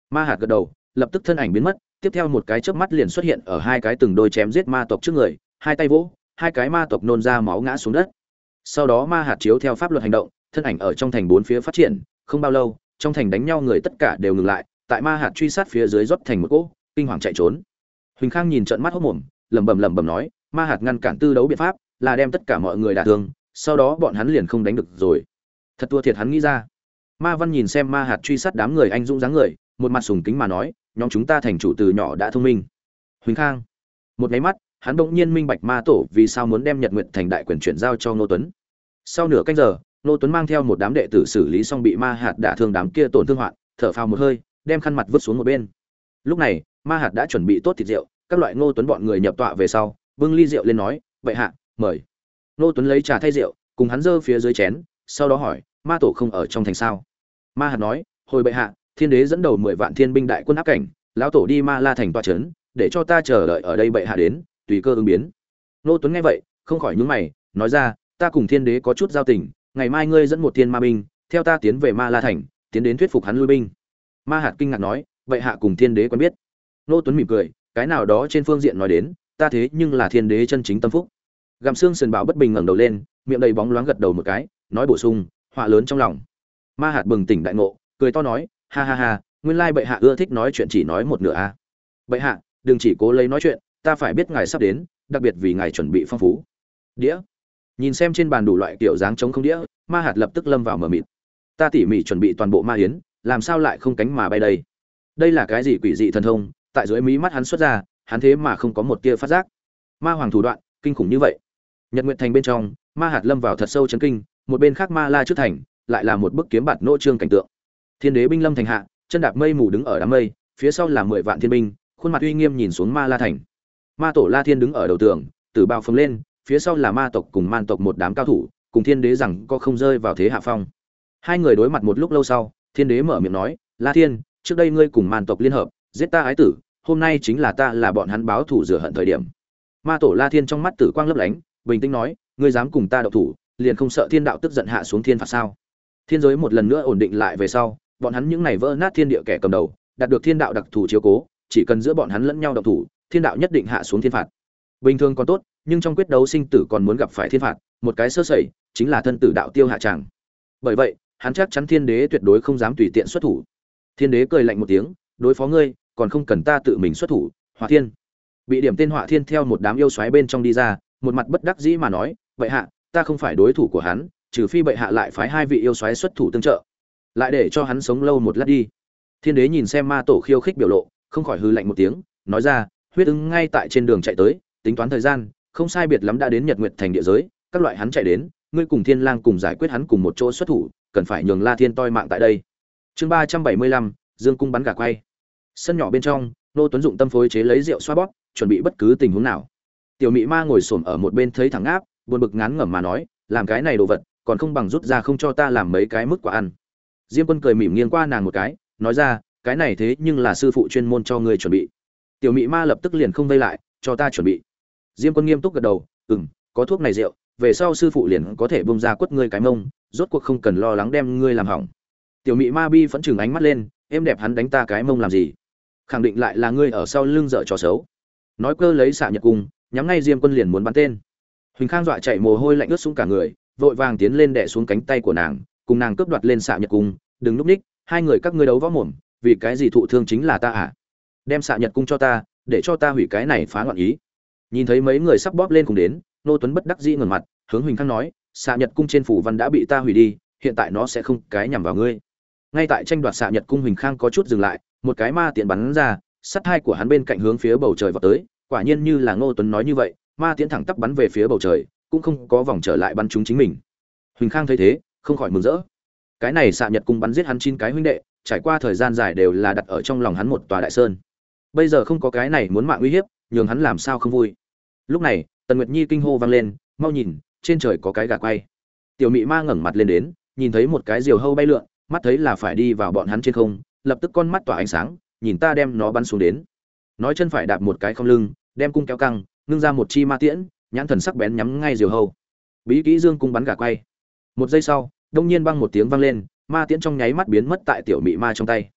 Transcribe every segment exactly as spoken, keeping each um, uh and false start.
Ma hạt gật đầu, lập tức thân ảnh biến mất, tiếp theo một cái chớp mắt liền xuất hiện ở hai cái từng đôi chém giết ma tộc trước người, hai tay vỗ, hai cái ma tộc nôn ra máu ngã xuống đất. Sau đó ma hạt chiếu theo pháp luật hành động, thân ảnh ở trong thành bốn phía phát triển, không bao lâu, trong thành đánh nhau người tất cả đều ngừng lại, tại ma hạt truy sát phía dưới rót thành một cỗ, kinh hoàng chạy trốn. Huỳnh Khang nhìn trợn mắt hốt mồm, lẩm bẩm lẩm bẩm nói, ma hạt ngăn cản tư đấu biện pháp, là đem tất cả mọi người đả thương, sau đó bọn hắn liền không đánh được rồi. Thật thua thiệt hắn nghĩ ra. Ma Văn nhìn xem ma hạt truy sát đám người anh dũng dáng người, một mặt sùng kính mà nói, nhóm chúng ta thành chủ từ nhỏ đã thông minh. Huỳnh Khang, một cái mắt, hắn bỗng nhiên minh bạch ma tổ vì sao muốn đem Nhật Nguyệt thành đại quyền chuyển giao cho Ngô Tuấn. Sau nửa canh giờ, Ngô Tuấn mang theo một đám đệ tử xử lý xong bị ma hạt đả thương đám kia tổn thương hoạn, thở phào một hơi, đem khăn mặt vứt xuống một bên. Lúc này, ma hạt đã chuẩn bị tốt thịt rượu, các loại Ngô Tuấn bọn người nhập tọa về sau, bưng ly rượu lên nói, "Vậy hạ, mời." Ngô Tuấn lấy trà thay rượu, cùng hắn dơ phía dưới chén, sau đó hỏi, "Ma tổ không ở trong thành sao?" Ma hạt nói, "Hồi bệ hạ, thiên đế dẫn đầu mười vạn thiên binh đại quân áp cảnh, lão tổ đi Ma La thành tọa trấn, để cho ta chờ đợi ở đây bệ hạ đến, tùy cơ ứng biến." Ngô Tuấn nghe vậy, không khỏi nhướng mày, nói ra, "Ta cùng thiên đế có chút giao tình, ngày mai ngươi dẫn một thiên ma binh, theo ta tiến về Ma La thành, tiến đến thuyết phục hắn lui binh." Ma hạt kinh ngạc nói, "Bệ hạ cùng thiên đế quen biết?" Ngô Tuấn mỉm cười, "Cái nào đó trên phương diện nói đến, ta thế nhưng là thiên đế chân chính tâm phúc." Gặm xương sườn bảo bất bình ngẩng đầu lên, miệng đầy bóng loáng gật đầu một cái, nói bổ sung, "Họa lớn trong lòng." Ma hạt bừng tỉnh đại ngộ, cười to nói, "Ha ha ha, nguyên lai bệ hạ ưa thích nói chuyện chỉ nói một nửa a. À. Bệ hạ, đừng chỉ cố lấy nói chuyện, ta phải biết ngài sắp đến, đặc biệt vì ngài chuẩn bị phong phú." Đĩa. Nhìn xem trên bàn đủ loại kiểu dáng trống không đĩa, ma hạt lập tức lâm vào mờ mịt. "Ta tỉ mỉ chuẩn bị toàn bộ ma hiến, làm sao lại không cánh mà bay đây? Đây là cái gì quỷ dị thần thông?" Tại dưới mí mắt hắn xuất ra, hắn thế mà không có một tia phát giác. Ma hoàng thủ đoạn kinh khủng như vậy. Nhật Nguyệt thành bên trong, ma hạt lâm vào thật sâu chấn kinh, một bên khác Ma La trước thành, lại là một bức kiếm bạt nỗ trương cảnh tượng. Thiên đế binh lâm thành hạ, chân đạp mây mù đứng ở đám mây, phía sau là mười vạn thiên binh, khuôn mặt uy nghiêm nhìn xuống Ma La thành. Ma tổ La Thiên đứng ở đầu tường, tử bào phồng lên, phía sau là ma tộc cùng man tộc một đám cao thủ, cùng thiên đế rằng có không rơi vào thế hạ phong. Hai người đối mặt một lúc lâu sau, thiên đế mở miệng nói, "La Thiên, trước đây ngươi cùng man tộc liên hợp, giết ta ái tử, hôm nay chính là ta là bọn hắn báo thù rửa hận thời điểm." Ma tổ La Thiên trong mắt tử quang lấp lánh, bình tĩnh nói, "Ngươi dám cùng ta độc thủ, liền không sợ thiên đạo tức giận hạ xuống thiên phạt sao?" Thiên giới một lần nữa ổn định lại về sau, bọn hắn những này vỡ nát thiên địa kẻ cầm đầu, đạt được thiên đạo đặc thù chiếu cố, chỉ cần giữa bọn hắn lẫn nhau độc thủ, thiên đạo nhất định hạ xuống thiên phạt. Bình thường còn tốt, nhưng trong quyết đấu sinh tử còn muốn gặp phải thiên phạt, một cái sơ sẩy, chính là thân tử đạo tiêu hạ tràng. Bởi vậy, hắn chắc chắn thiên đế tuyệt đối không dám tùy tiện xuất thủ. Thiên đế cười lạnh một tiếng, "Đối phó ngươi, còn không cần ta tự mình xuất thủ." Hỏa Thiên bị điểm tên Hỏa Thiên theo một đám yêu xoáy bên trong đi ra, một mặt bất đắc dĩ mà nói, "Bệ hạ, ta không phải đối thủ của hắn, trừ phi bệ hạ lại phái hai vị yêu xoáy xuất thủ tương trợ, lại để cho hắn sống lâu một lát đi." Thiên đế nhìn xem ma tổ khiêu khích biểu lộ, không khỏi hừ lạnh một tiếng, nói ra, "Huyết ứng ngay tại trên đường chạy tới, tính toán thời gian, không sai biệt lắm đã đến Nhật Nguyệt thành địa giới, các loại hắn chạy đến, ngươi cùng Thiên Lang cùng giải quyết hắn cùng một chỗ xuất thủ, cần phải nhường La Thiên toi mạng tại đây." Chương ba trăm bảy mươi lăm, Dương cung bắn gà quay. Sân nhỏ bên trong, Nô Tuấn dụng tâm phối chế lấy rượu xoa bóp, chuẩn bị bất cứ tình huống nào. Tiểu Mị Ma ngồi xổm ở một bên thấy thẳng áp, buồn bực ngán ngẩm mà nói, "Làm cái này đồ vật, còn không bằng rút ra không cho ta làm mấy cái mức quả ăn." Diêm Quân cười mỉm nghiêng qua nàng một cái, nói ra, "Cái này thế nhưng là sư phụ chuyên môn cho ngươi chuẩn bị." Tiểu Mị Ma lập tức liền không vây lại, "Cho ta chuẩn bị." Diêm Quân nghiêm túc gật đầu, "Ừm, có thuốc này rượu, về sau sư phụ liền có thể bung ra quất ngươi cái mông, rốt cuộc không cần lo lắng đem ngươi làm hỏng." Tiểu Mị Ma bi phẫn chừng ánh mắt lên, "Em đẹp hắn đánh ta cái mông làm gì? Khẳng định lại là ngươi ở sau lưng dở trò xấu." Nói cơ lấy xạ nhật cung, nhắm ngay Diêm Quân liền muốn bắn tên. Huỳnh Khang dọa chạy mồ hôi lạnh ướt xuống cả người, vội vàng tiến lên đè xuống cánh tay của nàng, cùng nàng cướp đoạt lên xạ nhật cung, "Đừng núp ních, hai người các ngươi đấu võ mồm, vì cái gì thụ thương chính là ta à? Đem xạ nhật cung cho ta, để cho ta hủy cái này phá ngọn ý." Nhìn thấy mấy người sắp bóp lên cùng đến, Nô Tuấn bất đắc dĩ ngẩng mặt, hướng Huỳnh Khang nói, "Xạ nhật cung trên phủ văn đã bị ta hủy đi, hiện tại nó sẽ không cái nhằm vào ngươi." Ngay tại tranh đoạt xạ nhật cung, Huỳnh Khang có chút dừng lại, một cái ma tiễn bắn ra, sắt hai của hắn bên cạnh hướng phía bầu trời vọt tới, quả nhiên như là Ngô Tuấn nói như vậy, ma tiễn thẳng tắp bắn về phía bầu trời, cũng không có vòng trở lại bắn trúng chính mình. Huỳnh Khang thấy thế, không khỏi mừng rỡ. Cái này xạ nhật cung bắn giết hắn chín cái huynh đệ, trải qua thời gian dài đều là đặt ở trong lòng hắn một tòa đại sơn. Bây giờ không có cái này muốn mạng uy hiếp, nhường hắn làm sao không vui. Lúc này, Tần Nguyệt Nhi kinh hô vang lên, "Mau nhìn, trên trời có cái gà quay." Tiểu Mị Ma ngẩng mặt lên đến, nhìn thấy một cái diều hâu bay lượn, mắt thấy là phải đi vào bọn hắn trên không, lập tức con mắt tỏa ánh sáng, "Nhìn ta đem nó bắn xuống đến." Nói chân phải đạp một cái không lưng, đem cung kéo căng, ngưng ra một chi ma tiễn, nhãn thần sắc bén nhắm ngay diều hâu. Bí kỹ Dương cung bắn gà quay. Một giây sau, đông nhiên băng một tiếng vang lên, ma tiễn trong nháy mắt biến mất tại Tiểu Mị Ma trong tay.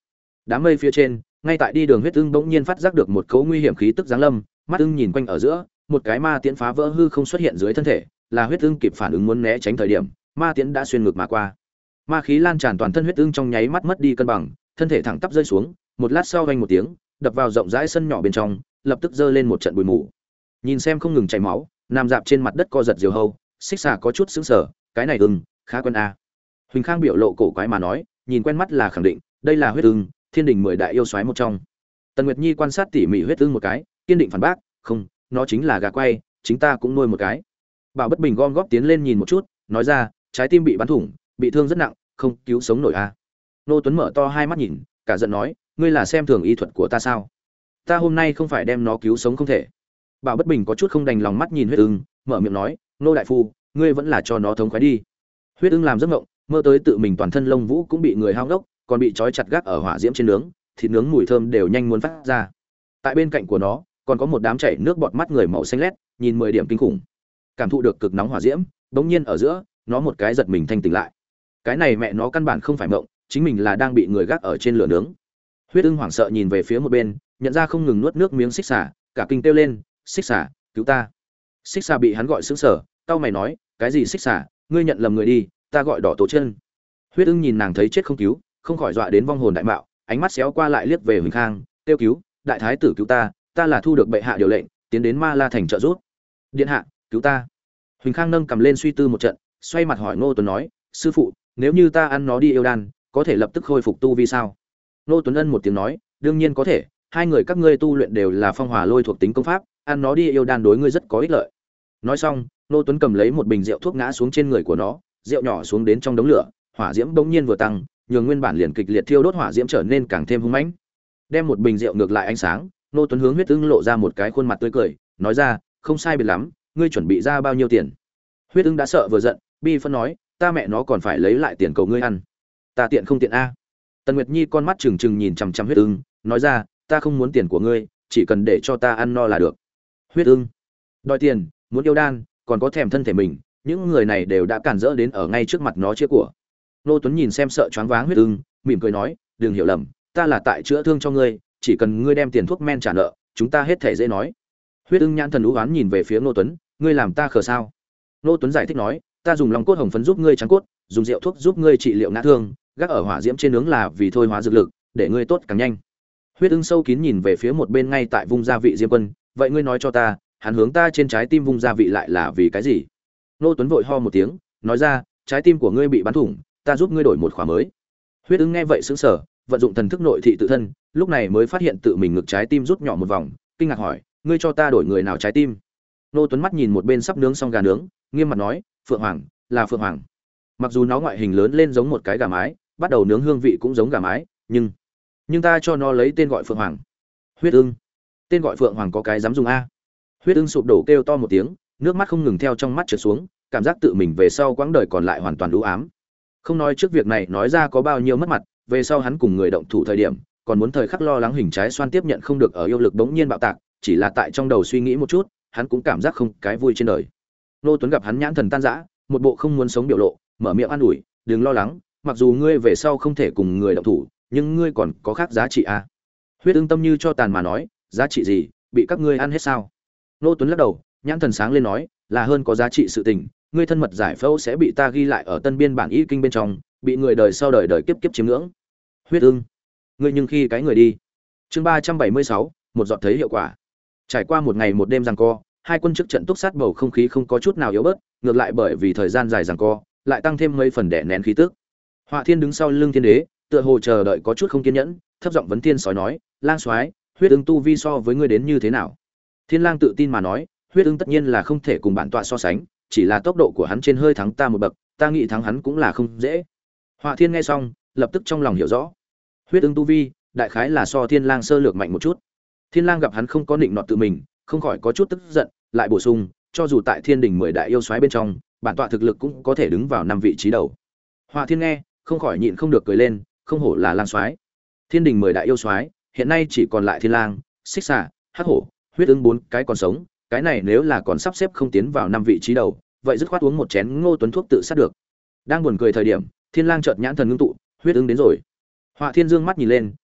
Đám mây phía trên, ngay tại đi đường huyết ưng bỗng nhiên phát giác được một cấu nguy hiểm khí tức giáng lâm, mắt ưng nhìn quanh ở giữa, một cái ma tiễn phá vỡ hư không xuất hiện dưới thân thể, là huyết ưng kịp phản ứng muốn né tránh thời điểm, ma tiễn đã xuyên ngược mà qua. Ma khí lan tràn toàn thân huyết ưng trong nháy mắt mất đi cân bằng, thân thể thẳng tắp rơi xuống, một lát sau vang một tiếng, đập vào rộng rãi sân nhỏ bên trong, lập tức giơ lên một trận bụi mù. Nhìn xem không ngừng chảy máu, nằm dạp trên mặt đất co giật diều hâu, Xích Xà có chút sững sờ, cái này ưng, khá quen a. Huỳnh Khang biểu lộ cổ quái mà nói, nhìn quen mắt là khẳng định, đây là huyết ưng, thiên đình mười đại yêu soái một trong. Tần Nguyệt Nhi quan sát tỉ mỉ huyết ưng một cái, kiên định phản bác, không, nó chính là gà quay, chính ta cũng nuôi một cái. Bảo Bất Bình gom góp tiến lên nhìn một chút, nói ra, trái tim bị bắn thủng, bị thương rất nặng, không cứu sống nổi a. Nô Tuấn mở to hai mắt nhìn, cả giận nói, ngươi là xem thường y thuật của ta sao? Ta hôm nay không phải đem nó cứu sống không thể. Bảo Bất Bình có chút không đành lòng mắt nhìn huyết ưng, mở miệng nói, nô đại phu, ngươi vẫn là cho nó thống khoái đi. Huyết ưng làm giấc ngộng, mơ tới tự mình toàn thân lông vũ cũng bị người hao đốc, còn bị trói chặt gác ở hỏa diễm trên nướng, thịt nướng mùi thơm đều nhanh muốn phát ra. Tại bên cạnh của nó, còn có một đám chảy nước bọt mắt người màu xanh lét, nhìn mười điểm kinh khủng. Cảm thụ được cực nóng hỏa diễm, bỗng nhiên ở giữa, nó một cái giật mình thanh tỉnh lại. Cái này mẹ nó căn bản không phải mộng, chính mình là đang bị người gác ở trên lửa nướng. Huyết ưng hoảng sợ nhìn về phía một bên, nhận ra không ngừng nuốt nước miếng Xích Xà, cả kinh kêu lên, Xích Xà, cứu ta. Xích Xà bị hắn gọi sững sờ, cau mày nói, cái gì Xích Xà, ngươi nhận lầm người đi, ta gọi Đỏ Tổ Chân. Huyết ưng nhìn nàng thấy chết không cứu, không khỏi dọa đến vong hồn đại mạo, ánh mắt xéo qua lại liếc về Huỳnh Khang, kêu cứu, đại thái tử cứu ta, ta là thu được bệ hạ điều lệnh, tiến đến Ma La thành trợ giúp. Điện hạ, cứu ta. Huỳnh Khang nâng cầm lên suy tư một trận, xoay mặt hỏi Ngô Tuấn nói, sư phụ, nếu như ta ăn nó đi yêu đan, có thể lập tức khôi phục tu vi sao? Ngô Tuấn ân một tiếng nói, đương nhiên có thể, hai người các ngươi tu luyện đều là phong hỏa lôi thuộc tính công pháp, ăn nó đi yêu đan đối ngươi rất có ích lợi. Nói xong, Ngô Tuấn cầm lấy một bình rượu thuốc ngã xuống trên người của nó, rượu nhỏ xuống đến trong đống lửa, hỏa diễm bỗng nhiên vừa tăng, nhường nguyên bản liền kịch liệt thiêu đốt hỏa diễm trở nên càng thêm hung mãnh. Đem một bình rượu ngược lại ánh sáng, Ngô Tuấn hướng huyết ưng lộ ra một cái khuôn mặt tươi cười, nói ra, không sai biệt lắm, ngươi chuẩn bị ra bao nhiêu tiền? Huyết ưng đã sợ vừa giận, bi phân nói, ta mẹ nó còn phải lấy lại tiền cầu ngươi ăn. Ta tiện không tiện a? Tần Nguyệt Nhi con mắt trừng trừng nhìn chằm chằm huyết ưng, nói ra, ta không muốn tiền của ngươi, chỉ cần để cho ta ăn no là được. Huyết ưng đòi tiền, muốn yêu đan, còn có thèm thân thể mình, những người này đều đã cản rỡ đến ở ngay trước mặt nó chia của. Nô Tuấn nhìn xem sợ choáng váng huyết ưng, mỉm cười nói, đừng hiểu lầm, ta là tại chữa thương cho ngươi, chỉ cần ngươi đem tiền thuốc men trả nợ, chúng ta hết thể dễ nói. Huyết ưng nhãn thần ú oán nhìn về phía Nô Tuấn, ngươi làm ta khờ sao? Nô Tuấn giải thích nói, ta dùng long cốt hồng phấn giúp ngươi trắng cốt, dùng rượu thuốc giúp ngươi trị liệu ngã thương, gác ở hỏa diễm trên nướng là vì thôi hóa dược lực, để ngươi tốt càng nhanh. Huyết ưng sâu kín nhìn về phía một bên ngay tại vùng gia vị Diêm Quân, vậy ngươi nói cho ta, hắn hướng ta trên trái tim vùng gia vị lại là vì cái gì? Nô Tuấn vội ho một tiếng, nói ra, trái tim của ngươi bị bắn thủng, ta giúp ngươi đổi một khóa mới. Huyết ưng nghe vậy sững sờ, vận dụng thần thức nội thị tự thân, lúc này mới phát hiện tự mình ngực trái tim rút nhỏ một vòng, kinh ngạc hỏi, ngươi cho ta đổi người nào trái tim? Nô Tuấn mắt nhìn một bên sắp nướng xong gà nướng, nghiêm mặt nói, Phượng Hoàng, là Phượng Hoàng. Mặc dù nó ngoại hình lớn lên giống một cái gà mái, bắt đầu nướng hương vị cũng giống gà mái, nhưng nhưng ta cho nó lấy tên gọi Phượng Hoàng. Huyết ưng, tên gọi Phượng Hoàng có cái dám dùng a? Huyết ưng sụp đổ kêu to một tiếng, nước mắt không ngừng theo trong mắt trượt xuống, cảm giác tự mình về sau quãng đời còn lại hoàn toàn u ám. Không nói trước việc này nói ra có bao nhiêu mất mặt, về sau hắn cùng người động thủ thời điểm, còn muốn thời khắc lo lắng hình trái xoan tiếp nhận không được ở yêu lực bỗng nhiên bạo tạc, chỉ là tại trong đầu suy nghĩ một chút, hắn cũng cảm giác không cái vui trên đời. Nô Tuấn gặp hắn nhãn thần tan rã, một bộ không muốn sống biểu lộ, mở miệng an ủi, đừng lo lắng, mặc dù ngươi về sau không thể cùng người động thủ, nhưng ngươi còn có khác giá trị à? Huyết ưng tâm như cho tàn mà nói, giá trị gì, bị các ngươi ăn hết sao? Nô Tuấn lắc đầu, nhãn thần sáng lên nói, là hơn có giá trị sự tình, ngươi thân mật giải phẫu sẽ bị ta ghi lại ở tân biên bản y kinh bên trong, bị người đời sau đời đời kiếp kiếp chiếm ngưỡng. Huyết ưng, ngươi nhưng khi cái người đi. Chương ba trăm bảy mươi sáu, một giọt thấy hiệu quả. Trải qua một ngày một đêm giằng co, hai quân trước trận túc sát bầu không khí không có chút nào yếu bớt, ngược lại bởi vì thời gian dài giằng co, lại tăng thêm mấy phần đè nén khí tức. Họa Thiên đứng sau lưng Thiên Đế, tựa hồ chờ đợi có chút không kiên nhẫn, thấp giọng vấn Thiên Sói nói, "Lang Soái, Huyết ưng tu vi so với ngươi đến như thế nào?" Thiên Lang tự tin mà nói, Huyết ưng tất nhiên là không thể cùng bản tọa so sánh, chỉ là tốc độ của hắn trên hơi thắng ta một bậc, ta nghĩ thắng hắn cũng là không dễ. Họa Thiên nghe xong, lập tức trong lòng hiểu rõ. Huyết ưng tu vi, đại khái là so Thiên Lang sơ lược mạnh một chút. Thiên Lang gặp hắn không có định nọt tự mình, không khỏi có chút tức giận, lại bổ sung, cho dù tại Thiên Đình mười đại yêu soái bên trong, bản tọa thực lực cũng có thể đứng vào năm vị trí đầu. Họa Thiên nghe, không khỏi nhịn không được cười lên, không hổ là Lang soái. Thiên Đình mười đại yêu soái, hiện nay chỉ còn lại Thiên Lang, Xích Xà, Hắc Hổ, Huyết ưng bốn cái còn sống, cái này nếu là còn sắp xếp không tiến vào năm vị trí đầu, vậy dứt khoát uống một chén Ngô Tuấn thuốc tự sát được. Đang buồn cười thời điểm, Thiên Lang chợt nhãn thần ngưng tụ, Huyết ưng đến rồi. Họa Thiên dương mắt nhìn lên,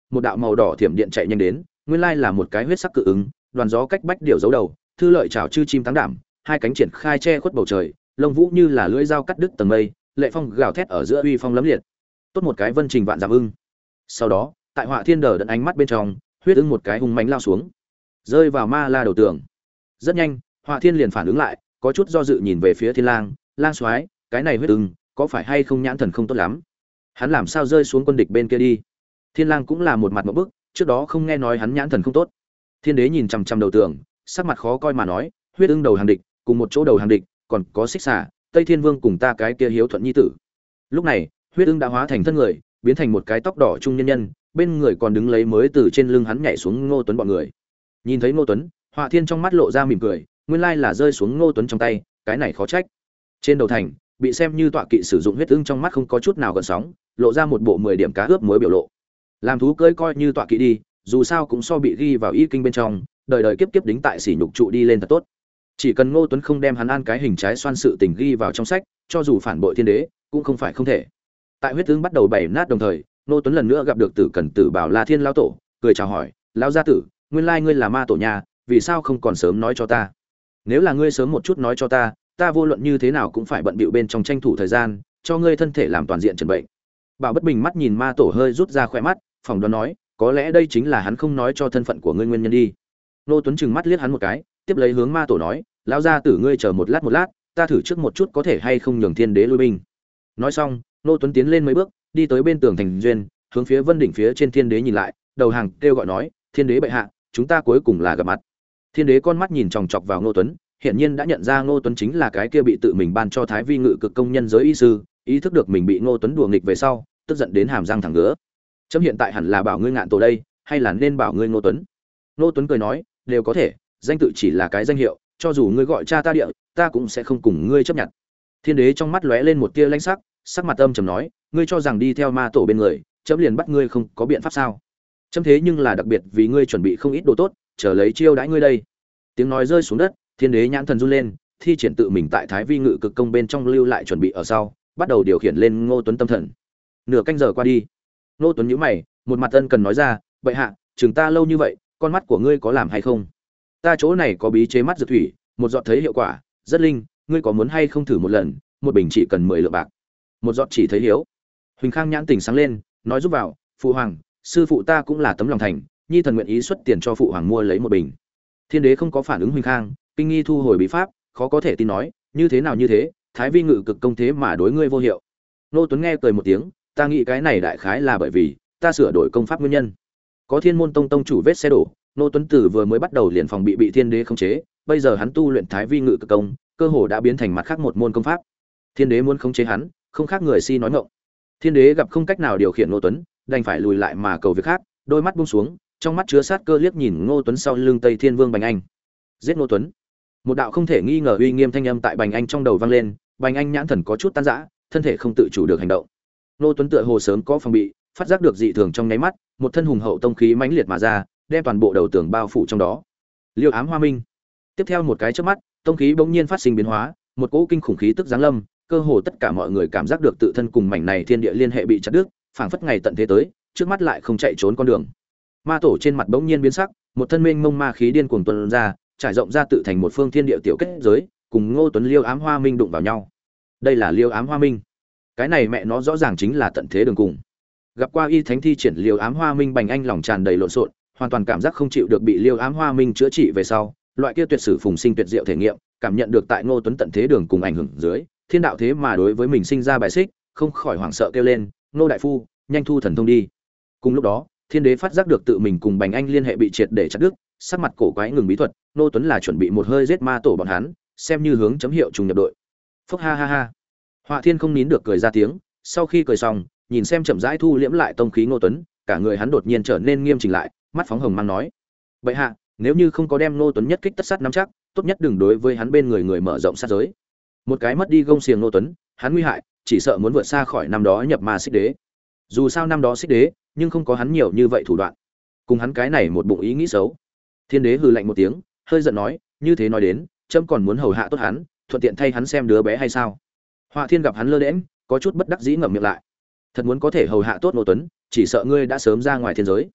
một đạo màu đỏ thiểm điện chạy nhanh đến, nguyên lai là một cái huyết sắc cự ứng, đoàn gió cách bách điều giấu đầu, thư lợi chảo chư chim táng đảm, hai cánh triển khai che khuất bầu trời, lông vũ như là lưỡi dao cắt đứt tầng mây, lệ phong gào thét ở giữa uy phong lấm liệt. Tốt một cái vân trình vạn dặm ưng. Sau đó, tại Họa Thiên Đờ đẫn ánh mắt bên trong, huyết ưng một cái hung mãnh lao xuống, rơi vào ma la đầu tường. Rất nhanh, Họa Thiên liền phản ứng lại, có chút do dự nhìn về phía Thiên Lang, "Lang soái, cái này huyết ưng, có phải hay không nhãn thần không tốt lắm? Hắn làm sao rơi xuống quân địch bên kia đi?" Thiên Lang cũng là một mặt ngộp bức, trước đó không nghe nói hắn nhãn thần không tốt. Thiên Đế nhìn chằm chằm đầu tường, sắc mặt khó coi mà nói, "Huyết ưng đầu hàng địch, cùng một chỗ đầu hàng địch, còn có Xích Xà, Tây Thiên Vương cùng ta cái kia hiếu thuận nhi tử." Lúc này, huyết ưng đã hóa thành thân người, biến thành một cái tóc đỏ trung nhân nhân, bên người còn đứng lấy mới từ trên lưng hắn nhảy xuống Ngô Tuấn bọn người. Nhìn thấy Ngô Tuấn, Họa Thiên trong mắt lộ ra mỉm cười, nguyên lai là rơi xuống Ngô Tuấn trong tay, cái này khó trách. Trên đầu thành, bị xem như tọa kỵ sử dụng huyết ưng trong mắt không có chút nào gợn sóng, lộ ra một bộ mười điểm cá ướp muối biểu lộ. Làm thú cưỡi coi như tọa kỵ đi, dù sao cũng so bị ghi vào y kinh bên trong, đời đời kiếp kiếp đính tại sỉ nhục trụ đi lên thật tốt. Chỉ cần Ngô Tuấn không đem hắn an cái hình trái xoan sự tình ghi vào trong sách, cho dù phản bội thiên đế, cũng không phải không thể. Tại huyết ưng bắt đầu bảy nát đồng thời, Ngô Tuấn lần nữa gặp được Tử Cẩn Tử Bảo La Thiên lão tổ, cười chào hỏi, "Lão gia tử, nguyên lai ngươi là ma tổ nhà, vì sao không còn sớm nói cho ta? Nếu là ngươi sớm một chút nói cho ta, ta vô luận như thế nào cũng phải bận bịu bên trong tranh thủ thời gian, cho ngươi thân thể làm toàn diện chẩn bệnh." Bảo Bất Bình mắt nhìn ma tổ hơi rút ra khỏe mắt, phỏng đoán nói, có lẽ đây chính là hắn không nói cho thân phận của ngươi nguyên nhân đi. Ngô Tuấn trừng mắt liếc hắn một cái, tiếp lấy hướng ma tổ nói, "Lão gia tử ngươi chờ một lát một lát, ta thử trước một chút có thể hay không nhường thiên đế lui binh." Nói xong, Ngô Tuấn tiến lên mấy bước, đi tới bên tường thành duyên, hướng phía vân đỉnh phía trên thiên đế nhìn lại, đầu hàng kêu gọi nói, "Thiên đế bệ hạ, chúng ta cuối cùng là gặp mặt." Thiên đế con mắt nhìn chòng chọc vào Ngô Tuấn, hiển nhiên đã nhận ra Ngô Tuấn chính là cái kia bị tự mình ban cho Thái Vi Ngự Cực công nhân giới y sư, ý thức được mình bị Ngô Tuấn đùa nghịch về sau, tức giận đến hàm răng thẳng ngứa. "Chấm hiện tại hẳn là bảo ngươi Ngạn Tổ đây, hay là nên bảo ngươi Ngô Tuấn?" Ngô Tuấn cười nói, "Đều có thể, danh tự chỉ là cái danh hiệu, cho dù ngươi gọi cha ta địa, ta cũng sẽ không cùng ngươi chấp nhận." Thiên đế trong mắt lóe lên một tia lãnh sắc, sắc mặt âm trầm nói, "Ngươi cho rằng đi theo ma tổ bên người, chấm liền bắt ngươi không có biện pháp sao? Chấm thế nhưng là đặc biệt vì ngươi chuẩn bị không ít đồ tốt, chờ lấy chiêu đãi ngươi đây." Tiếng nói rơi xuống đất, thiên đế nhãn thần run lên, thi triển tự mình tại Thái Vi Ngự Cực công bên trong lưu lại chuẩn bị ở sau, bắt đầu điều khiển lên Ngô Tuấn tâm thần. Nửa canh giờ qua đi, Ngô Tuấn nhíu mày, một mặt ân cần nói ra, "Bệ hạ, chừng ta lâu như vậy, con mắt của ngươi có làm hay không? Ta chỗ này có bí chế mắt dược thủy, một giọt thấy hiệu quả, rất linh, ngươi có muốn hay không thử một lần, một bình chỉ cần mười lượng bạc." Một giọt chỉ thấy hiếu. Huỳnh Khang nhãn tỉnh sáng lên, nói giúp vào, "Phụ hoàng, sư phụ ta cũng là tấm lòng thành, nhi thần nguyện ý xuất tiền cho phụ hoàng mua lấy một bình." Thiên đế không có phản ứng Huỳnh Khang, kinh nghi thu hồi bí pháp, khó có thể tin nói, "Như thế nào như thế, Thái Vi Ngự Cực công thế mà đối ngươi vô hiệu?" Nô Tuấn nghe cười một tiếng, "Ta nghĩ cái này đại khái là bởi vì ta sửa đổi công pháp nguyên nhân." Có Thiên Môn Tông tông chủ vết xe đổ, Nô Tuấn Tử vừa mới bắt đầu liền phòng bị bị Thiên đế khống chế, bây giờ hắn tu luyện Thái Vi Ngự Cực công, cơ hồ đã biến thành mặt khác một môn công pháp. Thiên đế muốn khống chế hắn, không khác người si nói ngọng. Thiên đế gặp không cách nào điều khiển Nô Tuấn, đành phải lùi lại mà cầu việc khác, đôi mắt buông xuống, trong mắt chứa sát cơ liếc nhìn Ngô Tuấn sau lưng Tây Thiên Vương Bành Anh. Giết Ngô Tuấn. Một đạo không thể nghi ngờ uy nghiêm thanh âm tại Bành Anh trong đầu vang lên, Bành Anh nhãn thần có chút tan rã, thân thể không tự chủ được hành động. Ngô Tuấn tựa hồ sớm có phòng bị, phát giác được dị thường trong nháy mắt, một thân hùng hậu tông khí mãnh liệt mà ra, đem toàn bộ đầu tường bao phủ trong đó. Liêu Ám Hoa Minh. Tiếp theo một cái chớp mắt, tông khí bỗng nhiên phát sinh biến hóa, một cỗ kinh khủng khí tức giáng lâm, cơ hồ tất cả mọi người cảm giác được tự thân cùng mảnh này thiên địa liên hệ bị chặt đứt, phảng phất ngày tận thế tới, trước mắt lại không chạy trốn con đường. Ma tổ trên mặt bỗng nhiên biến sắc, một thân mênh mông ma khí điên cuồng tuôn ra, trải rộng ra tự thành một phương thiên địa tiểu kết giới, cùng Ngô Tuấn Liêu Ám Hoa Minh đụng vào nhau. Đây là Liêu Ám Hoa Minh. Cái này mẹ nó rõ ràng chính là tận thế đường cùng. Gặp qua y thánh thi triển Liêu Ám Hoa Minh, Bành Anh lòng tràn đầy lộn xộn, hoàn toàn cảm giác không chịu được bị Liêu Ám Hoa Minh chữa trị về sau, loại kia tuyệt sử phùng sinh tuyệt diệu thể nghiệm, cảm nhận được tại Ngô Tuấn tận thế đường cùng ảnh hưởng dưới, thiên đạo thế mà đối với mình sinh ra bài xích, không khỏi hoảng sợ kêu lên, "Ngô đại phu, nhanh thu thần thông đi." Cùng lúc đó, Thiên đế phát giác được tự mình cùng Bành Anh liên hệ bị triệt để chặt đứt, sắc mặt cổ quái ngừng bí thuật, Ngô Tuấn là chuẩn bị một hơi giết ma tổ bọn hắn, xem như hướng chấm hiệu trùng nhập đội. Phốc ha ha ha. Họa Thiên không nín được cười ra tiếng, sau khi cười xong, nhìn xem chậm rãi thu liễm lại tông khí Ngô Tuấn, cả người hắn đột nhiên trở nên nghiêm chỉnh lại, mắt phóng hồng mang nói: "Bệ hạ, nếu như không có đem Ngô Tuấn nhất kích tất sát nắm chắc, tốt nhất đừng đối với hắn bên người người mở rộng sát giới. Một cái mất đi gông xiềng Ngô Tuấn, hắn nguy hại, chỉ sợ muốn vượt xa khỏi năm đó nhập ma Xích Đế. Dù sao năm đó Xích Đế, nhưng không có hắn nhiều như vậy thủ đoạn. Cùng hắn cái này một bụng ý nghĩ xấu." Thiên đế hừ lạnh một tiếng, hơi giận nói: "Như thế nói đến, trẫm còn muốn hầu hạ tốt hắn, thuận tiện thay hắn xem đứa bé hay sao?" Họa Thiên gặp hắn lơ đễnh, có chút bất đắc dĩ ngậm miệng lại. "Thật muốn có thể hầu hạ tốt Ngô Tuấn, chỉ sợ ngươi đã sớm ra ngoài thiên giới."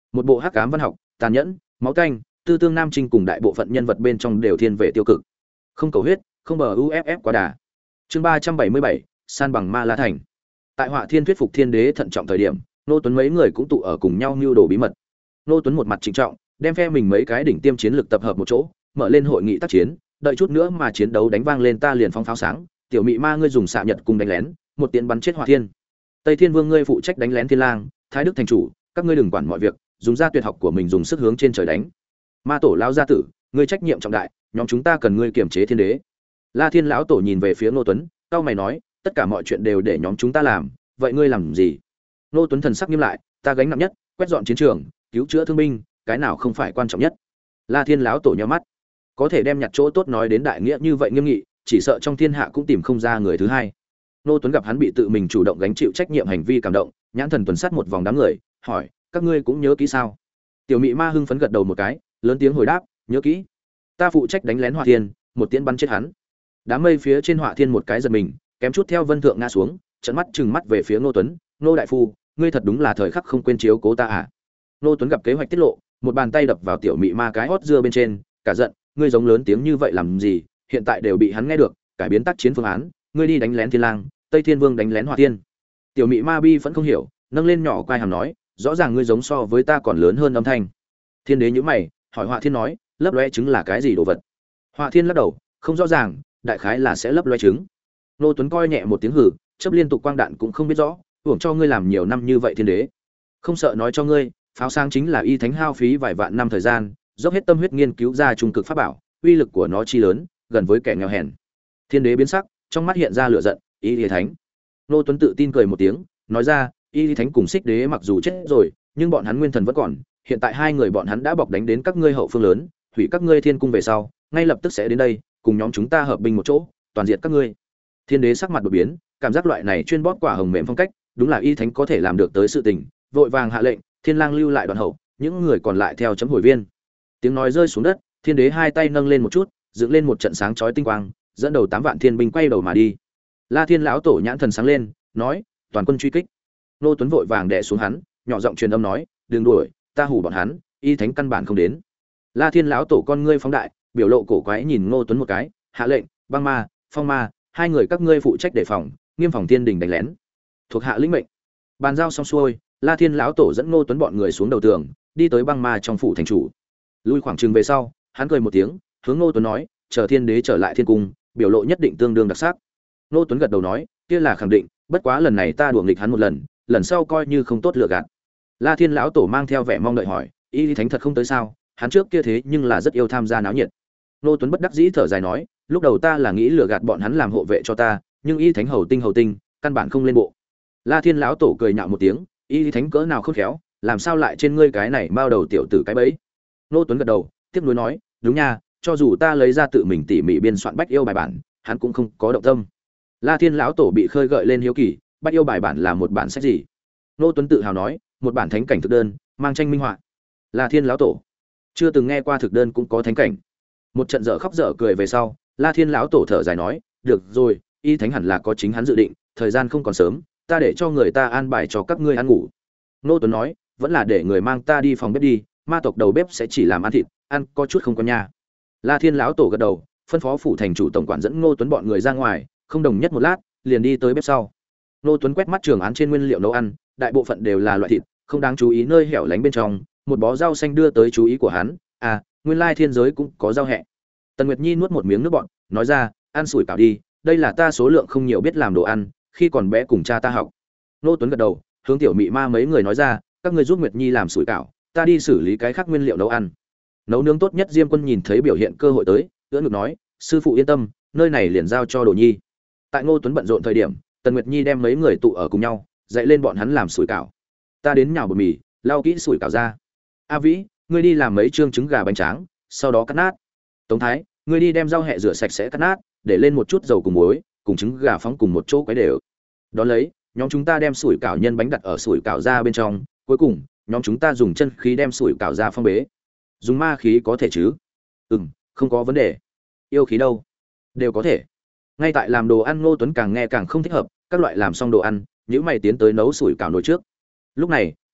Một bộ hắc ám văn học, tàn nhẫn, máu tanh, tư tương nam trinh cùng đại bộ phận nhân vật bên trong đều thiên về tiêu cực. Không cầu huyết, không bờ u ép ép quá đà. Chương ba trăm bảy mươi bảy, san bằng Ma La Thành. Tại Họa Thiên thuyết phục Thiên Đế thận trọng thời điểm, Nô Tuấn mấy người cũng tụ ở cùng nhau mưu đồ bí mật. Nô Tuấn một mặt trịnh trọng, đem phe mình mấy cái đỉnh tiêm chiến lực tập hợp một chỗ, mở lên hội nghị tác chiến, đợi chút nữa mà chiến đấu đánh vang lên ta liền phóng pháo sáng, tiểu mị ma ngươi dùng xạ nhật cùng đánh lén, một tiếng bắn chết Họa Thiên. Tây Thiên Vương ngươi phụ trách đánh lén Thiên Lang, Thái Đức thành chủ, các ngươi đừng quản mọi việc, dùng ra tuyệt học của mình dùng sức hướng trên trời đánh. Ma tổ lão gia tử, ngươi trách nhiệm trọng đại, nhóm chúng ta cần ngươi kiểm chế Thiên Đế. La Thiên lão tổ nhìn về phía Nô Tuấn, cau mày nói, tất cả mọi chuyện đều để nhóm chúng ta làm, vậy ngươi làm gì? Nô Tuấn thần sắc nghiêm lại, ta gánh nặng nhất, quét dọn chiến trường, cứu chữa thương binh, cái nào không phải quan trọng nhất? La Thiên lão tổ nhíu mắt, có thể đem nhặt chỗ tốt nói đến đại nghĩa như vậy nghiêm nghị, chỉ sợ trong thiên hạ cũng tìm không ra người thứ hai. Nô Tuấn gặp hắn bị tự mình chủ động gánh chịu trách nhiệm hành vi cảm động, nhãn thần tuần sát một vòng đám người, hỏi, các ngươi cũng nhớ kỹ sao? Tiểu mị ma hưng phấn gật đầu một cái, lớn tiếng hồi đáp, nhớ kỹ. Ta phụ trách đánh lén Họa Thiên, một tiễn bắn chết hắn. Đám mây phía trên Họa Thiên một cái giật mình, kém chút theo vân thượng ngã xuống, trợn mắt trừng mắt về phía Nô Tuấn, Nô đại phu, ngươi thật đúng là thời khắc không quên chiếu cố ta à? Nô Tuấn gặp kế hoạch tiết lộ, một bàn tay đập vào tiểu mị ma cái hót dưa bên trên, cả giận, ngươi giống lớn tiếng như vậy làm gì? Hiện tại đều bị hắn nghe được, cải biến tác chiến phương án, ngươi đi đánh lén Thiên Lang, Tây Thiên Vương đánh lén Họa Thiên. Tiểu mị ma bi vẫn không hiểu, nâng lên nhỏ quai hàm nói, rõ ràng ngươi giống so với ta còn lớn hơn âm thanh. Thiên Đế nhíu mày, hỏi Họa Thiên nói, lấp lóe trứng là cái gì đồ vật? Họa Thiên lắc đầu, không rõ ràng, đại khái là sẽ lấp lóe trứng. Nô Tuấn coi nhẹ một tiếng hừ, chớp liên tục quang đạn cũng không biết rõ, hưởng cho ngươi làm nhiều năm như vậy Thiên Đế. Không sợ nói cho ngươi, pháo sáng chính là y thánh hao phí vài vạn năm thời gian, dốc hết tâm huyết nghiên cứu ra trung cực pháp bảo, uy lực của nó chi lớn, gần với kẻ nghèo hèn. Thiên Đế biến sắc, trong mắt hiện ra lửa giận, y lý thánh. Nô Tuấn tự tin cười một tiếng, nói ra, y lý thánh cùng Xích Đế mặc dù chết rồi, nhưng bọn hắn nguyên thần vẫn còn, hiện tại hai người bọn hắn đã bọc đánh đến các ngươi hậu phương lớn, hủy các ngươi thiên cung về sau, ngay lập tức sẽ đến đây, cùng nhóm chúng ta hợp binh một chỗ, toàn diệt các ngươi. Thiên Đế sắc mặt đột biến, cảm giác loại này chuyên bóp quả hồng mềm phong cách, đúng là y thánh có thể làm được tới sự tình, vội vàng hạ lệnh, Thiên Lang lưu lại đoàn hậu, những người còn lại theo chấm hồi viên. Tiếng nói rơi xuống đất, Thiên Đế hai tay nâng lên một chút, dựng lên một trận sáng chói tinh quang, dẫn đầu tám vạn thiên binh quay đầu mà đi. La Thiên lão tổ nhãn thần sáng lên, nói, toàn quân truy kích. Nô Tuấn vội vàng đè xuống hắn, nhỏ giọng truyền âm nói, đừng đuổi, ta hù bọn hắn, y thánh căn bản không đến. La Thiên lão tổ con ngươi phóng đại, biểu lộ cổ quái nhìn Ngô Tuấn một cái, hạ lệnh, băng ma, phong ma, hai người các ngươi phụ trách đề phòng, nghiêm phòng thiên đình đánh lén. Thuộc hạ lĩnh mệnh. Bàn giao xong xuôi, La Thiên lão tổ dẫn Ngô Tuấn bọn người xuống đầu tường, đi tới băng ma trong phủ thành chủ. Lui khoảng chừng về sau, hắn cười một tiếng, hướng Ngô Tuấn nói, chờ Thiên Đế trở lại thiên cung, biểu lộ nhất định tương đương đặc sắc. Ngô Tuấn gật đầu nói, kia là khẳng định, bất quá lần này ta đùa nghịch hắn một lần, lần sau coi như không tốt lựa gạt. La Thiên lão tổ mang theo vẻ mong đợi hỏi, y thánh thật không tới sao? Hắn trước kia thế nhưng là rất yêu tham gia náo nhiệt. Ngô Tuấn bất đắc dĩ thở dài nói, lúc đầu ta là nghĩ lừa gạt bọn hắn làm hộ vệ cho ta, nhưng y thánh hầu tinh hầu tinh, căn bản không lên bộ. La Thiên lão tổ cười nhạo một tiếng, y thánh cỡ nào khôn khéo, làm sao lại trên ngươi cái này mao đầu tiểu tử cái bẫy. Ngô Tuấn gật đầu, tiếp nối nói, đúng nha, cho dù ta lấy ra tự mình tỉ mỉ biên soạn bách yêu bài bản, hắn cũng không có động tâm. La Thiên lão tổ bị khơi gợi lên hiếu kỳ, bách yêu bài bản là một bản sách gì? Ngô Tuấn tự hào nói, một bản thánh cảnh thực đơn, mang tranh minh họa. La Thiên lão tổ chưa từng nghe qua thực đơn cũng có thánh cảnh. Một trận dở khóc dở cười về sau, La Thiên lão tổ thở dài nói, được rồi, y thánh hẳn là có chính hắn dự định, thời gian không còn sớm, ta để cho người ta an bài cho các ngươi ăn ngủ. Ngô Tuấn nói, vẫn là để người mang ta đi phòng bếp đi, ma tộc đầu bếp sẽ chỉ làm ăn thịt, ăn có chút không có nha. La Thiên lão tổ gật đầu, phân phó phủ thành chủ tổng quản dẫn Ngô Tuấn bọn người ra ngoài, không đồng nhất một lát, liền đi tới bếp sau. Ngô Tuấn quét mắt trường án trên nguyên liệu nấu ăn, đại bộ phận đều là loại thịt, không đáng chú ý nơi hẻo lánh bên trong, một bó rau xanh đưa tới chú ý của hắn, à, nguyên lai thiên giới cũng có rau hẹ. Tần Nguyệt Nhi nuốt một miếng nước bọt, nói ra, ăn sủi cảo đi, đây là ta số lượng không nhiều biết làm đồ ăn, khi còn bé cùng cha ta học. Ngô Tuấn gật đầu, hướng tiểu mị ma mấy người nói ra, các ngươi giúp Nguyệt Nhi làm sủi cảo, ta đi xử lý cái khác nguyên liệu nấu ăn. Nấu nướng tốt nhất Diêm Quân nhìn thấy biểu hiện cơ hội tới, ưỡn ngực nói, sư phụ yên tâm, nơi này liền giao cho Đồ Nhi. Tại Ngô Tuấn bận rộn thời điểm, Tần Nguyệt Nhi đem mấy người tụ ở cùng nhau, dạy lên bọn hắn làm sủi cảo. Ta đến nhào bột mì, lau kỹ sủi cảo ra. A Vĩ, ngươi đi làm mấy trương trứng gà bánh tráng, sau đó cắt nát. Tống Thái, ngươi đi đem rau hẹ rửa sạch sẽ cắt nát, để lên một chút dầu cùng muối, cùng trứng gà phóng cùng một chỗ quấy đều. Đón lấy, nhóm chúng ta đem sủi cảo nhân bánh đặt ở sủi cảo ra bên trong, cuối cùng, nhóm chúng ta dùng chân khí đem sủi cảo ra phong bế. Dùng ma khí có thể chứ? Ừm, không có vấn đề. Yêu khí đâu? Đều có thể. Ngay tại làm đồ ăn, Ngô Tuấn càng nghe càng không thích hợp, các loại làm xong đồ ăn, nhíu mày tiến tới nấu sủi cảo nồi trước. Lúc này,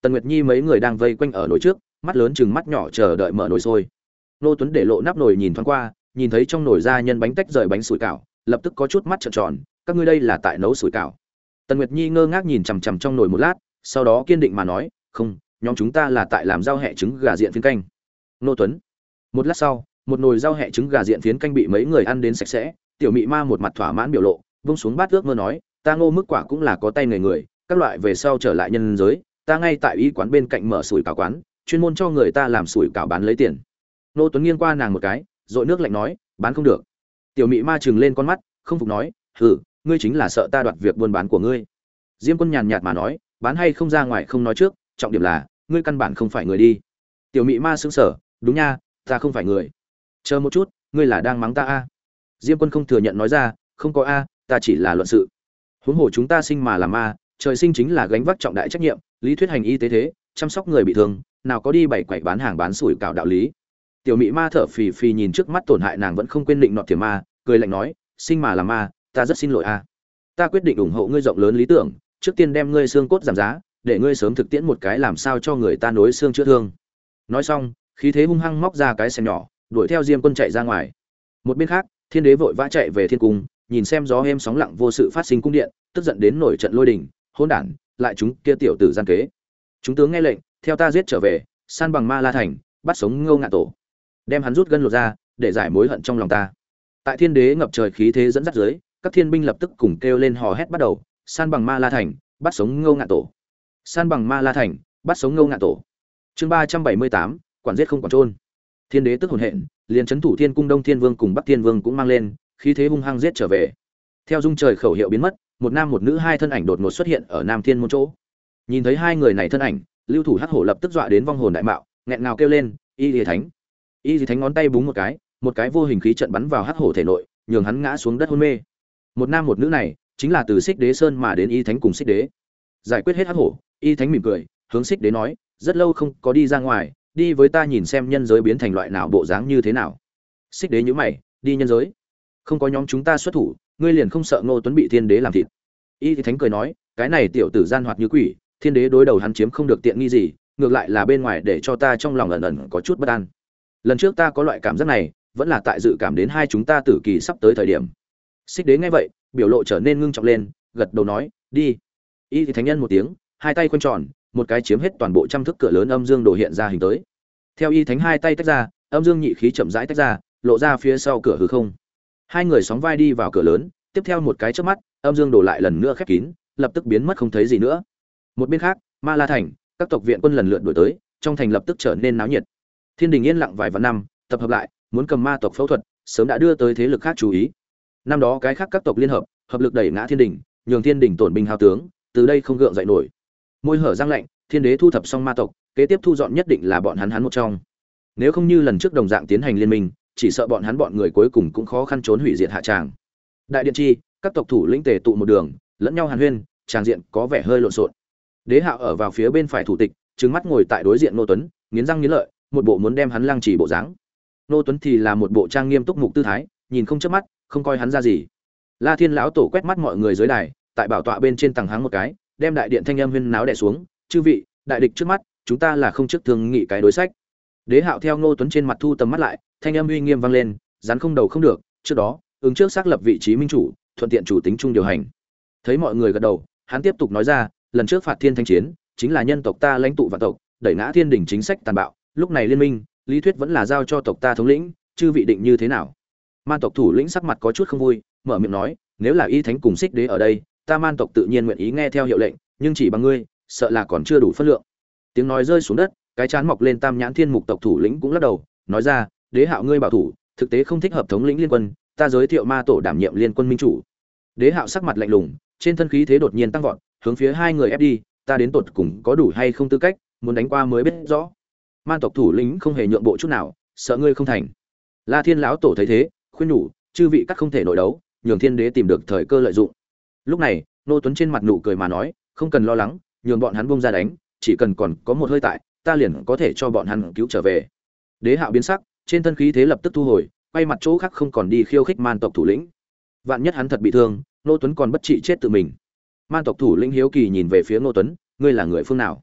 Tần Nguyệt Nhi mấy người đang vây quanh ở nồi trước, mắt lớn chừng mắt nhỏ chờ đợi mở nồi sôi. Nô Tuấn để lộ nắp nồi nhìn thoáng qua, nhìn thấy trong nồi ra nhân bánh tách rời bánh sủi cảo, lập tức có chút mắt trợn tròn, các ngươi đây là tại nấu sủi cảo? Tần Nguyệt Nhi ngơ ngác nhìn chằm chằm trong nồi một lát, sau đó kiên định mà nói, không, nhóm chúng ta là tại làm rau hẹ trứng gà diện phiến canh. Nô Tuấn. Một lát sau, một nồi rau hẹ trứng gà diện phiến canh bị mấy người ăn đến sạch sẽ, tiểu mị ma một mặt thỏa mãn biểu lộ, vung xuống bát ước mơ nói, ta Ngô Mức Quả cũng là có tay nghề người, các loại về sau trở lại nhân giới, ta ngay tại y quán bên cạnh mở sủi cảo quán, chuyên môn cho người ta làm sủi cảo bán lấy tiền. Nô Tuấn nghiêng qua nàng một cái, dội nước lạnh nói, bán không được. Tiểu mị ma trừng lên con mắt, không phục nói, hừ, ngươi chính là sợ ta đoạt việc buôn bán của ngươi. Diêm Quân nhàn nhạt mà nói, bán hay không ra ngoài không nói trước, trọng điểm là ngươi căn bản không phải người đi. Tiểu mị ma sững sờ, đúng nha, ta không phải người. Chờ một chút, ngươi là đang mắng ta a? Diêm Quân không thừa nhận nói ra, không có a, ta chỉ là luận sự. Huống hồ chúng ta sinh mà làm ma, trời sinh chính là gánh vác trọng đại trách nhiệm, lý thuyết hành y tế thế, chăm sóc người bị thương, nào có đi bày quậy bán hàng bán sủi cảo đạo lý. Tiểu mị ma thở phì phì nhìn trước mắt tổn hại nàng vẫn không quên định nọt thiểm ma, cười lạnh nói, sinh mà làm ma, ta rất xin lỗi a. Ta quyết định ủng hộ ngươi rộng lớn lý tưởng, trước tiên đem ngươi xương cốt giảm giá, để ngươi sớm thực tiễn một cái làm sao cho người ta nối xương chữa thương. Nói xong, khí thế hung hăng móc ra cái xem nhỏ, đuổi theo Diêm Quân chạy ra ngoài. Một bên khác, Thiên Đế vội vã chạy về thiên cung, nhìn xem gió êm sóng lặng vô sự phát sinh cung điện, tức giận đến nổi trận lôi đình, hỗn đản, lại chúng kia tiểu tử gian kế. Chúng tướng nghe lệnh, theo ta giết trở về, san bằng Ma La thành, bắt sống Ngô Ngạn Tổ. Đem hắn rút gân lột ra, để giải mối hận trong lòng ta. Tại Thiên Đế ngập trời khí thế dẫn dắt dưới, các thiên binh lập tức cùng kêu lên hò hét bắt đầu, san bằng Ma La thành, bắt sống Ngô Ngạn Tổ. San bằng Ma La thành, bắt sống Ngô Ngạn Tổ. Chương ba trăm bảy mươi tám, quản giết không quản trôn. Thiên Đế tức hồn hện, liền trấn thủ Thiên cung Đông Thiên Vương cùng Bắc Thiên Vương cũng mang lên, khí thế hung hăng giết trở về. Theo dung trời khẩu hiệu biến mất, một nam một nữ hai thân ảnh đột ngột xuất hiện ở Nam Thiên môn chỗ. Nhìn thấy hai người này thân ảnh, Lưu Thủ Hắc Hổ lập tức dọa đến vong hồn đại mạo, nghẹn ngào kêu lên, "Y Lìa Thánh!" Y Lìa Thánh ngón tay búng một cái, một cái vô hình khí trận bắn vào Hắc Hổ thể nội, nhường hắn ngã xuống đất hôn mê. Một nam một nữ này, chính là từ Xích Đế Sơn mà đến Y Thánh cùng Xích Đế. Giải quyết hết Hắc Hổ, Y Thánh mỉm cười, hướng Xích Đế nói, "Rất lâu không có đi ra ngoài, đi với ta nhìn xem nhân giới biến thành loại nào bộ dáng như thế nào." Xích Đế nhíu mày, "Đi nhân giới? Không có nhóm chúng ta xuất thủ, ngươi liền không sợ Ngô Tuấn bị Thiên Đế làm thịt?" Y Thánh cười nói, "Cái này tiểu tử gian hoạt như quỷ, Thiên Đế đối đầu hắn chiếm không được tiện nghi gì, ngược lại là bên ngoài để cho ta trong lòng ẩn ẩn có chút bất an. Lần trước ta có loại cảm giác này, vẫn là tại dự cảm đến hai chúng ta tử kỳ sắp tới thời điểm." Xích Đế nghe vậy, biểu lộ trở nên ngưng trọng lên, gật đầu nói, "Đi." Y Thánh nhân một tiếng, hai tay quanh tròn, một cái chiếm hết toàn bộ trăm thước cửa lớn âm dương đồ hiện ra hình tới. Theo Y Thánh hai tay tách ra, âm dương nhị khí chậm rãi tách ra, lộ ra phía sau cửa hư không. Hai người sóng vai đi vào cửa lớn, tiếp theo một cái chớp mắt, âm dương đồ lại lần nữa khép kín, lập tức biến mất không thấy gì nữa. Một bên khác, Ma La thành, các tộc viện quân lần lượt đuổi tới, trong thành lập tức trở nên náo nhiệt. Thiên Đình yên lặng vài vạn năm, tập hợp lại, muốn cầm ma tộc phẫu thuật, sớm đã đưa tới thế lực khác chú ý. Năm đó cái khác các tộc liên hợp, hợp lực đẩy ngã Thiên Đình, nhường Thiên Đình tổn binh hao tướng, từ đây không gượng dậy nổi. Môi hở răng lạnh, Thiên Đế thu thập xong ma tộc, kế tiếp thu dọn nhất định là bọn hắn hắn một trong. Nếu không như lần trước đồng dạng tiến hành liên minh, chỉ sợ bọn hắn bọn người cuối cùng cũng khó khăn trốn hủy diệt hạ tràng. Đại điện chi, các tộc thủ lĩnh tề tụ một đường, lẫn nhau hàn huyên, tràng diện có vẻ hơi lộn xộn. Đế Hạo ở vào phía bên phải thủ tịch, trừng mắt ngồi tại đối diện Nô Tuấn, nghiến răng nghiến lợi, một bộ muốn đem hắn lăng trì bộ dáng. Nô Tuấn thì là một bộ trang nghiêm túc mục tư thái, nhìn không chớp mắt, không coi hắn ra gì. La Thiên lão tổ quét mắt mọi người dưới đài, tại bảo tọa bên trên tầng háng một cái, đem đại điện thanh âm huyên náo đè xuống, "Chư vị, đại địch trước mắt, chúng ta là không trước thương nghị cái đối sách." Đế Hạo theo Nô Tuấn trên mặt thu tầm mắt lại, thanh âm uy nghiêm vang lên, "Rắn không đầu không được, trước đó, ứng trước xác lập vị trí minh chủ, thuận tiện chủ tính chung điều hành." Thấy mọi người gật đầu, hắn tiếp tục nói ra, "Lần trước phạt thiên thanh chiến, chính là nhân tộc ta lãnh tụ vạn tộc, đẩy ngã thiên đỉnh chính sách tàn bạo, lúc này liên minh, lý thuyết vẫn là giao cho tộc ta thống lĩnh, chư vị định như thế nào?" Man tộc thủ lĩnh sắc mặt có chút không vui, mở miệng nói, "Nếu là Y Thánh cùng Xích Đế ở đây, ta Man tộc tự nhiên nguyện ý nghe theo hiệu lệnh, nhưng chỉ bằng ngươi, sợ là còn chưa đủ phân lượng." Tiếng nói rơi xuống đất, cái chán mọc lên tam nhãn thiên mục tộc thủ lĩnh cũng lắc đầu, nói ra, "Đế Hạo ngươi bảo thủ, thực tế không thích hợp thống lĩnh liên quân, ta giới thiệu ma tổ đảm nhiệm liên quân minh chủ." Đế Hạo sắc mặt lạnh lùng, trên thân khí thế đột nhiên tăng vọt, hướng phía hai người ép đi, "Ta đến tột cùng có đủ hay không tư cách, muốn đánh qua mới biết rõ." Man tộc thủ lĩnh không hề nhượng bộ chút nào, "Sợ ngươi không thành." La Thiên lão tổ thấy thế, khuyên nhủ, "Chư vị các không thể nội đấu, nhường Thiên Đế tìm được thời cơ lợi dụng." Lúc này, Nô Tuấn trên mặt nụ cười mà nói, "Không cần lo lắng, nhường bọn hắn buông ra đánh, chỉ cần còn có một hơi tại, ta liền có thể cho bọn hắn cứu trở về." Đế Hạo biến sắc, trên thân khí thế lập tức thu hồi, quay mặt chỗ khác không còn đi khiêu khích man tộc thủ lĩnh. Vạn nhất hắn thật bị thương, Nô Tuấn còn bất trị chết tự mình. Man tộc thủ lĩnh hiếu kỳ nhìn về phía Nô Tuấn, "Ngươi là người phương nào?"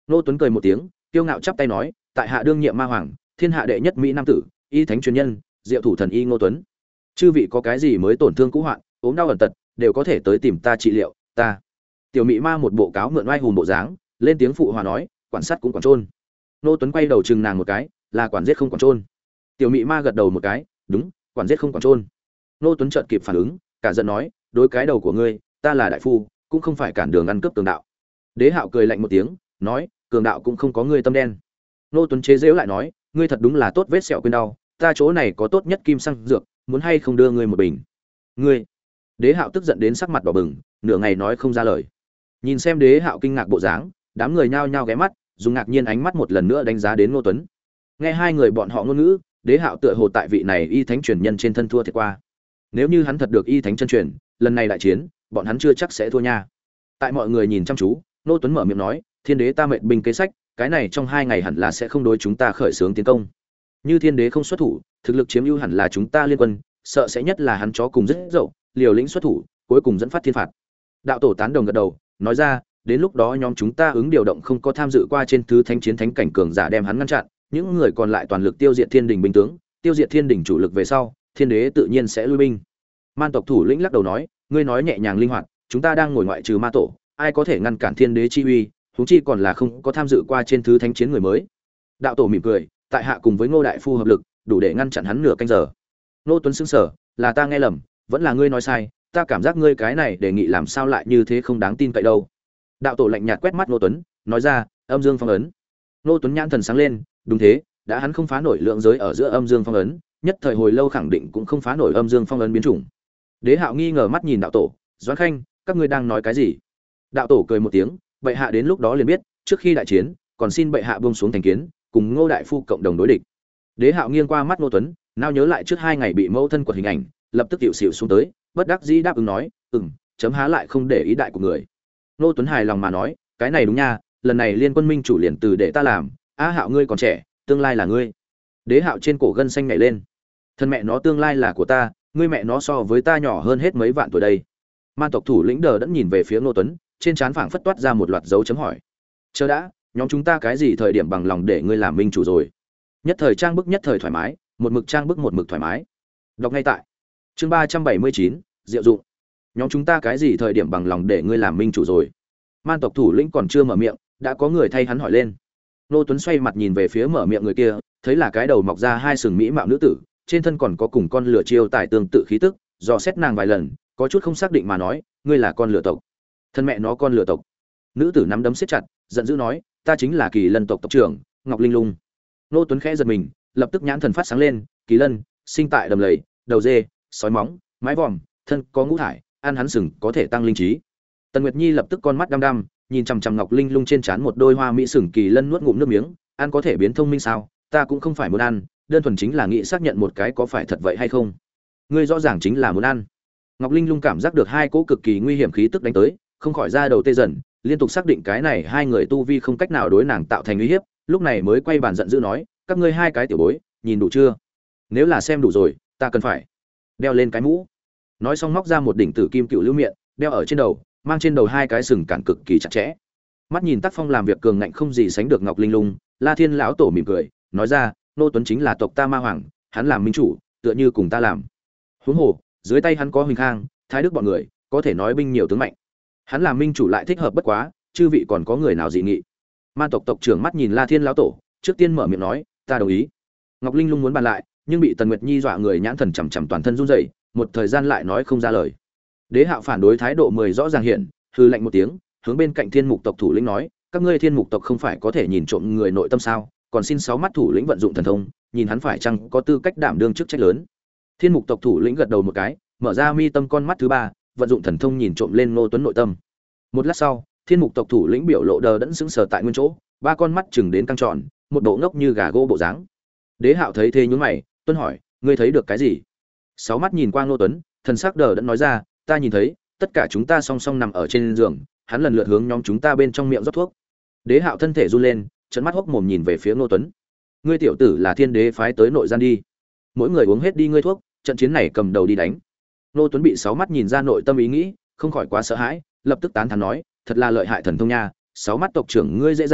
Ngô Tuấn cười một tiếng, kiêu ngạo chắp tay nói, tại hạ đương nhiệm ma hoàng, thiên hạ đệ nhất mỹ nam tử, y thánh truyền nhân, diệu thủ thần y Ngô Tuấn. Chư vị có cái gì mới tổn thương cũ hoạn, ốm đau ẩn tật, đều có thể tới tìm ta trị liệu, ta. Tiểu Mị Ma một bộ cáo mượn oai hùng bộ dáng, lên tiếng phụ hòa nói, quản sát cũng quản trôn. Ngô Tuấn quay đầu chừng nàng một cái, là quản giết không quản trôn. Tiểu Mị Ma gật đầu một cái, đúng, quản giết không quản trôn. Ngô Tuấn chợt kịp phản ứng, cả giận nói, đối cái đầu của ngươi, ta là đại phu, cũng không phải cản đường ăn cướp cường đạo. Đế Hạo cười lạnh một tiếng, nói, cường đạo cũng không có ngươi tâm đen. Ngô Tuấn chế giễu lại nói, ngươi thật đúng là tốt vết sẹo quên đau, ta chỗ này có tốt nhất kim xăng dược, muốn hay không đưa ngươi một bình. Ngươi. Đế Hạo tức giận đến sắc mặt đỏ bừng, nửa ngày nói không ra lời. Nhìn xem Đế Hạo kinh ngạc bộ dáng, đám người nhao nhao ghé mắt, dùng ngạc nhiên ánh mắt một lần nữa đánh giá đến Ngô Tuấn. Nghe hai người bọn họ ngôn ngữ, Đế Hạo tựa hồ tại vị này y thánh truyền nhân trên thân thua thiệt qua. Nếu như hắn thật được y thánh chân truyền, lần này đại chiến, bọn hắn chưa chắc sẽ thua nha. Tại mọi người nhìn chăm chú, Ngô Tuấn mở miệng nói, Thiên đế ta mệnh binh kế sách, cái này trong hai ngày hẳn là sẽ không đối chúng ta khởi xướng tiến công. Như Thiên đế không xuất thủ, thực lực chiếm ưu hẳn là chúng ta liên quân, sợ sẽ nhất là hắn chó cùng rất dậu, liều lĩnh xuất thủ, cuối cùng dẫn phát thiên phạt. Đạo tổ tán đồng gật đầu, nói ra, đến lúc đó nhóm chúng ta ứng điều động không có tham dự qua trên thứ thánh chiến thánh cảnh cường giả đem hắn ngăn chặn, những người còn lại toàn lực tiêu diệt thiên đình binh tướng, tiêu diệt thiên đình chủ lực về sau, thiên đế tự nhiên sẽ lui binh. Man tộc thủ lĩnh lắc đầu nói, ngươi nói nhẹ nhàng linh hoạt, chúng ta đang ngồi ngoại trừ ma tổ, ai có thể ngăn cản thiên đế chi uy, huống chi còn là không có tham dự qua trên thứ thánh chiến người mới. Đạo tổ mỉm cười, tại hạ cùng với Ngô đại phu hợp lực, đủ để ngăn chặn hắn nửa canh giờ. Ngô Tuấn sững sờ, là ta nghe lầm, vẫn là ngươi nói sai, ta cảm giác ngươi cái này đề nghị làm sao lại như thế không đáng tin cậy đâu. Đạo tổ lạnh nhạt quét mắt Ngô Tuấn, nói ra, âm dương phong ấn. Ngô Tuấn nhãn thần sáng lên, đúng thế, đã hắn không phá nổi lượng giới ở giữa âm dương phong ấn, nhất thời hồi lâu khẳng định cũng không phá nổi âm dương phong ấn biến chủng. Đế Hạo nghi ngờ mắt nhìn đạo tổ, Doãn Khanh, các ngươi đang nói cái gì? Đạo tổ cười một tiếng, bệ hạ đến lúc đó liền biết, trước khi đại chiến, còn xin bệ hạ buông xuống thành kiến, cùng Ngô đại phu cộng đồng đối địch. Đế Hạo nghiêng qua mắt Ngô Tuấn, nao nhớ lại trước hai ngày bị mẫu thân quật hình ảnh, lập tức tiểu xỉu xuống tới, bất đắc dĩ đáp ứng nói, "Ừm, chấm há lại không để ý đại của người." Ngô Tuấn hài lòng mà nói, "Cái này đúng nha, lần này liên quân minh chủ liền từ để ta làm, A Hạo ngươi còn trẻ, tương lai là ngươi." Đế Hạo trên cổ gân xanh nhảy lên. Thân mẹ nó tương lai là của ta, ngươi mẹ nó so với ta nhỏ hơn hết mấy vạn tuổi đây. Man tộc thủ lĩnh Đờ đẫn nhìn về phía Ngô Tuấn, trên trán phảng phất toát ra một loạt dấu chấm hỏi. "Chờ đã, nhóm chúng ta cái gì thời điểm bằng lòng để ngươi làm minh chủ rồi?" Nhất thời trang bức nhất thời thoải mái, một mực trang bức một mực thoải mái. Đọc ngay tại chương ba trăm bảy mươi chín, diệu dụng. Nhóm chúng ta cái gì thời điểm bằng lòng để ngươi làm minh chủ rồi? Man tộc thủ lĩnh còn chưa mở miệng, đã có người thay hắn hỏi lên. Ngô Tuấn xoay mặt nhìn về phía mở miệng người kia, thấy là cái đầu mọc ra hai sừng mỹ mạo nữ tử, trên thân còn có cùng con lửa chiêu tài tương tự khí tức, dò xét nàng vài lần, có chút không xác định mà nói, ngươi là con lửa tộc. Thân mẹ nó con lửa tộc. Nữ tử nắm đấm siết chặt, giận dữ nói, ta chính là Kỳ Lân tộc tộc trưởng, Ngọc Linh Lung. Ngô Tuấn khẽ giật mình, lập tức nhãn thần phát sáng lên, Kỳ Lân, sinh tại đầm lầy, đầu dê, sói móng, mái vòm, thân có ngũ thải, ăn hắn sừng có thể tăng linh trí. Tần Nguyệt Nhi lập tức con mắt đăm đăm, nhìn chằm chằm Ngọc Linh Lung trên trán một đôi hoa mỹ sừng, Kỳ Lân nuốt ngụm nước miếng, ăn có thể biến thông minh sao? Ta cũng không phải muốn ăn, đơn thuần chính là nghĩ xác nhận một cái có phải thật vậy hay không. Ngươi rõ ràng chính là muốn ăn. Ngọc Linh Lung cảm giác được hai cỗ cực kỳ nguy hiểm khí tức đánh tới, không khỏi ra đầu tê dần, liên tục xác định cái này hai người tu vi không cách nào đối nàng tạo thành uy hiếp, lúc này mới quay bàn giận dữ nói, các ngươi hai cái tiểu bối, nhìn đủ chưa? Nếu là xem đủ rồi, ta cần phải đeo lên cái mũ. Nói xong móc ra một đỉnh tử kim cựu lưu miệng, đeo ở trên đầu, mang trên đầu hai cái sừng cản cực kỳ chặt chẽ. Mắt nhìn tác phong làm việc cường ngạnh không gì sánh được Ngọc Linh Lung, La Thiên lão tổ mỉm cười, nói ra, Nô Tuấn chính là tộc ta ma hoàng, hắn làm minh chủ, tựa như cùng ta làm. Huống hồ, dưới tay hắn có Huỳnh Khang, Thái Đức bọn người, có thể nói binh nhiều tướng mạnh. Hắn làm minh chủ lại thích hợp bất quá, chư vị còn có người nào dị nghị? Man tộc tộc trưởng mắt nhìn La Thiên lão tổ, trước tiên mở miệng nói, ta đồng ý. Ngọc Linh Lung muốn bàn lại, nhưng bị Tần Nguyệt Nhi dọa người nhãn thần chằm chằm toàn thân run rẩy, một thời gian lại nói không ra lời. Đế Hạo phản đối thái độ mười rõ ràng hiện, hư lạnh một tiếng, hướng bên cạnh Thiên Mục tộc thủ lĩnh nói, các ngươi Thiên Mục tộc không phải có thể nhìn trộm người nội tâm sao? Còn xin sáu mắt thủ lĩnh vận dụng thần thông, nhìn hắn phải chăng có tư cách đảm đương chức trách lớn. Thiên Mục tộc thủ lĩnh gật đầu một cái, mở ra mi tâm con mắt thứ ba, vận dụng thần thông nhìn trộm lên Ngô Tuấn nội tâm. Một lát sau, Thiên Mục tộc thủ lĩnh biểu lộ đờ đẫn sững sờ tại nguyên chỗ, ba con mắt chừng đến căng tròn, một bộ ngốc như gà gỗ bộ dáng. Đế Hạo thấy thế nhướng mày, tuân hỏi, ngươi thấy được cái gì? Sáu mắt nhìn qua Ngô Tuấn, thần sắc đờ đẫn nói ra, ta nhìn thấy, tất cả chúng ta song song nằm ở trên giường, hắn lần lượt hướng nhóm chúng ta bên trong miệng rót thuốc. Đế Hạo thân thể run lên, trợn mắt hốc mồm nhìn về phía Ngô Tuấn. Ngươi tiểu tử là Thiên Đế phái tới nội gian đi, mỗi người uống hết đi ngươi thuốc, trận chiến này cầm đầu đi đánh. Ngô Tuấn bị sáu mắt nhìn ra nội tâm ý nghĩ, không khỏi quá sợ hãi, lập tức tán thán nói, thật là lợi hại thần thông nha, sáu mắt tộc trưởng ngươi dễ dàng,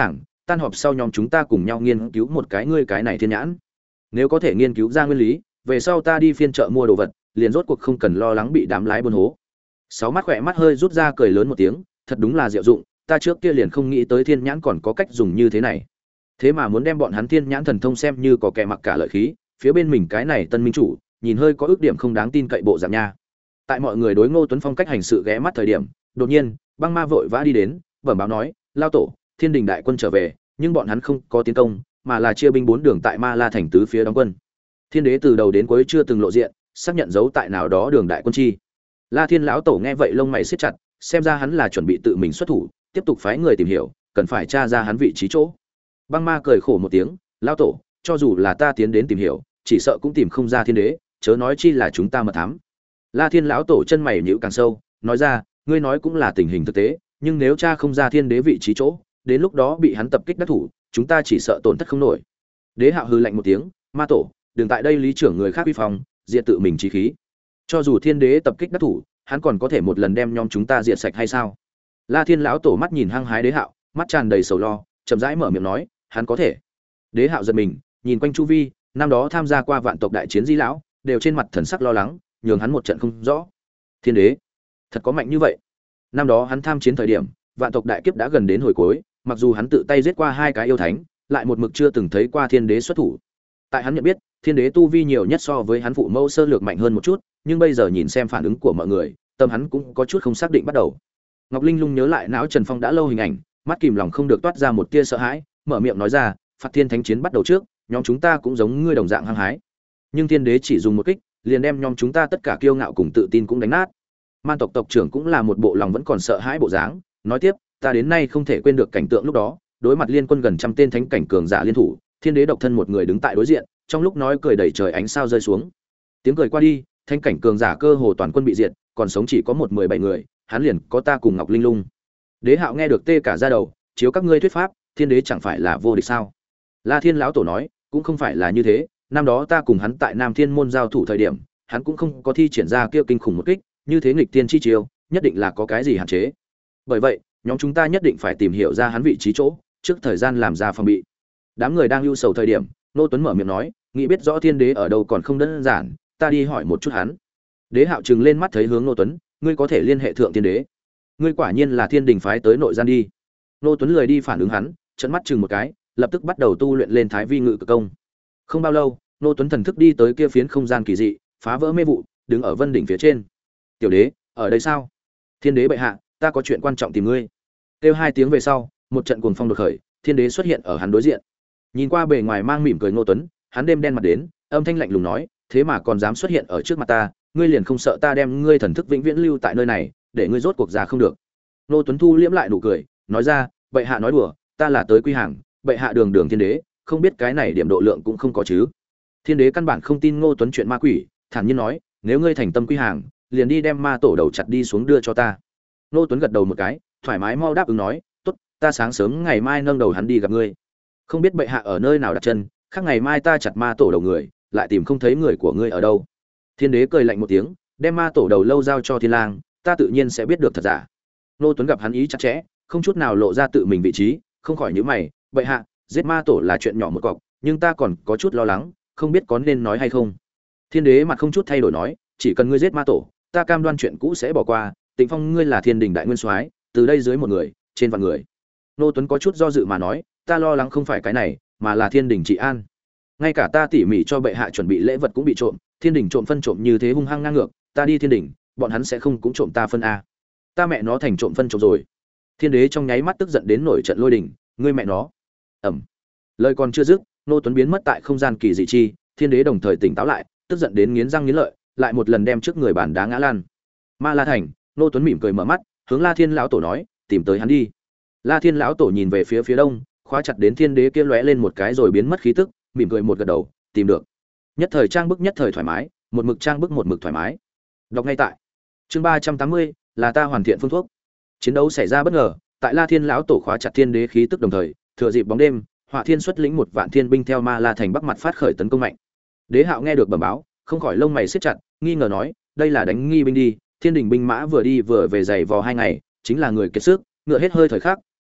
tan họp sau nhóm chúng ta cùng nhau nghiên cứu một cái ngươi cái này thiên nhãn. Nếu có thể nghiên cứu ra nguyên lý, về sau ta đi phiên chợ mua đồ vật, liền rốt cuộc không cần lo lắng bị đám lái buôn hố. Sáu mắt khỏe mắt hơi rút ra cười lớn một tiếng, thật đúng là diệu dụng, ta trước kia liền không nghĩ tới thiên nhãn còn có cách dùng như thế này. Thế mà muốn đem bọn hắn thiên nhãn thần thông xem như có kẻ mặc cả lợi khí, phía bên mình cái này tân minh chủ, nhìn hơi có ước điểm không đáng tin cậy bộ dạng nha. Tại mọi người đối Ngô Tuấn Phong cách hành sự ghé mắt thời điểm, đột nhiên, Băng Ma vội vã đi đến, bẩm báo nói, lao tổ, Thiên Đình đại quân trở về, nhưng bọn hắn không có tiến công, mà là chia binh bốn đường tại Ma La thành tứ phía đóng quân. Thiên đế từ đầu đến cuối chưa từng lộ diện, xác nhận dấu tại nào đó đường đại quân chi. La Thiên lão tổ nghe vậy lông mày siết chặt, xem ra hắn là chuẩn bị tự mình xuất thủ, tiếp tục phái người tìm hiểu, cần phải tra ra hắn vị trí chỗ. Băng Ma cười khổ một tiếng, lão tổ, cho dù là ta tiến đến tìm hiểu, chỉ sợ cũng tìm không ra thiên đế, chớ nói chi là chúng ta mật thám. La Thiên lão tổ chân mày nhíu càng sâu, nói ra, ngươi nói cũng là tình hình thực tế, nhưng nếu cha không ra thiên đế vị trí chỗ, đến lúc đó bị hắn tập kích đắc thủ, chúng ta chỉ sợ tổn thất không nổi. Đế Hạo hừ lạnh một tiếng, Ma tổ, đừng tại đây lý trưởng người khác uy phong, diệt tự mình chí khí. Cho dù thiên đế tập kích đắc thủ, hắn còn có thể một lần đem nhóm chúng ta diệt sạch hay sao? La Thiên lão tổ mắt nhìn hăng hái Đế Hạo, mắt tràn đầy sầu lo, chậm rãi mở miệng nói, hắn có thể. Đế Hạo giật mình, nhìn quanh chu vi, năm đó tham gia qua vạn tộc đại chiến Di lão, đều trên mặt thần sắc lo lắng, nhường hắn một trận không rõ. Thiên đế, thật có mạnh như vậy? Năm đó hắn tham chiến thời điểm, vạn tộc đại kiếp đã gần đến hồi cuối, mặc dù hắn tự tay giết qua hai cái yêu thánh, lại một mực chưa từng thấy qua thiên đế xuất thủ. Tại hắn nhận biết, thiên đế tu vi nhiều nhất so với hắn phụ mẫu sơ lược mạnh hơn một chút, nhưng bây giờ nhìn xem phản ứng của mọi người, tâm hắn cũng có chút không xác định bắt đầu. Ngọc Linh Lung nhớ lại não Trần Phong đã lâu hình ảnh, mắt kìm lòng không được toát ra một tia sợ hãi, mở miệng nói ra, phạt thiên thánh chiến bắt đầu trước, nhóm chúng ta cũng giống ngươi đồng dạng hăng hái. Nhưng thiên đế chỉ dùng một kích, liền đem nhóm chúng ta tất cả kiêu ngạo cùng tự tin cũng đánh nát. Man tộc tộc trưởng cũng là một bộ lòng vẫn còn sợ hãi bộ dáng, nói tiếp, ta đến nay không thể quên được cảnh tượng lúc đó, đối mặt liên quân gần trăm tên thánh cảnh cường giả liên thủ, thiên đế độc thân một người đứng tại đối diện, trong lúc nói cười đầy trời ánh sao rơi xuống. Tiếng cười qua đi, thánh cảnh cường giả cơ hồ toàn quân bị diệt, còn sống chỉ có một mười bảy người, hắn liền có ta cùng Ngọc Linh Lung. Đế Hạo nghe được tê cả da đầu, chiếu các ngươi thuyết pháp, thiên đế chẳng phải là vô địch sao? La Thiên lão tổ nói, cũng không phải là như thế, năm đó ta cùng hắn tại Nam Thiên môn giao thủ thời điểm, hắn cũng không có thi triển ra kia kinh khủng một kích, như thế nghịch tiên chi chiêu, nhất định là có cái gì hạn chế. Bởi vậy, nhóm chúng ta nhất định phải tìm hiểu ra hắn vị trí chỗ, trước thời gian làm ra phòng bị. Đám người đang ưu sầu thời điểm, Nô Tuấn mở miệng nói, nghĩ biết rõ thiên đế ở đâu còn không đơn giản, ta đi hỏi một chút hắn. Đế Hạo trừng lên mắt thấy hướng Nô Tuấn, ngươi có thể liên hệ thượng thiên đế. Ngươi quả nhiên là thiên đình phái tới nội gian đi. Nô Tuấn lười đi phản ứng hắn, trợn mắt chừng một cái, lập tức bắt đầu tu luyện lên Thái Vi Ngự Cực Công. Không bao lâu, Nô Tuấn thần thức đi tới kia phiến không gian kỳ dị, phá vỡ mê vụ, đứng ở vân đỉnh phía trên. Tiểu đế, ở đây sao? Thiên đế bệ hạ, ta có chuyện quan trọng tìm ngươi. Kêu hai tiếng về sau, một trận cuồng phong đột khởi, thiên đế xuất hiện ở hắn đối diện. Nhìn qua bề ngoài mang mỉm cười Ngô Tuấn, hắn đêm đen mặt đến, âm thanh lạnh lùng nói, thế mà còn dám xuất hiện ở trước mặt ta, ngươi liền không sợ ta đem ngươi thần thức vĩnh viễn lưu tại nơi này, để ngươi rốt cuộc ra không được. Ngô Tuấn thu liễm lại nụ cười, nói ra, bệ hạ nói đùa, ta là tới quy hàng, bệ hạ đường đường thiên đế, không biết cái này điểm độ lượng cũng không có chứ. Thiên đế căn bản không tin Ngô Tuấn chuyện ma quỷ, thản nhiên nói, nếu ngươi thành tâm quy hàng, liền đi đem ma tổ đầu chặt đi xuống đưa cho ta. Ngô Tuấn gật đầu một cái, thoải mái mau đáp ứng nói, tốt, ta sáng sớm ngày mai nâng đầu hắn đi gặp ngươi. Không biết bệ hạ ở nơi nào đặt chân, khác ngày mai ta chặt ma tổ đầu người, lại tìm không thấy người của ngươi ở đâu. Thiên đế cười lạnh một tiếng, đem ma tổ đầu lâu giao cho Thiên Lang, ta tự nhiên sẽ biết được thật giả. Ngô Tuấn gặp hắn ý chặt chẽ, không chút nào lộ ra tự mình vị trí, không khỏi nhíu mày, bệ hạ, giết ma tổ là chuyện nhỏ một cọc, nhưng ta còn có chút lo lắng, không biết có nên nói hay không. Thiên đế mặt không chút thay đổi nói, chỉ cần ngươi giết ma tổ, ta cam đoan chuyện cũ sẽ bỏ qua, Tịnh Phong ngươi là thiên đình đại nguyên soái, từ đây dưới một người, trên vạn người. Ngô Tuấn có chút do dự mà nói, ta lo lắng không phải cái này, mà là thiên đình trị an. Ngay cả ta tỉ mỉ cho bệ hạ chuẩn bị lễ vật cũng bị trộm, thiên đình trộm phân trộm như thế hung hăng ngang ngược, ta đi thiên đình, bọn hắn sẽ không cũng trộm ta phân a. Ta mẹ nó thành trộm phân trộm rồi. Thiên đế trong nháy mắt tức giận đến nổi trận lôi đình, ngươi mẹ nó. Ẩm. Lời còn chưa dứt, Ngô Tuấn biến mất tại không gian kỳ dị chi, thiên đế đồng thời tỉnh táo lại, tức giận đến nghiến răng nghiến lợi, lại một lần đem trước người bản đá ngã lan. Ma La Thành, Ngô Tuấn mỉm cười mở mắt, hướng La Thiên lão tổ nói, tìm tới hắn đi. La Thiên lão tổ nhìn về phía phía đông, khóa chặt đến thiên đế kia lóe lên một cái rồi biến mất khí tức, mỉm cười một gật đầu, tìm được. Nhất thời trang bức nhất thời thoải mái, một mực trang bức một mực thoải mái. Đọc ngay tại chương ba trăm tám mươi, là ta hoàn thiện phương thuốc. Chiến đấu xảy ra bất ngờ, tại La Thiên lão tổ khóa chặt thiên đế khí tức đồng thời, thừa dịp bóng đêm, Hỏa Thiên xuất lĩnh một vạn thiên binh theo Ma La Thành bắc mặt phát khởi tấn công mạnh. Đế Hạo nghe được bẩm báo, không khỏi lông mày siết chặt, nghi ngờ nói, đây là đánh nghi binh đi, thiên đình binh mã vừa đi vừa về giày vò hai ngày, chính là người kiệt sức, ngựa hết hơi thời khắc,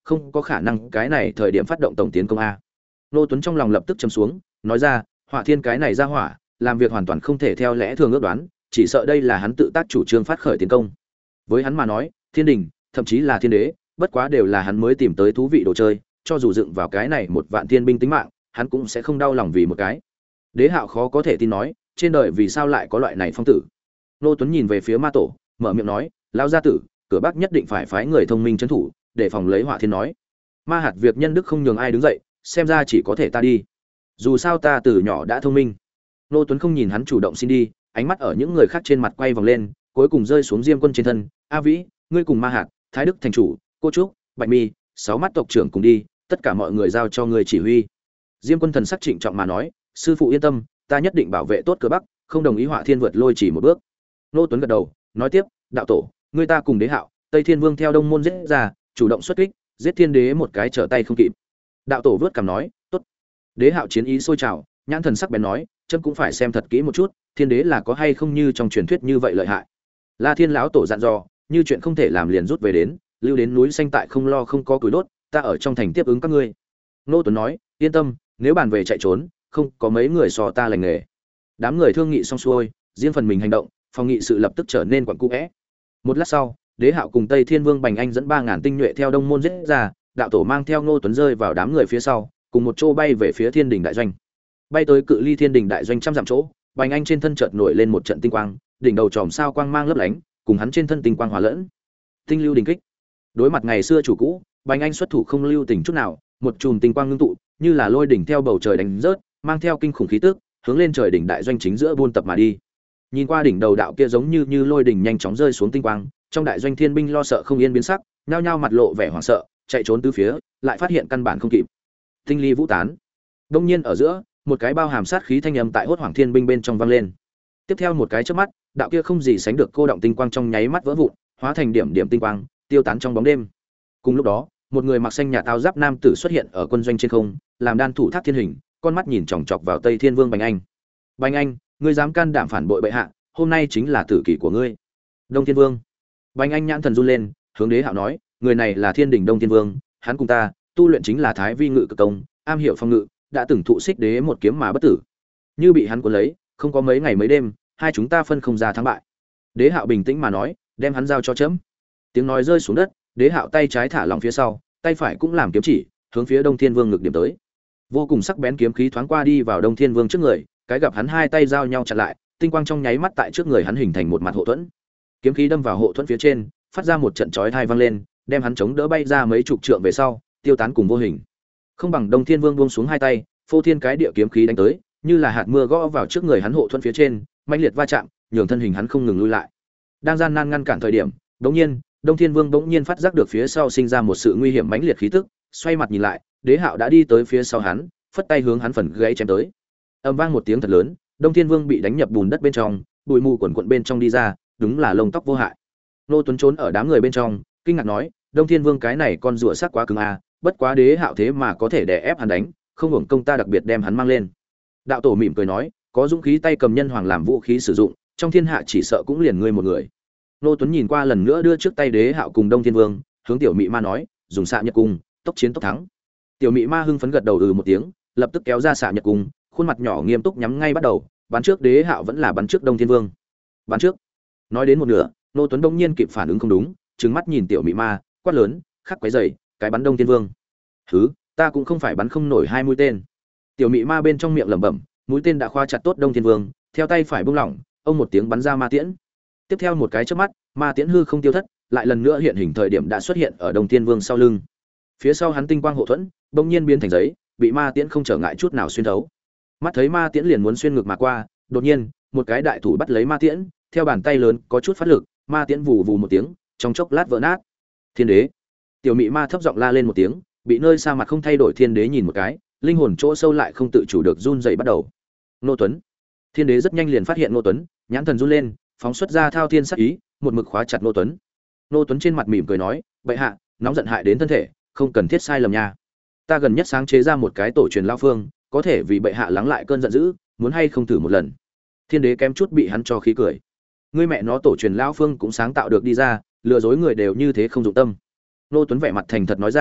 không có khả năng cái này thời điểm phát động tổng tiến công a. Nô Tuấn trong lòng lập tức trầm xuống, nói ra, Hỏa Thiên cái này ra hỏa, làm việc hoàn toàn không thể theo lẽ thường ước đoán, chỉ sợ đây là hắn tự tác chủ trương phát khởi tiến công. Với hắn mà nói, Thiên đình, thậm chí là Thiên đế, bất quá đều là hắn mới tìm tới thú vị đồ chơi, cho dù dựng vào cái này một vạn thiên binh tính mạng, hắn cũng sẽ không đau lòng vì một cái. Đế Hạo khó có thể tin nói, trên đời vì sao lại có loại này phong tử. Nô Tuấn nhìn về phía Ma Tổ, mở miệng nói, lão gia tử, cửa Bắc nhất định phải phái người thông minh trấn thủ, để phòng lấy Hỏa Thiên nói. Ma hạt việc nhân đức không nhường ai đứng dậy, xem ra chỉ có thể ta đi. Dù sao ta từ nhỏ đã thông minh. Nô Tuấn không nhìn hắn chủ động xin đi, ánh mắt ở những người khác trên mặt quay vòng lên, cuối cùng rơi xuống Diêm Quân trên thân. A Vĩ, ngươi cùng Ma hạt, Thái Đức thành chủ, Cô Trúc, Bạch Mi, sáu mắt tộc trưởng cùng đi, tất cả mọi người giao cho ngươi chỉ huy. Diêm Quân thần sắc trịnh trọng mà nói, sư phụ yên tâm, ta nhất định bảo vệ tốt cửa Bắc, không đồng ý Hỏa Thiên vượt lôi chỉ một bước. Nô Tuấn gật đầu, nói tiếp, đạo tổ, ngươi ta cùng Đế Hạo, Tây Thiên Vương theo Đông môn giết ra, chủ động xuất kích, giết Thiên đế một cái trở tay không kịp. Đạo tổ vớt cằm nói, tốt. Đế Hạo chiến ý sôi trào, nhãn thần sắc bén nói, chân cũng phải xem thật kỹ một chút, Thiên đế là có hay không như trong truyền thuyết như vậy lợi hại. La Thiên lão tổ dặn dò, như chuyện không thể làm liền rút về đến, lưu đến núi xanh tại không lo không có củi đốt, ta ở trong thành tiếp ứng các ngươi. Nô Tuấn nói, yên tâm, nếu bàn về chạy trốn, không có mấy người so ta lành nghề. Đám người thương nghị xong xuôi, riêng phần mình hành động, phòng nghị sự lập tức trở nên quặn cũ é. Một lát sau, Đế Hạo cùng Tây Thiên Vương Bành Anh dẫn ba ngàn tinh nhuệ theo Đông môn giết ra, đạo tổ mang theo Ngô Tuấn rơi vào đám người phía sau, cùng một chỗ bay về phía Thiên Đình đại doanh. Bay tới cự ly Thiên Đình đại doanh trăm dặm chỗ, Bành Anh trên thân chợt nổi lên một trận tinh quang, đỉnh đầu chòm sao quang mang lấp lánh, cùng hắn trên thân tinh quang hòa lẫn. Tinh lưu đình kích. Đối mặt ngày xưa chủ cũ, Bành Anh xuất thủ không lưu tình chút nào, một chùm tinh quang ngưng tụ, như là lôi đỉnh theo bầu trời đánh rớt, mang theo kinh khủng khí tức, hướng lên trời đỉnh đại doanh chính giữa buôn tập mà đi. Nhìn qua đỉnh đầu đạo kia giống như như lôi đỉnh nhanh chóng rơi xuống tinh quang, trong đại doanh thiên binh lo sợ không yên biến sắc, nhao nhao mặt lộ vẻ hoảng sợ, chạy trốn tứ phía, lại phát hiện căn bản không kịp. Tinh ly vũ tán. Đông nhiên ở giữa, một cái bao hàm sát khí thanh âm tại hốt hoảng thiên binh bên trong vang lên. Tiếp theo một cái chớp mắt, đạo kia không gì sánh được cô động tinh quang trong nháy mắt vỡ vụn, hóa thành điểm điểm tinh quang, tiêu tán trong bóng đêm. Cùng lúc đó, một người mặc xanh nhà tao giáp nam tử xuất hiện ở quân doanh trên không, làm đan thủ thác thiên hình, con mắt nhìn chòng chọc vào Tây Thiên Vương Bành Anh. Bành Anh, ngươi dám can đảm phản bội bệ hạ, hôm nay chính là tử kỷ của ngươi. Đông Thiên Vương. Bành Anh nhãn thần run lên, hướng Đế Hạo nói, người này là Thiên Đình Đông Thiên Vương, hắn cùng ta tu luyện chính là Thái Vi Ngự Cực Công, am hiểu phong ngự, đã từng thụ xích đế một kiếm mà bất tử. Như bị hắn cuốn lấy, không có mấy ngày mấy đêm, hai chúng ta phân không ra thắng bại. Đế Hạo bình tĩnh mà nói, đem hắn giao cho chấm. Tiếng nói rơi xuống đất, Đế Hạo tay trái thả lỏng phía sau, tay phải cũng làm kiếm chỉ, hướng phía Đông Thiên Vương ngực điểm tới. Vô cùng sắc bén kiếm khí thoáng qua đi vào Đông Thiên Vương trước người, cái gặp hắn hai tay giao nhau chặn lại, tinh quang trong nháy mắt tại trước người hắn hình thành một mặt hộ thuẫn. Kiếm khí đâm vào hộ thuẫn phía trên, phát ra một trận chói tai vang lên, đem hắn chống đỡ bay ra mấy chục trượng về sau, tiêu tán cùng vô hình. Không bằng Đông Thiên Vương buông xuống hai tay, phô thiên cái địa kiếm khí đánh tới, như là hạt mưa gõ vào trước người hắn hộ thuẫn phía trên, mãnh liệt va chạm, nhường thân hình hắn không ngừng lùi lại. Đang gian nan ngăn cản thời điểm, đột nhiên, Đông Thiên Vương bỗng nhiên phát giác được phía sau sinh ra một sự nguy hiểm mãnh liệt khí tức, xoay mặt nhìn lại, Đế Hạo đã đi tới phía sau hắn, phất tay hướng hắn phần gãy chém tới. Âm vang một tiếng thật lớn, Đông Thiên Vương bị đánh nhập bùn đất bên trong, bụi mù quần quần bên trong đi ra, đúng là lông tóc vô hại. Nô Tuấn trốn ở đám người bên trong, kinh ngạc nói, Đông Thiên Vương cái này con rùa sắc quá cứng a, bất quá Đế Hạo thế mà có thể đè ép hắn đánh, không hưởng công ta đặc biệt đem hắn mang lên. Đạo tổ mỉm cười nói, có dũng khí tay cầm nhân hoàng làm vũ khí sử dụng, trong thiên hạ chỉ sợ cũng liền ngươi một người. Nô Tuấn nhìn qua lần nữa đưa trước tay Đế Hạo cùng Đông Thiên Vương, hướng tiểu mị ma nói, dùng xạ nhật cung, tốc chiến tốc thắng. Tiểu mị ma hưng phấn gật đầu ừ một tiếng, lập tức kéo ra xạ nhật cung, khuôn mặt nhỏ nghiêm túc nhắm ngay bắt đầu, bắn trước Đế Hạo vẫn là bắn trước Đông Thiên Vương. Bắn trước. Nói đến một nửa, Nô Tuấn đông nhiên kịp phản ứng không đúng, trừng mắt nhìn tiểu mị ma, quát lớn, khắc quấy rầy, cái bắn Đông Thiên Vương. Hứ, ta cũng không phải bắn không nổi hai mũi tên. Tiểu mị ma bên trong miệng lẩm bẩm, mũi tên đã khoa chặt tốt Đông Thiên Vương, theo tay phải buông lỏng, ông một tiếng bắn ra ma tiễn. Tiếp theo một cái chớp mắt, ma tiễn hư không tiêu thất, lại lần nữa hiện hình thời điểm đã xuất hiện ở Đông Thiên Vương sau lưng. Phía sau hắn tinh quang hộ thuẫn, bỗng nhiên biến thành giấy, bị ma tiễn không trở ngại chút nào xuyên thấu. Mắt thấy ma tiễn liền muốn xuyên ngược mà qua, đột nhiên, một cái đại thủ bắt lấy ma tiễn, theo bàn tay lớn có chút phát lực, ma tiễn vù vù một tiếng, trong chốc lát vỡ nát. Thiên đế! Tiểu mị ma thấp giọng la lên một tiếng, bị nơi xa mặt không thay đổi thiên đế nhìn một cái, linh hồn chỗ sâu lại không tự chủ được run rẩy bắt đầu. Nô Tuấn! Thiên đế rất nhanh liền phát hiện Nô Tuấn, nhãn thần run lên, phóng xuất ra thao thiên sát ý, một mực khóa chặt Nô Tuấn. Nô Tuấn trên mặt mỉm cười nói, bệ hạ, nóng giận hại đến thân thể, không cần thiết sai lầm nha. Ta gần nhất sáng chế ra một cái tổ truyền lão phương, có thể vì bệ hạ lắng lại cơn giận dữ, muốn hay không thử một lần. Thiên đế kém chút bị hắn cho khí cười. Ngươi mẹ nó tổ truyền lão phương cũng sáng tạo được đi ra, lừa dối người đều như thế không dụng tâm. Nô Tuấn vẻ mặt thành thật nói ra,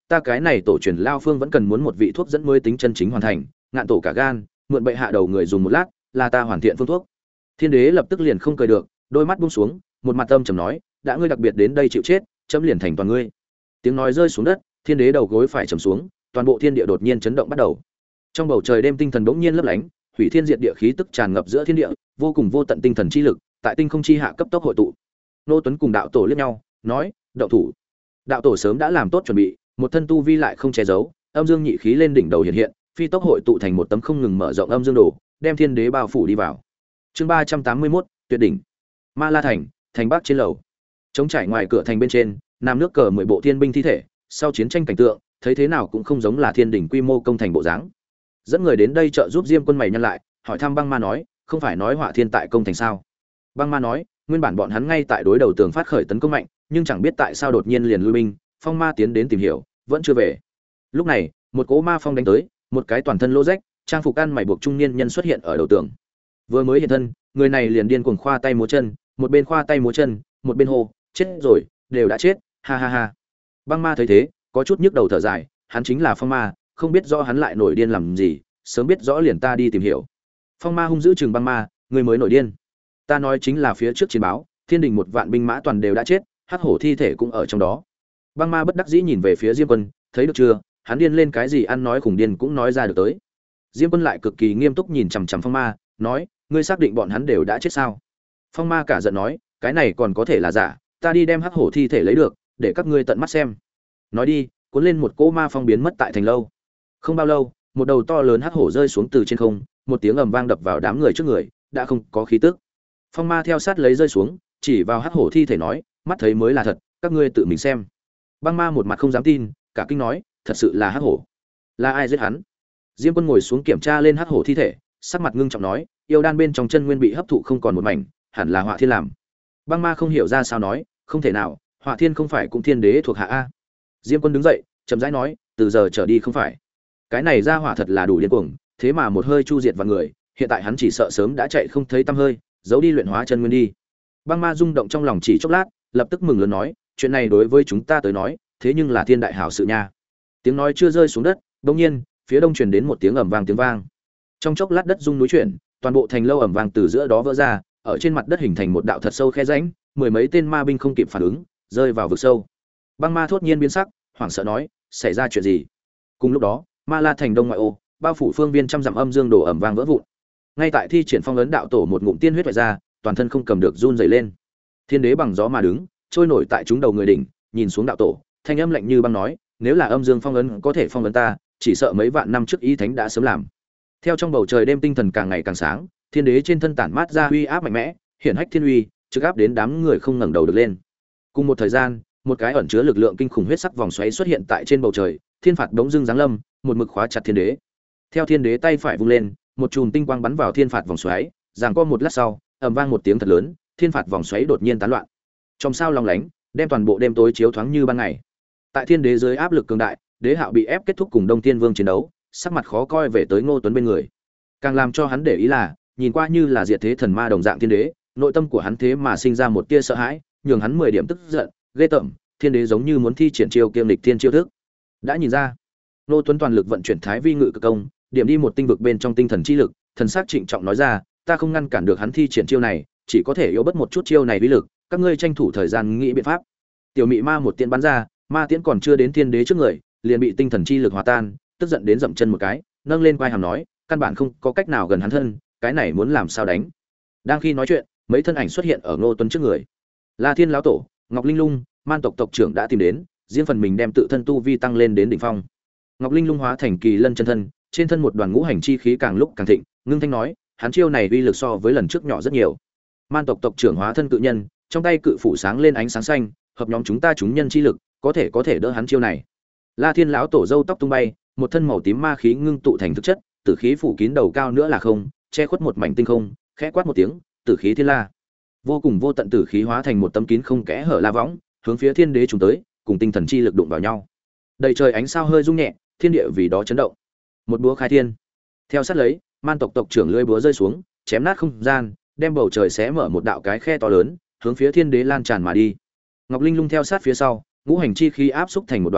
Ta cái này tổ truyền lao phương vẫn cần muốn một vị thuốc dẫn mới tính chân chính hoàn thành, ngạn tổ cả gan, mượn bệ hạ đầu người dùng một lát, là ta hoàn thiện phương thuốc. Thiên đế lập tức liền không cười được, đôi mắt buông xuống, một mặt âm trầm nói, đã ngươi đặc biệt đến đây chịu chết, chấm liền thành toàn ngươi. Tiếng nói rơi xuống đất, thiên đế đầu gối phải trầm xuống, toàn bộ thiên địa đột nhiên chấn động bắt đầu. Trong bầu trời đêm tinh thần bỗng nhiên lấp lánh, hủy thiên diệt địa khí tức tràn ngập giữa thiên địa, vô cùng vô tận tinh thần chi lực, tại tinh không chi hạ cấp tốc hội tụ. Nô Tuấn cùng đạo tổ liếc nhau, nói, "Động thủ." Đạo tổ sớm đã làm tốt chuẩn bị, một thân tu vi lại không che giấu, âm dương nhị khí lên đỉnh đầu hiện hiện, phi tốc hội tụ thành một tấm không ngừng mở rộng âm dương đồ, đem thiên đế bao phủ đi vào. Chương ba trăm tám mươi mốt, tuyệt đỉnh. Ma La thành, thành bắc trên lầu. Trống trải ngoài cửa thành bên trên, nam nước cờ mười bộ thiên binh thi thể, sau chiến tranh cảnh tượng, thấy thế nào cũng không giống là thiên đỉnh quy mô công thành bộ dáng. Dẫn người đến đây trợ giúp Diêm Quân mày nhăn lại, hỏi thăm Băng Ma nói, không phải nói Hỏa Thiên tại công thành sao? Băng Ma nói, nguyên bản bọn hắn ngay tại đối đầu tường phát khởi tấn công mạnh, nhưng chẳng biết tại sao đột nhiên liền lui binh, Phong Ma tiến đến tìm hiểu, vẫn chưa về. Lúc này, một cỗ ma phong đánh tới, một cái toàn thân lỗ rách, trang phục ăn mày buộc trung niên nhân xuất hiện ở đầu tường. Vừa mới hiện thân, người này liền điên cuồng khoa tay múa chân, một bên khoa tay múa chân, một bên hô, chết rồi, đều đã chết, ha ha ha. Băng Ma thấy thế, có chút nhức đầu thở dài, hắn chính là Phong Ma, không biết rõ hắn lại nổi điên làm gì, sớm biết rõ liền ta đi tìm hiểu. Phong Ma hung dữ chừng Băng Ma, người mới nổi điên. Ta nói chính là phía trước chiến báo, thiên đình một vạn binh mã toàn đều đã chết, hắc hổ thi thể cũng ở trong đó. Băng Ma bất đắc dĩ nhìn về phía Diêm Quân, thấy được chưa, hắn điên lên cái gì ăn nói khủng điên cũng nói ra được tới. Diêm Quân lại cực kỳ nghiêm túc nhìn chằm chằm Phong Ma, nói, ngươi xác định bọn hắn đều đã chết sao? Phong Ma cả giận nói, cái này còn có thể là giả, ta đi đem hắc hổ thi thể lấy được, để các ngươi tận mắt xem. Nói đi, cuốn lên một cỗ ma phong biến mất tại thành lâu. Không bao lâu, một đầu to lớn hắc hổ rơi xuống từ trên không, một tiếng ầm vang đập vào đám người trước người, đã không có khí tức. Phong Ma theo sát lấy rơi xuống, chỉ vào hắc hổ thi thể nói, mắt thấy mới là thật, các ngươi tự mình xem. Băng Ma một mặt không dám tin, cả kinh nói, thật sự là hắc hổ. Là ai giết hắn? Diêm Quân ngồi xuống kiểm tra lên hắc hổ thi thể, sắc mặt ngưng trọng nói, yêu đan bên trong chân nguyên bị hấp thụ không còn một mảnh, hẳn là Họa Thiên làm. Băng Ma không hiểu ra sao nói, không thể nào, Họa Thiên không phải cũng thiên đế thuộc hạ a? Diêm Quân đứng dậy, chậm rãi nói, từ giờ trở đi không phải. Cái này ra hỏa thật là đủ điên cuồng, thế mà một hơi chu diệt vạn người, hiện tại hắn chỉ sợ sớm đã chạy không thấy tăm hơi, giấu đi luyện hóa chân nguyên đi. Băng Ma rung động trong lòng chỉ chốc lát, lập tức mừng lớn nói, chuyện này đối với chúng ta tới nói, thế nhưng là thiên đại hảo sự nha. Tiếng nói chưa rơi xuống đất, đột nhiên, phía đông truyền đến một tiếng ầm vang tiếng vang. Trong chốc lát đất rung núi chuyển, toàn bộ thành lâu ầm vang từ giữa đó vỡ ra, ở trên mặt đất hình thành một đạo thật sâu khe rãnh, mười mấy tên ma binh không kịp phản ứng, rơi vào vực sâu. Băng Ma thốt nhiên biến sắc, hoảng sợ nói, xảy ra chuyện gì? Cùng lúc đó, Ma La thành đông ngoại ô, bao phủ phương viên trăm dặm âm dương đổ ầm vang vỡ vụn. Ngay tại thi triển phong ấn đạo tổ một ngụm tiên huyết vẩy ra, toàn thân không cầm được run rẩy lên. Thiên đế bằng gió mà đứng, trôi nổi tại chúng đầu người đỉnh, nhìn xuống đạo tổ, thanh âm lạnh như băng nói, nếu là âm dương phong ấn có thể phong ấn ta, chỉ sợ mấy vạn năm trước ý thánh đã sớm làm. Theo trong bầu trời đêm tinh thần càng ngày càng sáng, thiên đế trên thân tản mát ra uy áp mạnh mẽ, hiển hách thiên uy, trực áp đến đám người không ngẩng đầu được lên. Cùng một thời gian, một cái ẩn chứa lực lượng kinh khủng huyết sắc vòng xoáy xuất hiện tại trên bầu trời, thiên phạt đống dưng giáng lâm, một mực khóa chặt thiên đế. Theo thiên đế tay phải vung lên, một chùm tinh quang bắn vào thiên phạt vòng xoáy, giằng co một lát sau, ầm vang một tiếng thật lớn, thiên phạt vòng xoáy đột nhiên tán loạn. Trong sao long lánh, đem toàn bộ đêm tối chiếu thoáng như ban ngày. Tại thiên đế dưới áp lực cường đại, đế hạo bị ép kết thúc cùng đông thiên vương chiến đấu, sắc mặt khó coi về tới Ngô Tuấn bên người. Càng làm cho hắn để ý là, nhìn qua như là diệt thế thần ma đồng dạng thiên đế, nội tâm của hắn thế mà sinh ra một tia sợ hãi, nhường hắn mười điểm tức giận, ghê tởm, thiên đế giống như muốn thi triển chiêu kiêm lịch thiên chiêu thức. Đã nhìn ra, Ngô Tuấn toàn lực vận chuyển Thái Vi Ngự Cực Công, điểm đi một tinh vực bên trong tinh thần chi lực, thần sắc trịnh trọng nói ra, ta không ngăn cản được hắn thi triển chiêu này, chỉ có thể yếu bớt một chút chiêu này uy lực, các ngươi tranh thủ thời gian nghĩ biện pháp. Tiểu Mị Ma một tiễn bắn ra, ma tiễn còn chưa đến thiên đế trước người, liền bị tinh thần chi lực hòa tan, tức giận đến dậm chân một cái, nâng lên quai hàm nói, căn bản không có cách nào gần hắn thân, cái này muốn làm sao đánh. Đang khi nói chuyện, mấy thân ảnh xuất hiện ở Ngô Tuấn trước người. La Thiên lão tổ, Ngọc Linh Lung, Man tộc tộc trưởng đã tìm đến, riêng phần mình đem tự thân tu vi tăng lên đến đỉnh phong. Ngọc Linh Lung hóa thành kỳ lân chân thân, trên thân một đoàn ngũ hành chi khí càng lúc càng thịnh, ngưng thanh nói, hắn chiêu này uy lực so với lần trước nhỏ rất nhiều. Man tộc tộc trưởng hóa thân cự nhân, trong tay cự phủ sáng lên ánh sáng xanh, hợp nhóm chúng ta chúng nhân chi lực, có thể có thể đỡ hắn chiêu này. La Thiên lão tổ râu tóc tung bay, một thân màu tím ma khí ngưng tụ thành thực chất, tử khí phủ kín đầu cao nữa là không, che khuất một mảnh tinh không, khẽ quát một tiếng, tử khí thiên la. Vô cùng vô tận tử khí hóa thành một tấm kín không kẽ hở la võng, hướng phía thiên đế trùng tới, cùng tinh thần chi lực đụng vào nhau. Đầy trời ánh sao hơi rung nhẹ, thiên địa vì đó chấn động. Một búa khai thiên. Theo sát lấy, Man tộc tộc trưởng lưỡi búa rơi xuống, chém nát không gian, đem bầu trời xé mở một đạo cái khe to lớn, hướng phía thiên đế lan tràn mà đi. Ngọc Linh Lung theo sát phía sau, ngũ hành chi khí áp xúc thành một đoàn,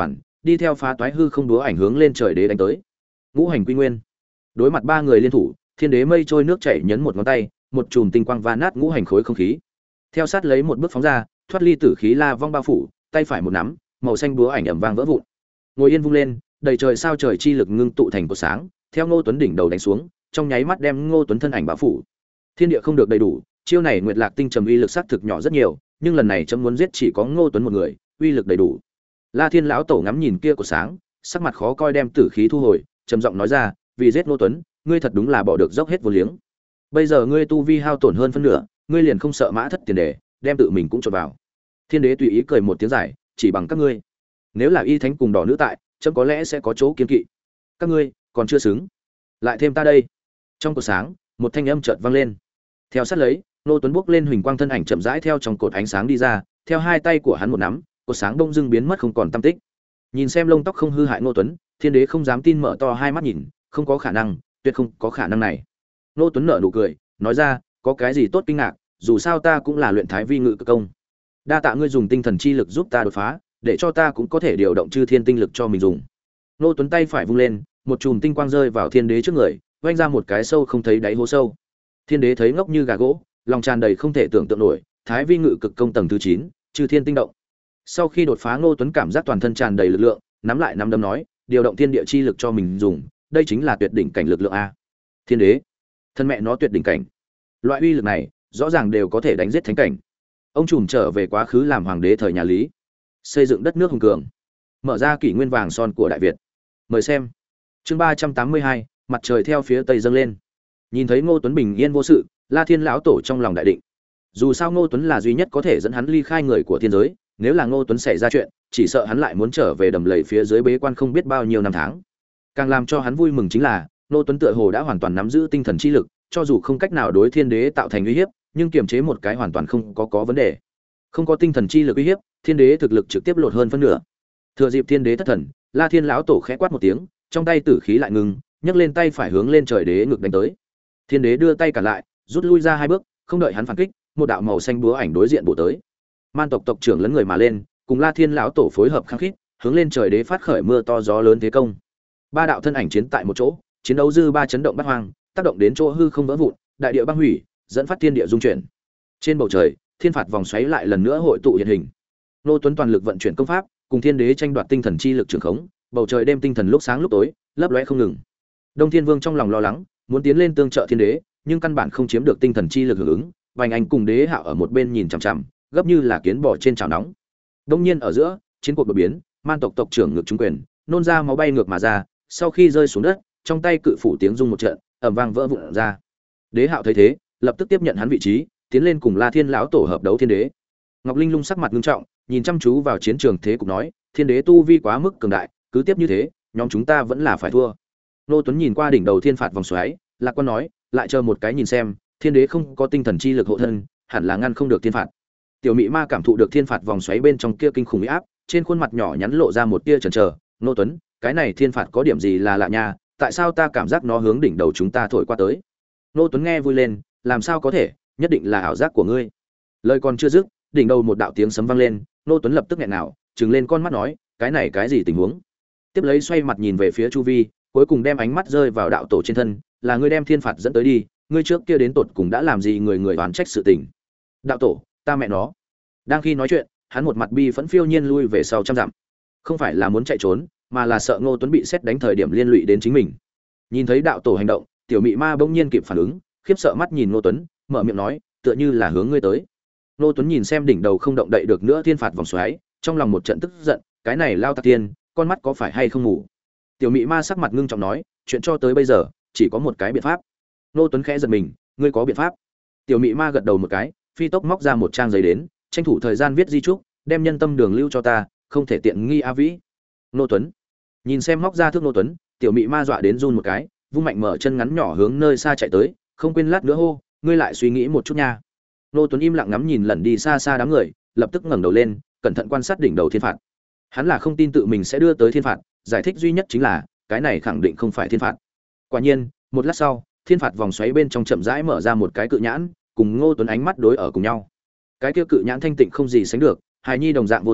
đi theo phá toái hư không đúa ảnh hướng lên trời đế đánh tới. Ngũ hành quy nguyên. Đối mặt ba người liên thủ, thiên đế mây trôi nước chảy nhấn một ngón tay, một chùm tinh quang va nát ngũ hành khối không khí. Theo sát lấy một bước phóng ra, thoát ly tử khí la vong bao phủ, tay phải một nắm, màu xanh búa ảnh ầm vang vỡ vụn. Ngồi yên vung lên, đầy trời sao trời chi lực ngưng tụ thành cột sáng, theo Ngô Tuấn đỉnh đầu đánh xuống, trong nháy mắt đem Ngô Tuấn thân ảnh bao phủ. Thiên địa không được đầy đủ, chiêu này Nguyệt Lạc tinh trầm uy lực sắc thực nhỏ rất nhiều, nhưng lần này chấm muốn giết chỉ có Ngô Tuấn một người, uy lực đầy đủ. La Thiên lão tổ ngắm nhìn kia cột sáng, sắc mặt khó coi đem tử khí thu hồi, trầm giọng nói ra, vì giết Ngô Tuấn, ngươi thật đúng là bỏ được dốc hết vô liếng. Bây giờ ngươi tu vi hao tổn hơn phân nửa, ngươi liền không sợ mã thất tiền đề, đem tự mình cũng chôn vào. Thiên đế tùy ý cười một tiếng giải, chỉ bằng các ngươi. Nếu là y thánh cùng đỏ nữ tại, chấm có lẽ sẽ có chỗ kiên kỵ. Các ngươi còn chưa xứng, lại thêm ta đây. Trong cột sáng, một thanh âm chợt vang lên. Theo sát lấy, Ngô Tuấn bước lên huỳnh quang thân ảnh chậm rãi theo trong cột ánh sáng đi ra, theo hai tay của hắn một nắm, cột sáng đông dưng biến mất không còn tăm tích. Nhìn xem lông tóc không hư hại Ngô Tuấn, Thiên đế không dám tin mở to hai mắt nhìn, không có khả năng, tuyệt không có khả năng này. Ngô Tuấn nở nụ cười, nói ra, có cái gì tốt kinh ngạc, dù sao ta cũng là luyện thái vi ngự cực công. Đa tạ ngươi dùng tinh thần chi lực giúp ta đột phá, để cho ta cũng có thể điều động chư thiên tinh lực cho mình dùng. Ngô Tuấn tay phải vung lên, một chùm tinh quang rơi vào Thiên đế trước người, vanh ra một cái sâu không thấy đáy hố sâu. Thiên đế thấy ngốc như gà gỗ, lòng tràn đầy không thể tưởng tượng nổi, thái vi ngự cực công tầng thứ chín, chư thiên tinh động. Sau khi đột phá, Ngô Tuấn cảm giác toàn thân tràn đầy lực lượng, nắm lại nắm đấm nói, điều động thiên địa chi lực cho mình dùng, đây chính là tuyệt đỉnh cảnh lực lượng a. Thiên đế, thân mẹ nó tuyệt đỉnh cảnh. Loại uy lực này, rõ ràng đều có thể đánh giết thánh cảnh. Ông trùm trở về quá khứ làm hoàng đế thời nhà Lý, xây dựng đất nước hùng cường, mở ra kỷ nguyên vàng son của Đại Việt. Mời xem. Chương ba trăm tám mươi hai, mặt trời theo phía tây dâng lên. Nhìn thấy Ngô Tuấn bình yên vô sự, La Thiên lão tổ trong lòng đại định. Dù sao Ngô Tuấn là duy nhất có thể dẫn hắn ly khai người của thiên giới, nếu là Ngô Tuấn xảy ra chuyện, chỉ sợ hắn lại muốn trở về đầm lầy phía dưới bế quan không biết bao nhiêu năm tháng. Càng làm cho hắn vui mừng chính là, Ngô Tuấn tựa hồ đã hoàn toàn nắm giữ tinh thần chi lực, cho dù không cách nào đối thiên đế tạo thành uy hiếp, nhưng kiềm chế một cái hoàn toàn không có có vấn đề. Không có tinh thần chi lực uy hiếp, thiên đế thực lực trực tiếp lột hơn phân nửa. Thừa dịp thiên đế thất thần, La Thiên lão tổ khẽ quát một tiếng, trong tay tử khí lại ngừng, nhấc lên tay phải hướng lên trời đế ngực đánh tới. Thiên đế đưa tay cản lại, rút lui ra hai bước, không đợi hắn phản kích, một đạo màu xanh búa ảnh đối diện bổ tới. Man tộc tộc trưởng lấn người mà lên, cùng La Thiên lão tổ phối hợp khăng khít, hướng lên trời đế phát khởi mưa to gió lớn thế công. Ba đạo thân ảnh chiến tại một chỗ, chiến đấu dư ba chấn động bát hoang, tác động đến chỗ hư không vỡ vụn, đại địa băng hủy, dẫn phát thiên địa dung chuyển. Trên bầu trời, thiên phạt vòng xoáy lại lần nữa hội tụ hiện hình. Ngô Tuấn toàn lực vận chuyển công pháp, cùng thiên đế tranh đoạt tinh thần chi lực trường khống, bầu trời đêm tinh thần lúc sáng lúc tối, lấp lóe không ngừng. Đông Thiên Vương trong lòng lo lắng, muốn tiến lên tương trợ thiên đế, nhưng căn bản không chiếm được tinh thần chi lực hưởng ứng. Vành Anh cùng đế hạo ở một bên nhìn chằm chằm, gấp như là kiến bò trên chảo nóng. Đông nhiên ở giữa, chiến cuộc đột biến, Man tộc tộc trưởng ngược trung quyền, nôn ra máu bay ngược mà ra, sau khi rơi xuống đất, trong tay cự phủ tiếng rung một trận, ầm vang vỡ vụn ra. Đế hạo thấy thế, lập tức tiếp nhận hắn vị trí, tiến lên cùng La Thiên lão tổ hợp đấu thiên đế. Ngọc Linh Lung sắc mặt nghiêm trọng, nhìn chăm chú vào chiến trường thế cục nói, thiên đế tu vi quá mức cường đại, cứ tiếp như thế, nhóm chúng ta vẫn là phải thua. Nô Tuấn nhìn qua đỉnh đầu thiên phạt vòng xoáy, Lạc Quan nói, lại chờ một cái nhìn xem, thiên đế không có tinh thần chi lực hộ thân, hẳn là ngăn không được thiên phạt. Tiểu Mị Ma cảm thụ được thiên phạt vòng xoáy bên trong kia kinh khủng uy áp, trên khuôn mặt nhỏ nhắn lộ ra một tia chần chờ. Nô Tuấn, cái này thiên phạt có điểm gì là lạ nha, tại sao ta cảm giác nó hướng đỉnh đầu chúng ta thổi qua tới? Nô Tuấn nghe vui lên, làm sao có thể, nhất định là ảo giác của ngươi. Lời còn chưa dứt, đỉnh đầu một đạo tiếng sấm vang lên, Nô Tuấn lập tức nghẹn nào, trừng lên con mắt nói, cái này cái gì tình huống? Tiếp lấy xoay mặt nhìn về phía chu vi, cuối cùng đem ánh mắt rơi vào đạo tổ trên thân, là ngươi đem thiên phạt dẫn tới đi, ngươi trước kia đến tột cùng đã làm gì người người oán trách sự tình? Đạo tổ, ta mẹ nó. Đang khi nói chuyện, hắn một mặt bi phẫn phiêu nhiên lui về sau trăm dặm. Không phải là muốn chạy trốn, mà là sợ Ngô Tuấn bị xét đánh thời điểm liên lụy đến chính mình. Nhìn thấy đạo tổ hành động, Tiểu Mị Ma bỗng nhiên kịp phản ứng, khiếp sợ mắt nhìn Ngô Tuấn, mở miệng nói, tựa như là hướng ngươi tới. Ngô Tuấn nhìn xem đỉnh đầu không động đậy được nữa thiên phạt vòng xoáy, trong lòng một trận tức giận, cái này lao tặc tiên, con mắt có phải hay không ngủ? Tiểu Mị Ma sắc mặt ngưng trọng nói, chuyện cho tới bây giờ, chỉ có một cái biện pháp. Ngô Tuấn khẽ giật mình, ngươi có biện pháp? Tiểu Mị Ma gật đầu một cái, phi tốc móc ra một trang giấy đến, tranh thủ thời gian viết di chúc, đem nhân tâm đường lưu cho ta, không thể tiện nghi A Vĩ. Ngô Tuấn nhìn xem móc ra thước Ngô Tuấn, Tiểu Mị Ma dọa đến run một cái, vung mạnh mở chân ngắn nhỏ hướng nơi xa chạy tới, không quên lát nữa hô, ngươi lại suy nghĩ một chút nha. Ngô Tuấn im lặng ngắm nhìn lần đi xa xa đám người, lập tức ngẩng đầu lên, cẩn thận quan sát đỉnh đầu thiên phạt. Hắn là không tin tự mình sẽ đưa tới thiên phạt, giải thích duy nhất chính là, cái này khẳng định không phải thiên phạt. Quả nhiên, một lát sau, thiên phạt vòng xoáy bên trong chậm rãi mở ra một cái cự nhãn, cùng Ngô Tuấn ánh mắt đối ở cùng nhau. Cái kia cự nhãn thanh tịnh không gì sánh được, hài nhi đồng dạng vô tả,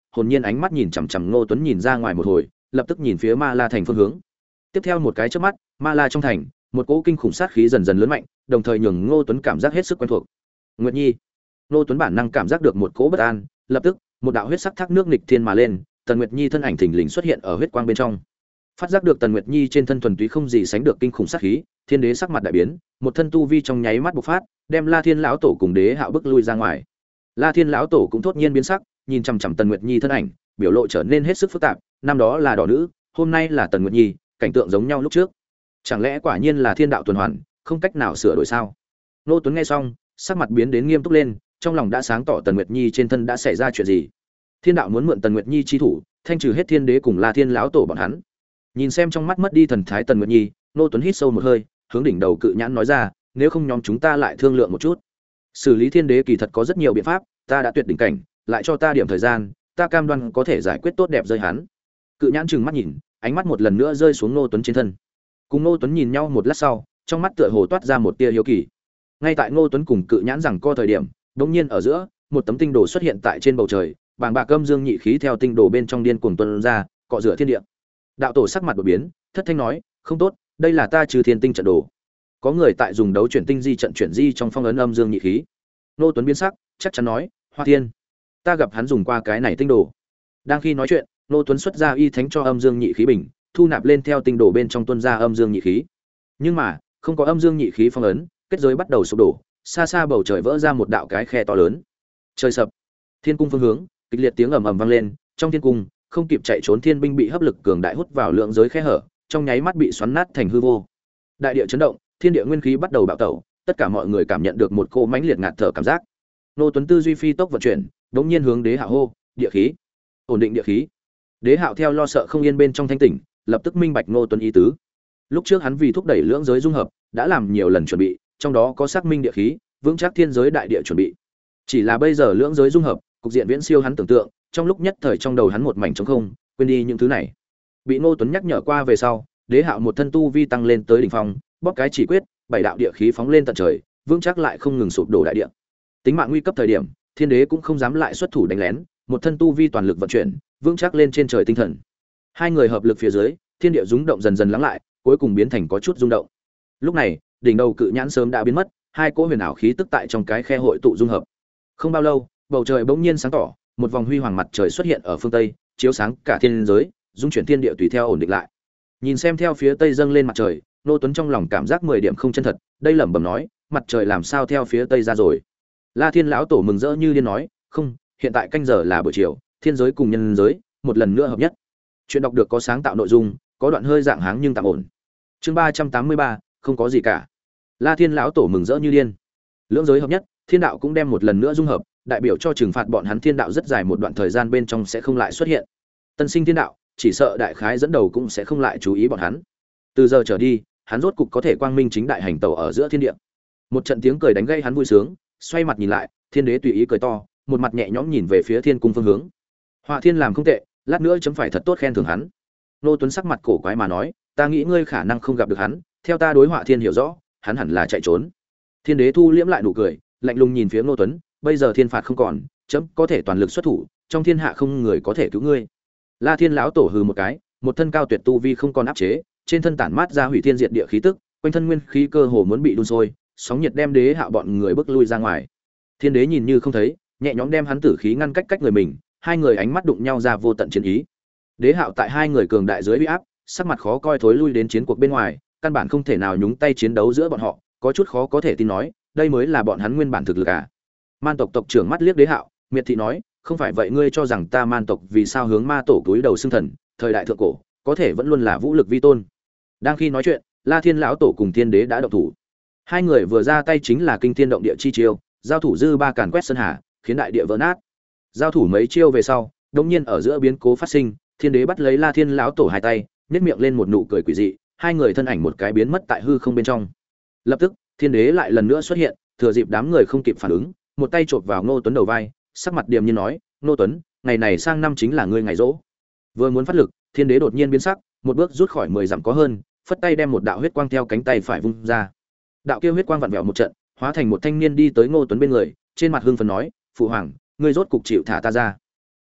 hồn nhiên ánh mắt nhìn chằm chằm Ngô Tuấn nhìn ra ngoài một hồi, lập tức nhìn phía Ma La thành phương hướng. Tiếp theo một cái chớp mắt, Ma La trong thành, một cỗ kinh khủng sát khí dần dần lớn mạnh, đồng thời nhường Ngô Tuấn cảm giác hết sức quen thuộc. Nguyệt Nhi. Ngô Tuấn bản năng cảm giác được một cỗ bất an, lập tức, một đạo huyết sắc thác nước nghịch thiên mà lên, Tần Nguyệt Nhi thân ảnh thình lình xuất hiện ở huyết quang bên trong. Phát giác được Tần Nguyệt Nhi trên thân thuần túy không gì sánh được kinh khủng sát khí, Thiên Đế sắc mặt đại biến, một thân tu vi trong nháy mắt bộc phát, đem La Thiên lão tổ cùng Đế Hạo bức lui ra ngoài. La Thiên lão tổ cũng thốt nhiên biến sắc, nhìn chằm chằm Tần Nguyệt Nhi thân ảnh, biểu lộ trở nên hết sức phức tạp, năm đó là đỏ nữ, hôm nay là Tần Nguyệt Nhi, cảnh tượng giống nhau lúc trước. Chẳng lẽ quả nhiên là thiên đạo tuần hoàn, không cách nào sửa đổi sao? Nô Tuấn nghe xong, sắc mặt biến đến nghiêm túc lên, trong lòng đã sáng tỏ Tần Nguyệt Nhi trên thân đã xảy ra chuyện gì. Thiên đạo muốn mượn Tần Nguyệt Nhi chi thủ, thanh trừ hết Thiên Đế cùng La Thiên lão tổ bọn hắn. Nhìn xem trong mắt mất đi thần thái Tần Nguyệt Nhi, Nô Tuấn hít sâu một hơi, hướng đỉnh đầu cự nhãn nói ra, nếu không nhóm chúng ta lại thương lượng một chút. Xử lý Thiên Đế kỳ thật có rất nhiều biện pháp, ta đã tuyệt đỉnh cảnh, lại cho ta điểm thời gian, ta cam đoan có thể giải quyết tốt đẹp rơi hắn. Cự nhãn trừng mắt nhìn, ánh mắt một lần nữa rơi xuống Nô Tuấn trên thân. Cùng Nô Tuấn nhìn nhau một lát sau, trong mắt tựa hồ toát ra một tia hiếu kỳ. Ngay tại Ngô Tuấn cùng cự nhãn rằng co thời điểm, đột nhiên ở giữa, một tấm tinh đồ xuất hiện tại trên bầu trời, bàng bạc âm dương nhị khí theo tinh đồ bên trong điên cuồng tuôn ra, cọ rửa thiên địa. Đạo tổ sắc mặt đột biến, thất thanh nói, "Không tốt, đây là ta trừ thiên tinh trận đồ." Có người tại dùng đấu chuyển tinh di trận chuyển di trong phong ấn âm dương nhị khí. Ngô Tuấn biến sắc, chắc chắn nói, "Hoa Thiên, ta gặp hắn dùng qua cái này tinh đồ." Đang khi nói chuyện, Ngô Tuấn xuất ra y thánh cho âm dương nhị khí bình, thu nạp lên theo tinh đồ bên trong tuôn ra âm dương nhị khí. Nhưng mà, không có âm dương nhị khí phong ấn, kết giới bắt đầu sụp đổ, xa xa bầu trời vỡ ra một đạo cái khe to lớn. Trời sập. Thiên cung phương hướng, kịch liệt tiếng ầm ầm vang lên, trong thiên cung, không kịp chạy trốn thiên binh bị hấp lực cường đại hút vào lượng giới khe hở, trong nháy mắt bị xoắn nát thành hư vô. Đại địa chấn động, thiên địa nguyên khí bắt đầu bạo tẩu, tất cả mọi người cảm nhận được một cỗ mãnh liệt ngạt thở cảm giác. Nô Tuấn tư duy phi tốc vận chuyển, đống nhiên hướng Đế Hạo hô, "Địa khí, ổn định địa khí." Đế Hạo theo lo sợ không yên bên trong thanh tỉnh, lập tức minh bạch Nô Tuấn ý tứ. Lúc trước hắn vì thúc đẩy lưỡng giới dung hợp, đã làm nhiều lần chuẩn bị, trong đó có xác minh địa khí, vững chắc thiên giới đại địa chuẩn bị. Chỉ là bây giờ lưỡng giới dung hợp, cục diện viễn siêu hắn tưởng tượng, trong lúc nhất thời trong đầu hắn một mảnh trống không, quên đi những thứ này. Bị Ngô Tuấn nhắc nhở qua về sau, Đế Hạo một thân tu vi tăng lên tới đỉnh phong, bóp cái chỉ quyết, bảy đạo địa khí phóng lên tận trời, vững chắc lại không ngừng sụp đổ đại địa. Tính mạng nguy cấp thời điểm, Thiên Đế cũng không dám lại xuất thủ đánh lén, một thân tu vi toàn lực vận chuyển, vững chắc lên trên trời tinh thần. Hai người hợp lực phía dưới, thiên địa rung động dần dần lắng lại, cuối cùng biến thành có chút rung động. Lúc này, đỉnh đầu cự nhãn sớm đã biến mất, hai cỗ huyền ảo khí tức tại trong cái khe hội tụ dung hợp. Không bao lâu, bầu trời bỗng nhiên sáng tỏ, một vòng huy hoàng mặt trời xuất hiện ở phương tây, chiếu sáng cả thiên giới, dung chuyển thiên địa tùy theo ổn định lại. Nhìn xem theo phía tây dâng lên mặt trời, Nô Tuấn trong lòng cảm giác mười điểm không chân thật, đây lẩm bẩm nói, mặt trời làm sao theo phía tây ra rồi? La Thiên lão tổ mừng rỡ như điên nói, không, hiện tại canh giờ là buổi chiều, thiên giới cùng nhân giới một lần nữa hợp nhất. Chuyện đọc được có sáng tạo nội dung, có đoạn hơi dạng háng nhưng tạm ổn. Chương ba trăm tám mươi ba, không có gì cả. La Thiên lão tổ mừng rỡ như điên. Lưỡng giới hợp nhất, thiên đạo cũng đem một lần nữa dung hợp, đại biểu cho trừng phạt bọn hắn thiên đạo rất dài một đoạn thời gian bên trong sẽ không lại xuất hiện. Tân sinh thiên đạo, chỉ sợ đại khái dẫn đầu cũng sẽ không lại chú ý bọn hắn. Từ giờ trở đi, hắn rốt cục có thể quang minh chính đại hành tẩu ở giữa thiên địa. Một trận tiếng cười đánh gây hắn vui sướng, xoay mặt nhìn lại, Thiên Đế tùy ý cười to, một mặt nhẹ nhõm nhìn về phía thiên cung phương hướng. Họa Thiên làm không tệ, lát nữa chấm phải thật tốt khen thưởng hắn. Nô Tuấn sắc mặt cổ quái mà nói, ta nghĩ ngươi khả năng không gặp được hắn, theo ta đối Họa Thiên hiểu rõ, hắn hẳn là chạy trốn. Thiên Đế thu liễm lại nụ cười, lạnh lùng nhìn phía Nô Tuấn, bây giờ thiên phạt không còn, chấm có thể toàn lực xuất thủ, trong thiên hạ không người có thể cứu ngươi. La Thiên lão tổ hừ một cái, một thân cao tuyệt tu vi không còn áp chế, trên thân tản mát ra hủy thiên diệt địa khí tức, quanh thân nguyên khí cơ hồ muốn bị đun sôi, sóng nhiệt đem Đế Hạo bọn người bức lui ra ngoài. Thiên Đế nhìn như không thấy, nhẹ nhõm đem hắn tử khí ngăn cách cách người mình, hai người ánh mắt đụng nhau ra vô tận chiến ý. Đế Hạo tại hai người cường đại dưới uy áp, sắc mặt khó coi thối lui đến chiến cuộc bên ngoài, căn bản không thể nào nhúng tay chiến đấu giữa bọn họ, có chút khó có thể tin nói, đây mới là bọn hắn nguyên bản thực lực à? Man tộc tộc trưởng mắt liếc Đế Hạo, miệt thị nói, không phải vậy ngươi cho rằng ta Man tộc vì sao hướng ma tổ túi đầu xưng thần, thời đại thượng cổ, có thể vẫn luôn là vũ lực vi tôn. Đang khi nói chuyện, La Thiên lão tổ cùng Thiên Đế đã động thủ. Hai người vừa ra tay chính là kinh thiên động địa chi chiêu, giao thủ dư ba càn quét sơn hà, khiến đại địa vỡ nát. Giao thủ mấy chiêu về sau, đột nhiên ở giữa biến cố phát sinh, Thiên Đế bắt lấy La Thiên lão tổ hai tay, nhếch miệng lên một nụ cười quỷ dị, hai người thân ảnh một cái biến mất tại hư không bên trong. Lập tức, Thiên Đế lại lần nữa xuất hiện, thừa dịp đám người không kịp phản ứng, một tay chộp vào Ngô Tuấn đầu vai, sắc mặt điềm nhiên nói, "Ngô Tuấn, ngày này sang năm chính là ngươi ngày rỗ." Vừa muốn phát lực, Thiên Đế đột nhiên biến sắc, một bước rút khỏi mười dặm có hơn, phất tay đem một đạo huyết quang theo cánh tay phải vung ra. Đạo kia huyết quang vặn vẹo một trận, hóa thành một thanh niên đi tới Ngô Tuấn bên người, trên mặt hưng phấn nói, "Phụ hoàng, ngươi rốt cục chịu thả ta ra."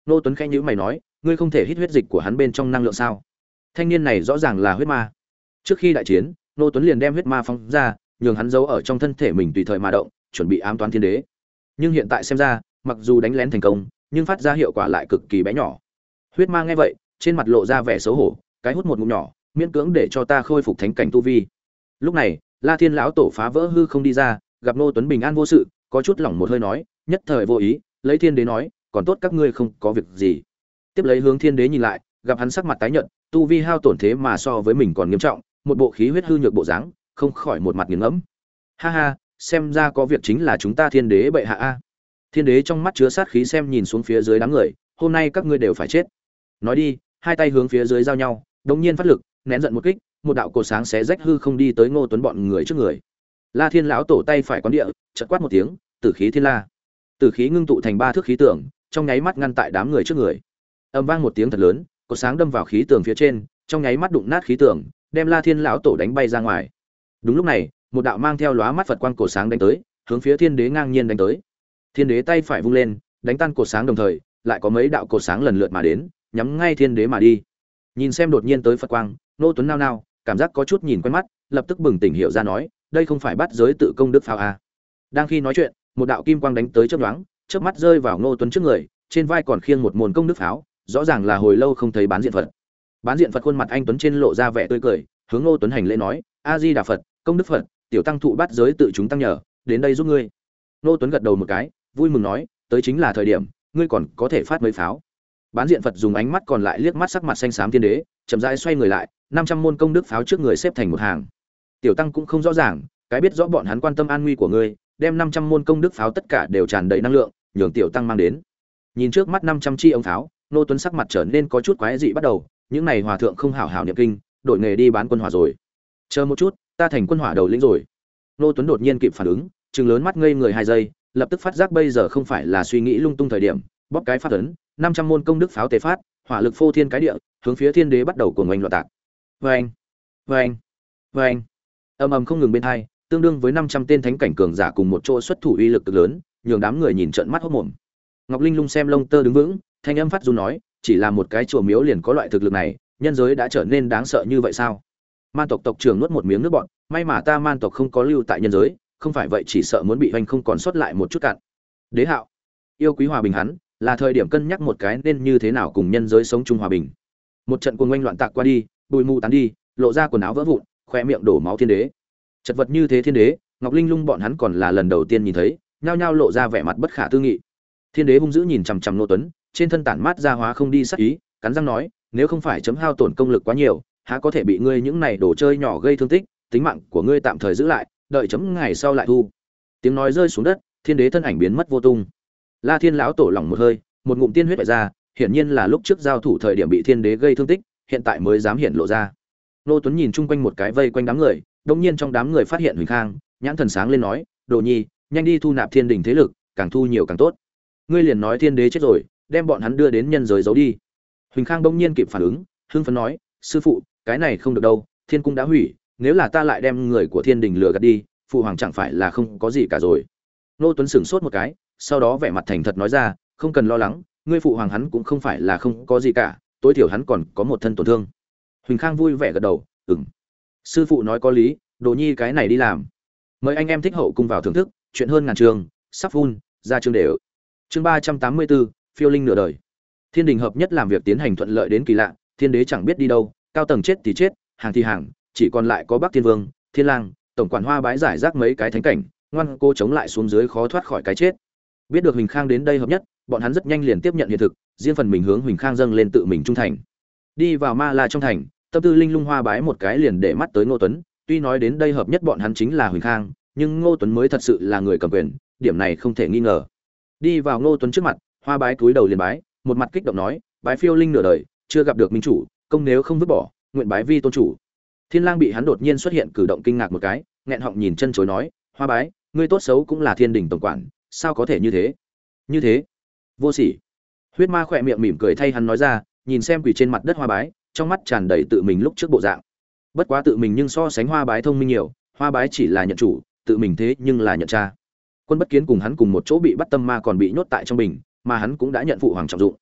Nô Tuấn khẽ nhíu mày nói, ngươi không thể hít huyết dịch của hắn bên trong năng lượng sao? Thanh niên này rõ ràng là huyết ma. Trước khi đại chiến, Nô Tuấn liền đem huyết ma phóng ra, nhường hắn giấu ở trong thân thể mình tùy thời mà động, chuẩn bị ám toán thiên đế. Nhưng hiện tại xem ra, mặc dù đánh lén thành công, nhưng phát ra hiệu quả lại cực kỳ bé nhỏ. Huyết ma nghe vậy, trên mặt lộ ra vẻ xấu hổ, cái hút một ngụm nhỏ, miễn cưỡng để cho ta khôi phục thánh cảnh tu vi. Lúc này, La Thiên lão tổ phá vỡ hư không đi ra, gặp Nô Tuấn bình an vô sự, có chút lỏng một hơi nói, nhất thời vô ý, lấy thiên đế nói, còn tốt các ngươi không có việc gì. Tiếp lấy hướng thiên đế nhìn lại, gặp hắn sắc mặt tái nhợt, tu vi hao tổn thế mà so với mình còn nghiêm trọng, một bộ khí huyết hư nhược bộ dáng, không khỏi một mặt nghiền ngẫm. Ha ha, xem ra có việc chính là chúng ta thiên đế bệ hạ a. Thiên đế trong mắt chứa sát khí xem nhìn xuống phía dưới đám người, hôm nay các ngươi đều phải chết. Nói đi, hai tay hướng phía dưới giao nhau, đột nhiên phát lực, nén giận một kích, một đạo cột sáng xé rách hư không đi tới Ngô Tuấn bọn người trước người. La Thiên lão tổ tay phải quán địa, chợt quát một tiếng, tử khí thiên la. Tử khí ngưng tụ thành ba thước khí tường, trong nháy mắt ngăn tại đám người trước người. Âm vang một tiếng thật lớn, cột sáng đâm vào khí tường phía trên, trong nháy mắt đụng nát khí tường, đem La Thiên lão tổ đánh bay ra ngoài. Đúng lúc này, một đạo mang theo lóa mắt Phật quang cột sáng đánh tới, hướng phía Thiên Đế ngang nhiên đánh tới. Thiên Đế tay phải vung lên, đánh tan cột sáng đồng thời, lại có mấy đạo cột sáng lần lượt mà đến, nhắm ngay Thiên Đế mà đi. Nhìn xem đột nhiên tới Phật quang, Nô Tuấn nao nao, cảm giác có chút nhìn quen mắt, lập tức bừng tỉnh hiểu ra nói, đây không phải bắt giới tự công đức pháo à? Đang khi nói chuyện, một đạo kim quang đánh tới chớp nhoáng, chớp mắt rơi vào Nô Tuấn trước người, trên vai còn khiêng một môn công đức pháo, rõ ràng là hồi lâu không thấy bán diện Phật. Bán diện Phật khuôn mặt anh tuấn trên lộ ra vẻ tươi cười, hướng Nô Tuấn hành lễ nói, A Di Đà Phật, công đức Phật, tiểu tăng thụ bắt giới tự chúng tăng nhờ, đến đây giúp ngươi. Nô Tuấn gật đầu một cái, vui mừng nói, tới chính là thời điểm, ngươi còn có thể phát mấy pháo. Bán diện Phật dùng ánh mắt còn lại liếc mắt sắc mặt xanh xám Thiên Đế, chậm rãi xoay người lại, năm trăm môn công đức pháo trước người xếp thành một hàng. Tiểu tăng cũng không rõ ràng, cái biết rõ bọn hắn quan tâm an nguy của ngươi, đem năm trăm môn công đức pháo tất cả đều tràn đầy năng lượng, nhường tiểu tăng mang đến. Nhìn trước mắt năm trăm chi ống pháo, Nô Tuấn sắc mặt trở nên có chút quái dị bắt đầu, những này hòa thượng không hảo hảo niệm kinh, đổi nghề đi bán quân hỏa rồi. Chờ một chút, ta thành quân hỏa đầu lĩnh rồi. Nô Tuấn đột nhiên kịp phản ứng, trừng lớn mắt ngây người hai giây, lập tức phát giác bây giờ không phải là suy nghĩ lung tung thời điểm, bóp cái phát ấn, năm trăm môn công đức pháo tề phát, hỏa lực phô thiên cái địa, hướng phía Thiên Đế bắt đầu cuồng oanh loạn tạc. Oanh, oanh, oanh. Ầm ầm không ngừng bên hai, tương đương với năm trăm tên thánh cảnh cường giả cùng một chỗ xuất thủ uy lực cực lớn, nhường đám người nhìn trợn mắt hốt mồm. Ngọc Linh Lung xem lông tơ đứng vững, thanh âm phát run nói, chỉ là một cái chùa miếu liền có loại thực lực này, nhân giới đã trở nên đáng sợ như vậy sao? Man tộc tộc trưởng nuốt một miếng nước bọt, may mà ta Man tộc không có lưu tại nhân giới, không phải vậy chỉ sợ muốn bị hoành không còn sót lại một chút cạn. Đế Hạo, yêu quý hòa bình hắn, là thời điểm cân nhắc một cái nên như thế nào cùng nhân giới sống chung hòa bình. Một trận cuồng oanh loạn tạc qua đi, bụi mù tán đi, lộ ra quần áo vỡ vụn, khoe miệng đổ máu Thiên Đế. Chật vật như thế Thiên Đế, Ngọc Linh Lung bọn hắn còn là lần đầu tiên nhìn thấy, nhao nhao lộ ra vẻ mặt bất khả tư nghị. Thiên Đế hung dữ nhìn chằm chằm Nô Tuấn, trên thân tản mát ra hóa không đi sắc ý, cắn răng nói, nếu không phải chấm hao tổn công lực quá nhiều, há có thể bị ngươi những này đồ chơi nhỏ gây thương tích, tính mạng của ngươi tạm thời giữ lại, đợi chấm ngày sau lại thu. Tiếng nói rơi xuống đất, Thiên Đế thân ảnh biến mất vô tung. La Thiên lão tổ lỏng một hơi, một ngụm tiên huyết bại ra, hiển nhiên là lúc trước giao thủ thời điểm bị Thiên Đế gây thương tích, hiện tại mới dám hiện lộ ra. Nô Tuấn nhìn chung quanh một cái vây quanh đám người, đột nhiên trong đám người phát hiện Huỳnh Khang, nhãn thần sáng lên nói, Đồ Nhi, nhanh đi thu nạp thiên đình thế lực, càng thu nhiều càng tốt. Ngươi liền nói Thiên Đế chết rồi, đem bọn hắn đưa đến nhân giới giấu đi. Huỳnh Khang bỗng nhiên kịp phản ứng, hưng phấn nói, sư phụ, cái này không được đâu, thiên cung đã hủy, nếu là ta lại đem người của thiên đình lừa gạt đi, phụ hoàng chẳng phải là không có gì cả rồi. Nô Tuấn sửng sốt một cái, sau đó vẻ mặt thành thật nói ra, không cần lo lắng, ngươi phụ hoàng hắn cũng không phải là không có gì cả, tối thiểu hắn còn có một thân tổn thương. Huỳnh Khang vui vẻ gật đầu, ừm, sư phụ nói có lý, Đồ Nhi cái này đi làm. Mời anh em thích hậu cung vào thưởng thức, chuyện hơn ngàn trường, sắp phun ra chương đều. Chương ba trăm tám mươi bốn, phiêu linh nửa đời. Thiên đình hợp nhất làm việc tiến hành thuận lợi đến kỳ lạ, Thiên Đế chẳng biết đi đâu, cao tầng chết thì chết, hàng thì hàng, chỉ còn lại có Bắc Thiên Vương, Thiên Lang, tổng quản Hoa Bái giải rác mấy cái thánh cảnh, ngoan cô chống lại xuống dưới khó thoát khỏi cái chết. Biết được Huỳnh Khang đến đây hợp nhất, bọn hắn rất nhanh liền tiếp nhận hiện thực, riêng phần mình hướng Huỳnh Khang dâng lên tự mình trung thành. Đi vào Ma La trong thành, tâm tư linh lung Hoa Bái một cái liền để mắt tới Ngô Tuấn, tuy nói đến đây hợp nhất bọn hắn chính là Huỳnh Khang, nhưng Ngô Tuấn mới thật sự là người cầm quyền, điểm này không thể nghi ngờ. Đi vào Ngô Tuấn trước mặt, Hoa Bái cúi đầu liền bái, một mặt kích động nói, bái phiêu linh nửa đời, chưa gặp được minh chủ, công nếu không vứt bỏ, nguyện bái vi tôn chủ. Thiên Lang bị hắn đột nhiên xuất hiện cử động kinh ngạc một cái, nghẹn họng nhìn chân chối nói, Hoa Bái, ngươi tốt xấu cũng là thiên đình tổng quản, sao có thể như thế? Như thế? Vô sỉ. Huyết Ma khỏe miệng mỉm cười thay hắn nói ra, nhìn xem quỳ trên mặt đất Hoa Bái, trong mắt tràn đầy tự mình lúc trước bộ dạng. Bất quá tự mình nhưng so sánh Hoa Bái thông minh nhiều, Hoa Bái chỉ là nhận chủ, tự mình thế nhưng là nhận cha. Quân Bất Kiến cùng hắn cùng một chỗ bị bắt tâm ma còn bị nhốt tại trong bình, mà hắn cũng đã nhận phụ hoàng trọng dụng.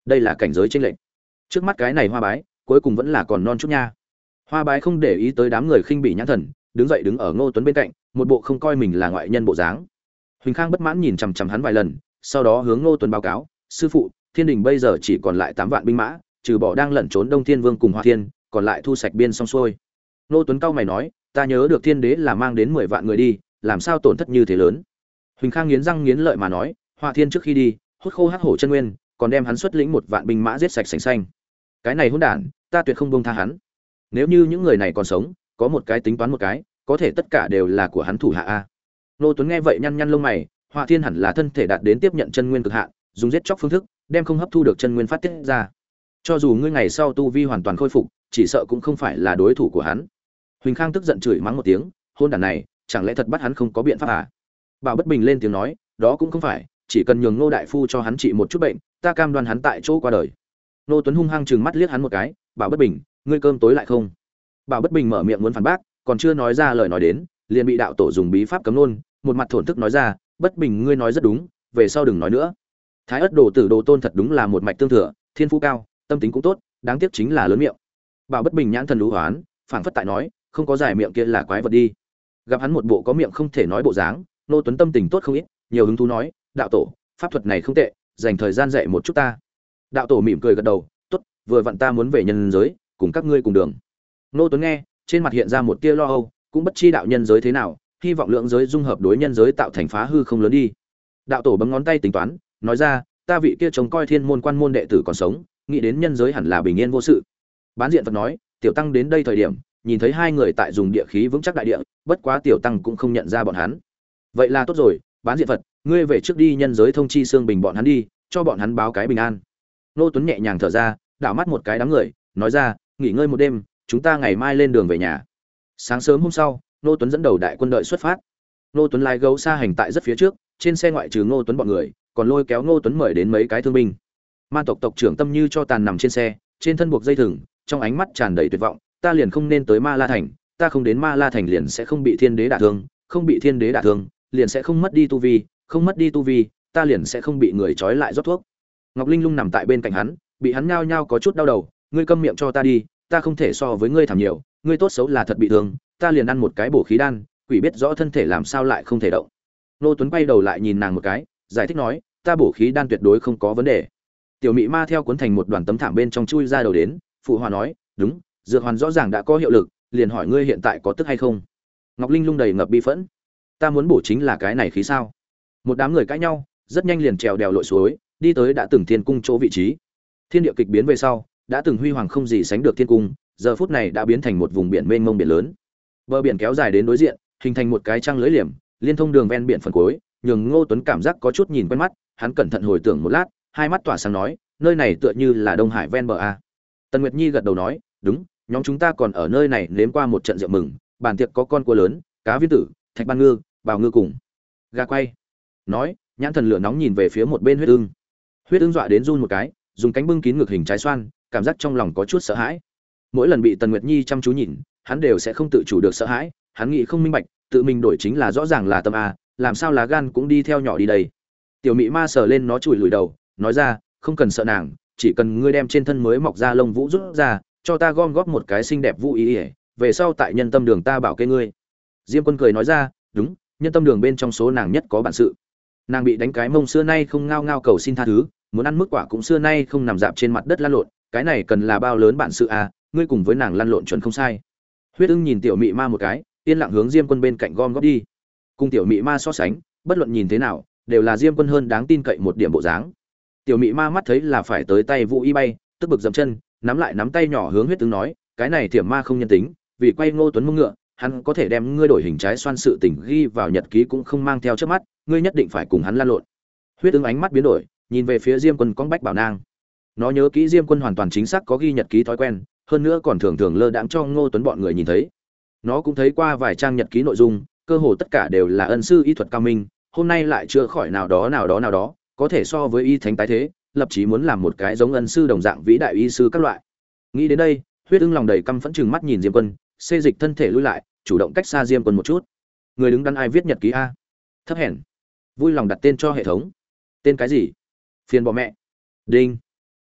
đây là cảnh giới chênh lệch. Trước mắt cái này Hoa Bái, cuối cùng vẫn là còn non chút nha. Hoa Bái không để ý tới đám người khinh bỉ nhãn thần, đứng dậy đứng ở Ngô Tuấn bên cạnh, một bộ không coi mình là ngoại nhân bộ dáng. Huỳnh Khang bất mãn nhìn chằm chằm hắn vài lần, sau đó hướng Ngô Tuấn báo cáo, "Sư phụ, Thiên Đình bây giờ chỉ còn lại tám vạn binh mã, trừ bỏ đang lẩn trốn Đông Thiên Vương cùng Hoa Thiên, còn lại thu sạch biên xong xuôi." Ngô Tuấn cau mày nói, "Ta nhớ được Thiên Đế là mang đến mười vạn người đi, làm sao tổn thất như thế lớn?" Huỳnh Khang nghiến răng nghiến lợi mà nói, "Hoa Thiên trước khi đi, hút khô hắc hổ chân nguyên, còn đem hắn xuất lĩnh một vạn binh mã giết sạch sành xanh. Cái này hỗn đản, ta tuyệt không buông tha hắn. Nếu như những người này còn sống, có một cái tính toán một cái, có thể tất cả đều là của hắn thủ hạ a." Ngô Tuấn nghe vậy nhăn nhăn lông mày, Hoa Thiên hẳn là thân thể đạt đến tiếp nhận chân nguyên cực hạn, dùng giết chóc phương thức, đem không hấp thu được chân nguyên phát tiết ra. Cho dù ngươi ngày sau tu vi hoàn toàn khôi phục, chỉ sợ cũng không phải là đối thủ của hắn. Huỳnh Khang tức giận chửi mắng một tiếng, hôn đản này, chẳng lẽ thật bắt hắn không có biện pháp à? Bảo Bất Bình lên tiếng nói, đó cũng không phải, chỉ cần nhường Ngô đại phu cho hắn trị một chút bệnh, ta cam đoan hắn tại chỗ qua đời. Ngô Tuấn hung hăng trừng mắt liếc hắn một cái, Bảo Bất Bình, ngươi cơm tối lại không? Bảo Bất Bình mở miệng muốn phản bác, còn chưa nói ra lời nói đến, liền bị đạo tổ dùng bí pháp cấm luôn, một mặt thổn thức nói ra, Bất Bình ngươi nói rất đúng, về sau đừng nói nữa. Thái Ức Đồ Tử Đồ Tôn thật đúng là một mạch tương thừa, thiên phú cao, tâm tính cũng tốt, đáng tiếc chính là lớn miệng. Bảo Bất Bình nhãn thần lũ hoán, phảng phất tại nói, không có giải miệng kia là quái vật đi. Gặp hắn một bộ có miệng không thể nói bộ dáng, Nô Tuấn tâm tình tốt không ít, nhiều hứng thú nói, đạo tổ, pháp thuật này không tệ, dành thời gian dạy một chút ta. Đạo tổ mỉm cười gật đầu, tốt, vừa vặn ta muốn về nhân giới, cùng các ngươi cùng đường. Nô Tuấn nghe, trên mặt hiện ra một tia lo âu, cũng bất chi đạo nhân giới thế nào, hy vọng lượng giới dung hợp đối nhân giới tạo thành phá hư không lớn đi. Đạo tổ bấm ngón tay tính toán, nói ra, ta vị kia trông coi thiên môn quan môn đệ tử còn sống, nghĩ đến nhân giới hẳn là bình yên vô sự. Bán diện Phật nói, tiểu tăng đến đây thời điểm, nhìn thấy hai người tại dùng địa khí vững chắc đại địa, bất quá tiểu tăng cũng không nhận ra bọn hắn. Vậy là tốt rồi, Bán diện Phật, ngươi về trước đi nhân giới thông chi xương bình bọn hắn đi, cho bọn hắn báo cái bình an. Nô Tuấn nhẹ nhàng thở ra, đảo mắt một cái đám người, nói ra, nghỉ ngơi một đêm, chúng ta ngày mai lên đường về nhà. Sáng sớm hôm sau, Nô Tuấn dẫn đầu đại quân đội xuất phát. Nô Tuấn lái gấu xa hành tại rất phía trước, trên xe ngoại trừ Nô Tuấn bọn người, còn lôi kéo Nô Tuấn mời đến mấy cái thương binh. Man tộc tộc trưởng Tâm Như cho tàn nằm trên xe, trên thân buộc dây thừng, trong ánh mắt tràn đầy tuyệt vọng, ta liền không nên tới Ma La thành, ta không đến Ma La thành liền sẽ không bị thiên đế đả thương, không bị thiên đế đả thương, liền sẽ không mất đi tu vi, không mất đi tu vi, ta liền sẽ không bị người trói lại rót thuốc. Ngọc Linh Lung nằm tại bên cạnh hắn, bị hắn nhao nhao có chút đau đầu, ngươi câm miệng cho ta đi, ta không thể so với ngươi thảm nhiều, ngươi tốt xấu là thật bị thương, ta liền ăn một cái bổ khí đan, quỷ biết rõ thân thể làm sao lại không thể động. Nô Tuấn quay đầu lại nhìn nàng một cái, giải thích nói, ta bổ khí đan tuyệt đối không có vấn đề. Tiểu Mị Ma theo cuốn thành một đoàn tấm thảm bên trong chui ra đầu đến, phụ hòa nói, đúng, dược hoàn rõ ràng đã có hiệu lực, liền hỏi ngươi hiện tại có tức hay không. Ngọc Linh Lung đầy ngập bi phẫn, ta muốn bổ chính là cái này khí sao? Một đám người cãi nhau, rất nhanh liền trèo đèo lội suối, đi tới đã từng thiên cung chỗ vị trí. Thiên địa kịch biến về sau, đã từng huy hoàng không gì sánh được thiên cung, giờ phút này đã biến thành một vùng biển mênh mông biển lớn. Bờ biển kéo dài đến đối diện, hình thành một cái trăng lưới liềm, liên thông đường ven biển phần cuối, nhường Ngô Tuấn cảm giác có chút nhìn quen mắt, hắn cẩn thận hồi tưởng một lát, hai mắt tỏa sáng nói, nơi này tựa như là Đông Hải ven bờ a. Tần Nguyệt Nhi gật đầu nói, đúng, nhóm chúng ta còn ở nơi này nếm qua một trận rượu mừng, bàn tiệc có con cua lớn, cá viên tử, thạch ban ngư, bào ngư cùng gà quay. Nói, nhãn thần lửa nóng nhìn về phía một bên Huyết Ưng. Huyết Ưng dọa đến run một cái, dùng cánh bưng kín ngực hình trái xoan, cảm giác trong lòng có chút sợ hãi. Mỗi lần bị Tần Nguyệt Nhi chăm chú nhìn, hắn đều sẽ không tự chủ được sợ hãi, hắn nghĩ không minh bạch, tự mình đổi chính là rõ ràng là tâm a, làm sao lá gan cũng đi theo nhỏ đi đây. Tiểu Mị Ma sờ lên nó chùi lùi đầu, nói ra, không cần sợ nàng, chỉ cần ngươi đem trên thân mới mọc ra lông vũ rút ra, cho ta gom góp một cái xinh đẹp vũ ý, ý về sau tại nhân tâm đường ta bảo kê ngươi. Diêm Quân cười nói ra, đúng, nhân tâm đường bên trong số nàng nhất có bản sự. Nàng bị đánh cái mông xưa nay không ngao ngao cầu xin tha thứ, muốn ăn mức quả cũng xưa nay không nằm dạp trên mặt đất lăn lộn, cái này cần là bao lớn bản sự à, ngươi cùng với nàng lăn lộn chuẩn không sai. Huyết Ưng nhìn Tiểu Mị Ma một cái, yên lặng hướng Diêm Quân bên cạnh gom góp đi. Cùng Tiểu Mị Ma so sánh, bất luận nhìn thế nào, đều là Diêm Quân hơn đáng tin cậy một điểm bộ dáng. Tiểu Mị Ma mắt thấy là phải tới tay Vũ Y bay, tức bực dậm chân, nắm lại nắm tay nhỏ hướng Huyết Ưng nói, cái này Thiểm Ma không nhân tính, vì quay Ngô Tuấn mông ngựa, hắn có thể đem ngươi đổi hình trái xoan sự tình ghi vào nhật ký cũng không mang theo trước mắt, ngươi nhất định phải cùng hắn lan lộn. Huyết Ưng ánh mắt biến đổi, nhìn về phía Diêm Quân con bách bảo nang. Nó nhớ kỹ Diêm Quân hoàn toàn chính xác có ghi nhật ký thói quen, hơn nữa còn thường thường lơ đãng cho Ngô Tuấn bọn người nhìn thấy. Nó cũng thấy qua vài trang nhật ký nội dung, cơ hồ tất cả đều là ân sư y thuật cao minh, hôm nay lại chưa khỏi nào đó nào đó nào đó, có thể so với y thánh tái thế, lập chí muốn làm một cái giống ân sư đồng dạng vĩ đại y sư các loại. Nghĩ đến đây, Huyết Ưng lòng đầy căm phẫn chừng mắt nhìn Diêm Quân, xê dịch thân thể lùi lại, chủ động cách xa Diêm Quân một chút. Người đứng đắn ai viết nhật ký a? Thấp hèn. Vui lòng đặt tên cho hệ thống. Tên cái gì? Phiền bỏ mẹ. Đinh.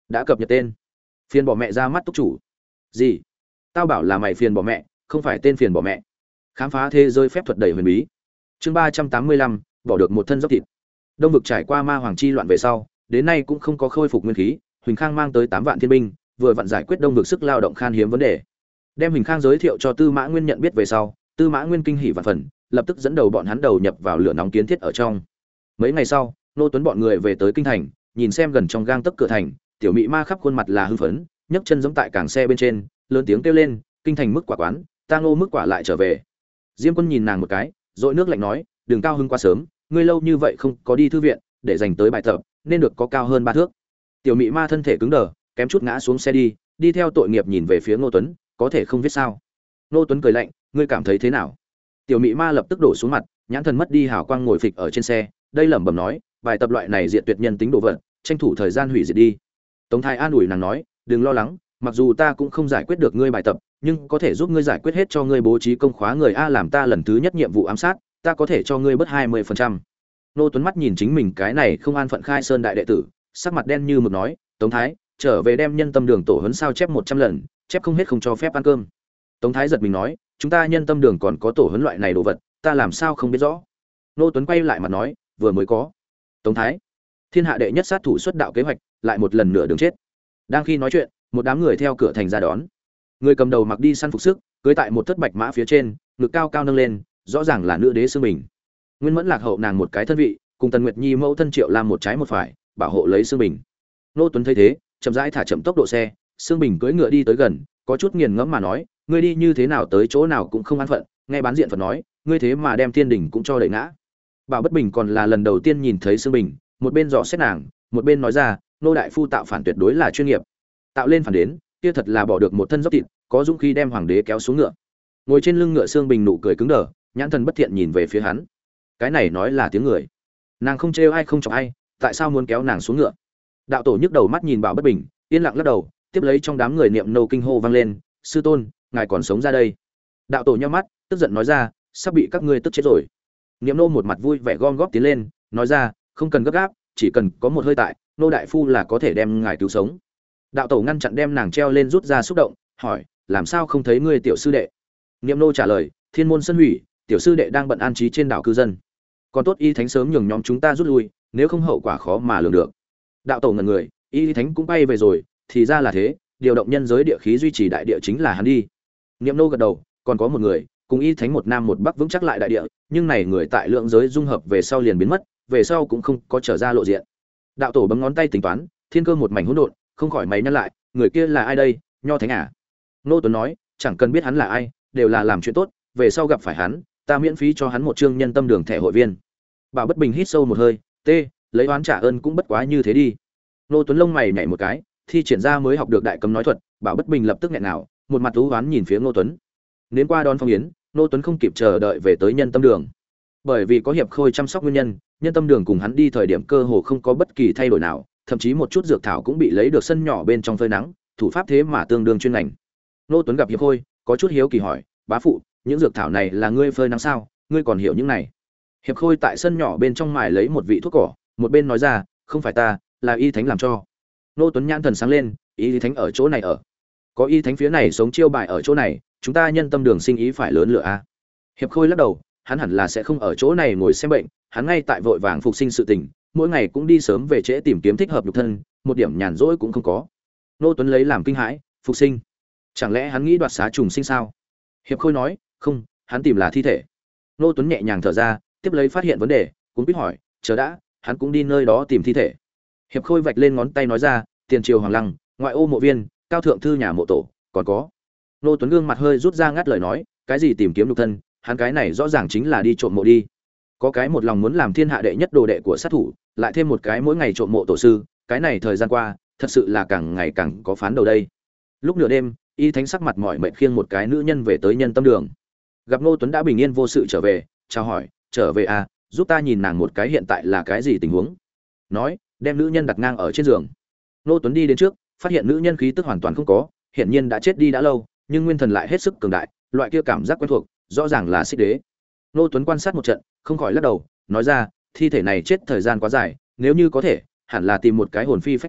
đã cập nhật tên. Phiền bỏ mẹ ra mắt túc chủ. Gì? Tao bảo là mày phiền bỏ mẹ, không phải tên phiền bỏ mẹ. Khám phá thế giới phép thuật đầy huyền bí. Chương ba trăm tám mươi lăm, bỏ được một thân dốc thịt. Đông vực trải qua ma hoàng chi loạn về sau, đến nay cũng không có khôi phục nguyên khí, Huỳnh Khang mang tới tám vạn thiên binh, vừa vặn giải quyết đông vực sức lao động khan hiếm vấn đề. Đem Huỳnh Khang giới thiệu cho Tư Mã Nguyên nhận biết về sau, Tư Mã Nguyên kinh hỉ vạn phần, lập tức dẫn đầu bọn hắn đầu nhập vào lửa nóng kiến thiết ở trong. Mấy ngày sau, Nô Tuấn bọn người về tới kinh thành, nhìn xem gần trong gang tấc cửa thành, tiểu mị ma khắp khuôn mặt là hưng phấn, nhấc chân giẫm tại cảng xe bên trên, lớn tiếng kêu lên, kinh thành mức quả quán, ta Ngô mức quả lại trở về. Diêm Quân nhìn nàng một cái, dội nước lạnh nói, đừng cao hưng quá sớm, ngươi lâu như vậy không có đi thư viện, để dành tới bài tập, nên được có cao hơn ba thước. Tiểu mị ma thân thể cứng đờ, kém chút ngã xuống xe đi, đi theo tội nghiệp nhìn về phía Ngô Tuấn, có thể không viết sao? Ngô Tuấn cười lạnh, ngươi cảm thấy thế nào? Tiểu mị ma lập tức đổ xuống mặt, nhãn thần mất đi hào quang, ngồi phịch ở trên xe, đây lẩm bẩm nói, bài tập loại này diệt tuyệt nhân tính đồ vật, tranh thủ thời gian hủy diệt đi. Tống Thái an ủi nàng nói, đừng lo lắng, mặc dù ta cũng không giải quyết được ngươi bài tập, nhưng có thể giúp ngươi giải quyết hết cho ngươi bố trí công khóa người a làm ta lần thứ nhất nhiệm vụ ám sát, ta có thể cho ngươi bớt hai mươi phần trăm. Nô Tuấn mắt nhìn chính mình cái này không an phận khai sơn đại đệ tử, sắc mặt đen như mực nói, Tống Thái, trở về đem nhân tâm đường tổ huấn sao chép một trăm lần, chép không hết không cho phép ăn cơm. Tống Thái giật mình nói, chúng ta nhân tâm đường còn có tổ huấn loại này đồ vật, ta làm sao không biết rõ. Nô Tuấn quay lại mặt nói, vừa mới có. Tống Thái, thiên hạ đệ nhất sát thủ xuất đạo kế hoạch, lại một lần nữa đường chết. Đang khi nói chuyện, một đám người theo cửa thành ra đón. Người cầm đầu mặc đi săn phục sức, cưỡi tại một thất bạch mã phía trên, ngực cao cao nâng lên, rõ ràng là nữ đế Sương Bình. Nguyên Mẫn lạc hậu nàng một cái thân vị, cùng Tần Nguyệt Nhi mẫu thân Triệu Lam một trái một phải, bảo hộ lấy Sương Bình. Nô Tuấn thấy thế, chậm rãi thả chậm tốc độ xe, Sương Bình cưỡi ngựa đi tới gần, có chút nghiền ngẫm mà nói, ngươi đi như thế nào tới chỗ nào cũng không an phận, nghe bán diện Phật nói, ngươi thế mà đem thiên đỉnh cũng cho đẩy ngã. Bảo Bất Bình còn là lần đầu tiên nhìn thấy Sương Bình, một bên dò xét nàng, một bên nói ra, nô đại phu tạo phản tuyệt đối là chuyên nghiệp. Tạo lên phản đến, kia thật là bỏ được một thân dốc thịt, có dũng khí đem hoàng đế kéo xuống ngựa. Ngồi trên lưng ngựa Sương Bình nụ cười cứng đờ, nhãn thần bất thiện nhìn về phía hắn. Cái này nói là tiếng người. Nàng không trêu ai không chọc ai, tại sao muốn kéo nàng xuống ngựa? Đạo tổ nhức đầu mắt nhìn Bảo Bất Bình, yên lặng lắc đầu, tiếp lấy trong đám người niệm nâu kinh hô vang lên, sư tôn, ngài còn sống ra đây. Đạo tổ nhíu mắt, tức giận nói ra, sắp bị các ngươi tức chết rồi. Niệm nô một mặt vui vẻ gom góp tiến lên, nói ra, không cần gấp gáp, chỉ cần có một hơi tại, nô đại phu là có thể đem ngài cứu sống. Đạo tổ ngăn chặn đem nàng treo lên rút ra xúc động, hỏi, làm sao không thấy ngươi tiểu sư đệ? Niệm nô trả lời, thiên môn sân hủy, tiểu sư đệ đang bận an trí trên đảo cư dân. Còn tốt y thánh sớm nhường nhóm chúng ta rút lui, nếu không hậu quả khó mà lường được. Đạo tổ ngẩn người, y thánh cũng bay về rồi, thì ra là thế, điều động nhân giới địa khí duy trì đại địa chính là hắn đi. Niệm nô gật đầu, còn có một người, cùng y thánh một nam một bắc vững chắc lại đại địa, nhưng này người tại lượng giới dung hợp về sau liền biến mất, về sau cũng không có trở ra lộ diện. Đạo tổ bấm ngón tay tính toán, thiên cơ một mảnh hỗn độn, không khỏi máy nhăn lại, người kia là ai đây, nho thánh à? Nô Tuấn nói, chẳng cần biết hắn là ai, đều là làm chuyện tốt, về sau gặp phải hắn, ta miễn phí cho hắn một chương nhân tâm đường thẻ hội viên. Bảo Bất Bình hít sâu một hơi, tê, lấy oán trả ơn cũng bất quá như thế đi. Nô Tuấn lông mày nhảy một cái, thi triển ra mới học được đại cấm nói thuật, Bảo Bất Bình lập tức nghẹn nào, một mặt thú oán nhìn phía Nô Tuấn. Đến qua đón phong yến, Nô Tuấn không kịp chờ đợi về tới nhân tâm đường. Bởi vì có hiệp khôi chăm sóc nguyên nhân, nhân tâm đường cùng hắn đi thời điểm cơ hồ không có bất kỳ thay đổi nào, thậm chí một chút dược thảo cũng bị lấy được sân nhỏ bên trong phơi nắng, thủ pháp thế mà tương đương chuyên ngành. Nô Tuấn gặp hiệp khôi, có chút hiếu kỳ hỏi, bá phụ, những dược thảo này là ngươi phơi nắng sao, ngươi còn hiểu những này? Hiệp khôi tại sân nhỏ bên trong mài lấy một vị thuốc cỏ, một bên nói ra, không phải ta, là y thánh làm cho. Nô Tuấn nhãn thần sáng lên, y thánh ở chỗ này ở, có y thánh phía này sống chiêu bài ở chỗ này, chúng ta nhân tâm đường sinh ý phải lớn lựa a. Hiệp khôi lắc đầu, hắn hẳn là sẽ không ở chỗ này ngồi xem bệnh, hắn ngay tại vội vàng phục sinh sự tình, mỗi ngày cũng đi sớm về trễ tìm kiếm thích hợp nhục thân, một điểm nhàn rỗi cũng không có. Nô Tuấn lấy làm kinh hãi, phục sinh, chẳng lẽ hắn nghĩ đoạt xá trùng sinh sao? Hiệp khôi nói, không, hắn tìm là thi thể. Nô Tuấn nhẹ nhàng thở ra, tiếp lấy phát hiện vấn đề, cũng biết hỏi, chờ đã, hắn cũng đi nơi đó tìm thi thể. Hiệp khôi vạch lên ngón tay nói ra, tiền triều hoàng lăng, ngoại ô mộ viên, cao thượng thư nhà mộ tổ, còn có. Nô Tuấn gương mặt hơi rút ra ngắt lời nói, cái gì tìm kiếm nhục thân, hắn cái này rõ ràng chính là đi trộm mộ đi. Có cái một lòng muốn làm thiên hạ đệ nhất đồ đệ của sát thủ, lại thêm một cái mỗi ngày trộm mộ tổ sư, cái này thời gian qua, thật sự là càng ngày càng có phán đầu đây. Lúc nửa đêm, y thánh sắc mặt mỏi mệt khiêng một cái nữ nhân về tới nhân tâm đường. Gặp Ngô Tuấn đã bình yên vô sự trở về, chào hỏi, trở về à, giúp ta nhìn nàng một cái hiện tại là cái gì tình huống. Nói, đem nữ nhân đặt ngang ở trên giường. Ngô Tuấn đi đến trước, phát hiện nữ nhân khí tức hoàn toàn không có, hiển nhiên đã chết đi đã lâu, nhưng nguyên thần lại hết sức cường đại, loại kia cảm giác quen thuộc, rõ ràng là Xích Đế. Ngô Tuấn quan sát một trận, không khỏi lắc đầu, nói ra, thi thể này chết thời gian quá dài, nếu như có thể, hẳn là tìm một cái hồn phi phách tán,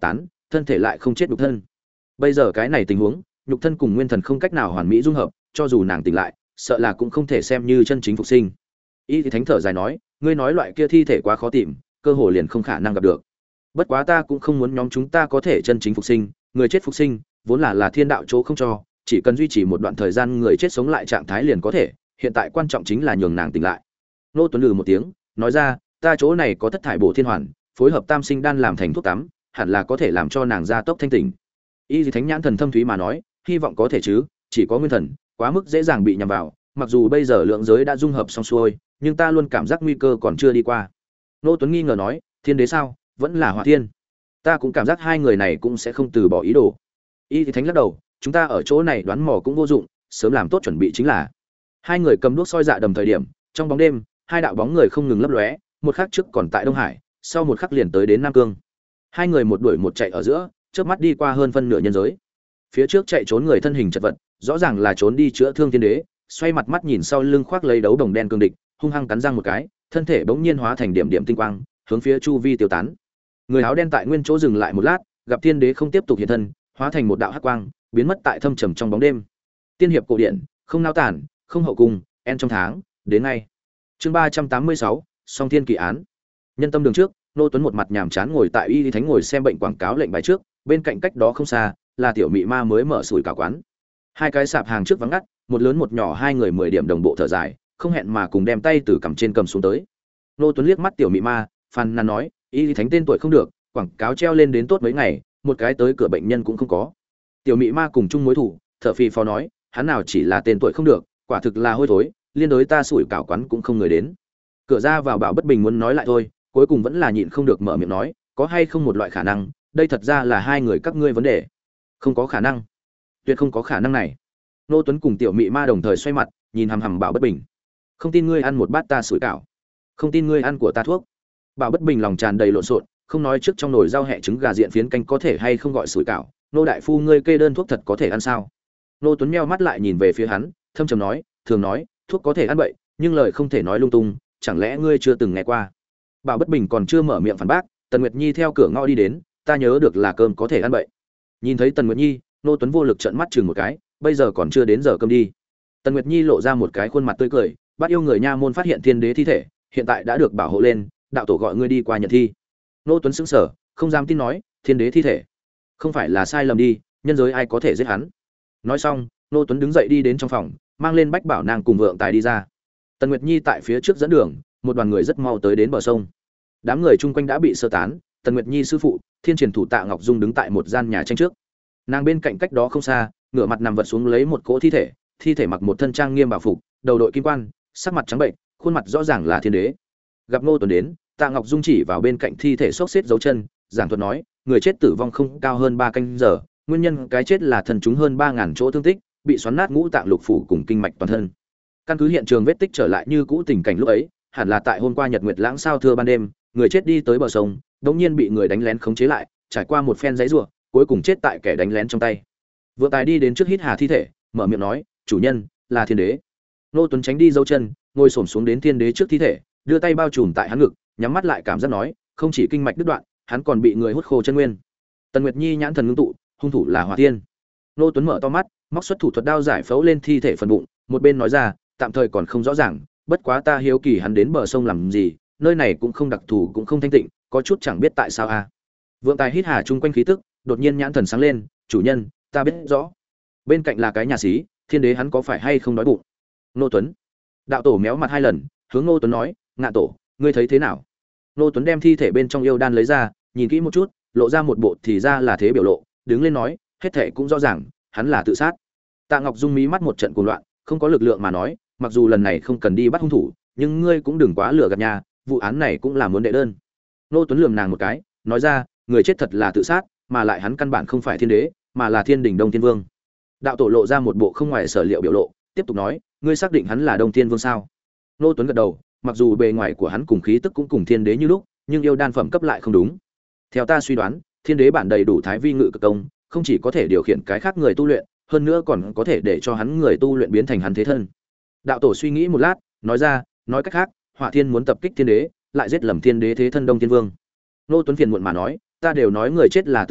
thân thể lại không chết nhục thân. Bây giờ cái này tình huống, nhục thân cùng nguyên thần không cách nào hoàn mỹ dung hợp, cho dù nàng tỉnh lại, sợ là cũng không thể xem như chân chính phục sinh. Y thì thánh thở dài nói, ngươi nói loại kia thi thể quá khó tìm, cơ hồ liền không khả năng gặp được. Bất quá ta cũng không muốn nhóm chúng ta có thể chân chính phục sinh, người chết phục sinh, vốn là là thiên đạo chỗ không cho, chỉ cần duy trì một đoạn thời gian người chết sống lại trạng thái liền có thể, hiện tại quan trọng chính là nhường nàng tỉnh lại. Nô Tuấn lừ một tiếng, nói ra, ta chỗ này có thất thải bổ thiên hoàn, phối hợp tam sinh đan làm thành thuốc tắm, hẳn là có thể làm cho nàng gia tốc thanh tỉnh. Y Dị Thánh nhãn thần thâm thúy mà nói, hy vọng có thể chứ, chỉ có nguyên thần, quá mức dễ dàng bị nhầm vào, mặc dù bây giờ lượng giới đã dung hợp xong xuôi, nhưng ta luôn cảm giác nguy cơ còn chưa đi qua. Nô Tuấn nghi ngờ nói, thiên đế sao, vẫn là hỏa thiên? Ta cũng cảm giác hai người này cũng sẽ không từ bỏ ý đồ. Y Dị Thánh lắc đầu, chúng ta ở chỗ này đoán mò cũng vô dụng, sớm làm tốt chuẩn bị chính là. Hai người cầm đuốc soi dạ đầm thời điểm, trong bóng đêm, hai đạo bóng người không ngừng lấp lóe, một khắc trước còn tại Đông Hải, sau một khắc liền tới đến Nam Cương. Hai người một đuổi một chạy ở giữa, chớp mắt đi qua hơn phân nửa nhân giới. Phía trước chạy trốn người thân hình chật vật, rõ ràng là trốn đi chữa thương thiên đế, xoay mặt mắt nhìn sau lưng khoác lấy đấu đồng đen cương địch, hung hăng cắn răng một cái, thân thể bỗng nhiên hóa thành điểm điểm tinh quang, hướng phía chu vi tiêu tán. Người áo đen tại nguyên chỗ dừng lại một lát, gặp thiên đế không tiếp tục hiện thân, hóa thành một đạo hắc quang, biến mất tại thâm trầm trong bóng đêm. Tiên hiệp cổ điển, không nao tản, không hậu cung, en trong tháng, đến ngay. Chương ba trăm tám mươi sáu, Song Thiên Kỳ án. Nhân tâm đường trước, Nô Tuấn một mặt nhàm chán ngồi tại Y Lý Thánh ngồi xem bệnh quảng cáo lệnh bài trước, bên cạnh cách đó không xa, là tiểu mị ma mới mở sủi cảo quán. Hai cái sạp hàng trước vắng ngắt, một lớn một nhỏ hai người mười điểm đồng bộ thở dài, không hẹn mà cùng đem tay từ cằm trên cầm xuống tới. Nô Tuấn liếc mắt tiểu mị ma, phàn nàn nói, Y Lý Thánh tên tuổi không được, quảng cáo treo lên đến tốt mấy ngày, một cái tới cửa bệnh nhân cũng không có. Tiểu mị ma cùng chung mối thủ, thở phì phò nói, hắn nào chỉ là tên tuổi không được, quả thực là hôi thối, liên đối ta sủi cảo quán cũng không người đến. Cửa ra vào Bảo Bất Bình muốn nói lại thôi, cuối cùng vẫn là nhịn không được mở miệng nói, có hay không một loại khả năng, đây thật ra là hai người các ngươi vấn đề. Không có khả năng, tuyệt không có khả năng này. Nô Tuấn cùng tiểu mị ma đồng thời xoay mặt, nhìn hằm hằm Bảo Bất Bình. Không tin ngươi ăn một bát ta sủi cảo, không tin ngươi ăn của ta thuốc. Bảo Bất Bình lòng tràn đầy lộn xộn, không nói trước trong nồi rau hẹ trứng gà diện phiến canh có thể hay không gọi sủi cảo, nô đại phu ngươi kê đơn thuốc thật có thể ăn sao? Nô Tuấn meo mắt lại nhìn về phía hắn, thâm trầm nói, thường nói, thuốc có thể ăn bậy, nhưng lời không thể nói lung tung, chẳng lẽ ngươi chưa từng nghe qua? Bảo Bất Bình còn chưa mở miệng phản bác, Tần Nguyệt Nhi theo cửa ngõ đi đến, ta nhớ được là cơm có thể ăn bậy. Nhìn thấy Tần Nguyệt Nhi, Nô Tuấn vô lực trợn mắt chừng một cái, bây giờ còn chưa đến giờ cơm đi. Tần Nguyệt Nhi lộ ra một cái khuôn mặt tươi cười, bắt yêu người nha môn phát hiện thiên đế thi thể, hiện tại đã được bảo hộ lên, đạo tổ gọi ngươi đi qua nhận thi. Nô Tuấn sững sờ, không dám tin nói, thiên đế thi thể, không phải là sai lầm đi, nhân giới ai có thể giết hắn? Nói xong, Nô Tuấn đứng dậy đi đến trong phòng, mang lên Bách Bảo nàng cùng vượng tài đi ra. Tần Nguyệt Nhi tại phía trước dẫn đường, một đoàn người rất mau tới đến bờ sông. Đám người chung quanh đã bị sơ tán, Tần Nguyệt Nhi sư phụ, Thiên Truyền thủ Tạ Ngọc Dung đứng tại một gian nhà tranh trước. Nàng bên cạnh cách đó không xa, ngửa mặt nằm vật xuống lấy một cỗ thi thể, thi thể mặc một thân trang nghiêm bảo phục, đầu đội kim quan, sắc mặt trắng bệnh, khuôn mặt rõ ràng là thiên đế. Gặp Ngô Tuấn đến, Tạ Ngọc Dung chỉ vào bên cạnh thi thể xốc xếp dấu chân, giảng thuật nói, người chết tử vong không cao hơn ba canh giờ, nguyên nhân cái chết là thần trúng hơn ba ngàn chỗ thương tích, bị xoắn nát ngũ tạng lục phủ cùng kinh mạch toàn thân. Căn cứ hiện trường vết tích trở lại như cũ tình cảnh lúc ấy, hẳn là tại hôm qua nhật nguyệt lãng sao thưa ban đêm, người chết đi tới bờ sông, đột nhiên bị người đánh lén khống chế lại, trải qua một phen giãy giụa, cuối cùng chết tại kẻ đánh lén trong tay. Vượng tài đi đến trước hít hà thi thể, mở miệng nói, chủ nhân là thiên đế. Nô Tuấn tránh đi dấu chân, ngồi xổm xuống đến thiên đế trước thi thể, đưa tay bao trùm tại hắn ngực, nhắm mắt lại cảm giác nói, không chỉ kinh mạch đứt đoạn, hắn còn bị người hút khô chân nguyên. Tần Nguyệt Nhi nhãn thần ngưng tụ, hung thủ là Hỏa Tiên. Nô Tuấn mở to mắt, móc xuất thủ thuật đao giải phẫu lên thi thể phần bụng, một bên nói ra, tạm thời còn không rõ ràng, bất quá ta hiếu kỳ hắn đến bờ sông làm gì, nơi này cũng không đặc thù cũng không thanh tịnh, có chút chẳng biết tại sao a. À. Vượng tài hít hà chung quanh khí tức, đột nhiên nhãn thần sáng lên, chủ nhân, ta biết rõ. Bên cạnh là cái nhà xí, thiên đế hắn có phải hay không đói bụng? Nô Tuấn. Đạo tổ méo mặt hai lần, hướng Nô Tuấn nói, ngạ tổ, ngươi thấy thế nào? Nô Tuấn đem thi thể bên trong yêu đan lấy ra, nhìn kỹ một chút, lộ ra một bộ thì ra là thế biểu lộ, đứng lên nói, hết thảy cũng rõ ràng, hắn là tự sát. Tạ Ngọc Dung mí mắt một trận cuồng loạn, không có lực lượng mà nói, mặc dù lần này không cần đi bắt hung thủ, nhưng ngươi cũng đừng quá lừa gạt nhà, vụ án này cũng là muốn đệ đơn. Nô Tuấn lườm nàng một cái, nói ra, người chết thật là tự sát, mà lại hắn căn bản không phải thiên đế, mà là Thiên Đình Đông Thiên Vương. Đạo tổ lộ ra một bộ không ngoài sở liệu biểu lộ, tiếp tục nói, ngươi xác định hắn là Đông Thiên Vương sao? Nô Tuấn gật đầu, mặc dù bề ngoài của hắn cùng khí tức cũng cùng thiên đế như lúc, nhưng yêu đan phẩm cấp lại không đúng. Theo ta suy đoán, thiên đế bản đầy đủ thái vi ngự cực công, không chỉ có thể điều khiển cái khác người tu luyện, hơn nữa còn có thể để cho hắn người tu luyện biến thành hắn thế thân. Đạo tổ suy nghĩ một lát, nói ra, nói cách khác, Hỏa Thiên muốn tập kích thiên đế, lại giết lầm thiên đế thế thân Đông Thiên Vương. Nô Tuấn phiền muộn mà nói, ta đều nói người chết là tự sát,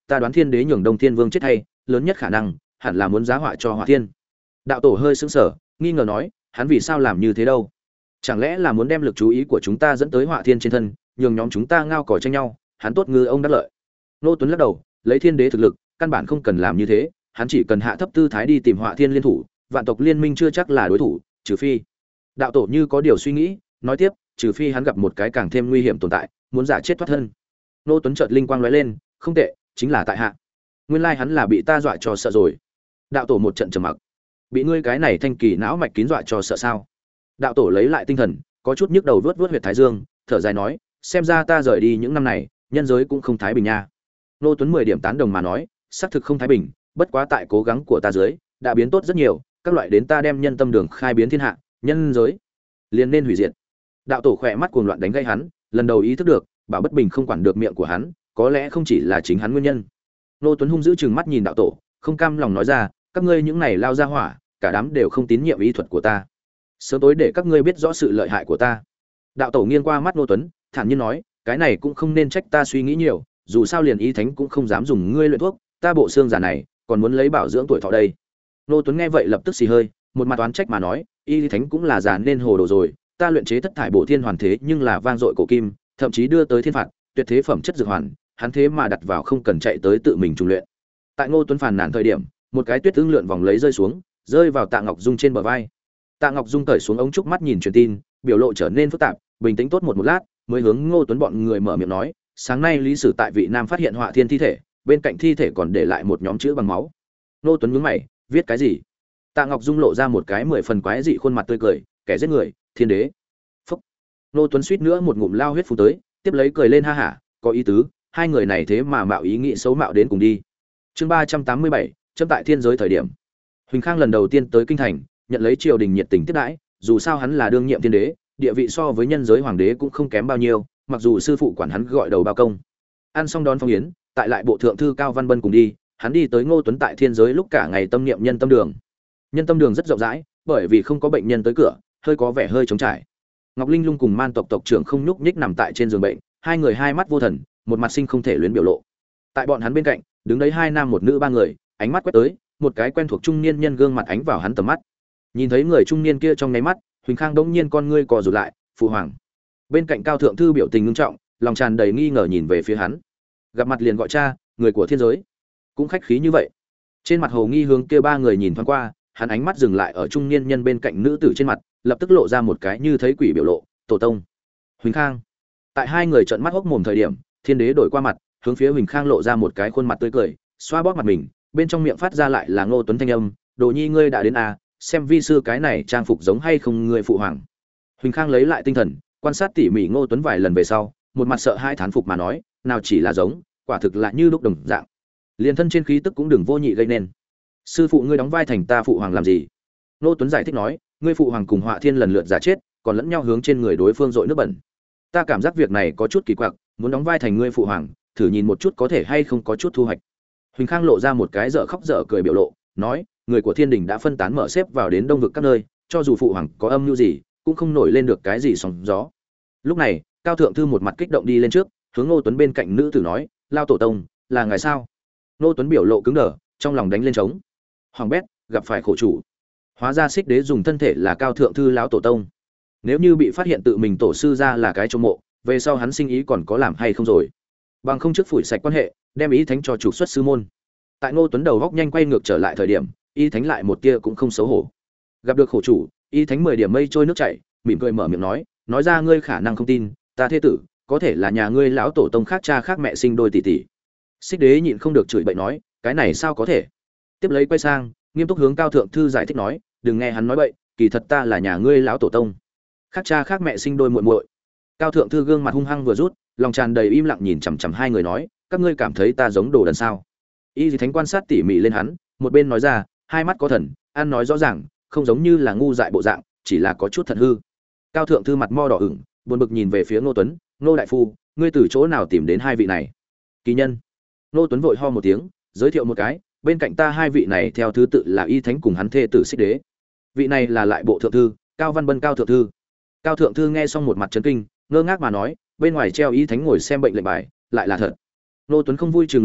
ta đoán thiên đế nhường Đông Thiên Vương chết hay, lớn nhất khả năng hẳn là muốn giá họa cho Hỏa Thiên. Đạo tổ hơi sững sờ, nghi ngờ nói, hắn vì sao làm như thế đâu? Chẳng lẽ là muốn đem lực chú ý của chúng ta dẫn tới Hỏa Thiên trên thân, nhường nhóm chúng ta ngao cò tranh nhau, hắn tốt ngư ông đắc lợi. Nô Tuấn lắc đầu, lấy thiên đế thực lực, căn bản không cần làm như thế, hắn chỉ cần hạ thấp tư thái đi tìm Hỏa Thiên liên thủ, vạn tộc liên minh chưa chắc là đối thủ, trừ phi. Đạo tổ như có điều suy nghĩ, nói tiếp, trừ phi hắn gặp một cái càng thêm nguy hiểm tồn tại, muốn giả chết thoát thân. Nô Tuấn chợt linh quang lóe lên, không tệ, chính là tại hạ. Nguyên lai hắn là bị ta dọa cho sợ rồi. Đạo tổ một trận trầm mặc. Bị ngươi cái này thanh kỳ não mạch kín dọa cho sợ sao? Đạo tổ lấy lại tinh thần, có chút nhức đầu vuốt vuốt huyệt thái dương, thở dài nói, xem ra ta rời đi những năm này, nhân giới cũng không thái bình nha. Nô Tuấn mười điểm tán đồng mà nói, xác thực không thái bình, bất quá tại cố gắng của ta dưới, đã biến tốt rất nhiều, các loại đến ta đem nhân tâm đường khai biến thiên hạ, nhân giới liền nên hủy diệt. Đạo tổ khỏe mắt cuồng loạn đánh gây hắn, lần đầu ý thức được, bảo bất bình không quản được miệng của hắn, có lẽ không chỉ là chính hắn nguyên nhân. Nô Tuấn hung dữ chừng mắt nhìn đạo tổ, không cam lòng nói ra, các ngươi những này lao ra hỏa, cả đám đều không tín nhiệm ý thuật của ta. Sớm tối để các ngươi biết rõ sự lợi hại của ta. Đạo tổ nghiêng qua mắt Nô Tuấn, thản nhiên nói, cái này cũng không nên trách ta suy nghĩ nhiều, dù sao liền ý thánh cũng không dám dùng ngươi luyện thuốc, ta bộ xương giả này, còn muốn lấy bảo dưỡng tuổi thọ đây. Nô Tuấn nghe vậy lập tức xì hơi, một mặt oán trách mà nói, y thánh cũng là già nên hồ đồ rồi, ta luyện chế thất thải bổ thiên hoàn thế nhưng là vang dội cổ kim, thậm chí đưa tới thiên phạt, tuyệt thế phẩm chất dược hoàn, hắn thế mà đặt vào không cần chạy tới tự mình trùng luyện. Tại Ngô Tuấn phàn nàn thời điểm, một cái tuyết ưng lượn vòng lấy rơi xuống, rơi vào Tạ Ngọc Dung trên bờ vai. Tạ Ngọc Dung cởi xuống ống trúc mắt nhìn truyền tin, biểu lộ trở nên phức tạp, bình tĩnh tốt một một lát, mới hướng Ngô Tuấn bọn người mở miệng nói, sáng nay lý sử tại vị nam phát hiện Họa Thiên thi thể, bên cạnh thi thể còn để lại một nhóm chữ bằng máu. Ngô Tuấn nhướng mày, viết cái gì? Tạ Ngọc Dung lộ ra một cái mười phần quái dị khuôn mặt tươi cười, kẻ giết người, thiên đế. Phúc. Ngô Tuấn suýt nữa một ngụm lao huyết phun tới, tiếp lấy cười lên ha hả, có ý tứ, hai người này thế mà mạo ý nghĩ xấu mạo đến cùng đi. Chương ba trăm tám mươi bảy, chấm tại thiên giới thời điểm. Huỳnh Khang lần đầu tiên tới kinh thành, nhận lấy triều đình nhiệt tình tiếp đãi, dù sao hắn là đương nhiệm thiên đế, địa vị so với nhân giới hoàng đế cũng không kém bao nhiêu, mặc dù sư phụ quản hắn gọi đầu bao công. Ăn xong đón phong yến, tại lại bộ thượng thư Cao Văn Bân cùng đi, hắn đi tới Ngô Tuấn tại thiên giới lúc cả ngày tâm niệm nhân tâm đường. Nhân tâm đường rất rộng rãi, bởi vì không có bệnh nhân tới cửa, hơi có vẻ hơi trống trải. Ngọc Linh Lung cùng Man tộc tộc trưởng không nhúc nhích nằm tại trên giường bệnh, hai người hai mắt vô thần, một mặt sinh không thể luyến biểu lộ. Tại bọn hắn bên cạnh, đứng đấy hai nam một nữ ba người, ánh mắt quét tới, một cái quen thuộc trung niên nhân gương mặt ánh vào hắn tầm mắt. Nhìn thấy người trung niên kia trong nháy mắt, Huỳnh Khang đống nhiên con ngươi co rụt lại, "Phụ hoàng." Bên cạnh Cao thượng thư biểu tình nghiêm trọng, lòng tràn đầy nghi ngờ nhìn về phía hắn. Gặp mặt liền gọi cha, người của thiên giới, cũng khách khí như vậy. Trên mặt Hồ Nghi hướng kia ba người nhìn thoáng qua, hắn ánh mắt dừng lại ở trung niên nhân bên cạnh nữ tử trên mặt, lập tức lộ ra một cái như thấy quỷ biểu lộ, "Tổ tông." Huỳnh Khang. Tại hai người trợn mắt hốc mồm thời điểm, thiên đế đổi qua mặt, hướng phía Huỳnh Khang lộ ra một cái khuôn mặt tươi cười, xoa bóp mặt mình, bên trong miệng phát ra lại là Ngô Tuấn thanh âm, "Đồ nhi ngươi đã đến à, xem vi sư cái này trang phục giống hay không người phụ hoàng." Huỳnh Khang lấy lại tinh thần, quan sát tỉ mỉ Ngô Tuấn vài lần về sau, một mặt sợ hai thán phục mà nói, "Nào chỉ là giống, quả thực là như lúc đồng dạng. Liên thân trên khí tức cũng đừng vô nhị gây nên. Sư phụ ngươi đóng vai thành ta phụ hoàng làm gì?" Ngô Tuấn giải thích nói, "Ngươi phụ hoàng cùng Họa Thiên lần lượt giả chết, còn lẫn nhau hướng trên người đối phương dội nước bẩn. Ta cảm giác việc này có chút kỳ quặc, muốn đóng vai thành ngươi phụ hoàng, thử nhìn một chút có thể hay không có chút thu hoạch." Huỳnh Khang lộ ra một cái dở khóc dở cười biểu lộ, nói, "Người của Thiên Đình đã phân tán mở xếp vào đến đông vực các nơi, cho dù phụ hoàng có âm mưu gì, cũng không nổi lên được cái gì sóng gió." Lúc này, Cao thượng thư một mặt kích động đi lên trước, hướng Ngô Tuấn bên cạnh nữ tử nói, "Lao tổ tông, là ngài sao?" Ngô Tuấn biểu lộ cứng đờ, trong lòng đánh lên trống. Hoàng bét, gặp phải khổ chủ. Hóa ra Xích Đế dùng thân thể là Cao thượng thư lão tổ tông. Nếu như bị phát hiện tự mình tổ sư ra là cái trộm mộ, về sau hắn sinh ý còn có làm hay không rồi? Bằng không trước phủi sạch quan hệ, đem ý thánh cho trục xuất sư môn. Tại Ngô Tuấn đầu góc nhanh quay ngược trở lại thời điểm, y thánh lại một tia cũng không xấu hổ. Gặp được khổ chủ, y thánh mười điểm mây trôi nước chảy, mỉm cười mở miệng nói, nói ra ngươi khả năng không tin, ta thế tử, có thể là nhà ngươi lão tổ tông khác cha khác mẹ sinh đôi tỷ tỷ. Xích Đế nhịn không được chửi bậy nói, cái này sao có thể? Tiếp lấy quay sang, nghiêm túc hướng Cao thượng thư giải thích nói, đừng nghe hắn nói bậy, kỳ thật ta là nhà ngươi lão tổ tông, khác cha khác mẹ sinh đôi muội muội. Cao thượng thư gương mặt hung hăng vừa rút, lòng tràn đầy im lặng nhìn chằm chằm hai người nói, các ngươi cảm thấy ta giống đồ đần sao? Y thì thánh quan sát tỉ mỉ lên hắn, một bên nói ra, hai mắt có thần, ăn nói rõ ràng, không giống như là ngu dại bộ dạng, chỉ là có chút thật hư. Cao thượng thư mặt mo đỏ ửng, buồn bực nhìn về phía Ngô Tuấn, "Ngô đại phu, ngươi từ chỗ nào tìm đến hai vị này?" "Kỳ nhân." Ngô Tuấn vội ho một tiếng, giới thiệu một cái, "Bên cạnh ta hai vị này theo thứ tự là Y thánh cùng hắn thê tử Xích Đế. Vị này là lại bộ thượng thư, Cao Văn Bân Cao thượng thư." Cao thượng thư nghe xong một mặt chấn kinh, ngơ ngác mà nói, "Bên ngoài treo Y thánh ngồi xem bệnh lệnh bài, lại là thật." Ngô Tuấn không vui chừng lên mắt,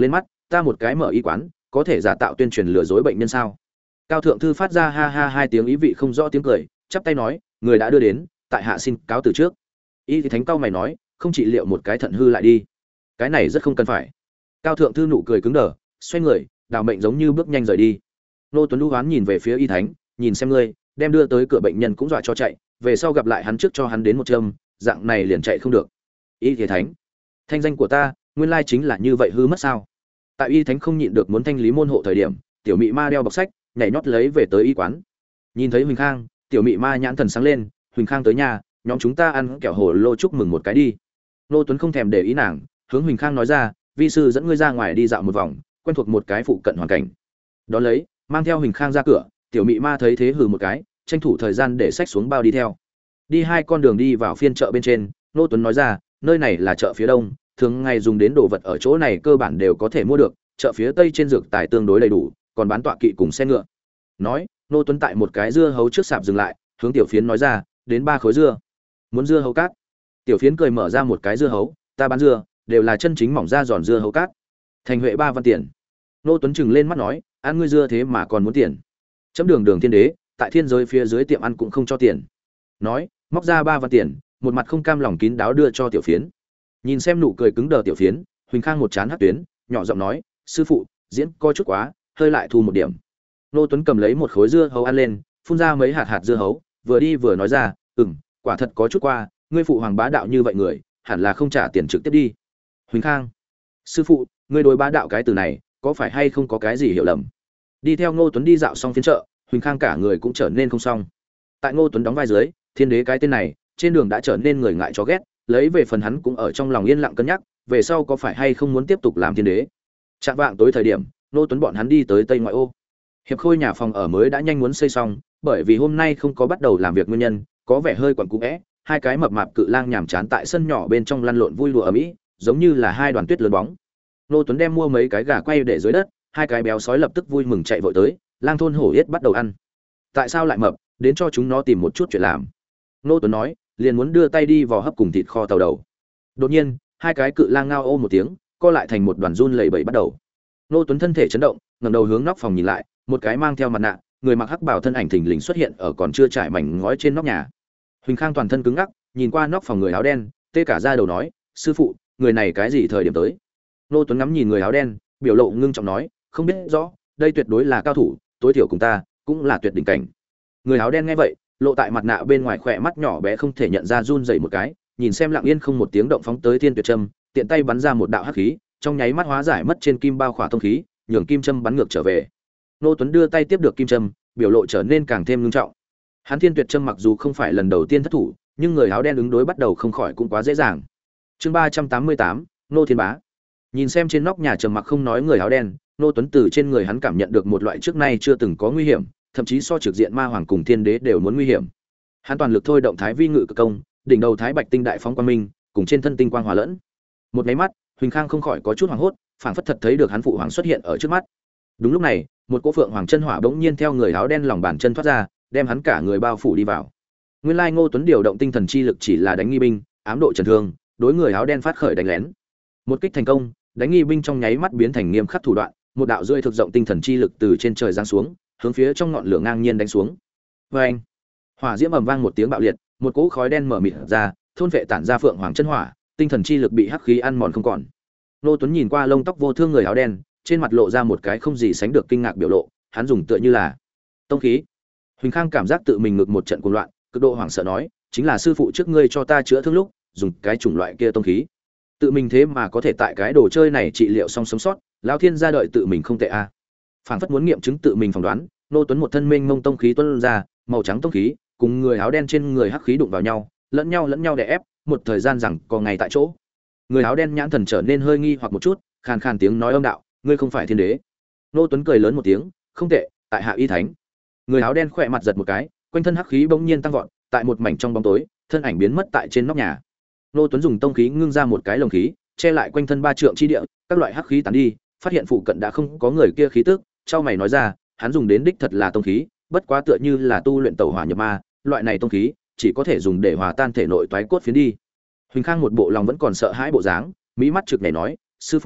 ta một cái mở y quán có thể giả tạo tuyên truyền lừa dối bệnh nhân sao? Cao thượng thư phát ra ha ha hai tiếng ý vị không rõ tiếng cười, chắp tay nói, người đã đưa đến, tại hạ xin cáo từ trước. Y thì thánh cao mày nói, không trị liệu một cái thận hư lại đi, cái này rất không cần phải. Cao thượng thư nụ cười cứng đờ, xoay người, đào mệnh giống như bước nhanh rời đi. Nô Tuấn Lũ hoán nhìn về phía y thánh, nhìn xem ngươi, đem đưa tới cửa bệnh nhân cũng dọa cho chạy, về sau gặp lại hắn trước cho hắn đến một châm, dạng này liền chạy không được. Y thì thánh, thanh danh của ta, nguyên lai chính là như vậy hư mất sao? Tại y thánh không nhịn được muốn thanh lý môn hộ thời điểm, tiểu mị ma đeo bọc sách, nhảy nhót lấy về tới y quán. Nhìn thấy Huỳnh Khang, tiểu mị ma nhãn thần sáng lên, Huỳnh Khang tới nhà, nhóm chúng ta ăn kẹo hồ lô chúc mừng một cái đi. Nô Tuấn không thèm để ý nàng, hướng Huỳnh Khang nói ra, vi sư dẫn ngươi ra ngoài đi dạo một vòng, quen thuộc một cái phụ cận hoàn cảnh. Đó lấy, mang theo Huỳnh Khang ra cửa, tiểu mị ma thấy thế hừ một cái, tranh thủ thời gian để sách xuống bao đi theo. Đi hai con đường đi vào phiên chợ bên trên, Nô Tuấn nói ra, nơi này là chợ phía đông, thường ngày dùng đến đồ vật ở chỗ này cơ bản đều có thể mua được, chợ phía tây trên dược tài tương đối đầy đủ, còn bán tọa kỵ cùng xe ngựa. Nói, Nô Tuấn tại một cái dưa hấu trước sạp dừng lại, hướng tiểu phiến nói ra, đến ba khối dưa. Muốn dưa hấu cát? Tiểu phiến cười mở ra một cái dưa hấu, ta bán dưa, đều là chân chính mỏng da giòn dưa hấu cát. Thành huệ ba văn tiền. Nô Tuấn trừng lên mắt nói, ăn ngươi dưa thế mà còn muốn tiền. Chấm đường đường thiên đế, tại thiên giới phía dưới tiệm ăn cũng không cho tiền. Nói, móc ra ba văn tiền, một mặt không cam lòng kín đáo đưa cho tiểu phiến. Nhìn xem nụ cười cứng đờ tiểu phiến, Huỳnh Khang một chán hắc tuyến, nhỏ giọng nói, sư phụ, diễn coi chút quá, hơi lại thu một điểm. Nô Tuấn cầm lấy một khối dưa hấu ăn lên, phun ra mấy hạt hạt dưa hấu, vừa đi vừa nói ra, ừm, quả thật có chút qua, ngươi phụ hoàng bá đạo như vậy người, hẳn là không trả tiền trực tiếp đi. Huỳnh Khang, sư phụ, ngươi đối bá đạo cái từ này, có phải hay không có cái gì hiểu lầm? Đi theo Ngô Tuấn đi dạo xong phiên chợ, Huỳnh Khang cả người cũng trở nên không xong. Tại Ngô Tuấn đóng vai dưới, thiên đế cái tên này, trên đường đã trở nên người ngại chó ghét, lấy về phần hắn cũng ở trong lòng yên lặng cân nhắc, về sau có phải hay không muốn tiếp tục làm thiên đế. Trạng vạng tối thời điểm, Ngô Tuấn bọn hắn đi tới Tây Ngoại ô. Hiệp Khôi nhà phòng ở mới đã nhanh muốn xây xong, bởi vì hôm nay không có bắt đầu làm việc nguyên nhân, có vẻ hơi quẩn cũ é, hai cái mập mạp cự lang nhàm chán tại sân nhỏ bên trong lăn lộn vui đùa ầm ĩ, giống như là hai đoàn tuyết lớn bóng. Ngô Tuấn đem mua mấy cái gà quay để dưới đất, hai cái béo sói lập tức vui mừng chạy vội tới, lang thôn hổ yết bắt đầu ăn. Tại sao lại mập, đến cho chúng nó tìm một chút chuyện làm. Ngô Tuấn nói, liền muốn đưa tay đi vào hấp cùng thịt kho tàu đầu. Đột nhiên, hai cái cự lang ngao ô một tiếng, co lại thành một đoàn run lẩy bẩy bắt đầu. Ngô Tuấn thân thể chấn động, ngẩng đầu hướng nóc phòng nhìn lại, một cái mang theo mặt nạ, người mặc hắc bào thân ảnh thình lình xuất hiện ở còn chưa trải mảnh ngói trên nóc nhà. Huỳnh Khang toàn thân cứng ngắc, nhìn qua nóc phòng người áo đen, tê cả da đầu nói, sư phụ, người này cái gì thời điểm tới? Ngô Tuấn ngắm nhìn người áo đen, biểu lộ ngưng trọng nói, không biết rõ, đây tuyệt đối là cao thủ, tối thiểu cùng ta cũng là tuyệt đỉnh cảnh. Người áo đen nghe vậy, lộ tại mặt nạ bên ngoài khỏe mắt nhỏ bé không thể nhận ra run rẩy một cái, nhìn xem lặng yên không một tiếng động phóng tới thiên tuyệt trâm, tiện tay bắn ra một đạo hắc khí, trong nháy mắt hóa giải mất trên kim bao khỏa tông khí, nhường kim châm bắn ngược trở về. Ngô Tuấn đưa tay tiếp được kim châm, biểu lộ trở nên càng thêm nghiêm trọng. Hắn thiên tuyệt châm mặc dù không phải lần đầu tiên thất thủ, nhưng người áo đen ứng đối bắt đầu không khỏi cũng quá dễ dàng. Chương ba trăm tám mươi tám, Ngô Thiên Bá. Nhìn xem trên nóc nhà trầm mặc không nói người áo đen, Ngô Tuấn từ trên người hắn cảm nhận được một loại trước nay chưa từng có nguy hiểm, thậm chí so trực diện ma hoàng cùng thiên đế đều muốn nguy hiểm. Hắn toàn lực thôi động thái vi ngự cực công, đỉnh đầu thái bạch tinh đại phóng quang minh, cùng trên thân tinh quang hòa lẫn. Một cái mắt, Huỳnh Khang không khỏi có chút hoảng hốt, phảng phất thật thấy được hắn phụ hoàng xuất hiện ở trước mắt. Đúng lúc này, một cỗ phượng hoàng chân hỏa bỗng nhiên theo người áo đen lòng bàn chân thoát ra, đem hắn cả người bao phủ đi vào. Nguyên lai Ngô Tuấn điều động tinh thần chi lực chỉ là đánh nghi binh, ám độ trần thương, đối người áo đen phát khởi đánh lén. Một kích thành công, đánh nghi binh trong nháy mắt biến thành nghiêm khắc thủ đoạn, một đạo rưỡi thực rộng tinh thần chi lực từ trên trời giáng xuống, hướng phía trong ngọn lửa ngang nhiên đánh xuống. Oeng! Hỏa diễm ầm vang một tiếng bạo liệt, một cỗ khói đen mở mịt ra, thôn vệ tản ra phượng hoàng chân hỏa, tinh thần chi lực bị hắc khí ăn mòn không còn. Ngô Tuấn nhìn qua lông tóc vô thương người áo đen, trên mặt lộ ra một cái không gì sánh được kinh ngạc biểu lộ, hắn dùng tựa như là tông khí. Huỳnh Khang cảm giác tự mình ngực một trận cuồng loạn, cực độ hoảng sợ nói, chính là sư phụ trước ngươi cho ta chữa thương lúc, dùng cái chủng loại kia tông khí. Tự mình thế mà có thể tại cái đồ chơi này trị liệu xong sống sót, lão thiên gia đợi tự mình không tệ a. À. Phảng phất muốn nghiệm chứng tự mình phỏng đoán, Ngô Tuấn một thân mênh mông tông khí tuôn ra, màu trắng tông khí, cùng người áo đen trên người hắc khí đụng vào nhau, lẫn nhau lẫn nhau đè ép, một thời gian rằng có ngày tại chỗ. Người áo đen nhãn thần trở nên hơi nghi hoặc một chút, khàn khàn tiếng nói âm đạo, ngươi không phải thiên đế. Ngô Tuấn cười lớn một tiếng, không tệ, tại hạ y thánh. Người áo đen khỏe mặt giật một cái, quanh thân hắc khí bỗng nhiên tăng vọt, tại một mảnh trong bóng tối, thân ảnh biến mất tại trên nóc nhà. Ngô Tuấn dùng tông khí ngưng ra một cái lồng khí, che lại quanh thân ba trượng chi địa, các loại hắc khí tán đi, phát hiện phụ cận đã không có người kia khí tức, chau mày nói ra, hắn dùng đến đích thật là tông khí, bất quá tựa như là tu luyện tẩu hỏa nhập ma, loại này tông khí chỉ có thể dùng để hòa tan thể nội toái cốt phiến đi. Huỳnh Khang một bộ lòng vẫn còn sợ hãi bộ dáng, mỹ mắt trực nhảy nói, sư phụ,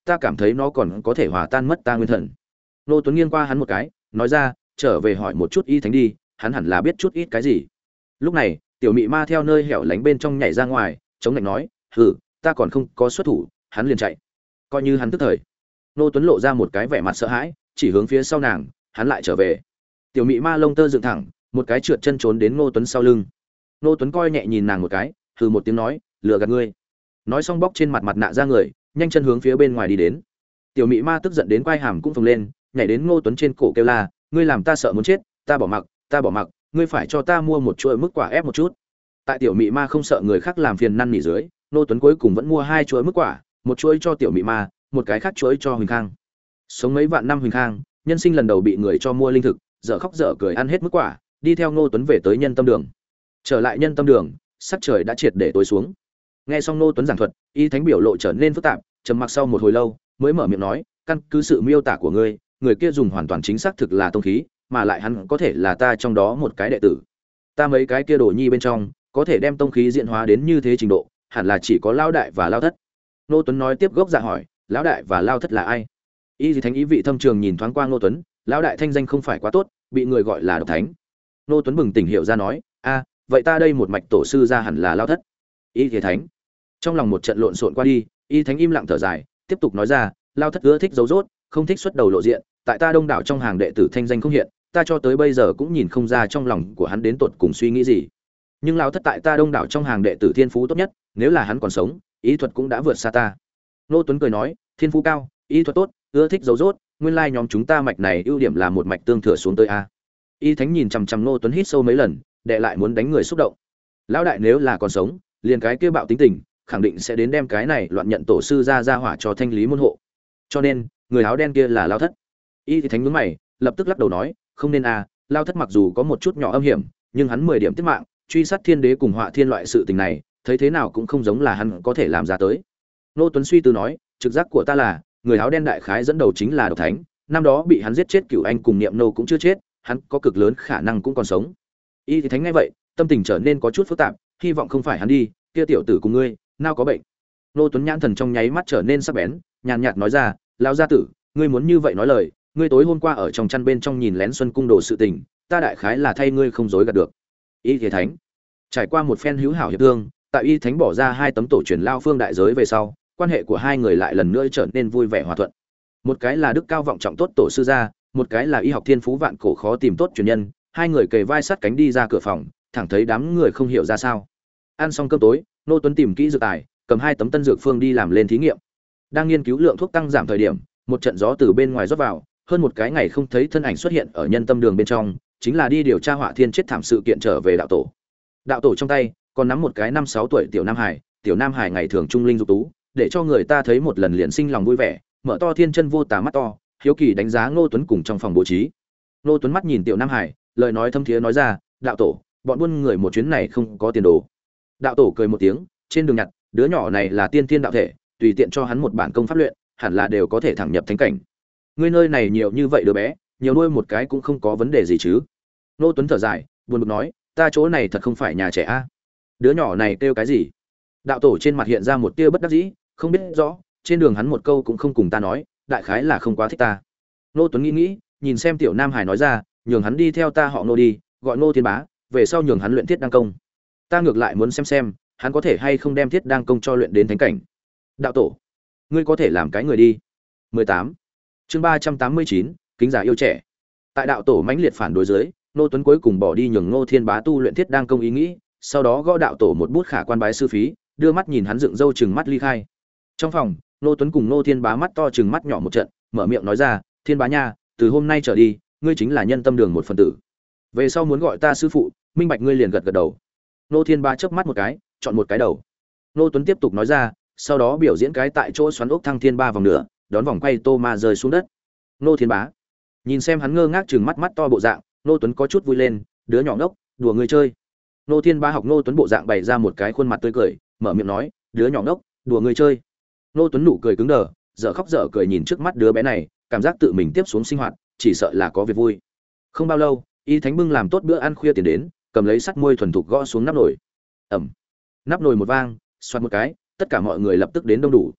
ta cảm thấy nó còn có thể hòa tan mất ta nguyên thần. Nô Tuấn nghiêng qua hắn một cái, nói ra, trở về hỏi một chút Y Thánh đi, hắn hẳn là biết chút ít cái gì. Lúc này, tiểu mị ma theo nơi hẻo lánh bên trong nhảy ra ngoài, chống lạnh nói, hừ, ta còn không có xuất thủ, hắn liền chạy. Coi như hắn tức thời. Nô Tuấn lộ ra một cái vẻ mặt sợ hãi, chỉ hướng phía sau nàng, hắn lại trở về. Tiểu mị ma lông tơ dựng thẳng, một cái trượt chân trốn đến Nô Tuấn sau lưng. Nô Tuấn coi nhẹ nhìn nàng một cái, hừ một tiếng nói, lừa gạt ngươi. Nói xong bóc trên mặt mặt nạ ra người, nhanh chân hướng phía bên ngoài đi đến. Tiểu mị ma tức giận đến quai hàm cũng phồng lên, nhảy đến Ngô Tuấn trên cổ kêu la, ngươi làm ta sợ muốn chết, ta bỏ mặc, ta bỏ mặc, ngươi phải cho ta mua một chuỗi mức quả ép một chút. Tại tiểu mị ma không sợ người khác làm phiền năn nỉ dưới, Ngô Tuấn cuối cùng vẫn mua hai chuỗi mức quả, một chuỗi cho tiểu mị ma, một cái khác chuỗi cho Huỳnh Khang. Sống mấy vạn năm Huỳnh Khang, nhân sinh lần đầu bị người cho mua linh thực, dở khóc dở cười ăn hết mức quả, đi theo Ngô Tuấn về tới Nhân Tâm Đường. Trở lại Nhân Tâm Đường, sắc trời đã triệt để tối xuống. Nghe xong Ngô Tuấn giảng thuật, Y Thánh biểu lộ trở nên phức tạp, trầm mặc sau một hồi lâu, mới mở miệng nói, căn cứ sự miêu tả của ngươi, người kia dùng hoàn toàn chính xác thực là tông khí, mà lại hắn có thể là ta trong đó một cái đệ tử. Ta mấy cái kia đồ nhi bên trong, có thể đem tông khí diễn hóa đến như thế trình độ, hẳn là chỉ có Lão đại và Lão thất. Ngô Tuấn nói tiếp gốc dạ hỏi, Lão đại và Lão thất là ai? Y Thánh ý vị thâm trường nhìn thoáng qua Ngô Tuấn, Lão đại thanh danh không phải quá tốt, bị người gọi là độc thánh. Ngô Tuấn bừng tỉnh hiểu ra nói, a, vậy ta đây một mạch tổ sư ra hẳn là Lão thất. Y Thánh trong lòng một trận lộn xộn qua đi, Y Thánh im lặng thở dài, tiếp tục nói ra, Lao thất ưa thích giấu rốt, không thích xuất đầu lộ diện, tại ta đông đảo trong hàng đệ tử thanh danh không hiện, ta cho tới bây giờ cũng nhìn không ra trong lòng của hắn đến tột cùng suy nghĩ gì. Nhưng Lao thất tại ta đông đảo trong hàng đệ tử thiên phú tốt nhất, nếu là hắn còn sống, ý thuật cũng đã vượt xa ta. Nô Tuấn cười nói, thiên phú cao, ý thuật tốt, ưa thích giấu rốt, nguyên lai nhóm chúng ta mạch này ưu điểm là một mạch tương thừa xuống tới a. Y Thánh nhìn chằm chằm Nô Tuấn hít sâu mấy lần, đệ lại muốn đánh người xúc động. Lão đại nếu là còn sống, liền cái kia bạo tính tình, khẳng định sẽ đến đem cái này loạn nhận tổ sư ra ra hỏa cho thanh lý môn hộ. Cho nên, người áo đen kia là Lao thất. Y Thánh nhướng mày, lập tức lắc đầu nói, không nên a, Lao thất mặc dù có một chút nhỏ âm hiểm, nhưng hắn mười điểm tiết mạng, truy sát thiên đế cùng họa thiên loại sự tình này, thấy thế nào cũng không giống là hắn có thể làm ra tới. Nô Tuấn suy tư nói, trực giác của ta là, người áo đen đại khái dẫn đầu chính là độc thánh, năm đó bị hắn giết chết Cửu Anh cùng Niệm Nô cũng chưa chết, hắn có cực lớn khả năng cũng còn sống. Y Thánh nghe vậy, tâm tình trở nên có chút phức tạp, hy vọng không phải hắn đi, kia tiểu tử cùng ngươi, nào có bệnh. Nô Tuấn nhãn thần trong nháy mắt trở nên sắc bén, nhàn nhạt nói ra, lão gia tử, ngươi muốn như vậy nói lời, ngươi tối hôm qua ở trong chăn bên trong nhìn lén Xuân cung đồ sự tình, ta đại khái là thay ngươi không dối gạt được. Y Thế Thánh trải qua một phen hữu hảo hiệp thương, tại Y Thánh bỏ ra hai tấm tổ truyền lao phương đại giới về sau, quan hệ của hai người lại lần nữa trở nên vui vẻ hòa thuận. Một cái là đức cao vọng trọng tốt tổ sư gia, một cái là y học thiên phú vạn cổ khó tìm tốt truyền nhân, hai người kề vai sát cánh đi ra cửa phòng, thẳng thấy đám người không hiểu ra sao. Ăn xong cơm tối, Nô Tuấn tìm kỹ dược tài, cầm hai tấm tân dược phương đi làm lên thí nghiệm. Đang nghiên cứu lượng thuốc tăng giảm thời điểm, một trận gió từ bên ngoài rót vào, hơn một cái ngày không thấy thân ảnh xuất hiện ở Nhân Tâm Đường bên trong, chính là đi điều tra họa thiên chết thảm sự kiện trở về đạo tổ. Đạo tổ trong tay còn nắm một cái năm sáu tuổi tiểu nam hải, tiểu nam hải ngày thường trung linh dục tú, để cho người ta thấy một lần liền sinh lòng vui vẻ, mở to thiên chân vô tà mắt to, hiếu kỳ đánh giá Ngô Tuấn cùng trong phòng bố trí. Ngô Tuấn mắt nhìn tiểu nam hải, lời nói thâm thiế nói ra, đạo tổ, bọn buôn người một chuyến này không có tiền đồ. Đạo tổ cười một tiếng, trên đường nhặt, đứa nhỏ này là tiên thiên đạo thể, tùy tiện cho hắn một bản công pháp luyện, hẳn là đều có thể thẳng nhập thánh cảnh. Ngươi nơi này nhiều như vậy đứa bé, nhiều nuôi một cái cũng không có vấn đề gì chứ? Ngô Tuấn thở dài, buồn bực nói, ta chỗ này thật không phải nhà trẻ a. Đứa nhỏ này kêu cái gì? Đạo tổ trên mặt hiện ra một tia bất đắc dĩ, không biết rõ, trên đường hắn một câu cũng không cùng ta nói, đại khái là không quá thích ta. Ngô Tuấn nghĩ nghĩ, nhìn xem tiểu nam hải nói ra, nhường hắn đi theo ta họ Ngô đi, gọi Ngô Thiên Bá, về sau nhường hắn luyện thiết đăng công. Ta ngược lại muốn xem xem, hắn có thể hay không đem thiết đăng công cho luyện đến thánh cảnh. Đạo tổ, ngươi có thể làm cái người đi. mười tám Chương ba trăm tám mươi chín, kính giả yêu trẻ. Tại đạo tổ mãnh liệt phản đối dưới, Ngô Tuấn cuối cùng bỏ đi nhường Ngô Thiên Bá tu luyện thiết đăng công ý nghĩ, sau đó gõ đạo tổ một bút khả quan bái sư phí, đưa mắt nhìn hắn dựng râu chừng mắt ly khai. Trong phòng, Ngô Tuấn cùng Ngô Thiên Bá mắt to chừng mắt nhỏ một trận, mở miệng nói ra, "Thiên Bá nha, từ hôm nay trở đi, ngươi chính là Nhân Tâm Đường một phần tử. Về sau muốn gọi ta sư phụ, minh bạch?" Ngươi liền gật gật đầu. Ngô Thiên Bá chớp mắt một cái, chọn một cái đầu. Ngô Tuấn tiếp tục nói ra, sau đó biểu diễn cái tại chỗ xoắn ốc thăng thiên ba vòng nữa, đón vòng quay tô ma rơi xuống đất. Ngô Thiên Bá nhìn xem hắn ngơ ngác chừng mắt mắt to bộ dạng, Ngô Tuấn có chút vui lên, đứa nhỏ ngốc, đùa người chơi. Ngô Thiên Bá học Ngô Tuấn bộ dạng bày ra một cái khuôn mặt tươi cười, mở miệng nói, đứa nhỏ ngốc, đùa người chơi. Ngô Tuấn nụ cười cứng đờ, dở khóc dở cười nhìn trước mắt đứa bé này, cảm giác tự mình tiếp xuống sinh hoạt, chỉ sợ là có việc vui. Không bao lâu, Y Thánh bưng làm tốt bữa ăn khuya tiền đến, cầm lấy sắt môi thuần thục gõ xuống nắp nồi. Ầm. Nắp nồi một vang, xoạt một cái, tất cả mọi người lập tức đến đông đủ.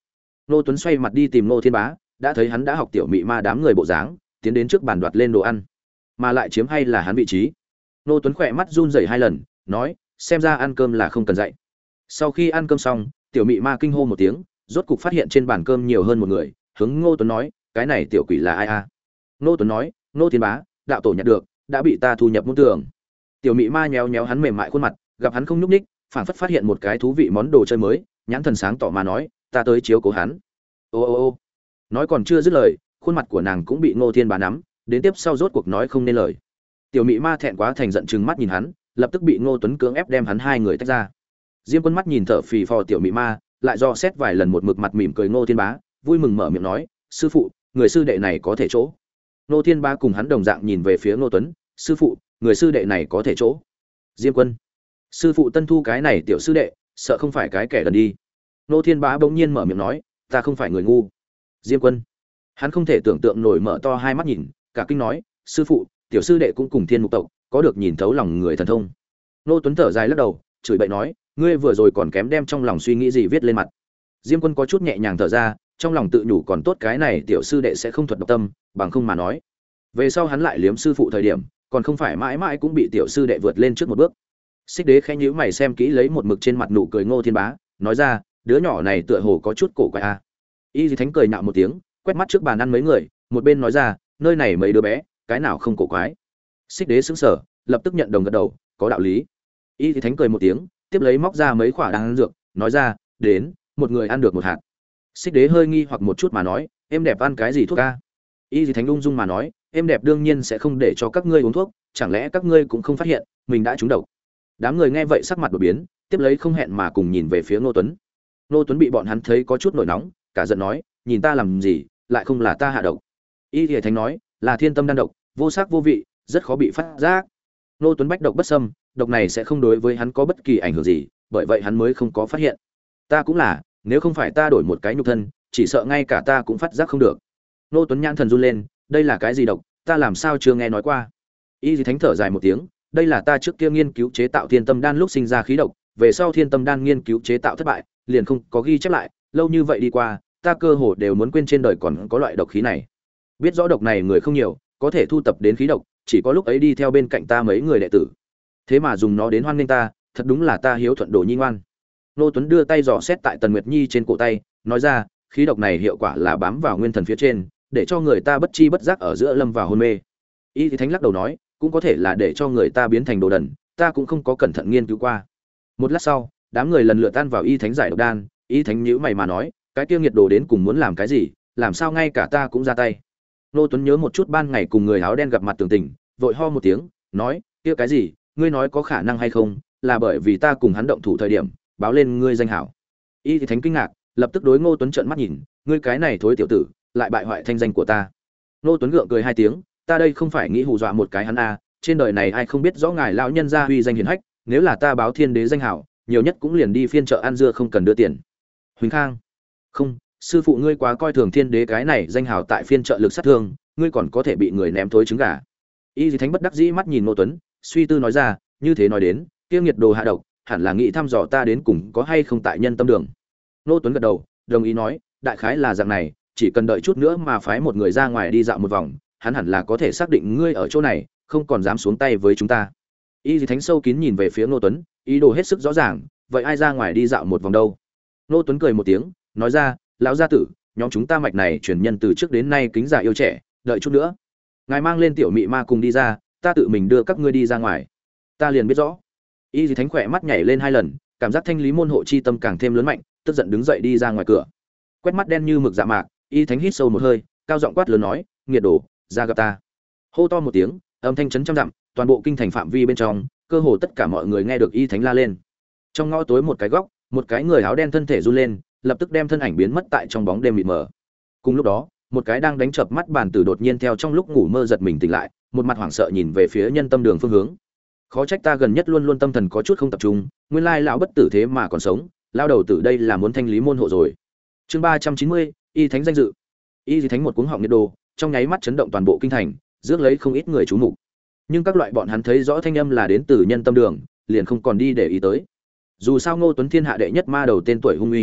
Ngô Tuấn xoay mặt đi tìm Ngô Thiên Bá, đã thấy hắn đã học tiểu mị ma đám người bộ dáng, tiến đến trước bàn đoạt lên đồ ăn, mà lại chiếm hay là hắn vị trí. Ngô Tuấn khỏe mắt run rẩy hai lần, nói, xem ra ăn cơm là không cần dạy. Sau khi ăn cơm xong, tiểu mị ma kinh hô một tiếng, rốt cục phát hiện trên bàn cơm nhiều hơn một người, hướng Ngô Tuấn nói, cái này tiểu quỷ là ai a? À? Ngô Tuấn nói, Ngô Thiên Bá, đạo tổ nhặt được, đã bị ta thu nhập môn tưởng. Tiểu mị ma nhéo nhéo hắn mềm mại khuôn mặt, gặp hắn không nhúc nhích, phảng phất phát hiện một cái thú vị món đồ chơi mới, nhãn thần sáng tỏ mà nói, ta tới chiếu cố hắn. Ô ô ô. Nói còn chưa dứt lời, khuôn mặt của nàng cũng bị Ngô Thiên Bá nắm, đến tiếp sau rốt cuộc nói không nên lời. Tiểu mị ma thẹn quá thành giận trừng mắt nhìn hắn, lập tức bị Ngô Tuấn cưỡng ép đem hắn hai người tách ra. Diêm Quân mắt nhìn thở phì phò tiểu mị ma, lại do xét vài lần một mực mặt mỉm cười Ngô Thiên Bá, vui mừng mở miệng nói, sư phụ, người sư đệ này có thể chỗ. Ngô Thiên Bá cùng hắn đồng dạng nhìn về phía Ngô Tuấn, sư phụ, người sư đệ này có thể chỗ. Diêm Quân, sư phụ tân thu cái này tiểu sư đệ, sợ không phải cái kẻ đần đi. Ngô Thiên Bá bỗng nhiên mở miệng nói, ta không phải người ngu. Diêm Quân, hắn không thể tưởng tượng nổi, mở to hai mắt nhìn, cả kinh nói, sư phụ, tiểu sư đệ cũng cùng thiên mục tộc, có được nhìn thấu lòng người thần thông. Ngô Tuấn thở dài lắc đầu, chửi bậy nói, ngươi vừa rồi còn kém đem trong lòng suy nghĩ gì viết lên mặt. Diêm Quân có chút nhẹ nhàng thở ra, trong lòng tự nhủ còn tốt cái này tiểu sư đệ sẽ không thuật độc tâm, bằng không mà nói, về sau hắn lại liếm sư phụ thời điểm, còn không phải mãi mãi cũng bị tiểu sư đệ vượt lên trước một bước. Xích Đế khẽ nhíu mày xem kỹ lấy một mực trên mặt nụ cười Ngô Thiên Bá, nói ra, đứa nhỏ này tựa hồ có chút cổ quái a. À. Y Dì Thánh cười nhạo một tiếng, quét mắt trước bàn ăn mấy người, một bên nói ra, nơi này mấy đứa bé, cái nào không cổ quái. Xích Đế sững sờ, lập tức nhận đồng gật đầu, có đạo lý. Y Dì Thánh cười một tiếng, tiếp lấy móc ra mấy quả đan ăn dược, nói ra, đến, một người ăn được một hạt. Xích Đế hơi nghi hoặc một chút mà nói, em đẹp ăn cái gì thuốc a? Y Dì Thánh ung dung mà nói, em đẹp đương nhiên sẽ không để cho các ngươi uống thuốc, chẳng lẽ các ngươi cũng không phát hiện mình đã trúng độc? Đám người nghe vậy sắc mặt đổi biến, tiếp lấy không hẹn mà cùng nhìn về phía Ngô Tuấn. Ngô Tuấn bị bọn hắn thấy có chút nổi nóng, cả giận nói, nhìn ta làm gì, lại không là ta hạ độc. Y Dì Thánh nói, là thiên tâm đan độc, vô sắc vô vị, rất khó bị phát giác. Ngô Tuấn bách độc bất xâm, độc này sẽ không đối với hắn có bất kỳ ảnh hưởng gì, bởi vậy hắn mới không có phát hiện. Ta cũng là, nếu không phải ta đổi một cái nhục thân, chỉ sợ ngay cả ta cũng phát giác không được. Ngô Tuấn nhãn thần run lên, đây là cái gì độc, ta làm sao chưa nghe nói qua. Y Dì Thánh thở dài một tiếng, đây là ta trước kia nghiên cứu chế tạo thiên tâm đan lúc sinh ra khí độc, về sau thiên tâm đan nghiên cứu chế tạo thất bại, liền không có ghi chép lại, lâu như vậy đi qua, ta cơ hồ đều muốn quên trên đời còn có loại độc khí này. Biết rõ độc này người không nhiều, có thể thu tập đến khí độc, chỉ có lúc ấy đi theo bên cạnh ta mấy người đệ tử. Thế mà dùng nó đến hoan nghênh ta, thật đúng là ta hiếu thuận đồ nhi ngoan. Nô Tuấn đưa tay dò xét tại Tần Nguyệt Nhi trên cổ tay, nói ra, khí độc này hiệu quả là bám vào nguyên thần phía trên, để cho người ta bất chi bất giác ở giữa lâm vào hôn mê. Y thì Thánh lắc đầu nói, cũng có thể là để cho người ta biến thành đồ đần, ta cũng không có cẩn thận nghiên cứu qua. Một lát sau, đám người lần lượt tan vào Y Thánh giải độc đan, Y Thánh nhíu mày mà nói, cái kia nhiệt đồ đến cùng muốn làm cái gì, làm sao ngay cả ta cũng ra tay. Nô Tuấn nhớ một chút ban ngày cùng người áo đen gặp mặt tường tình, vội ho một tiếng, nói, kia cái gì, ngươi nói có khả năng hay không, là bởi vì ta cùng hắn động thủ thời điểm, báo lên ngươi danh hảo. Y thì Thánh kinh ngạc, lập tức đối Ngô Tuấn trợn mắt nhìn, ngươi cái này thối tiểu tử, lại bại hoại thanh danh của ta. Ngô Tuấn gượng cười hai tiếng, ta đây không phải nghĩ hù dọa một cái hắn a, trên đời này ai không biết rõ ngài lão nhân gia uy danh hiển hách, nếu là ta báo thiên đế danh hảo, nhiều nhất cũng liền đi phiên chợ ăn dưa không cần đưa tiền. Huỳnh Khang, không, sư phụ ngươi quá coi thường thiên đế cái này danh hảo tại phiên chợ lực sát thương, ngươi còn có thể bị người ném thối trứng gà. Y Dì Thánh bất đắc dĩ mắt nhìn Ngô Tuấn, suy tư nói ra, như thế nói đến, tiêu nghiệt đồ hạ độc, hẳn là nghĩ thăm dò ta đến cùng có hay không tại nhân tâm đường. Ngô Tuấn gật đầu, đồng ý nói, đại khái là dạng này, chỉ cần đợi chút nữa mà phái một người ra ngoài đi dạo một vòng, hắn hẳn là có thể xác định ngươi ở chỗ này, không còn dám xuống tay với chúng ta. Y Dì Thánh sâu kín nhìn về phía Ngô Tuấn, ý đồ hết sức rõ ràng, vậy ai ra ngoài đi dạo một vòng đâu? Ngô Tuấn cười một tiếng, nói ra, lão gia tử, nhóm chúng ta mạch này truyền nhân từ trước đến nay kính già yêu trẻ, đợi chút nữa, ngài mang lên tiểu mị ma cùng đi ra, ta tự mình đưa các ngươi đi ra ngoài. Ta liền biết rõ. Y Dì Thánh khỏe mắt nhảy lên hai lần, cảm giác thanh lý môn hộ chi tâm càng thêm lớn mạnh, tức giận đứng dậy đi ra ngoài cửa. Quét mắt đen như mực dạ mạc, Y Thánh hít sâu một hơi, cao giọng quát lớn nói, nghiệt đồ, ra gặp ta. Hô to một tiếng, âm thanh chấn trăm dặm, toàn bộ kinh thành phạm vi bên trong, cơ hồ tất cả mọi người nghe được Y Thánh la lên. Trong ngõ tối một cái góc, một cái người áo đen thân thể run lên, lập tức đem thân ảnh biến mất tại trong bóng đêm mịt mờ. Cùng lúc đó, một cái đang đánh chợp mắt bàn tử đột nhiên theo trong lúc ngủ mơ giật mình tỉnh lại, một mặt hoảng sợ nhìn về phía nhân tâm đường phương hướng. Khó trách ta gần nhất luôn luôn tâm thần có chút không tập trung, nguyên lai lão bất tử thế mà còn sống, lao đầu tử đây là muốn thanh lý môn hộ rồi. Chương ba trăm chín mươi, Y Thánh danh dự. Y Dì Thánh một cuống họng nhiệt đồ, trong nháy mắt chấn động toàn bộ kinh thành, rước lấy không ít người chú mục. Nhưng các loại bọn hắn thấy rõ thanh âm là đến từ nhân tâm đường, liền không còn đi để ý tới. Dù sao Ngô Tuấn Thiên hạ đệ nhất ma đầu tên tuổi hung uy hiển hách,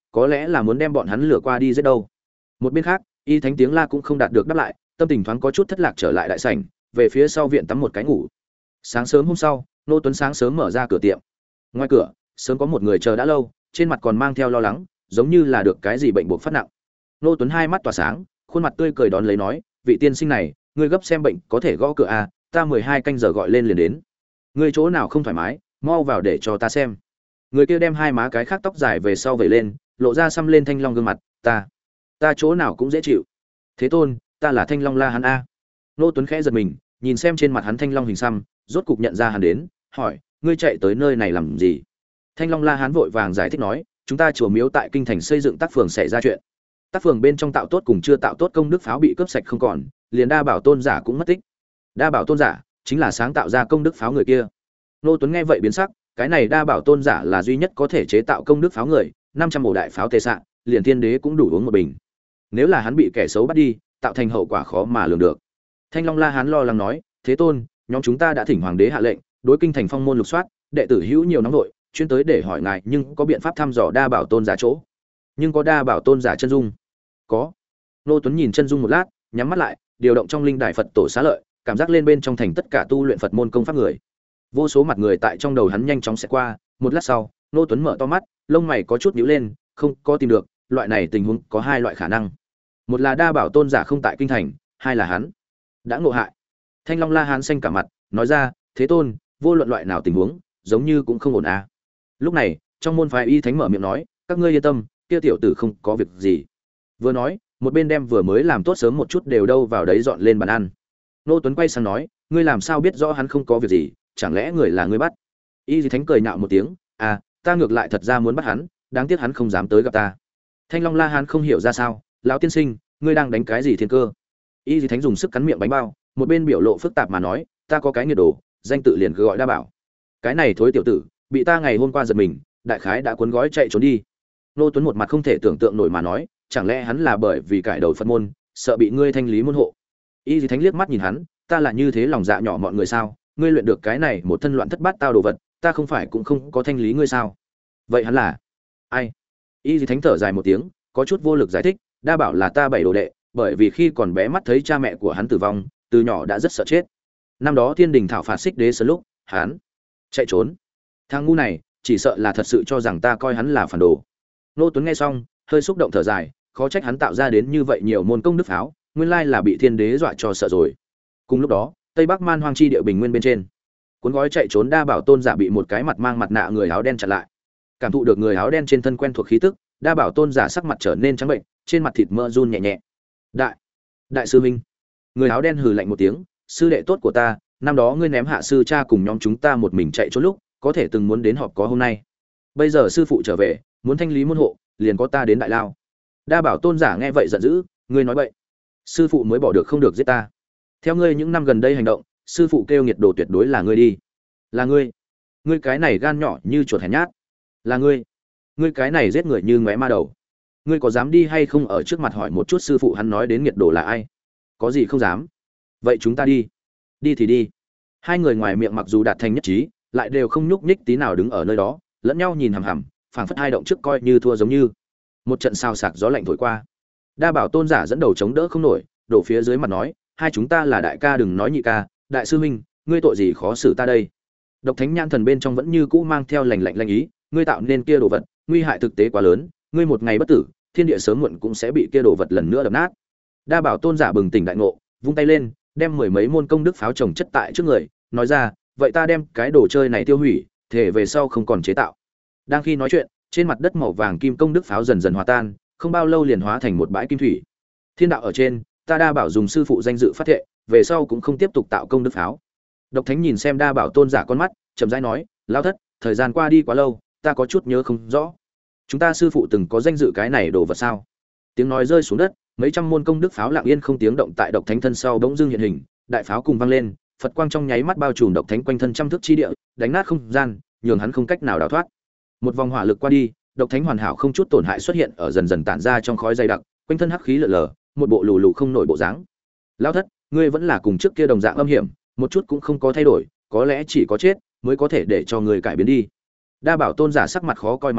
có lẽ là muốn đem bọn hắn lừa qua đi giết đâu. Một bên khác, Y Thánh tiếng la cũng không đạt được đáp lại, tâm tình thoáng có chút thất lạc trở lại đại sảnh, về phía sau viện tắm một cái ngủ. Sáng sớm hôm sau, Nô Tuấn sáng sớm mở ra cửa tiệm. Ngoài cửa, sớm có một người chờ đã lâu, trên mặt còn mang theo lo lắng, giống như là được cái gì bệnh buộc phát nặng. Nô Tuấn hai mắt tỏa sáng, khuôn mặt tươi cười đón lấy nói, vị tiên sinh này, ngươi gấp xem bệnh có thể gõ cửa à, ta mười hai canh giờ gọi lên liền đến. Ngươi chỗ nào không thoải mái, mau vào để cho ta xem. Người kia đem hai má cái khác tóc dài về sau vẩy lên, lộ ra xăm lên thanh long gương mặt, ta, ta chỗ nào cũng dễ chịu. Thế Tôn, ta là Thanh Long La Hán a. Nô Tuấn khẽ giật mình, nhìn xem trên mặt hắn thanh long hình xăm, rốt cục nhận ra hắn đến, hỏi, ngươi chạy tới nơi này làm gì? Thanh Long La Hán vội vàng giải thích nói, chúng ta chùa miếu tại kinh thành xây dựng tác phường xảy ra chuyện. Tác phường bên trong tạo tốt cùng chưa tạo tốt công đức pháo bị cướp sạch không còn, liền đa bảo tôn giả cũng mất tích. Đa bảo tôn giả chính là sáng tạo ra công đức pháo người kia. Nô Tuấn nghe vậy biến sắc, cái này đa bảo tôn giả là duy nhất có thể chế tạo công đức pháo người, năm trăm ổ đại pháo tề xạ, liền thiên đế cũng đủ uống một bình. Nếu là hắn bị kẻ xấu bắt đi, tạo thành hậu quả khó mà lường được. Thanh Long La Hán lo lắng nói, Thế Tôn, nhóm chúng ta đã thỉnh hoàng đế hạ lệnh, đối kinh thành phong môn lục soát, đệ tử hữu nhiều nóng nội, chuyên tới để hỏi ngài, nhưng có biện pháp thăm dò đa bảo tôn giả chỗ? Nhưng có đa bảo tôn giả chân dung? Có. Nô Tuấn nhìn chân dung một lát, nhắm mắt lại, điều động trong linh đài Phật tổ xá lợi, cảm giác lên bên trong thành tất cả tu luyện Phật môn công pháp người. Vô số mặt người tại trong đầu hắn nhanh chóng sẽ qua, một lát sau, Nô Tuấn mở to mắt, lông mày có chút nhíu lên, không có tìm được, loại này tình huống có hai loại khả năng. Một là đa bảo tôn giả không tại kinh thành, hai là hắn đã ngộ hại. Thanh Long La Hán xanh cả mặt, nói ra, Thế Tôn, vô luận loại nào tình huống, giống như cũng không ổn à. Lúc này, trong môn phái Y Thánh mở miệng nói, các ngươi yên tâm, kia tiểu tử không có việc gì. Vừa nói, một bên đem vừa mới làm tốt sớm một chút đều đâu vào đấy dọn lên bàn ăn. Nô Tuấn quay sang nói, ngươi làm sao biết rõ hắn không có việc gì, chẳng lẽ người là ngươi bắt? Y Thánh cười nhạo một tiếng, à, ta ngược lại thật ra muốn bắt hắn, đáng tiếc hắn không dám tới gặp ta. Thanh Long La Hán không hiểu ra sao, lão tiên sinh, ngươi đang đánh cái gì thiên cơ? Y Thánh dùng sức cắn miệng bánh bao, một bên biểu lộ phức tạp mà nói, ta có cái nghiệt đồ, danh tự liền cứ gọi đa bảo. Cái này thối tiểu tử, bị ta ngày hôm qua giật mình, đại khái đã cuốn gói chạy trốn đi. Nô Tuấn một mặt không thể tưởng tượng nổi mà nói, chẳng lẽ hắn là bởi vì cải đầu Phật môn, sợ bị ngươi thanh lý môn hộ? Y Thánh liếc mắt nhìn hắn, ta là như thế lòng dạ nhỏ mọi người sao? Ngươi luyện được cái này một thân loạn thất bát tao đồ vật, ta không phải cũng không có thanh lý ngươi sao? Vậy hắn là ai? Y Thánh thở dài một tiếng, có chút vô lực giải thích, đa bảo là ta bảy đồ đệ, bởi vì khi còn bé mắt thấy cha mẹ của hắn tử vong, từ nhỏ đã rất sợ chết. Năm đó Thiên Đình thảo phạt Xích Đế sớm lúc, hắn chạy trốn. Thằng ngu này, chỉ sợ là thật sự cho rằng ta coi hắn là phản đồ. Nô Tuấn nghe xong, hơi xúc động thở dài, khó trách hắn tạo ra đến như vậy nhiều môn công đức pháo, nguyên lai là bị Thiên Đế dọa cho sợ rồi. Cùng lúc đó, Tây Bắc Man Hoang chi địa bình nguyên bên trên, cuốn gói chạy trốn đa bảo tôn giả bị một cái mặt mang mặt nạ người áo đen chặn lại. Cảm thụ được người áo đen trên thân quen thuộc khí tức, đa bảo tôn giả sắc mặt trở nên trắng bệnh, trên mặt thịt mỡ run nhẹ nhẹ. Đại, đại sư huynh. Người áo đen hừ lạnh một tiếng, sư đệ tốt của ta, năm đó ngươi ném hạ sư cha cùng nhóm chúng ta một mình chạy trốn lúc, có thể từng muốn đến họp có hôm nay. Bây giờ sư phụ trở về, muốn thanh lý môn hộ, liền có ta đến đại lao. Đa bảo tôn giả nghe vậy giận dữ, ngươi nói bậy. Sư phụ mới bỏ được không được giết ta. Theo ngươi những năm gần đây hành động, sư phụ kêu nghiệt đồ tuyệt đối là ngươi đi. Là ngươi. Ngươi cái này gan nhỏ như chuột hèn nhát. Là ngươi. Ngươi cái này giết người như ngóe ma đầu. Ngươi có dám đi hay không ở trước mặt hỏi một chút sư phụ hắn nói đến nghiệt đồ là ai? Có gì không dám. Vậy chúng ta đi. Đi thì đi. Hai người ngoài miệng mặc dù đạt thành nhất trí, lại đều không nhúc nhích tí nào đứng ở nơi đó, lẫn nhau nhìn hằm hằm, phảng phất hai động trước coi như thua giống như. Một trận xào xạc gió lạnh thổi qua. Đa bảo tôn giả dẫn đầu chống đỡ không nổi, đổ phía dưới mặt nói, hai chúng ta là đại ca đừng nói nhị ca, đại sư huynh, ngươi tội gì khó xử ta đây? Độc Thánh Nhãn Thần bên trong vẫn như cũ mang theo lành lạnh lanh ý, ngươi tạo nên kia đồ vật, nguy hại thực tế quá lớn, ngươi một ngày bất tử, thiên địa sớm muộn cũng sẽ bị kia đồ vật lần nữa đập nát. Đa bảo tôn giả bừng tỉnh đại ngộ, vung tay lên, đem mười mấy môn công đức pháo trồng chất tại trước người, nói ra, vậy ta đem cái đồ chơi này tiêu hủy, thể về sau không còn chế tạo. Đang khi nói chuyện, trên mặt đất màu vàng kim công đức pháo dần dần hòa tan, không bao lâu liền hóa thành một bãi kim thủy. Thiên đạo ở trên, ta đa bảo dùng sư phụ danh dự phát thệ, về sau cũng không tiếp tục tạo công đức pháo. Độc Thánh nhìn xem đa bảo tôn giả con mắt, chậm rãi nói, lão thất, thời gian qua đi quá lâu, ta có chút nhớ không rõ. Chúng ta sư phụ từng có danh dự cái này đồ vật sao? Tiếng nói rơi xuống đất, mấy trăm môn công đức pháo lặng yên không tiếng động tại Độc Thánh thân sau bỗng dưng hiện hình, đại pháo cùng vang lên, Phật quang trong nháy mắt bao trùm Độc Thánh quanh thân trăm thước chi địa, đánh nát không gian, nhường hắn không cách nào đào thoát. Một vòng hỏa lực qua đi, Độc Thánh hoàn hảo không chút tổn hại xuất hiện ở dần dần tản ra trong khói dày đặc, quanh thân hắc khí lở lở, một bộ lù lù không nổi bộ dáng. Lão thất, ngươi vẫn là cùng trước kia đồng dạng âm hiểm, một chút cũng không có thay đổi, có lẽ chỉ có chết mới có thể để cho người cải biến đi. Đa bảo tôn giả sắc mặt khó coi mà nói,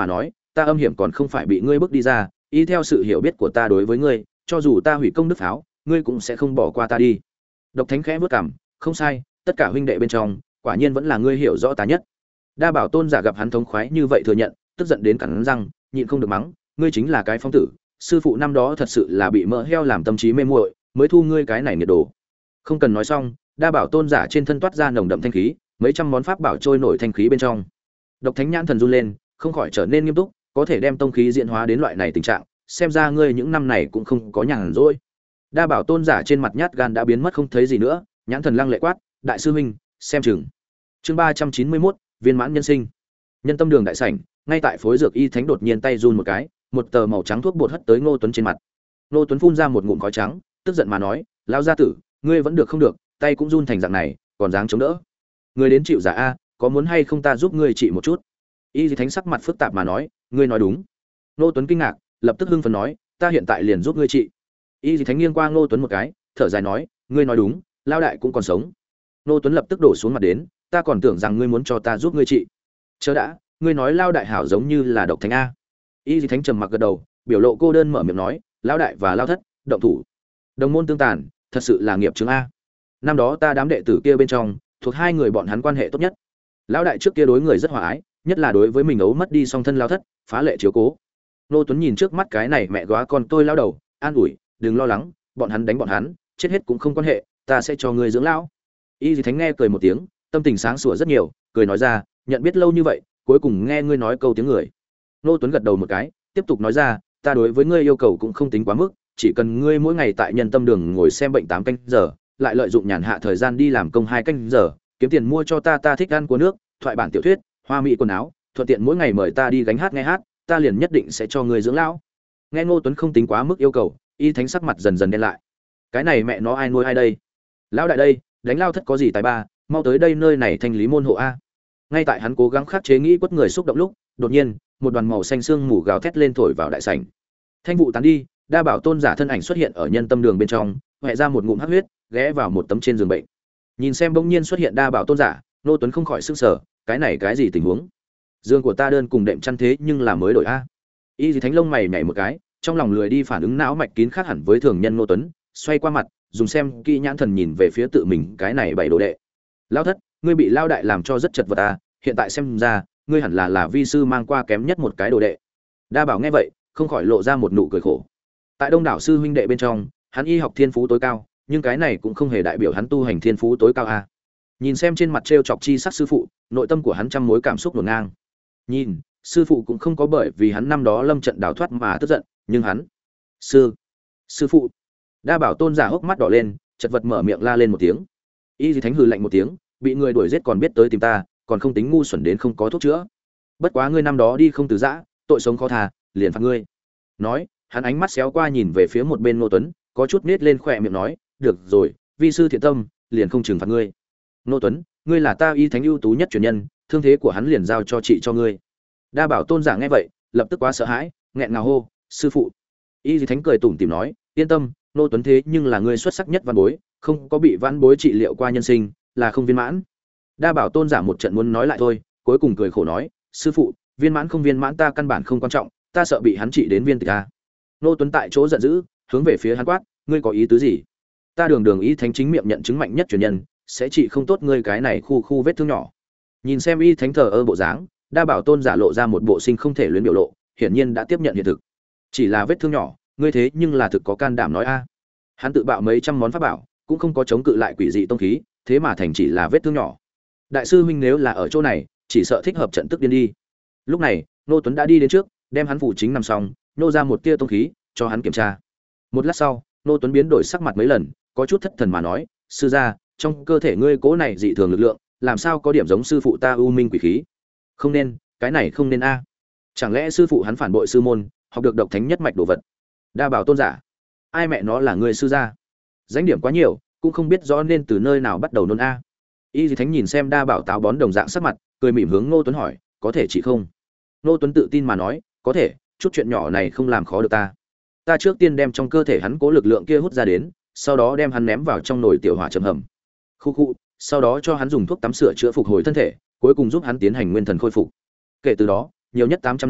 ta âm hiểm còn không phải bị ngươi bước đi ra, y theo sự hiểu biết của ta đối với ngươi, cho dù ta hủy công đức pháo, ngươi cũng sẽ không bỏ qua ta đi. Độc Thánh khẽ vớt cằm, không sai, tất cả huynh đệ bên trong, quả nhiên vẫn là ngươi hiểu rõ ta nhất. Đa Bảo Tôn giả gặp hắn thống khoái như vậy thừa nhận, tức giận đến cắn răng, nhịn không được mắng, ngươi chính là cái phong tử, sư phụ năm đó thật sự là bị mỡ heo làm tâm trí mê muội, mới thu ngươi cái này nghiệt đồ. Không cần nói xong, Đa Bảo Tôn giả trên thân toát ra nồng đậm thanh khí, mấy trăm món pháp bảo trôi nổi thanh khí bên trong. Độc Thánh nhãn thần run lên, không khỏi trở nên nghiêm túc, có thể đem tông khí diễn hóa đến loại này tình trạng, xem ra ngươi những năm này cũng không có nhàn rỗi. Đa Bảo Tôn giả trên mặt nhát gan đã biến mất không thấy gì nữa, nhãn thần lăng lệ quát, đại sư huynh, xem chừng. Chương ba trăm chín mươi mốt, viên mãn nhân sinh. Nhân tâm đường đại sảnh, ngay tại phối dược y thánh đột nhiên tay run một cái, một tờ màu trắng thuốc bột hất tới Ngô Tuấn trên mặt. Ngô Tuấn phun ra một ngụm khói trắng, tức giận mà nói, lão gia tử, ngươi vẫn được không được, tay cũng run thành dạng này, còn dáng chống đỡ. Ngươi đến chịu giả a, có muốn hay không ta giúp ngươi trị một chút? Y thánh sắc mặt phức tạp mà nói, ngươi nói đúng. Ngô Tuấn kinh ngạc, lập tức hưng phấn nói, ta hiện tại liền giúp ngươi trị. Y thánh nghiêng qua Ngô Tuấn một cái, thở dài nói, ngươi nói đúng, lao đại cũng còn sống. Ngô Tuấn lập tức đổ xuống mặt đến, ta còn tưởng rằng ngươi muốn cho ta giúp ngươi trị. Chớ đã, ngươi nói lao đại hảo giống như là Độc Thánh a. Y thánh trầm mặc gật đầu, biểu lộ cô đơn mở miệng nói, lao đại và lao thất, động thủ. Đồng môn tương tàn, thật sự là nghiệp chứng a. Năm đó ta đám đệ tử kia bên trong, thuộc hai người bọn hắn quan hệ tốt nhất. Lão đại trước kia đối người rất hòa ái, nhất là đối với mình ấu mất đi song thân lao thất, phá lệ chiếu cố. Nô Tuấn nhìn trước mắt cái này mẹ góa con tôi lao đầu, an ủi, đừng lo lắng, bọn hắn đánh bọn hắn, chết hết cũng không quan hệ, ta sẽ cho ngươi dưỡng lão. Y Dì Thánh nghe cười một tiếng, tâm tình sáng sủa rất nhiều, cười nói ra, nhận biết lâu như vậy, cuối cùng nghe ngươi nói câu tiếng người. Nô Tuấn gật đầu một cái, tiếp tục nói ra, ta đối với ngươi yêu cầu cũng không tính quá mức, chỉ cần ngươi mỗi ngày tại Nhân Tâm Đường ngồi xem bệnh tám canh giờ, lại lợi dụng nhàn hạ thời gian đi làm công hai canh giờ, kiếm tiền mua cho ta ta thích ăn của nước, thoại bản tiểu thuyết, hoa mỹ quần áo, thuận tiện mỗi ngày mời ta đi gánh hát nghe hát, ta liền nhất định sẽ cho ngươi dưỡng lão. Nghe Ngô Tuấn không tính quá mức yêu cầu, Y Thánh sắc mặt dần dần đen lại. Cái này mẹ nó ai nuôi ai đây? Lão đại đây, đánh lao thất có gì tài ba, mau tới đây nơi này thanh lý môn hộ a. Ngay tại hắn cố gắng khắc chế nghĩ quất người xúc động lúc, đột nhiên, một đoàn màu xanh sương mù gào thét lên thổi vào đại sảnh. Thanh vụ tán đi, Đa Bảo Tôn giả thân ảnh xuất hiện ở Nhân Tâm Đường bên trong, hoẹ ra một ngụm hắc huyết, ghé vào một tấm trên giường bệnh. Nhìn xem bỗng nhiên xuất hiện Đa Bảo Tôn giả, Ngô Tuấn không khỏi sửng sở, cái này cái gì tình huống? Dương của ta đơn cùng đệm chăn thế nhưng là mới đổi a. Y Dì Thánh lông mày nhảy một cái, trong lòng lười đi phản ứng não mạch kín khác hẳn với thường nhân Ngô Tuấn, xoay qua mặt, dùng xem kỹ nhãn thần nhìn về phía tự mình cái này bảy đồ đệ. Lão thất, ngươi bị lao đại làm cho rất chật vật à, hiện tại xem ra, ngươi hẳn là là vi sư mang qua kém nhất một cái đồ đệ. Đa Bảo nghe vậy, không khỏi lộ ra một nụ cười khổ. Tại đông đảo sư huynh đệ bên trong, hắn y học thiên phú tối cao, nhưng cái này cũng không hề đại biểu hắn tu hành thiên phú tối cao a. Nhìn xem trên mặt trêu chọc chi sắc sư phụ, nội tâm của hắn trăm mối cảm xúc hỗn ngang. Nhìn, sư phụ cũng không có bởi vì hắn năm đó lâm trận đào thoát mà tức giận, nhưng hắn, sư, sư phụ. Đa Bảo Tôn giả hốc mắt đỏ lên, chật vật mở miệng la lên một tiếng. Y Dì Thánh hừ lạnh một tiếng, bị người đuổi giết còn biết tới tìm ta, còn không tính ngu xuẩn đến không có thuốc chữa. Bất quá ngươi năm đó đi không từ giã, tội sống khó tha, liền phạt ngươi. Nói, hắn ánh mắt xéo qua nhìn về phía một bên Ngô Tuấn, có chút nết lên khỏe miệng nói, được rồi, vi sư thiện tâm, liền không trừng phạt ngươi. Ngô Tuấn, ngươi là ta Y Thánh ưu tú nhất truyền nhân, thương thế của hắn liền giao cho chị cho ngươi. Đa Bảo Tôn giả nghe vậy, lập tức quá sợ hãi, nghẹn ngào hô, sư phụ. Y Dì Thánh cười tủm tỉm nói, yên tâm, Ngô Tuấn thế nhưng là ngươi xuất sắc nhất văn bối, không có bị vãn bối trị liệu qua nhân sinh, là không viên mãn. Đa Bảo Tôn giả một trận muốn nói lại thôi, cuối cùng cười khổ nói, sư phụ, viên mãn không viên mãn ta căn bản không quan trọng, ta sợ bị hắn trị đến viên tịch a. Ngô Tuấn tại chỗ giận dữ, hướng về phía hắn quát, ngươi có ý tứ gì? Ta đường đường Y Thánh chính miệng nhận chứng mạnh nhất truyền nhân, sẽ trị không tốt ngươi cái này khu khu vết thương nhỏ. Nhìn xem Y Thánh thờ ơ bộ dáng, Đa Bảo Tôn giả lộ ra một bộ sinh không thể luyến biểu lộ, hiển nhiên đã tiếp nhận hiện thực. Chỉ là vết thương nhỏ, ngươi thế nhưng là thực có can đảm nói a. Hắn tự bạo mấy trăm món pháp bảo, cũng không có chống cự lại quỷ dị tông khí, thế mà thành chỉ là vết thương nhỏ. Đại sư huynh nếu là ở chỗ này, chỉ sợ thích hợp trận tức điên đi. Lúc này, Ngô Tuấn đã đi đến trước, đem hắn phủ chính nằm xong, nô ra một tia tông khí, cho hắn kiểm tra. Một lát sau, Ngô Tuấn biến đổi sắc mặt mấy lần, có chút thất thần mà nói, sư gia, trong cơ thể ngươi cố này dị thường lực lượng, làm sao có điểm giống sư phụ ta u minh quỷ khí? Không nên, cái này không nên a. Chẳng lẽ sư phụ hắn phản bội sư môn, học được độc thánh nhất mạch đồ vật? Đa Bảo Tôn giả, ai mẹ nó là người sư gia? Danh điểm quá nhiều, cũng không biết rõ nên từ nơi nào bắt đầu nôn a. Y Dì Thánh nhìn xem Đa Bảo táo bón đồng dạng sắc mặt, cười mỉm hướng Ngô Tuấn hỏi, có thể chỉ không? Ngô Tuấn tự tin mà nói, có thể, chút chuyện nhỏ này không làm khó được ta. Ta trước tiên đem trong cơ thể hắn cố lực lượng kia hút ra đến, sau đó đem hắn ném vào trong nồi tiểu hỏa châm hầm. Khu khu, sau đó cho hắn dùng thuốc tắm sửa chữa phục hồi thân thể, cuối cùng giúp hắn tiến hành nguyên thần khôi phục. Kể từ đó, nhiều nhất tám trăm năm,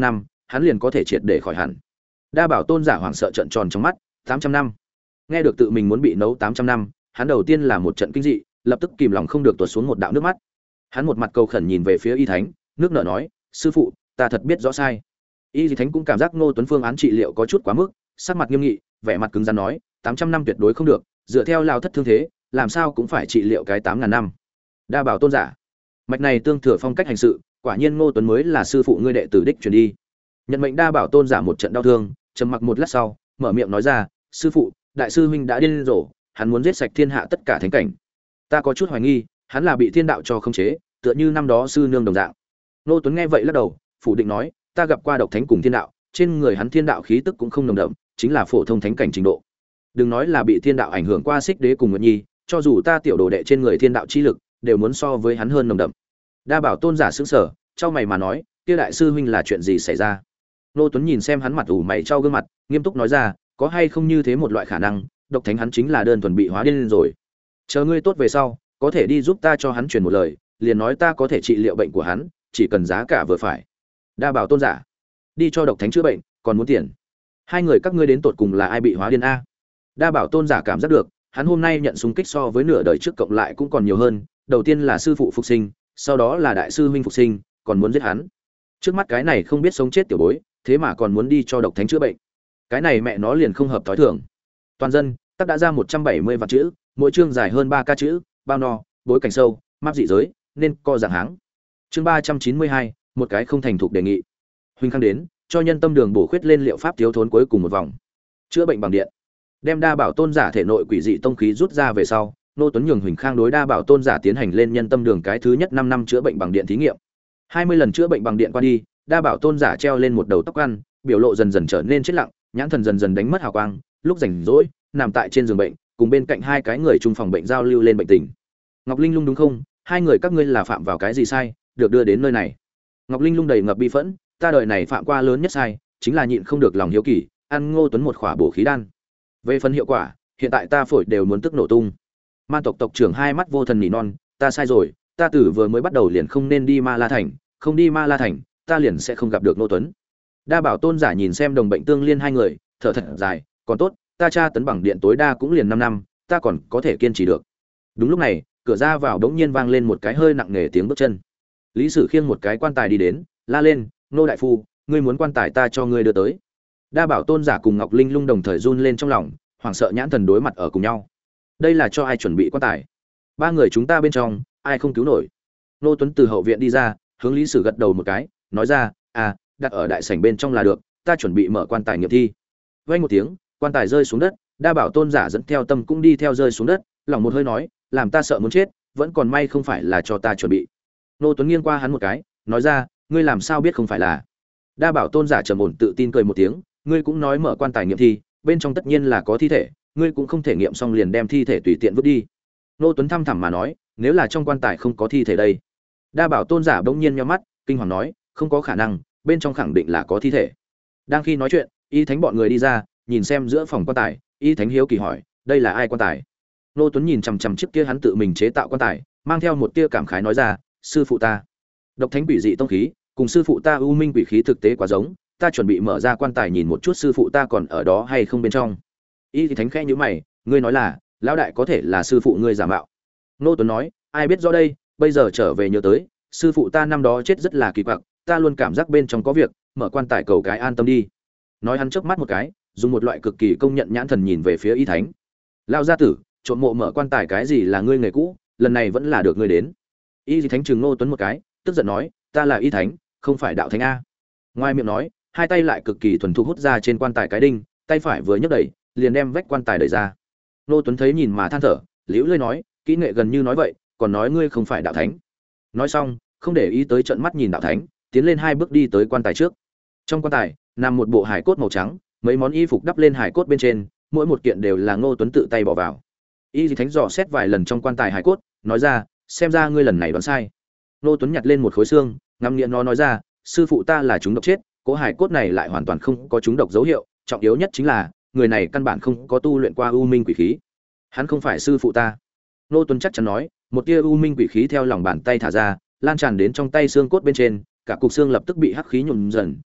hắn liền có thể triệt để khỏi hẳn. Đa Bảo tôn giả hoảng sợ trợn tròn trong mắt. Tám trăm năm. Nghe được tự mình muốn bị nấu tám trăm năm, hắn đầu tiên là một trận kinh dị, lập tức kìm lòng không được tuột xuống một đạo nước mắt. Hắn một mặt cầu khẩn nhìn về phía Y Thánh, nước nở nói: "Sư phụ, ta thật biết rõ sai." Y Thánh cũng cảm giác Ngô Tuấn phương án trị liệu có chút quá mức, sắc mặt nghiêm nghị, vẻ mặt cứng rắn nói: tám trăm năm tuyệt đối không được, dựa theo lao thất thương thế, làm sao cũng phải trị liệu cái tám ngàn năm. Đa Bảo tôn giả, mạch này tương thừa phong cách hành sự, quả nhiên Ngô Tuấn mới là sư phụ ngươi đệ tử đích truyền đi. Nhận mệnh Đa Bảo tôn giả một trận đau thương, trầm mặc một lát sau, mở miệng nói ra: "Sư phụ, đại sư huynh đã điên rồ, hắn muốn giết sạch thiên hạ tất cả thánh cảnh. Ta có chút hoài nghi, hắn là bị thiên đạo cho khống chế, tựa như năm đó sư nương đồng dạng." Ngô Tuấn nghe vậy lắc đầu, phủ định nói: "Ta gặp qua độc thánh cùng thiên đạo, trên người hắn thiên đạo khí tức cũng không nồng đậm, chính là phổ thông thánh cảnh trình độ. Đừng nói là bị thiên đạo ảnh hưởng qua Xích Đế cùng Nguyệt Nhi, cho dù ta tiểu đồ đệ trên người thiên đạo chi lực, đều muốn so với hắn hơn nồng đậm." Đa Bảo tôn giả sững sờ, chau mày mà nói: "Kia đại sư huynh là chuyện gì xảy ra?" Ngô Tuấn nhìn xem hắn mặt ủ mày chau gương mặt, nghiêm túc nói ra: "Có hay không như thế một loại khả năng, độc thánh hắn chính là đơn thuần bị hóa điên rồi. Chờ ngươi tốt về sau, có thể đi giúp ta cho hắn truyền một lời, liền nói ta có thể trị liệu bệnh của hắn, chỉ cần giá cả vừa phải." Đa Bảo tôn giả: "Đi cho độc thánh chữa bệnh, còn muốn tiền? Hai người các ngươi đến tột cùng là ai bị hóa điên a?" Đa Bảo tôn giả cảm giác được, hắn hôm nay nhận xung kích so với nửa đời trước cộng lại cũng còn nhiều hơn, đầu tiên là sư phụ phục sinh, sau đó là đại sư huynh phục sinh, còn muốn giết hắn. Trước mắt cái này không biết sống chết tiểu bối, thế mà còn muốn đi cho độc thánh chữa bệnh. Cái này mẹ nó liền không hợp thói thường. Toàn dân, tác đã ra một trăm bảy mươi vạn chữ, mỗi chương dài hơn ba ca chữ, bao no, bối cảnh sâu, map dị giới, nên co dạng háng. Chương ba trăm chín mươi hai, một cái không thành thục đề nghị. Huynh Khang đến, cho nhân tâm đường bổ khuyết lên liệu pháp thiếu thốn cuối cùng một vòng. Chữa bệnh bằng điện. Đem Đa Bảo tôn giả thể nội quỷ dị tông khí rút ra về sau, Nô Tuấn nhường Huỳnh Khang đối Đa Bảo tôn giả tiến hành lên nhân tâm đường cái thứ nhất năm năm chữa bệnh bằng điện thí nghiệm. hai mươi lần chữa bệnh bằng điện qua đi, Đa Bảo tôn giả treo lên một đầu tóc ăn, biểu lộ dần dần trở nên chết lặng, nhãn thần dần dần đánh mất hào quang, lúc rảnh rỗi, nằm tại trên giường bệnh, cùng bên cạnh hai cái người chung phòng bệnh giao lưu lên bệnh tình. Ngọc Linh Lung đúng không? Hai người các ngươi là phạm vào cái gì sai, được đưa đến nơi này? Ngọc Linh Lung đầy ngập bi phẫn, ta đời này phạm qua lớn nhất sai, chính là nhịn không được lòng hiếu kỳ, ăn Ngô Tuấn một khỏa bổ khí đan. Về phần hiệu quả, hiện tại ta phổi đều muốn tức nổ tung. Ma tộc tộc trưởng hai mắt vô thần nỉ non, ta sai rồi, ta tử vừa mới bắt đầu liền không nên đi Ma La Thành, không đi Ma La Thành, ta liền sẽ không gặp được Ngô Tuấn. Đa Bảo tôn giả nhìn xem đồng bệnh tương liên hai người, thở thật dài, còn tốt, ta tra tấn bằng điện tối đa cũng liền năm năm, ta còn có thể kiên trì được. Đúng lúc này, cửa ra vào đống nhiên vang lên một cái hơi nặng nề tiếng bước chân. Lý Sử khiêng một cái quan tài đi đến, la lên, "Nô đại phu, ngươi muốn quan tài ta cho ngươi đưa tới." Đa Bảo tôn giả cùng Ngọc Linh Lung đồng thời run lên trong lòng, hoảng sợ nhãn thần đối mặt ở cùng nhau. Đây là cho ai chuẩn bị quan tài? Ba người chúng ta bên trong, ai không cứu nổi? Nô Tuấn từ hậu viện đi ra, hướng Lý Sử gật đầu một cái, nói ra, "À, đặt ở đại sảnh bên trong là được, ta chuẩn bị mở quan tài nghiệm thi." Vang một tiếng, quan tài rơi xuống đất, Đa Bảo tôn giả dẫn theo tâm cũng đi theo rơi xuống đất, lòng một hơi nói, "Làm ta sợ muốn chết, vẫn còn may không phải là cho ta chuẩn bị." Nô Tuấn nghiêng qua hắn một cái, nói ra, "Ngươi làm sao biết không phải là?" Đa Bảo tôn giả trầm ổn tự tin cười một tiếng, "Ngươi cũng nói mở quan tài nghiệm thi, bên trong tất nhiên là có thi thể, ngươi cũng không thể nghiệm xong liền đem thi thể tùy tiện vứt đi." Nô Tuấn thăm thẳm mà nói, "Nếu là trong quan tài không có thi thể đây?" Đa Bảo tôn giả bỗng nhiên nhíu mắt, kinh hoàng nói, "Không có khả năng, bên trong khẳng định là có thi thể." Đang khi nói chuyện, Y Thánh bọn người đi ra, nhìn xem giữa phòng quan tài, Y Thánh hiếu kỳ hỏi, "Đây là ai quan tài?" Nô Tuấn nhìn chằm chằm chiếc kia hắn tự mình chế tạo quan tài, mang theo một tia cảm khái nói ra, "Sư phụ ta, độc thánh quỷ dị tông khí, cùng sư phụ ta u minh quỷ khí thực tế quá giống, ta chuẩn bị mở ra quan tài nhìn một chút sư phụ ta còn ở đó hay không bên trong." Y thì Thánh khẽ nhíu mày, "Ngươi nói là, lão đại có thể là sư phụ ngươi giả mạo?" Nô Tuấn nói, "Ai biết rõ đây, bây giờ trở về nhớ tới, sư phụ ta năm đó chết rất là kỳ quặc, ta luôn cảm giác bên trong có việc, mở quan tài cầu cái an tâm đi." Nói hắn chớp mắt một cái, dùng một loại cực kỳ công nhận nhãn thần nhìn về phía Y Thánh. "Lão gia tử, trộm mộ mở quan tài cái gì là ngươi nghề cũ, lần này vẫn là được ngươi đến." Y Thánh trừng Nô Tuấn một cái, tức giận nói, "Ta là Y Thánh, không phải đạo thánh a." Ngoài miệng nói, hai tay lại cực kỳ thuần thục hút ra trên quan tài cái đinh, tay phải vừa nhấc đẩy, liền đem vách quan tài đẩy ra. Nô Tuấn thấy nhìn mà than thở, liễu lơi nói, "Kỹ nghệ gần như nói vậy, còn nói ngươi không phải đạo thánh." Nói xong, không để ý tới trận mắt nhìn đạo thánh, tiến lên hai bước đi tới quan tài trước. Trong quan tài nằm một bộ hài cốt màu trắng, mấy món y phục đắp lên hài cốt bên trên, mỗi một kiện đều là Ngô Tuấn tự tay bỏ vào. Y Dị Thánh dò xét vài lần trong quan tài hài cốt, nói ra, "Xem ra ngươi lần này đoán sai." Ngô Tuấn nhặt lên một khối xương, ngắm nghĩa nó nói ra, "Sư phụ ta là chúng độc chết, cố hài cốt này lại hoàn toàn không có chúng độc dấu hiệu, trọng yếu nhất chính là người này căn bản không có tu luyện qua u minh quỷ khí. Hắn không phải sư phụ ta." Ngô Tuấn chắc chắn nói, một tia u minh quỷ khí theo lòng bàn tay thả ra, lan tràn đến trong tay xương cốt bên trên, cả cục xương lập tức bị hắc khí nhuộm dần,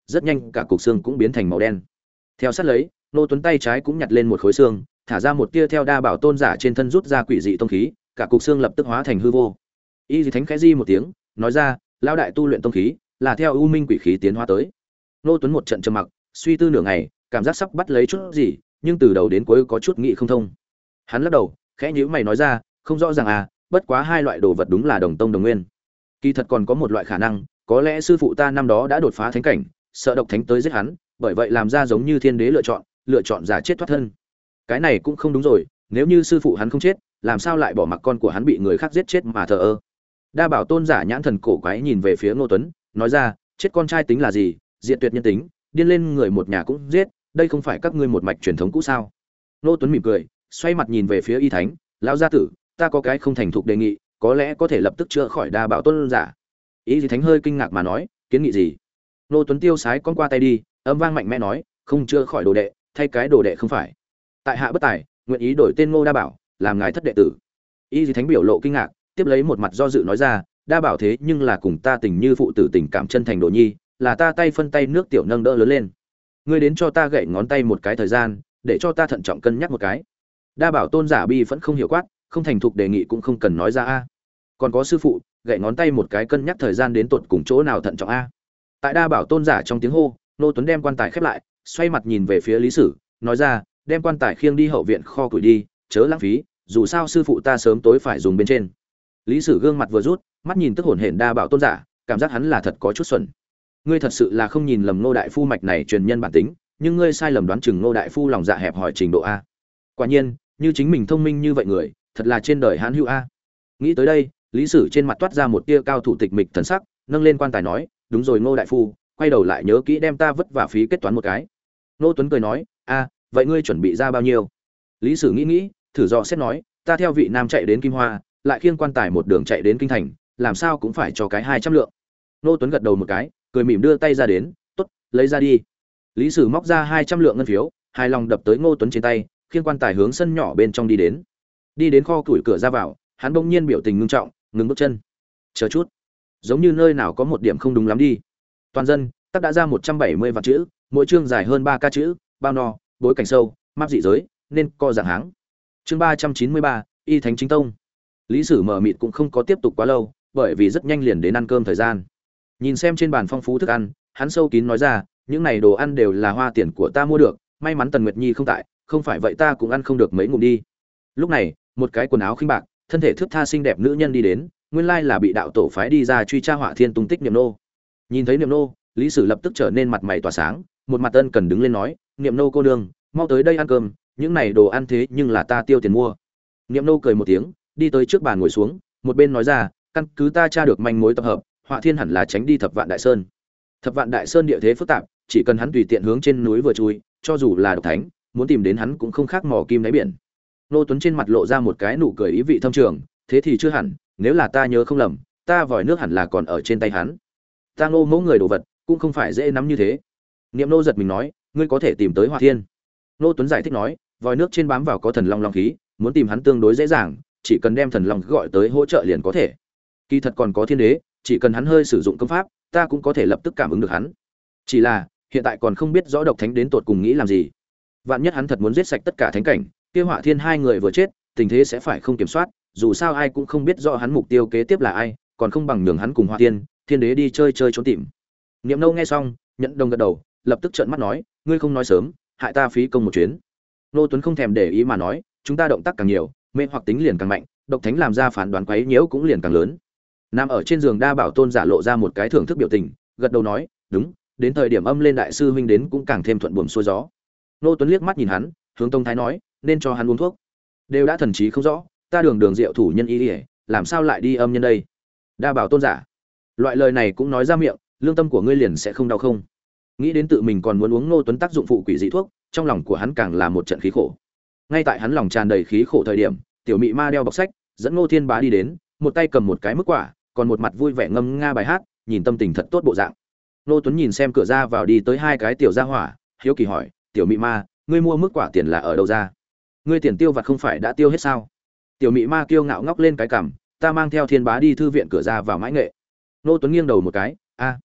rất nhanh cả cục xương cũng biến thành màu đen. Theo sát lấy, Ngô Tuấn tay trái cũng nhặt lên một khối xương, thả ra một tia theo đa bảo tôn giả trên thân rút ra quỷ dị tông khí, cả cục xương lập tức hóa thành hư vô. Y Dị Thánh khẽ di một tiếng, nói ra, lão đại tu luyện tông khí, là theo u minh quỷ khí tiến hóa tới. Ngô Tuấn một trận trầm mặc, suy tư nửa ngày, cảm giác sắp bắt lấy chút gì, nhưng từ đầu đến cuối có chút nghĩ không thông. Hắn lắc đầu, khẽ nhíu mày nói ra, không rõ ràng à, bất quá hai loại đồ vật đúng là đồng tông đồng nguyên. Kỳ thật còn có một loại khả năng, có lẽ sư phụ ta năm đó đã đột phá thánh cảnh, sợ độc thánh tới giết hắn, bởi vậy làm ra giống như thiên đế lựa chọn, lựa chọn giả chết thoát thân. Cái này cũng không đúng rồi, nếu như sư phụ hắn không chết, làm sao lại bỏ mặc con của hắn bị người khác giết chết mà thờ ơ. Đa bảo tôn giả nhãn thần cổ quái nhìn về phía Ngô Tuấn, nói ra, chết con trai tính là gì, diệt tuyệt nhân tính, điên lên người một nhà cũng giết, đây không phải các ngươi một mạch truyền thống cũ sao? Ngô Tuấn mỉm cười, xoay mặt nhìn về phía Y Thánh, lão gia tử, ta có cái không thành thục đề nghị, có lẽ có thể lập tức chữa khỏi đa bảo tôn giả. Y Thánh hơi kinh ngạc mà nói, kiến nghị gì? Ngô Tuấn tiêu sái con qua tay đi, âm vang mạnh mẽ nói, không chữa khỏi đồ đệ, thay cái đồ đệ không phải. Tại hạ bất tài, nguyện ý đổi tên Ngô Đa Bảo, làm ngài thất đệ tử. Y Thánh biểu lộ kinh ngạc, tiếp lấy một mặt do dự nói ra, Đa Bảo thế nhưng là cùng ta tình như phụ tử tình cảm chân thành đồ nhi, là ta tay phân tay nước tiểu nâng đỡ lớn lên. Ngươi đến cho ta gậy ngón tay một cái thời gian, để cho ta thận trọng cân nhắc một cái. Đa Bảo tôn giả bi vẫn không hiểu quát, không thành thục đề nghị cũng không cần nói ra a. Còn có sư phụ, gậy ngón tay một cái cân nhắc thời gian đến tột cùng chỗ nào thận trọng a. Tại Đa Bảo tôn giả trong tiếng hô, Nô Tuấn đem quan tài khép lại, xoay mặt nhìn về phía Lý Sử, nói ra, đem quan tài khiêng đi hậu viện kho củi đi, chớ lãng phí, dù sao sư phụ ta sớm tối phải dùng bên trên. Lý Sử gương mặt vừa rút, mắt nhìn tức hổn hển Đa Bảo tôn giả, cảm giác hắn là thật có chút xuẩn. Ngươi thật sự là không nhìn lầm Ngô đại phu mạch này truyền nhân bản tính, nhưng ngươi sai lầm đoán chừng Ngô đại phu lòng dạ hẹp hòi trình độ a. Quả nhiên, như chính mình thông minh như vậy người, thật là trên đời hãn hữu a. Nghĩ tới đây, Lý Sử trên mặt toát ra một tia cao thủ tịch mịch thần sắc, nâng lên quan tài nói, đúng rồi Ngô đại phu, quay đầu lại nhớ kỹ đem ta vất vả phí kết toán một cái. Ngô Tuấn cười nói, a, vậy ngươi chuẩn bị ra bao nhiêu? Lý Sử nghĩ nghĩ, thử dò xét nói, ta theo vị nam chạy đến Kim Hoa, lại khiêng quan tài một đường chạy đến kinh thành, làm sao cũng phải cho cái hai trăm lượng. Ngô Tuấn gật đầu một cái, cười mỉm đưa tay ra đến, tốt, lấy ra đi. Lý Sử móc ra hai trăm lượng ngân phiếu, hài lòng đập tới Ngô Tuấn trên tay, khiêng quan tài hướng sân nhỏ bên trong đi đến. Đi đến kho củi cửa ra vào, hắn bỗng nhiên biểu tình ngưng trọng, ngừng bước chân. Chờ chút, giống như nơi nào có một điểm không đúng lắm đi. Toàn dân, tác đã ra một trăm bảy mươi vạn chữ, mỗi chương dài hơn ba ca chữ, bao no, bối cảnh sâu, map dị giới, nên co dạng háng. Chương ba trăm chín mươi ba, Y Thánh Chính Tông. Lý Sử mở mịt cũng không có tiếp tục quá lâu, bởi vì rất nhanh liền đến ăn cơm thời gian. Nhìn xem trên bàn phong phú thức ăn, hắn sâu kín nói ra, những này đồ ăn đều là hoa tiền của ta mua được, may mắn Tần Nguyệt Nhi không tại, không phải vậy ta cũng ăn không được mấy ngụm đi. Lúc này, một cái quần áo khinh bạc, thân thể thướt tha xinh đẹp nữ nhân đi đến, nguyên lai là bị đạo tổ phái đi ra truy tra Hỏa Thiên tung tích Niệm Nô. Nhìn thấy Niệm Nô, Lý Sử lập tức trở nên mặt mày tỏa sáng, một mặt ân cần đứng lên nói, Niệm Nô cô nương, mau tới đây ăn cơm, những này đồ ăn thế nhưng là ta tiêu tiền mua. Niệm Nô cười một tiếng, đi tới trước bàn ngồi xuống, một bên nói ra, căn cứ ta tra được manh mối tập hợp, Hỏa Thiên hẳn là tránh đi Thập Vạn Đại Sơn. Thập Vạn Đại Sơn địa thế phức tạp, chỉ cần hắn tùy tiện hướng trên núi vừa chui, cho dù là độc thánh, muốn tìm đến hắn cũng không khác mò kim đáy biển. Nô Tuấn trên mặt lộ ra một cái nụ cười ý vị thâm trường, thế thì chưa hẳn, nếu là ta nhớ không lầm, ta vòi nước hẳn là còn ở trên tay hắn. Ta Ngô mẫu người đồ vật, cũng không phải dễ nắm như thế. Niệm Nô giật mình nói, ngươi có thể tìm tới Hỏa Thiên. Nô Tuấn giải thích nói, vòi nước trên bám vào có thần long long khí, muốn tìm hắn tương đối dễ dàng, chỉ cần đem thần long gọi tới hỗ trợ liền có thể. Kỳ thật còn có thiên đế, chỉ cần hắn hơi sử dụng công pháp, ta cũng có thể lập tức cảm ứng được hắn. Chỉ là, hiện tại còn không biết rõ độc thánh đến tột cùng nghĩ làm gì. Vạn nhất hắn thật muốn giết sạch tất cả thánh cảnh, kia Hỏa Thiên hai người vừa chết, tình thế sẽ phải không kiểm soát, dù sao ai cũng không biết rõ hắn mục tiêu kế tiếp là ai, còn không bằng nhường hắn cùng Hỏa Thiên, thiên đế đi chơi chơi trốn tìm. Niệm Nâu nghe xong, nhận đồng gật đầu, lập tức trợn mắt nói, ngươi không nói sớm, hại ta phí công một chuyến. Nô Tuấn không thèm để ý mà nói, chúng ta động tác càng nhiều, mê hoặc tính liền càng mạnh, độc thánh làm ra phán đoán quấy nhiễu cũng liền càng lớn. Nằm ở trên giường Đa Bảo tôn giả lộ ra một cái thưởng thức biểu tình, gật đầu nói, đúng, đến thời điểm âm lên đại sư huynh đến cũng càng thêm thuận buồm xuôi gió. Nô Tuấn liếc mắt nhìn hắn, hướng Tông Thái nói, nên cho hắn uống thuốc. Đều đã thần trí không rõ, ta đường đường diệu thủ nhân y, làm sao lại đi âm nhân đây? Đa Bảo tôn giả, loại lời này cũng nói ra miệng, lương tâm của ngươi liền sẽ không đau không? Nghĩ đến tự mình còn muốn uống Nô Tuấn tác dụng phụ quỷ dị thuốc, trong lòng của hắn càng là một trận khí khổ. Ngay tại hắn lòng tràn đầy khí khổ thời điểm, tiểu mị ma đeo bọc sách, dẫn Ngô Thiên Bá đi đến, một tay cầm một cái mức quả, còn một mặt vui vẻ ngâm nga bài hát, nhìn tâm tình thật tốt bộ dạng. Nô Tuấn nhìn xem cửa ra vào đi tới hai cái tiểu gia hỏa, hiếu kỳ hỏi, tiểu mị ma, ngươi mua mức quả tiền là ở đâu ra? Ngươi tiền tiêu vặt không phải đã tiêu hết sao? Tiểu mị ma kiêu ngạo ngóc lên cái cằm, ta mang theo Thiên Bá đi thư viện cửa ra vào mãi nghệ. Nô Tuấn nghiêng đầu một cái, a,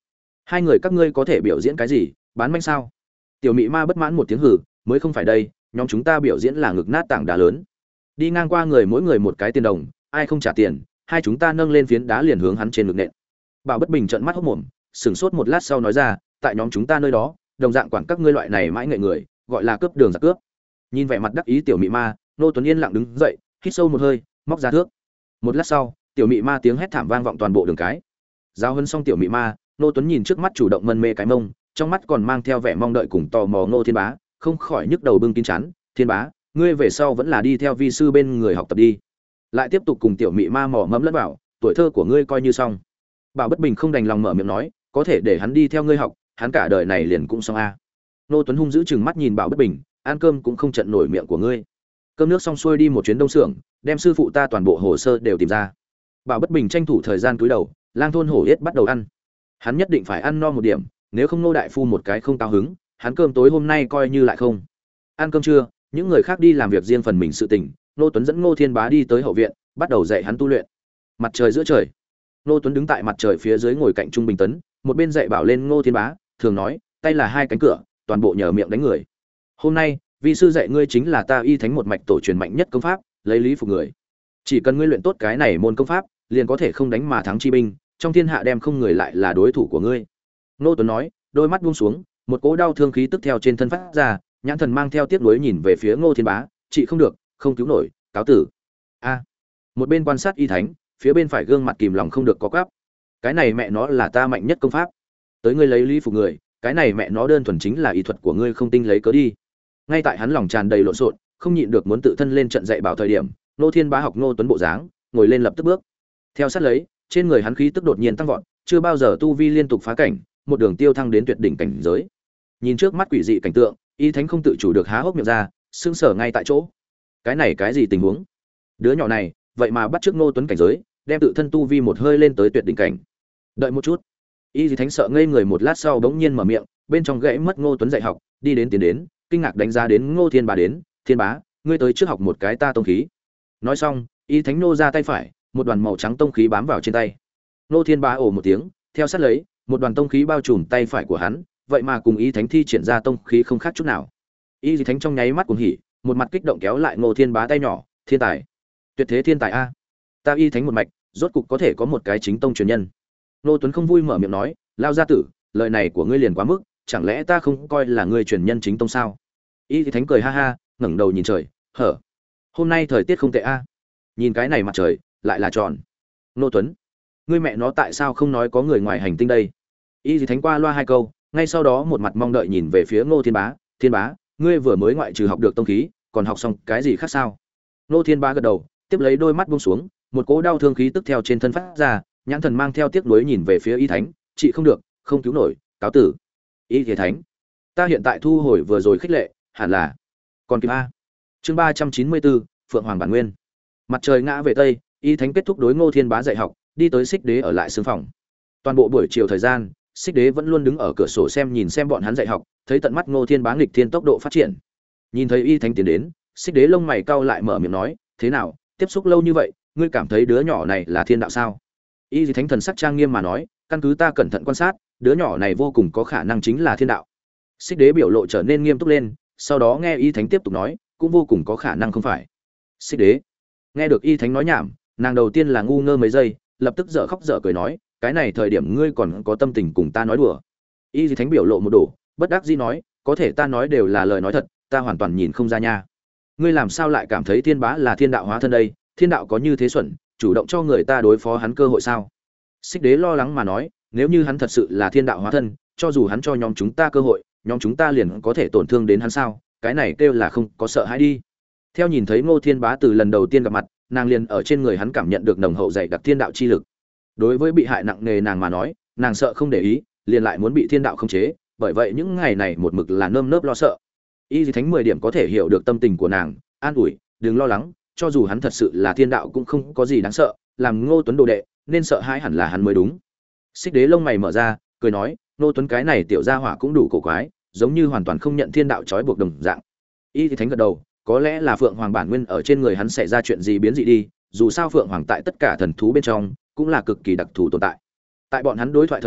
Hai người các ngươi có thể biểu diễn cái gì, bán manh sao? Tiểu mị ma bất mãn một tiếng hừ, mới không phải đây, nhóm chúng ta biểu diễn là ngực nát tảng đá lớn. Đi ngang qua người mỗi người một cái tiền đồng, ai không trả tiền, hai chúng ta nâng lên phiến đá liền hướng hắn trên ngực nện. Bảo Bất Bình trợn mắt hốt mồm, sững sốt một lát sau nói ra, tại nhóm chúng ta nơi đó, đồng dạng quản các ngươi loại này mãi nghệ người, gọi là cướp đường giặc cướp. Nhìn vẻ mặt đắc ý tiểu mị ma, Nô Tuấn Yên lặng đứng dậy, hít sâu một hơi, móc ra thước. Một lát sau, tiểu mị ma tiếng hét thảm vang vọng toàn bộ đường cái. Giao huấn xong tiểu mị ma, Nô Tuấn nhìn trước mắt chủ động mân mê cái mông, trong mắt còn mang theo vẻ mong đợi cùng tò mò Ngô Thiên Bá, không khỏi nhức đầu bưng kín chán, "Thiên Bá, ngươi về sau vẫn là đi theo vi sư bên người học tập đi." Lại tiếp tục cùng tiểu mị ma mò mẫm lẫn vào, "Tuổi thơ của ngươi coi như xong." Bảo Bất Bình không đành lòng mở miệng nói, "Có thể để hắn đi theo ngươi học, hắn cả đời này liền cũng xong a." Nô Tuấn hung dữ chừng mắt nhìn Bảo Bất Bình, "Ăn cơm cũng không trận nổi miệng của ngươi." Cơm nước xong xuôi đi một chuyến đông xưởng, đem sư phụ ta toàn bộ hồ sơ đều tìm ra. Bảo Bất Bình tranh thủ thời gian cúi đầu, lang thôn hổ yết bắt đầu ăn. Hắn nhất định phải ăn no một điểm, nếu không Nô đại phu một cái không cao hứng, hắn cơm tối hôm nay coi như lại không. Ăn cơm trưa, những người khác đi làm việc riêng phần mình sự tình, Nô Tuấn dẫn Ngô Thiên Bá đi tới hậu viện, bắt đầu dạy hắn tu luyện. Mặt trời giữa trời, Nô Tuấn đứng tại mặt trời phía dưới ngồi cạnh Trung Bình Tấn, một bên dạy bảo lên Ngô Thiên Bá, thường nói, tay là hai cánh cửa, toàn bộ nhờ miệng đánh người. Hôm nay, vi sư dạy ngươi chính là ta y thánh một mạch tổ truyền mạnh nhất công pháp, lấy lý phục người. Chỉ cần ngươi luyện tốt cái này môn công pháp, liền có thể không đánh mà thắng chi binh, trong thiên hạ đem không người lại là đối thủ của ngươi. Nô Tuấn nói, đôi mắt buông xuống, một cỗ đau thương khí tức theo trên thân phát ra, nhãn thần mang theo tiếc nuối nhìn về phía Ngô Thiên Bá, "Chị không được, không cứu nổi, cáo tử." A. Một bên quan sát y thánh, phía bên phải gương mặt kìm lòng không được có quắp. Cái này mẹ nó là ta mạnh nhất công pháp. Tới ngươi lấy lý phục người, cái này mẹ nó đơn thuần chính là y thuật của ngươi không tinh lấy cớ đi. Ngay tại hắn lòng tràn đầy lộn xộn, không nhịn được muốn tự thân lên trận dạy bảo thời điểm, Ngô Thiên Bá học Ngô Tuấn bộ dáng, ngồi lên lập tức bước. Theo sát lấy, trên người hắn khí tức đột nhiên tăng vọt, chưa bao giờ tu vi liên tục phá cảnh, một đường tiêu thăng đến tuyệt đỉnh cảnh giới. Nhìn trước mắt quỷ dị cảnh tượng, y thánh không tự chủ được há hốc miệng ra, sững sờ ngay tại chỗ. Cái này cái gì tình huống? Đứa nhỏ này, vậy mà bắt trước Ngô Tuấn cảnh giới, đem tự thân tu vi một hơi lên tới tuyệt đỉnh cảnh. Đợi một chút. Y thánh sợ ngây người một lát sau bỗng nhiên mở miệng, bên trong gãy mất Ngô Tuấn dạy học, đi đến tiến đến, kinh ngạc đánh giá đến Ngô Thiên Bá đến, "Thiên Bá, ngươi tới trước học một cái ta tông khí." Nói xong, y thánh nô ra tay phải, một đoàn màu trắng tông khí bám vào trên tay. Ngô Thiên Bá ồ một tiếng, theo sát lấy, một đoàn tông khí bao trùm tay phải của hắn, vậy mà cùng y thánh thi triển ra tông khí không khác chút nào. Y thánh trong nháy mắt cuồng hỉ, một mặt kích động kéo lại Ngô Thiên Bá tay nhỏ, "Thiên tài, tuyệt thế thiên tài a! Ta y thánh một mạch, rốt cục có thể có một cái chính tông truyền nhân." Ngô Tuấn không vui mở miệng nói, "Lao gia tử, lời này của ngươi liền quá mức, chẳng lẽ ta không coi là ngươi truyền nhân chính tông sao?" Y thánh cười ha ha, ngẩng đầu nhìn trời, "Hở, hôm nay thời tiết không tệ a. Nhìn cái này mặt trời, lại là tròn." "Ngô Tuấn, ngươi mẹ nó tại sao không nói có người ngoài hành tinh đây?" Y thánh qua loa hai câu, ngay sau đó một mặt mong đợi nhìn về phía Ngô Thiên Bá, "Thiên Bá, ngươi vừa mới ngoại trừ học được tông khí, còn học xong cái gì khác sao?" Ngô Thiên Bá gật đầu, tiếp lấy đôi mắt buông xuống, một cỗ đau thương khí tức theo trên thân phát ra, nhãn thần mang theo tiếc nuối nhìn về phía Y thánh, "Chị không được, không cứu nổi, cáo tử." "Y Thế Thánh, ta hiện tại thu hồi vừa rồi khích lệ, hẳn là còn kịp a." Chương ba trăm chín mươi bốn, Phượng Hoàng bản nguyên. Mặt trời ngã về tây, Y thánh kết thúc đối Ngô Thiên Bá dạy học, đi tới Xích Đế ở lại sương phòng. Toàn bộ buổi chiều thời gian, Xích Đế vẫn luôn đứng ở cửa sổ xem nhìn xem bọn hắn dạy học, thấy tận mắt Ngô Thiên Bá nghịch thiên tốc độ phát triển. Nhìn thấy Y thánh tiến đến, Xích Đế lông mày cau lại mở miệng nói, "Thế nào, tiếp xúc lâu như vậy, ngươi cảm thấy đứa nhỏ này là thiên đạo sao?" Y thánh thần sắc trang nghiêm mà nói, "Căn cứ ta cẩn thận quan sát, đứa nhỏ này vô cùng có khả năng chính là thiên đạo." Xích Đế biểu lộ trở nên nghiêm túc lên, sau đó nghe Y thánh tiếp tục nói, "Cũng vô cùng có khả năng không phải." Xích Đế nghe được Y thánh nói nhảm, nàng đầu tiên là ngu ngơ mấy giây, lập tức dở khóc dở cười nói, "Cái này thời điểm ngươi còn có tâm tình cùng ta nói đùa?" Y thánh biểu lộ một đổ, bất đắc dĩ nói, "Có thể ta nói đều là lời nói thật, ta hoàn toàn nhìn không ra nha. Ngươi làm sao lại cảm thấy Thiên Bá là thiên đạo hóa thân đây? Thiên đạo có như thế xuẩn, chủ động cho người ta đối phó hắn cơ hội sao?" Xích Đế lo lắng mà nói, "Nếu như hắn thật sự là thiên đạo hóa thân, cho dù hắn cho nhóm chúng ta cơ hội, nhóm chúng ta liền có thể tổn thương đến hắn sao? Cái này kêu là không có sợ hãi đi." Theo nhìn thấy Ngô Thiên Bá từ lần đầu tiên gặp mặt, nàng liền ở trên người hắn cảm nhận được nồng hậu dày đặc thiên đạo chi lực. Đối với bị hại nặng nề nàng mà nói, nàng sợ không để ý, liền lại muốn bị thiên đạo khống chế, bởi vậy những ngày này một mực là nơm nớp lo sợ. Y Thánh mười điểm có thể hiểu được tâm tình của nàng, an ủi, "Đừng lo lắng, cho dù hắn thật sự là thiên đạo cũng không có gì đáng sợ, làm Ngô Tuấn đồ đệ, nên sợ hãi hẳn là hắn mới đúng." Xích Đế lông mày mở ra, cười nói, "Ngô Tuấn cái này tiểu gia hỏa cũng đủ cổ quái, giống như hoàn toàn không nhận thiên đạo trói buộc đồng dạng." Y Thánh gật đầu, có lẽ là Phượng Hoàng bản nguyên ở trên người hắn xảy ra chuyện gì biến dị đi, dù sao Phượng Hoàng tại tất cả thần thú bên trong cũng là cực kỳ đặc thù tồn tại. Tại bọn hắn đối thoại thời điểm,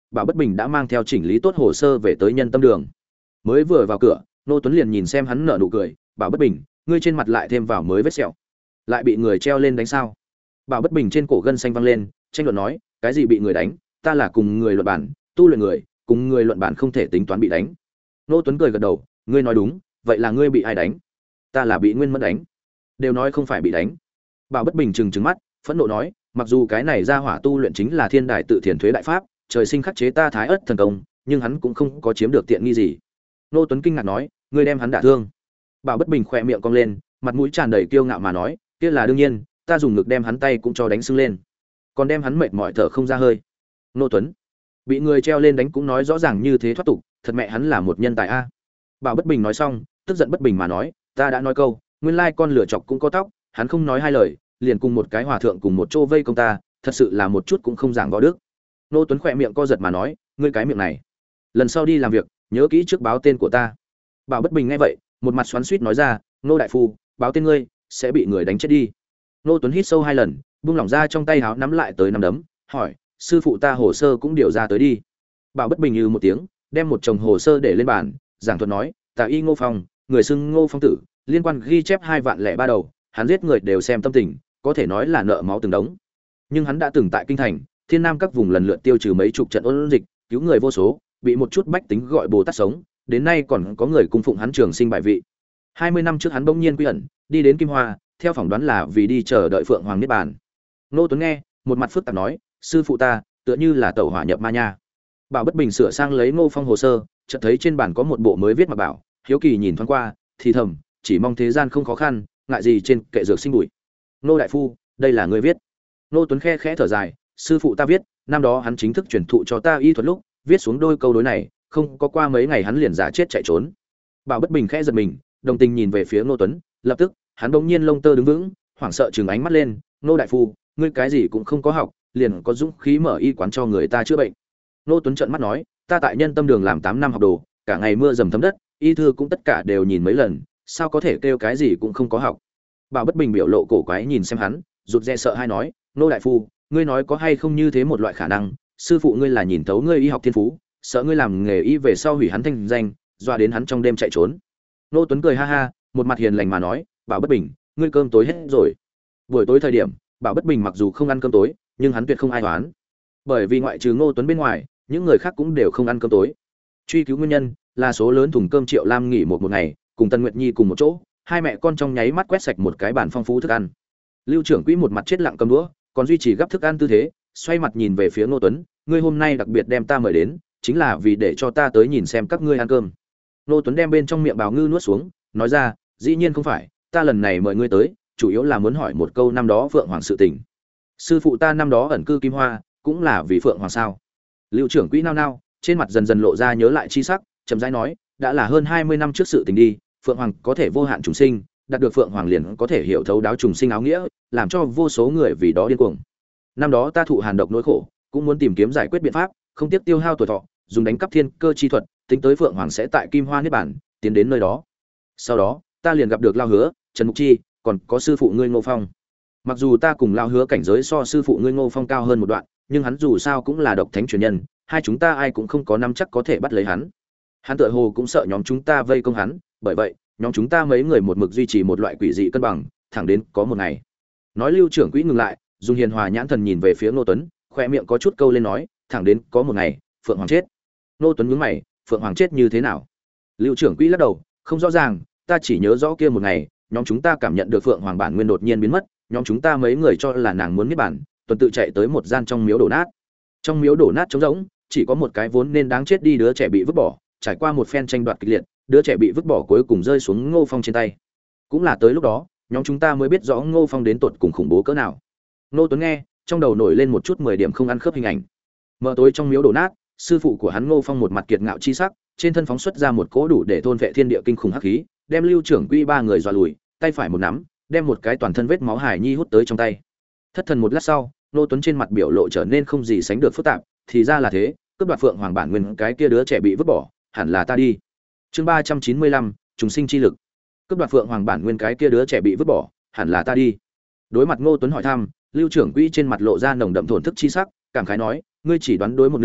Bảo Bất Bình đã mang theo chỉnh lý tốt hồ sơ về tới Nhân Tâm Đường. Mới vừa vào cửa, Ngô Tuấn liền nhìn xem hắn nở nụ cười, "Bảo Bất Bình, ngươi trên mặt lại thêm vào mới vết sẹo, lại bị người treo lên đánh sao?" Bảo Bất Bình trên cổ gân xanh văng lên, tranh luận nói, "Cái gì bị người đánh, ta là cùng người luận bản, tu luyện người, cùng người luận bản không thể tính toán bị đánh." Ngô Tuấn cười gật đầu, "Ngươi nói đúng, vậy là ngươi bị ai đánh?" "Ta là bị Nguyên Mẫn đánh." "Đều nói không phải bị đánh." Bảo Bất Bình trừng trừng mắt, phẫn nộ nói, "Mặc dù cái này ra hỏa tu luyện chính là Thiên Đài Tự Thiền Thuế đại pháp, trời sinh khắc chế ta Thái Ức thần công, nhưng hắn cũng không có chiếm được tiện nghi gì." Ngô Tuấn kinh ngạc nói, "Ngươi đem hắn đả thương?" Bảo Bất Bình khỏe miệng cong lên, mặt mũi tràn đầy kiêu ngạo mà nói, "Kia là đương nhiên, ta dùng ngực đem hắn tay cũng cho đánh sưng lên, còn đem hắn mệt mỏi thở không ra hơi." Ngô Tuấn bị người treo lên đánh cũng nói rõ ràng như thế thoát tục, thật mẹ hắn là một nhân tài a. Bảo Bất Bình nói xong, tức giận bất bình mà nói, "Ta đã nói câu, nguyên lai con lửa chọc cũng có tóc." Hắn không nói hai lời, liền cùng một cái hòa thượng cùng một chỗ vây công ta, thật sự là một chút cũng không giảng võ đức. Ngô Tuấn khỏe miệng co giật mà nói, "Ngươi cái miệng này, lần sau đi làm việc, nhớ kỹ trước báo tên của ta." Bảo Bất Bình nghe vậy, một mặt xoắn xuýt nói ra, "Ngô đại phu, báo tên ngươi, sẽ bị người đánh chết đi." Ngô Tuấn hít sâu hai lần, buông lỏng ra trong tay háo nắm lại tới nắm đấm, hỏi, "Sư phụ ta hồ sơ cũng điều ra tới đi." Bảo Bất Bình như một tiếng, đem một chồng hồ sơ để lên bàn, giảng thuật nói, "Tả y Ngô Phong, người xưng Ngô Phong tử, liên quan ghi chép hai vạn lẻ ba đầu, hắn giết người đều xem tâm tình, có thể nói là nợ máu từng đống. Nhưng hắn đã từng tại kinh thành, Thiên Nam các vùng lần lượt tiêu trừ mấy chục trận ôn dịch, cứu người vô số, bị một chút bách tính gọi Bồ Tát sống, đến nay còn có người cung phụng hắn trường sinh bại vị. hai mươi năm trước hắn bỗng nhiên quy ẩn, đi đến Kim Hoa, theo phỏng đoán là vì đi chờ đợi Phượng Hoàng niết bàn." Ngô Tuấn nghe, một mặt phức tạp nói, "Sư phụ ta, tựa như là tẩu hỏa nhập ma nha." Bảo Bất Bình sửa sang lấy Ngô Phong hồ sơ, chợt thấy trên bàn có một bộ mới viết mà bảo, hiếu kỳ nhìn thoáng qua, thì thầm, "Chỉ mong thế gian không khó khăn, ngại gì trên kệ dược sinh bụi." "Ngô đại phu, đây là ngươi viết?" Ngô Tuấn khe khẽ thở dài, "Sư phụ ta viết, năm đó hắn chính thức truyền thụ cho ta y thuật lúc, viết xuống đôi câu đối này, không có qua mấy ngày hắn liền giả chết chạy trốn." Bảo Bất Bình khẽ giật mình, đồng tình nhìn về phía Ngô Tuấn, lập tức, hắn bỗng nhiên lông tơ đứng vững, hoảng sợ trừng ánh mắt lên, "Ngô đại phu, ngươi cái gì cũng không có học, liền có dũng khí mở y quán cho người ta chữa bệnh?" Ngô Tuấn trợn mắt nói, "Ta tại Nhân Tâm Đường làm tám năm học đồ, cả ngày mưa dầm thấm đất, y thư cũng tất cả đều nhìn mấy lần, sao có thể kêu cái gì cũng không có học?" Bảo Bất Bình biểu lộ cổ quái nhìn xem hắn, rụt rè sợ hai nói, "Ngô đại phu, ngươi nói có hay không như thế một loại khả năng, sư phụ ngươi là nhìn thấu ngươi y học thiên phú, sợ ngươi làm nghề y về sau hủy hắn thanh danh, doa đến hắn trong đêm chạy trốn?" Ngô Tuấn cười ha ha, một mặt hiền lành mà nói, "Bảo Bất Bình, ngươi cơm tối hết rồi." Buổi tối thời điểm, Bảo Bất Bình mặc dù không ăn cơm tối, nhưng hắn tuyệt không ai oán, bởi vì ngoại trừ Ngô Tuấn bên ngoài, những người khác cũng đều không ăn cơm tối. Truy cứu nguyên nhân là số lớn thùng cơm Triệu Lam nghỉ một một ngày, cùng Tân Nguyệt Nhi cùng một chỗ, hai mẹ con trong nháy mắt quét sạch một cái bàn phong phú thức ăn. Lưu trưởng quỹ một mặt chết lặng cầm đũa, còn duy trì gấp thức ăn tư thế, xoay mặt nhìn về phía Ngô Tuấn, "Ngươi hôm nay đặc biệt đem ta mời đến, chính là vì để cho ta tới nhìn xem các ngươi ăn cơm." Ngô Tuấn đem bên trong miệng bào ngư nuốt xuống, nói ra, "Dĩ nhiên không phải, ta lần này mời ngươi tới, chủ yếu là muốn hỏi một câu năm đó Phượng Hoàng sự tình. Sư phụ ta năm đó ẩn cư Kim Hoa, cũng là vì Phượng Hoàng sao?" Lưu trưởng quỹ nao nao, trên mặt dần dần lộ ra nhớ lại chi sắc, chậm rãi nói, "Đã là hơn hai mươi năm trước sự tình đi, Phượng Hoàng có thể vô hạn trùng sinh, đạt được Phượng Hoàng liền có thể hiểu thấu đáo trùng sinh áo nghĩa, làm cho vô số người vì đó điên cuồng. Năm đó ta thụ hàn độc nỗi khổ, cũng muốn tìm kiếm giải quyết biện pháp, không tiếc tiêu hao tuổi thọ, dùng đánh cắp thiên cơ chi thuật, tính tới Phượng Hoàng sẽ tại Kim Hoa niết bản, tiến đến nơi đó. Sau đó, ta liền gặp được Lao Hứa, Trần Mục Chi, còn có sư phụ ngươi Ngô Phong. Mặc dù ta cùng Lao Hứa cảnh giới so sư phụ ngươi Ngô Phong cao hơn một đoạn, nhưng hắn dù sao cũng là độc thánh truyền nhân, hai chúng ta ai cũng không có nắm chắc có thể bắt lấy hắn. Hắn tựa hồ cũng sợ nhóm chúng ta vây công hắn, bởi vậy, nhóm chúng ta mấy người một mực duy trì một loại quỷ dị cân bằng, thẳng đến có một ngày." Nói Lưu trưởng quỹ ngừng lại, dùng hiền hòa nhãn thần nhìn về phía Ngô Tuấn, khoe miệng có chút câu lên nói, "Thẳng đến có một ngày, Phượng Hoàng chết." Ngô Tuấn nhướng mày, "Phượng Hoàng chết như thế nào?" Lưu trưởng quỹ lắc đầu, "Không rõ ràng, ta chỉ nhớ rõ kia một ngày, nhóm chúng ta cảm nhận được Phượng Hoàng bản nguyên đột nhiên biến mất, nhóm chúng ta mấy người cho là nàng muốn niết bản, tuần tự chạy tới một gian trong miếu đổ nát. Trong miếu đổ nát trống rỗng, chỉ có một cái vốn nên đáng chết đi đứa trẻ bị vứt bỏ, trải qua một phen tranh đoạt kịch liệt, đứa trẻ bị vứt bỏ cuối cùng rơi xuống Ngô Phong trên tay. Cũng là tới lúc đó, nhóm chúng ta mới biết rõ Ngô Phong đến tột cùng khủng bố cỡ nào." Ngô Tuấn nghe, trong đầu nổi lên một chút mười điểm không ăn khớp hình ảnh. Mở tối trong miếu đổ nát, sư phụ của hắn Ngô Phong một mặt kiệt ngạo chi sắc, trên thân phóng xuất ra một cỗ đủ để thôn vệ thiên địa kinh khủng hắc khí, đem Lưu trưởng quỹ ba người dọa lùi, tay phải một nắm, đem một cái toàn thân vết máu hải nhi hút tới trong tay. Thất thần một lát sau, Ngô Tuấn trên mặt biểu lộ trở nên không gì sánh được phức tạp, thì ra là thế, cướp đoạt Phượng Hoàng bản nguyên cái kia đứa trẻ bị vứt bỏ, hẳn là ta đi. Chương ba trăm chín mươi lăm, trùng sinh chi lực. Cướp đoạt Phượng Hoàng bản nguyên cái kia đứa trẻ bị vứt bỏ, hẳn là ta đi. Đối mặt Ngô Tuấn hỏi thăm, Lưu trưởng quỹ trên mặt lộ ra nồng đậm thổn thức chi sắc, cảm khái nói, "Ngươi chỉ đoán đối một nửa,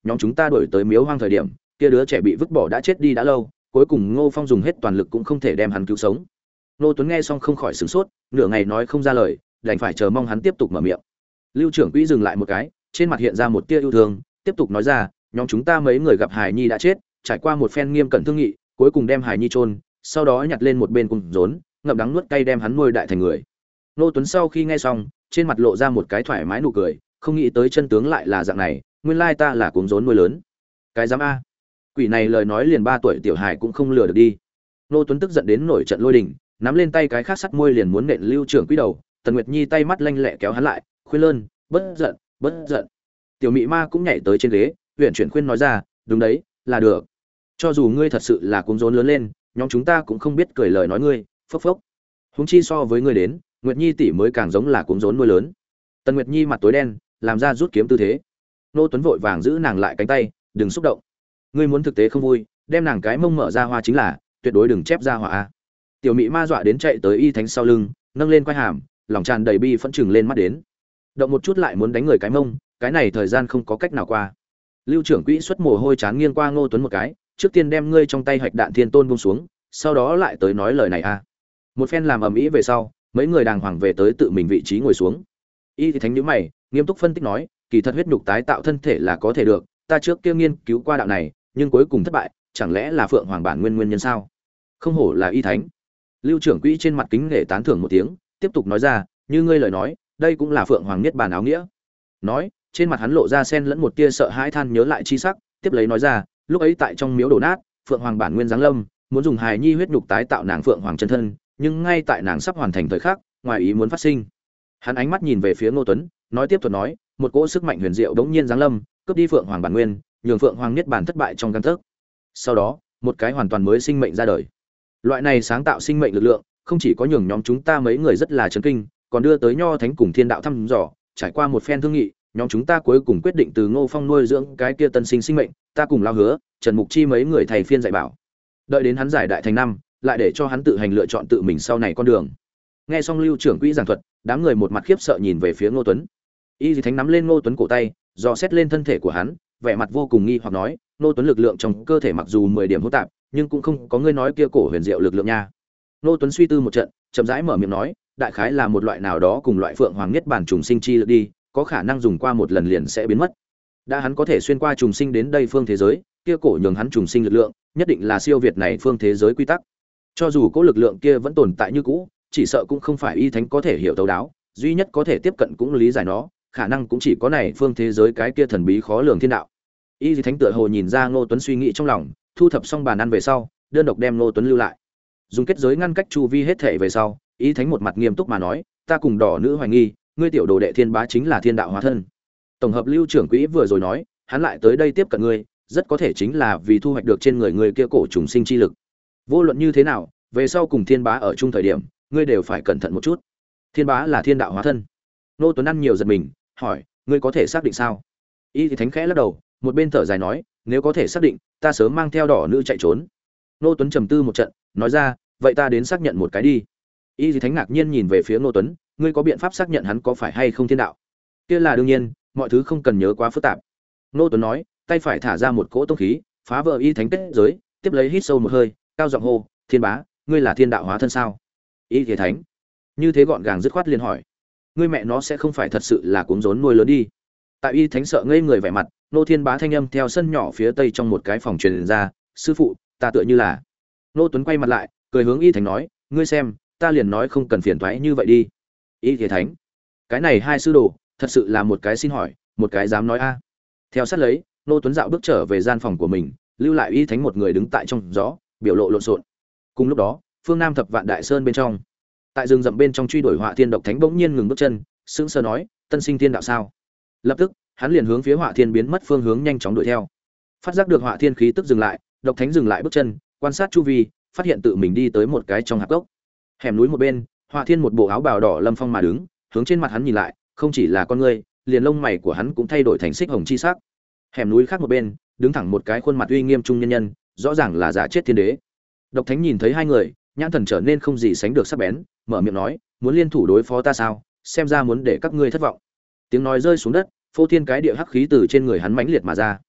nhóm chúng ta đổi tới miếu hoang thời điểm kia đứa trẻ bị vứt bỏ đã chết đi đã lâu, cuối cùng Ngô Phong dùng hết toàn lực cũng không thể đem hắn cứu sống. Ngô Tuấn nghe xong không khỏi sửng sốt, nửa ngày nói không ra lời, đành phải chờ mong hắn tiếp tục mở miệng. Lưu trưởng quỹ dừng lại một cái, trên mặt hiện ra một tia yêu thương, tiếp tục nói ra, nhóm chúng ta mấy người gặp Hải Nhi đã chết, trải qua một phen nghiêm cẩn thương nghị, cuối cùng đem Hải Nhi chôn, sau đó nhặt lên một bên cùng rốn, ngậm đắng nuốt cay đem hắn nuôi đại thành người. Ngô Tuấn sau khi nghe xong, trên mặt lộ ra một cái thoải mái nụ cười, không nghĩ tới chân tướng lại là dạng này, nguyên lai ta là cuống rốn nuôi lớn. Cái dám a? Quỷ này lời nói liền ba tuổi tiểu hài cũng không lừa được đi. Ngô Tuấn tức giận đến nổi trận lôi đình, nắm lên tay cái khác sắt môi liền muốn nện Lưu trưởng quỹ đầu, Tần Nguyệt Nhi tay mắt lanh lẹ kéo hắn lại, khuyên lơn, bất giận, bất giận. Tiểu Mị Ma cũng nhảy tới trên ghế, huyền chuyển khuyên nói ra, đúng đấy, là được. Cho dù ngươi thật sự là cuống rốn lớn lên, nhóm chúng ta cũng không biết cười lời nói ngươi, phốc phốc. Huống chi so với ngươi đến, Nguyệt Nhi tỷ mới càng giống là cuống rốn nuôi lớn. Tần Nguyệt Nhi mặt tối đen, làm ra rút kiếm tư thế. Ngô Tuấn vội vàng giữ nàng lại cánh tay, đừng xúc động. Ngươi muốn thực tế không vui, đem nàng cái mông mở ra hoa chính là, tuyệt đối đừng chép ra hỏa a. Tiểu Mị Ma dọa đến chạy tới Y Thánh sau lưng, nâng lên quai hàm, lòng tràn đầy bi phẫn chừng lên mắt đến. Động một chút lại muốn đánh người cái mông, cái này thời gian không có cách nào qua. Lưu trưởng quỹ xuất mồ hôi chán nghiêng qua Ngô Tuấn một cái, trước tiên đem ngươi trong tay Hạch Đạn Thiên Tôn buông xuống, sau đó lại tới nói lời này a. Một phen làm ầm ĩ về sau, mấy người đàng hoàng về tới tự mình vị trí ngồi xuống. Y Thánh nhíu mày, nghiêm túc phân tích nói, kỳ thật huyết nhục tái tạo thân thể là có thể được, ta trước kia nghiên cứu qua đạo này, nhưng cuối cùng thất bại, chẳng lẽ là Phượng Hoàng bản nguyên nguyên nhân sao? Không hổ là Y Thánh. Lưu trưởng quỹ trên mặt kính nể tán thưởng một tiếng, tiếp tục nói ra, như ngươi lời nói, đây cũng là Phượng Hoàng niết bàn áo nghĩa. Nói, trên mặt hắn lộ ra xen lẫn một tia sợ hãi than nhớ lại chi sắc, tiếp lấy nói ra, lúc ấy tại trong miếu đổ nát, Phượng Hoàng bản nguyên giáng lâm, muốn dùng hài nhi huyết nhục tái tạo nàng Phượng Hoàng chân thân, nhưng ngay tại nàng sắp hoàn thành thời khắc, ngoài ý muốn phát sinh. Hắn ánh mắt nhìn về phía Ngô Tuấn, nói tiếp thuật nói, một cỗ sức mạnh huyền diệu đống nhiên giáng lâm, cướp đi Phượng Hoàng bản nguyên, nhường Phượng Hoàng niết bàn thất bại trong gang tấc. Sau đó, một cái hoàn toàn mới sinh mệnh ra đời. Loại này sáng tạo sinh mệnh lực lượng, không chỉ có nhường nhóm chúng ta mấy người rất là chấn kinh, còn đưa tới Nho Thánh cùng Thiên Đạo thăm dò, trải qua một phen thương nghị, nhóm chúng ta cuối cùng quyết định từ Ngô Phong nuôi dưỡng cái kia tân sinh sinh mệnh, ta cùng lao hứa, Trần Mục Chi mấy người thầy phiên dạy bảo. Đợi đến hắn giải đại thành năm, lại để cho hắn tự hành lựa chọn tự mình sau này con đường. Nghe xong Lưu trưởng quỹ giảng thuật, đám người một mặt khiếp sợ nhìn về phía Ngô Tuấn. Y Dì Thánh nắm lên Ngô Tuấn cổ tay, dò xét lên thân thể của hắn, vẻ mặt vô cùng nghi hoặc nói, Ngô Tuấn lực lượng trong cơ thể mặc dù mười điểm hỗn tạp, nhưng cũng không có ngươi nói kia cổ huyền diệu lực lượng nha. Ngô Tuấn suy tư một trận, chậm rãi mở miệng nói, đại khái là một loại nào đó cùng loại Phượng Hoàng Niết Bàn trùng sinh chi lực đi, có khả năng dùng qua một lần liền sẽ biến mất. Đã hắn có thể xuyên qua trùng sinh đến đây phương thế giới, kia cổ nhường hắn trùng sinh lực lượng, nhất định là siêu việt này phương thế giới quy tắc. Cho dù cỗ lực lượng kia vẫn tồn tại như cũ, chỉ sợ cũng không phải Y Thánh có thể hiểu thấu đáo, duy nhất có thể tiếp cận cũng lý giải nó, khả năng cũng chỉ có này phương thế giới cái kia thần bí khó lường thiên đạo. Y Thánh tựa hồ nhìn ra Ngô Tuấn suy nghĩ trong lòng, thu thập xong bàn ăn về sau, đơn độc đem Ngô Tuấn lưu lại. Dùng kết giới ngăn cách chu vi hết thể về sau, Y Thánh một mặt nghiêm túc mà nói, ta cùng đỏ nữ hoài nghi, ngươi tiểu đồ đệ Thiên Bá chính là thiên đạo hóa thân. Tổng hợp Lưu trưởng quỹ vừa rồi nói, hắn lại tới đây tiếp cận ngươi, rất có thể chính là vì thu hoạch được trên người người kia cổ trùng sinh chi lực. Vô luận như thế nào, về sau cùng Thiên Bá ở chung thời điểm, ngươi đều phải cẩn thận một chút. Thiên Bá là thiên đạo hóa thân. Ngô Tuấn ăn nhiều giật mình, hỏi, ngươi có thể xác định sao? Y Thánh khẽ lắc đầu, một bên thở dài nói, nếu có thể xác định, ta sớm mang theo đỏ nữ chạy trốn. Ngô Tuấn trầm tư một trận, nói ra, vậy ta đến xác nhận một cái đi. Y Thánh ngạc nhiên nhìn về phía Ngô Tuấn, ngươi có biện pháp xác nhận hắn có phải hay không thiên đạo? Kia là đương nhiên, mọi thứ không cần nhớ quá phức tạp. Ngô Tuấn nói, tay phải thả ra một cỗ tông khí, phá vỡ Y Thánh kết giới, tiếp lấy hít sâu một hơi, cao giọng hô, Thiên Bá, ngươi là thiên đạo hóa thân sao? Y Thánh như thế gọn gàng dứt khoát liền hỏi, ngươi mẹ nó sẽ không phải thật sự là cuống rốn nuôi lớn đi? Tại Y Thánh sợ ngây người vẻ mặt, Nô Thiên Bá thanh âm theo sân nhỏ phía tây trong một cái phòng truyền ra, sư phụ, ta tựa như là. Nô Tuấn quay mặt lại, cười hướng Y Thánh nói, ngươi xem, ta liền nói không cần phiền toái như vậy đi. Y Thánh, cái này hai sư đồ, thật sự là một cái xin hỏi, một cái dám nói a. Theo sát lấy, Nô Tuấn dạo bước trở về gian phòng của mình, lưu lại Y Thánh một người đứng tại trong gió, biểu lộ lộn xộn. Cùng lúc đó, phương Nam Thập Vạn Đại Sơn bên trong, tại rừng rậm bên trong truy đuổi Họa Thiên Độc Thánh bỗng nhiên ngừng bước chân, sững sờ nói, tân sinh thiên đạo sao? Lập tức, hắn liền hướng phía Họa Thiên biến mất phương hướng nhanh chóng đuổi theo. Phát giác được Họa Thiên khí tức dừng lại, Độc Thánh dừng lại bước chân, quan sát chu vi, phát hiện tự mình đi tới một cái trong hạp gốc. Hẻm núi một bên, Họa Thiên một bộ áo bào đỏ lâm phong mà đứng, hướng trên mặt hắn nhìn lại, không chỉ là con ngươi, liền lông mày của hắn cũng thay đổi thành xích hồng chi sắc. Hẻm núi khác một bên, đứng thẳng một cái khuôn mặt uy nghiêm trung nhân nhân, rõ ràng là giả chết thiên đế. Độc Thánh nhìn thấy hai người, nhãn thần trở nên không gì sánh được sắc bén, mở miệng nói, muốn liên thủ đối phó ta sao? Xem ra muốn để các ngươi thất vọng. Tiếng nói rơi xuống đất, phô thiên cái địa hắc khí từ trên người hắn mãnh liệt mà ra.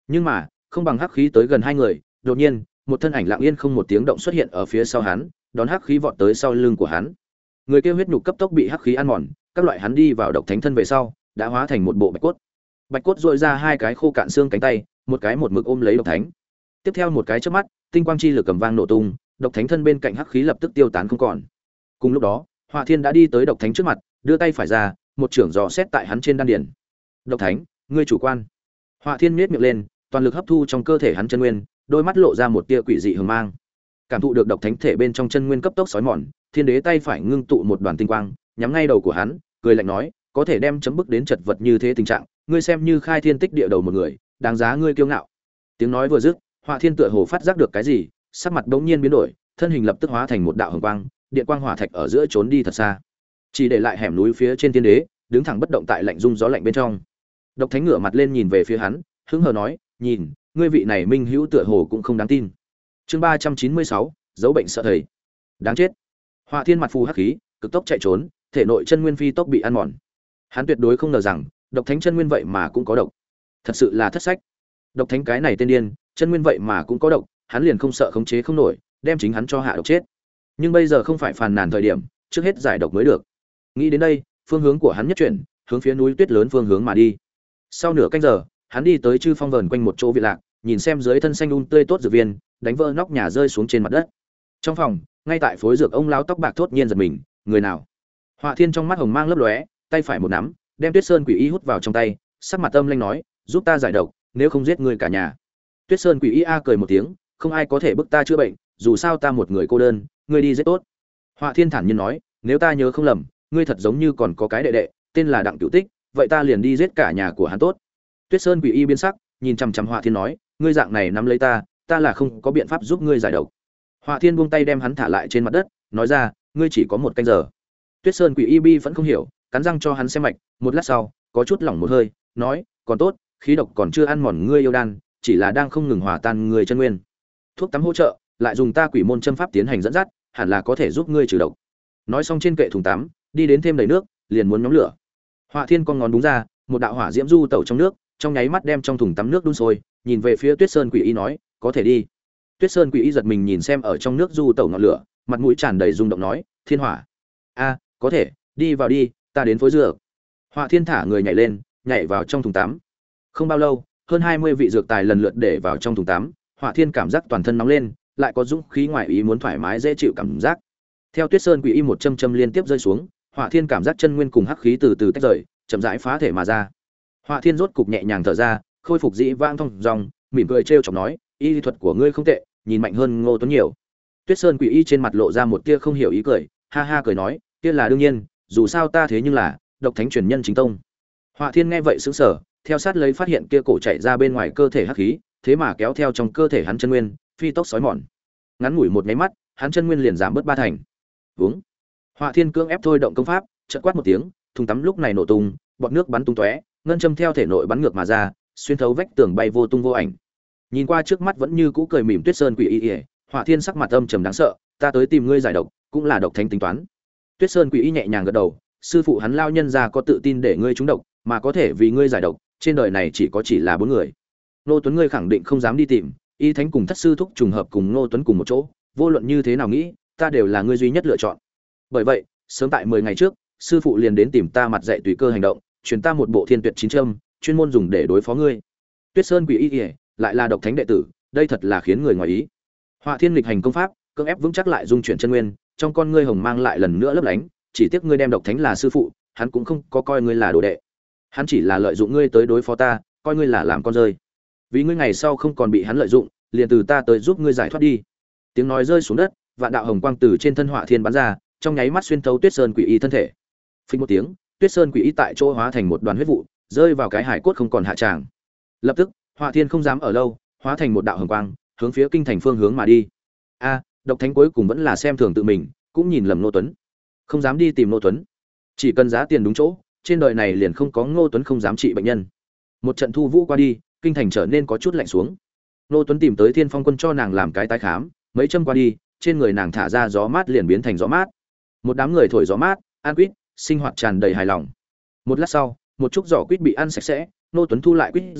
Nhưng mà không bằng hắc khí tới gần hai người, đột nhiên một thân ảnh lặng yên không một tiếng động xuất hiện ở phía sau hắn, đón hắc khí vọt tới sau lưng của hắn. Người kia huyết nhục cấp tốc bị hắc khí ăn mòn, các loại hắn đi vào độc thánh thân về sau, đã hóa thành một bộ bạch cốt. Bạch cốt duỗi ra hai cái khô cạn xương cánh tay, một cái một mực ôm lấy độc thánh. Tiếp theo một cái chớp mắt, tinh quang chi lực cầm vang nổ tung, độc thánh thân bên cạnh hắc khí lập tức tiêu tán không còn. Cùng lúc đó, Hỏa Thiên đã đi tới độc thánh trước mặt, đưa tay phải ra, một chưởng giò xét tại hắn trên đan điền. "Độc thánh, ngươi chủ quan." Hỏa Thiên nhếch miệng lên, toàn lực hấp thu trong cơ thể hắn chân nguyên, đôi mắt lộ ra một tia quỷ dị hường mang. Cảm thụ được độc thánh thể bên trong chân nguyên cấp tốc sói mòn, Thiên Đế tay phải ngưng tụ một đoàn tinh quang, nhắm ngay đầu của hắn, cười lạnh nói, "Có thể đem chấm bức đến chật vật như thế tình trạng, ngươi xem như khai thiên tích địa đầu một người, đáng giá ngươi kiêu ngạo." Tiếng nói vừa dứt, Hỏa Thiên tựa hồ phát giác được cái gì, sắc mặt bỗng nhiên biến đổi, thân hình lập tức hóa thành một đạo hồng quang, điện quang hỏa thạch ở giữa trốn đi thật xa, chỉ để lại hẻm núi phía trên Thiên Đế, đứng thẳng bất động tại lạnh rung gió lạnh bên trong. Độc Thánh ngửa mặt lên nhìn về phía hắn, hứng hờ nói, "Nhìn, ngươi vị này minh hữu tựa hồ cũng không đáng tin." Chương ba trăm chín mươi sáu, dấu bệnh sợ thầy. Đáng chết. Hỏa Thiên mặt phù hắc khí, cực tốc chạy trốn, thể nội chân nguyên phi tốc bị ăn mòn. Hắn tuyệt đối không ngờ rằng, Độc Thánh chân nguyên vậy mà cũng có độc. Thật sự là thất sách. Độc Thánh cái này tên điên, chân nguyên vậy mà cũng có độc, hắn liền không sợ khống chế không nổi, đem chính hắn cho hạ độc chết. Nhưng bây giờ không phải phàn nàn thời điểm, trước hết giải độc mới được. Nghĩ đến đây, phương hướng của hắn nhất chuyển, hướng phía núi tuyết lớn phương hướng mà đi. Sau nửa canh giờ, hắn đi tới Chư Phong vờn quanh một chỗ viện lạc, nhìn xem dưới thân xanh um tươi tốt dược viên, đánh vỡ nóc nhà rơi xuống trên mặt đất. Trong phòng, ngay tại phối dược ông lão tóc bạc thốt nhiên giật mình, người nào? Hỏa Thiên trong mắt hồng mang lấp lóe, tay phải một nắm, đem Tuyết Sơn Quỷ Y hút vào trong tay, sắc mặt âm lanh nói, "Giúp ta giải độc, nếu không giết người cả nhà." Tuyết Sơn Quỷ Y a cười một tiếng, "Không ai có thể bức ta chữa bệnh, dù sao ta một người cô đơn, ngươi đi giết tốt." Hỏa Thiên thản nhiên nói, "Nếu ta nhớ không lầm, ngươi thật giống như còn có cái đệ đệ, tên là Đặng Cửu Tích, vậy ta liền đi giết cả nhà của hắn tốt." Tuyết Sơn Quỷ Y biến sắc, nhìn chằm chằm Hỏa Thiên nói, "Ngươi dạng này nắm lấy ta, ta là không có biện pháp giúp ngươi giải độc." Hỏa Thiên buông tay đem hắn thả lại trên mặt đất, nói ra, "Ngươi chỉ có một canh giờ." Tuyết Sơn Quỷ Y bi vẫn không hiểu, cắn răng cho hắn xem mạch, một lát sau, có chút lỏng một hơi, nói, "Còn tốt, khí độc còn chưa ăn mòn ngươi yêu đan, chỉ là đang không ngừng hòa tan người chân nguyên. Thuốc tắm hỗ trợ, lại dùng ta quỷ môn châm pháp tiến hành dẫn dắt, hẳn là có thể giúp ngươi trừ độc." Nói xong trên kệ thùng tắm, đi đến thêm đầy nước, liền muốn nhóm lửa. Hỏa Thiên con ngón đúng ra, một đạo hỏa diễm du tẩu trong nước, trong nháy mắt đem trong thùng tắm nước đun sôi, nhìn về phía Tuyết Sơn Quỷ Y nói, "Có thể đi." Tuyết Sơn Quỷ Y giật mình nhìn xem ở trong nước du tẩu ngọn lửa, mặt mũi tràn đầy rung động nói, "Thiên hỏa." "A, có thể, đi vào đi, ta đến phối dược." Hỏa Thiên thả người nhảy lên, nhảy vào trong thùng tắm. Không bao lâu, hơn hai mươi vị dược tài lần lượt để vào trong thùng tắm, Hỏa Thiên cảm giác toàn thân nóng lên, lại có dũng khí ngoài ý muốn thoải mái dễ chịu cảm giác. Theo Tuyết Sơn Quỷ Y một châm châm liên tiếp rơi xuống, Hỏa Thiên cảm giác chân nguyên cùng hắc khí từ từ tách rời, chậm rãi phá thể mà ra. Hỏa Thiên rốt cục nhẹ nhàng thở ra, khôi phục dĩ vãng thông dong, mỉm cười trêu chọc nói, "Y lý thuật của ngươi không tệ, nhìn mạnh hơn Ngô Tuấn nhiều." Tuyết Sơn Quỷ Y trên mặt lộ ra một tia không hiểu ý cười, ha ha cười nói, "Kia là đương nhiên, dù sao ta thế nhưng là Độc Thánh truyền nhân chính tông." Hỏa Thiên nghe vậy sững sờ, theo sát lấy phát hiện kia cổ chạy ra bên ngoài cơ thể hắc khí, thế mà kéo theo trong cơ thể hắn chân nguyên, phi tốc sói mòn. Ngắn ngủi một cái mắt, hắn chân nguyên liền giảm bớt ba thành. Uống. Hỏa Thiên cưỡng ép thôi động công pháp, chợt quát một tiếng, thùng tắm lúc này nổ tung, bọt nước bắn tung tóe, ngân châm theo thể nội bắn ngược mà ra, xuyên thấu vách tường bay vô tung vô ảnh. Nhìn qua trước mắt vẫn như cũ cười mỉm Tuyết Sơn Quỷ Y, Hỏa Thiên sắc mặt âm trầm đáng sợ, "Ta tới tìm ngươi giải độc, cũng là Độc Thánh tính toán." Tuyết Sơn Quỷ Y nhẹ nhàng gật đầu, "Sư phụ hắn lao nhân ra có tự tin để ngươi trúng độc, mà có thể vì ngươi giải độc, trên đời này chỉ có chỉ là bốn người. Ngô Tuấn ngươi khẳng định không dám đi tìm, Y Thánh cùng Thất sư thúc trùng hợp cùng Ngô Tuấn cùng một chỗ, vô luận như thế nào nghĩ, ta đều là ngươi duy nhất lựa chọn. Bởi vậy, sớm tại mười ngày trước, sư phụ liền đến tìm ta mặt dạy tùy cơ hành động, truyền ta một bộ Thiên Tuyệt chín châm, chuyên môn dùng để đối phó ngươi." Tuyết Sơn Quỷ Y lại là Độc Thánh đệ tử, đây thật là khiến người ngoài ý. Hỏa Thiên lịch hành công pháp, cưỡng ép vững chắc lại dung chuyển chân nguyên, trong con ngươi hồng mang lại lần nữa lấp lánh, chỉ tiếc ngươi đem Độc Thánh là sư phụ, hắn cũng không có coi ngươi là đồ đệ. Hắn chỉ là lợi dụng ngươi tới đối phó ta, coi ngươi là làm con rơi. Vì ngươi ngày sau không còn bị hắn lợi dụng, liền từ ta tới giúp ngươi giải thoát đi. Tiếng nói rơi xuống đất, vạn đạo hồng quang từ trên thân Hỏa Thiên bắn ra, trong nháy mắt xuyên thấu Tuyết Sơn Quỷ Y thân thể. Phình một tiếng, Tuyết Sơn Quỷ Y tại chỗ hóa thành một đoàn huyết vụ, rơi vào cái hải cốt không còn hạ tràng. Lập tức, Hỏa Thiên không dám ở lâu, hóa thành một đạo hồng quang, hướng phía kinh thành phương hướng mà đi. A, Độc Thánh cuối cùng vẫn là xem thường tự mình, cũng nhìn lầm Ngô Tuấn. Không dám đi tìm Ngô Tuấn. Chỉ cần giá tiền đúng chỗ, trên đời này liền không có Ngô Tuấn không dám trị bệnh nhân. Một trận thu vũ qua đi, kinh thành trở nên có chút lạnh xuống. Ngô Tuấn tìm tới Thiên Phong Quân cho nàng làm cái tái khám, mấy châm qua đi, trên người nàng thả ra gió mát liền biến thành gió mát. Một đám người thổi gió mát, ăn quýt, sinh hoạt tràn đầy hài lòng. Một lát sau, một chút giỏ quýt bị ăn sạch sẽ, Ngô Tuấn thu lại quýt ra,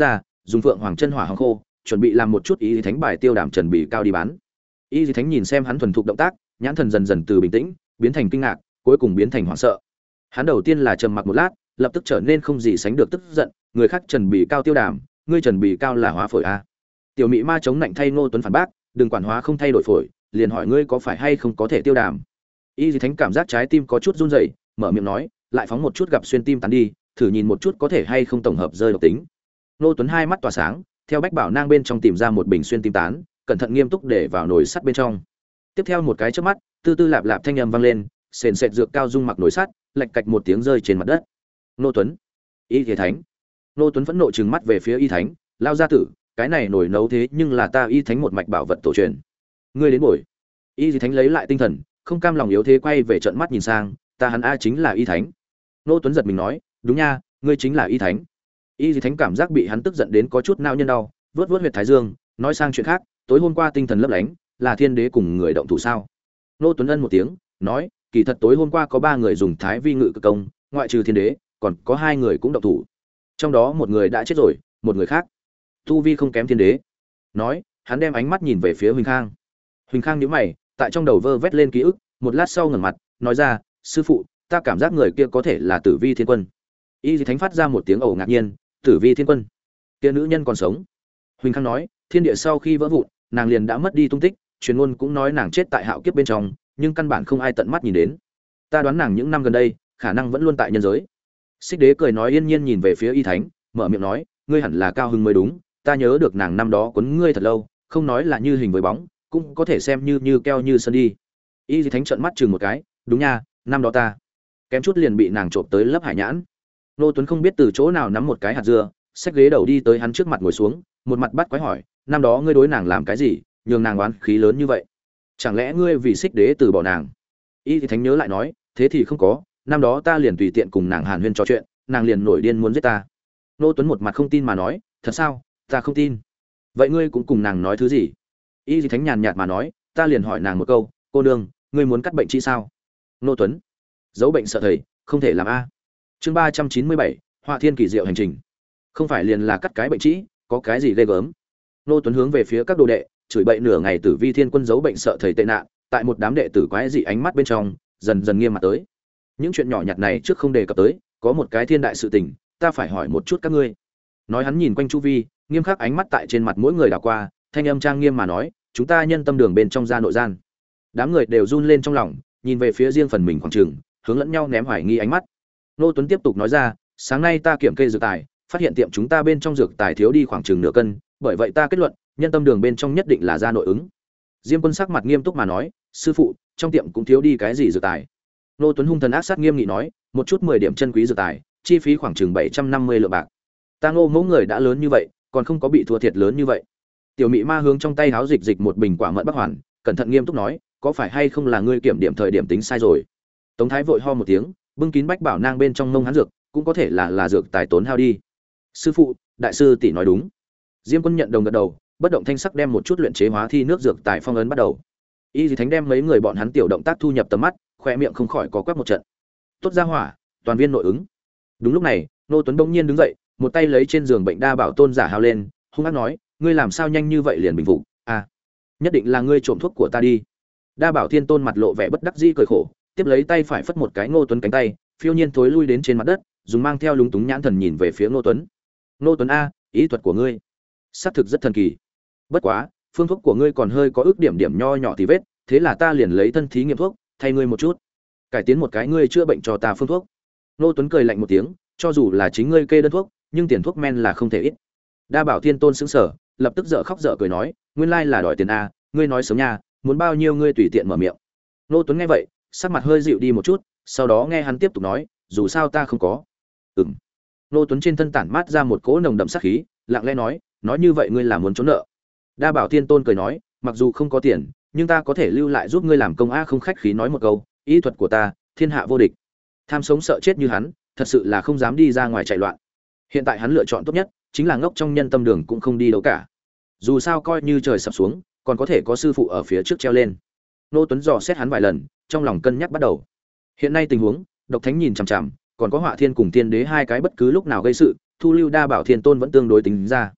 dùng phượng hoàng chân hỏa hong khô chuẩn bị làm một chút y thánh bài tiêu đàm trần bì cao đi bán. Y thánh nhìn xem hắn thuần thục động tác, nhãn thần dần dần từ bình tĩnh biến thành kinh ngạc, cuối cùng biến thành hoảng sợ. Hắn đầu tiên là trầm mặc một lát, lập tức trở nên không gì sánh được tức giận, người khác trần bì cao tiêu đàm, ngươi trần bì cao là hóa phổi a? Tiểu mị ma chống nạnh thay Ngô Tuấn phản bác, đừng quản hóa không thay đổi phổi, liền hỏi ngươi có phải hay không có thể tiêu đàm. Y thánh cảm giác trái tim có chút run rẩy, mở miệng nói, lại phóng một chút gặp xuyên tim tán đi, thử nhìn một chút có thể hay không tổng hợp rơi độc tính. Ngô Tuấn hai mắt tỏa sáng, theo bách bảo nang bên trong tìm ra một bình xuyên tim tán, cẩn thận nghiêm túc để vào nồi sắt bên trong. Tiếp theo một cái chớp mắt, tư tư lạp lạp thanh âm vang lên, sền sệt dược cao dung mặc nồi sắt, lạch cạch một tiếng rơi trên mặt đất. Ngô Tuấn, Y Thế Thánh. Ngô Tuấn phẫn nộ trừng mắt về phía Y Thánh, lao ra tử, cái này nồi nấu thế nhưng là ta Y Thánh một mạch bảo vật tổ truyền. Ngươi đến bồi. Y Thế Thánh lấy lại tinh thần, không cam lòng yếu thế quay về trợn mắt nhìn sang, ta hắn a chính là Y Thánh. Ngô Tuấn giật mình nói, đúng nha, ngươi chính là Y Thánh. Y Thế Thánh cảm giác bị hắn tức giận đến có chút nao nhân đau, vớt vớt huyệt thái dương, nói sang chuyện khác, tối hôm qua tinh thần lấp lánh, là thiên đế cùng người động thủ sao? Ngô Tuấn ân một tiếng, nói, kỳ thật tối hôm qua có ba người dùng thái vi ngự cực công, ngoại trừ thiên đế, còn có hai người cũng động thủ. Trong đó một người đã chết rồi, một người khác tu vi không kém thiên đế. Nói, hắn đem ánh mắt nhìn về phía Huỳnh Khang. Huỳnh Khang nhíu mày, tại trong đầu vơ vét lên ký ức, một lát sau ngẩng mặt, nói ra, sư phụ, ta cảm giác người kia có thể là Tử Vi Thiên Quân. Y Thánh phát ra một tiếng ồ ngạc nhiên, Tử Vi Thiên Quân, kia nữ nhân còn sống. Huỳnh Khang nói, thiên địa sau khi vỡ vụn, nàng liền đã mất đi tung tích, truyền ngôn cũng nói nàng chết tại hạo kiếp bên trong, nhưng căn bản không ai tận mắt nhìn đến. Ta đoán nàng những năm gần đây, khả năng vẫn luôn tại nhân giới. Xích Đế cười nói yên nhiên nhìn về phía Y Thánh, mở miệng nói, ngươi hẳn là Cao Hưng mới đúng, ta nhớ được nàng năm đó quấn ngươi thật lâu, không nói là như hình với bóng, cũng có thể xem như như keo như sơn đi. Y Thánh trợn mắt chừng một cái, đúng nha, năm đó ta kém chút liền bị nàng trộm tới lớp hải nhãn. Nô Tuấn không biết từ chỗ nào nắm một cái hạt dưa, xách ghế đầu đi tới hắn trước mặt ngồi xuống, một mặt bắt quái hỏi, năm đó ngươi đối nàng làm cái gì, nhường nàng oán khí lớn như vậy? Chẳng lẽ ngươi vì Xích Đế từ bỏ nàng? Y Thánh nhớ lại nói, thế thì không có, năm đó ta liền tùy tiện cùng nàng hàn huyên trò chuyện, nàng liền nổi điên muốn giết ta. Nô Tuấn một mặt không tin mà nói, thật sao? Ta không tin. Vậy ngươi cũng cùng nàng nói thứ gì? Y Thánh nhàn nhạt mà nói, ta liền hỏi nàng một câu, cô nương, ngươi muốn cắt bệnh chi sao? Nô Tuấn, giấu bệnh sợ thầy, không thể làm a. Chương ba trăm chín mươi bảy, Họa Thiên kỳ diệu hành trình. Không phải liền là cắt cái bệnh trĩ, có cái gì ghê gớm? Nô Tuấn hướng về phía các đồ đệ, chửi bậy nửa ngày Tử Vi Thiên Quân giấu bệnh sợ thầy tệ nạn, tại một đám đệ tử quái dị ánh mắt bên trong, dần dần nghiêm mặt tới. Những chuyện nhỏ nhặt này trước không đề cập tới, có một cái thiên đại sự tình, ta phải hỏi một chút các ngươi. Nói hắn nhìn quanh chu vi, nghiêm khắc ánh mắt tại trên mặt mỗi người đảo qua, thanh âm trang nghiêm mà nói, chúng ta nhân tâm đường bên trong ra nội gian. Đám người đều run lên trong lòng, nhìn về phía riêng phần mình khoảng trường, hướng lẫn nhau ném hoài nghi ánh mắt. Nô Tuấn tiếp tục nói ra, sáng nay ta kiểm kê dược tài, phát hiện tiệm chúng ta bên trong dược tài thiếu đi khoảng chừng nửa cân, bởi vậy ta kết luận, nhân tâm đường bên trong nhất định là ra nội ứng. Diêm Quân sắc mặt nghiêm túc mà nói, sư phụ, trong tiệm cũng thiếu đi cái gì dược tài? Nô Tuấn hung thần ác sát nghiêm nghị nói, một chút mười điểm chân quý dược tài, chi phí khoảng chừng bảy trăm năm mươi lượng bạc. Ta Ngô mẫu người đã lớn như vậy, còn không có bị thua thiệt lớn như vậy. Tiểu Mị Ma hướng trong tay háo dịch dịch một bình quả mận bắc hoàn, cẩn thận nghiêm túc nói, có phải hay không là ngươi kiểm điểm thời điểm tính sai rồi? Tống Thái vội ho một tiếng, bưng kín bách bảo nang bên trong mông hắn dược, cũng có thể là là dược tài tốn hao đi. Sư phụ, đại sư tỷ nói đúng. Diêm Quân nhận đồng gật đầu, bất động thanh sắc đem một chút luyện chế hóa thi nước dược tài phong ấn bắt đầu. Y Dì Thánh đem mấy người bọn hắn tiểu động tác thu nhập tầm mắt, khoe miệng không khỏi có quắc một trận. Tốt ra hỏa, toàn viên nội ứng. Đúng lúc này, Nô Tuấn bỗng nhiên đứng dậy, một tay lấy trên giường bệnh đa bảo tôn giả hao lên, hung ác nói, ngươi làm sao nhanh như vậy liền bình phục? À, nhất định là ngươi trộm thuốc của ta đi. Đa bảo thiên tôn mặt lộ vẻ bất đắc dĩ cười khổ, tiếp lấy tay phải phất một cái Ngô Tuấn cánh tay, phiêu nhiên thối lui đến trên mặt đất, dùng mang theo lúng túng nhãn thần nhìn về phía Ngô Tuấn. Ngô Tuấn a, ý thuật của ngươi xác thực rất thần kỳ. Bất quá, phương thuốc của ngươi còn hơi có ước điểm điểm nho nhỏ thì vết, thế là ta liền lấy thân thí nghiệm thuốc, thay ngươi một chút, cải tiến một cái ngươi chữa bệnh cho ta phương thuốc. Ngô Tuấn cười lạnh một tiếng, cho dù là chính ngươi kê đơn thuốc, nhưng tiền thuốc men là không thể ít. Đa bảo thiên tôn sững sờ, lập tức dở khóc dở cười nói, nguyên lai là đòi tiền a, ngươi nói sớm nha, muốn bao nhiêu ngươi tùy tiện mở miệng. Ngô Tuấn nghe vậy, sắc mặt hơi dịu đi một chút, sau đó nghe hắn tiếp tục nói, dù sao ta không có. Ừm. Ngô Tuấn trên thân tản mát ra một cỗ nồng đậm sát khí, lặng lẽ nói, nói như vậy ngươi là muốn trốn nợ. Đa bảo thiên tôn cười nói, mặc dù không có tiền, nhưng ta có thể lưu lại giúp ngươi làm công a, không khách khí nói một câu, ý thuật của ta, thiên hạ vô địch. Tham sống sợ chết như hắn, thật sự là không dám đi ra ngoài chạy loạn. Hiện tại hắn lựa chọn tốt nhất, chính là ngốc trong nhân tâm đường cũng không đi đâu cả. Dù sao coi như trời sập xuống, còn có thể có sư phụ ở phía trước treo lên. Ngô Tuấn dò xét hắn vài lần, trong lòng cân nhắc bắt đầu. Hiện nay tình huống, Độc Thánh nhìn chằm chằm, còn có Họa Thiên cùng Tiên Đế hai cái bất cứ lúc nào gây sự, Thu Lưu Đa Bảo Thiên Tôn vẫn tương đối tính ra.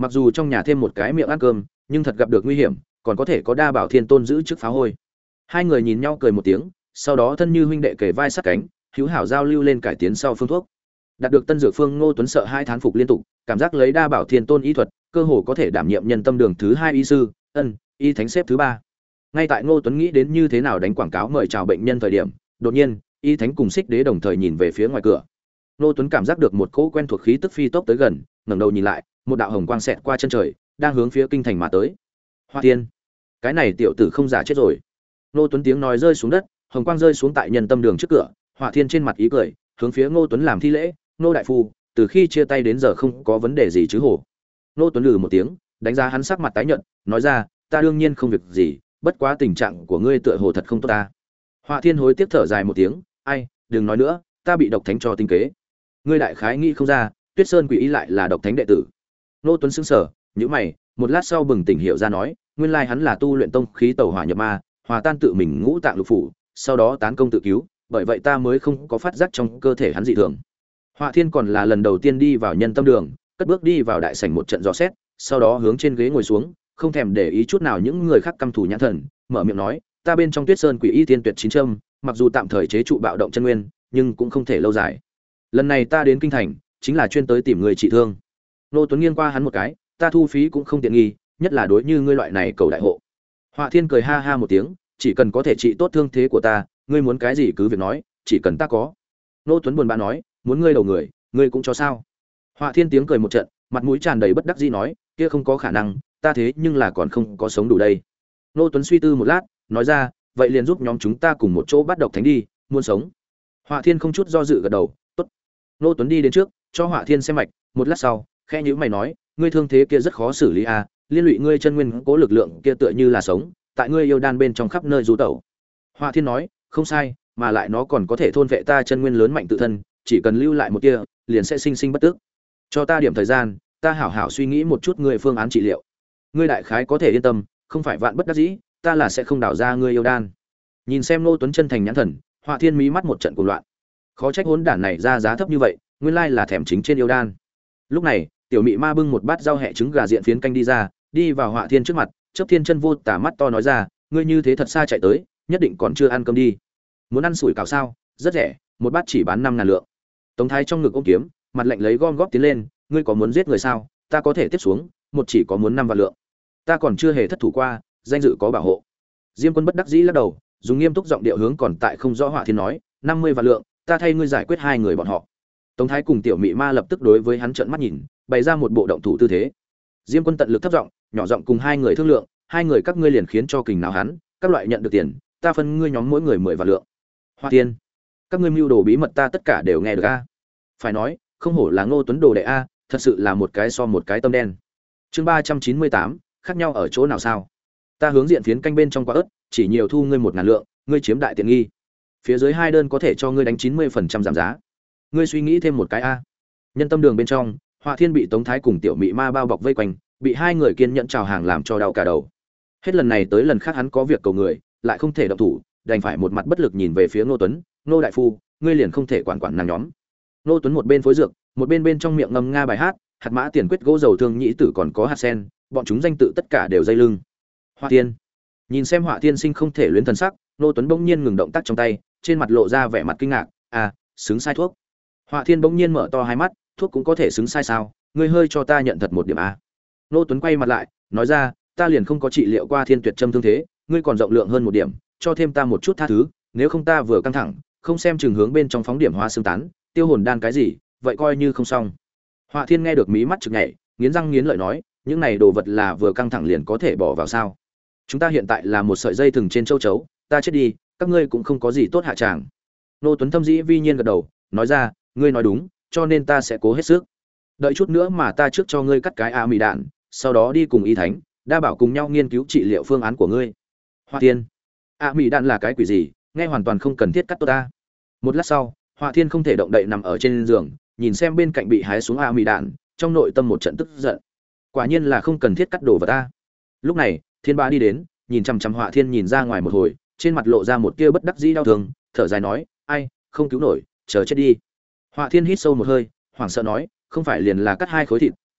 Mặc dù trong nhà thêm một cái miệng ăn cơm, nhưng thật gặp được nguy hiểm, còn có thể có Đa Bảo Thiên Tôn giữ chức phá hôi. Hai người nhìn nhau cười một tiếng, sau đó thân như huynh đệ kề vai sát cánh, hữu hảo giao lưu lên cải tiến sau phương thuốc. Đạt được tân dược phương, Ngô Tuấn sợ hai thán phục liên tục, cảm giác lấy Đa Bảo Thiên Tôn y thuật, cơ hồ có thể đảm nhiệm nhân tâm đường thứ hai y sư, ân, y thánh xếp thứ ba. Ngay tại Ngô Tuấn nghĩ đến như thế nào đánh quảng cáo mời chào bệnh nhân thời điểm, đột nhiên, y thánh cùng Xích Đế đồng thời nhìn về phía ngoài cửa. Ngô Tuấn cảm giác được một cỗ quen thuộc khí tức phi tốc tới gần, ngẩng đầu nhìn lại, một đạo hồng quang xẹt qua chân trời, đang hướng phía kinh thành mà tới. Hoa Tiên, cái này tiểu tử không giả chết rồi. Ngô Tuấn tiếng nói rơi xuống đất, hồng quang rơi xuống tại nhân tâm đường trước cửa, Hỏa Thiên trên mặt ý cười, hướng phía Ngô Tuấn làm thi lễ, "Ngô đại phu, từ khi chia tay đến giờ không có vấn đề gì chứ hổ?" Ngô Tuấn lừ một tiếng, đánh giá hắn sắc mặt tái nhợt, nói ra, "Ta đương nhiên không việc gì, bất quá tình trạng của ngươi tựa hồ thật không tốt ta." Hỏa Thiên hối tiếc thở dài một tiếng, "Ai, đừng nói nữa, ta bị độc thánh cho tinh kế." Ngươi đại khái nghĩ không ra, Tuyết Sơn Quỷ Y lại là độc thánh đệ tử. Ngô Tuấn sững sờ, nhíu mày, một lát sau bừng tỉnh hiểu ra nói, nguyên lai hắn là tu luyện tông khí tẩu hỏa nhập ma, hòa tan tự mình ngũ tạng lục phủ, sau đó tán công tự cứu, bởi vậy ta mới không có phát giác trong cơ thể hắn dị thường. Hỏa Thiên còn là lần đầu tiên đi vào nhân tâm đường, cất bước đi vào đại sảnh một trận dò xét, sau đó hướng trên ghế ngồi xuống, không thèm để ý chút nào những người khác căm thù nhãn thần, mở miệng nói, ta bên trong Tuyết Sơn Quỷ Y tiên tuyệt chín châm, mặc dù tạm thời chế trụ bạo động chân nguyên, nhưng cũng không thể lâu dài. Lần này ta đến kinh thành, chính là chuyên tới tìm người trị thương. Nô Tuấn nghiêng qua hắn một cái, ta thu phí cũng không tiện nghi, nhất là đối như ngươi loại này cầu đại hộ. Hỏa Thiên cười ha ha một tiếng, chỉ cần có thể trị tốt thương thế của ta, ngươi muốn cái gì cứ việc nói, chỉ cần ta có. Nô Tuấn buồn bã nói, muốn ngươi đầu người, ngươi cũng cho sao? Hỏa Thiên tiếng cười một trận, mặt mũi tràn đầy bất đắc dĩ nói, kia không có khả năng, ta thế nhưng là còn không có sống đủ đây. Nô Tuấn suy tư một lát, nói ra, vậy liền giúp nhóm chúng ta cùng một chỗ bắt độc thánh đi, muốn sống. Hỏa Thiên không chút do dự gật đầu, tốt. Nô Tuấn đi đến trước, cho Hỏa Thiên xem mạch, một lát sau, khẽ nhíu mày nói, ngươi thương thế kia rất khó xử lý à, liên lụy ngươi chân nguyên cố lực lượng kia tựa như là sống, tại ngươi yêu đan bên trong khắp nơi du tẩu. Hỏa Thiên nói, không sai, mà lại nó còn có thể thôn vệ ta chân nguyên lớn mạnh tự thân, chỉ cần lưu lại một kia, liền sẽ sinh sinh bất tức. Cho ta điểm thời gian, ta hảo hảo suy nghĩ một chút ngươi phương án trị liệu. Ngươi đại khái có thể yên tâm, không phải vạn bất đắc dĩ, ta là sẽ không đảo ra ngươi yêu đan. Nhìn xem Nô Tuấn chân thành nhãn thần, Hỏa Thiên mí mắt một trận cuồng loạn. Khó trách hỗn đản này ra giá thấp như vậy, nguyên lai là thèm chính trên yêu đan. Lúc này, tiểu mị ma bưng một bát rau hẹ trứng gà diện phiến canh đi ra, đi vào Hỏa Thiên trước mặt, chớp thiên chân vô tả mắt to nói ra, ngươi như thế thật xa chạy tới, nhất định còn chưa ăn cơm đi. Muốn ăn sủi cảo sao? Rất rẻ, một bát chỉ bán năm ngàn lượng. Tống Thái trong ngực ôm kiếm, mặt lạnh lấy gom góp tiến lên, ngươi có muốn giết người sao? Ta có thể tiếp xuống, một chỉ có muốn năm vạn lượng. Ta còn chưa hề thất thủ qua, danh dự có bảo hộ. Diêm Quân bất đắc dĩ lắc đầu, dùng nghiêm túc giọng điệu hướng còn tại không rõ Hỏa Thiên nói, năm mươi vạn lượng, ta thay ngươi giải quyết hai người bọn họ. Tống Thái cùng tiểu mị ma lập tức đối với hắn trợn mắt nhìn, bày ra một bộ động thủ tư thế. Diêm Quân tận lực thấp giọng, nhỏ giọng cùng hai người thương lượng, hai người các ngươi liền khiến cho kình nào hắn, các loại nhận được tiền, ta phân ngươi nhóm mỗi người mười vạn lượng. Hoa Tiên, các ngươi mưu đồ bí mật ta tất cả đều nghe được a. Phải nói, không hổ là Ngô Tuấn đồ đệ a, thật sự là một cái so một cái tâm đen. Chương ba trăm chín mươi tám, khác nhau ở chỗ nào sao? Ta hướng diện phiến canh bên trong quả ớt, chỉ nhiều thu ngươi một ngàn lượng, ngươi chiếm đại tiện nghi. Phía dưới hai đơn có thể cho ngươi đánh chín mươi phần trăm giảm giá. Ngươi suy nghĩ thêm một cái a. Nhân tâm đường bên trong, Hỏa Thiên bị Tống Thái cùng tiểu mị ma bao bọc vây quanh, bị hai người kiên nhẫn chào hàng làm cho đau cả đầu. Hết lần này tới lần khác hắn có việc cầu người, lại không thể động thủ, đành phải một mặt bất lực nhìn về phía Ngô Tuấn, "Ngô đại phu, ngươi liền không thể quản quản nàng nhóm?" Ngô Tuấn một bên phối dược, một bên bên trong miệng ngâm nga bài hát, hạt mã tiền quyết gỗ dầu thương nhĩ tử còn có hạt sen, bọn chúng danh tự tất cả đều dây lưng. Hỏa Thiên, nhìn xem Hỏa Thiên sinh không thể luyến thần sắc, Ngô Tuấn bỗng nhiên ngừng động tác trong tay, trên mặt lộ ra vẻ mặt kinh ngạc, "À, xứng sai thuốc." Hỏa Thiên bỗng nhiên mở to hai mắt, "Thuốc cũng có thể xứng sai sao? Ngươi hơi cho ta nhận thật một điểm a." Ngô Tuấn quay mặt lại, nói ra, "Ta liền không có trị liệu qua Thiên Tuyệt châm thương thế, ngươi còn rộng lượng hơn một điểm, cho thêm ta một chút tha thứ, nếu không ta vừa căng thẳng, không xem chừng hướng bên trong phóng điểm hóa xương tán, tiêu hồn đan cái gì, vậy coi như không xong." Hỏa Thiên nghe được mí mắt chực nhảy, nghiến răng nghiến lợi nói, "Những này đồ vật là vừa căng thẳng liền có thể bỏ vào sao? Chúng ta hiện tại là một sợi dây thừng trên châu chấu, ta chết đi, các ngươi cũng không có gì tốt hạ tràng." Ngô Tuấn thâm dĩ vi nhiên gật đầu, nói ra, "Ngươi nói đúng, cho nên ta sẽ cố hết sức. Đợi chút nữa mà ta trước cho ngươi cắt cái a mì đạn, sau đó đi cùng y thánh, đa bảo cùng nhau nghiên cứu trị liệu phương án của ngươi." Hỏa Thiên, a mì đạn là cái quỷ gì, nghe hoàn toàn không cần thiết cắt tốt ta. Một lát sau, Hỏa Thiên không thể động đậy nằm ở trên giường, nhìn xem bên cạnh bị hái xuống a mì đạn, trong nội tâm một trận tức giận. Quả nhiên là không cần thiết cắt đồ vào ta. Lúc này, Thiên Ba đi đến, nhìn chằm chằm Hỏa Thiên nhìn ra ngoài một hồi, trên mặt lộ ra một tia bất đắc dĩ đau thương, thở dài nói, "Ai, không cứu nổi, chờ chết đi." Hỏa Thiên hít sâu một hơi, hoảng sợ nói, "Không phải liền là cắt hai khối thịt,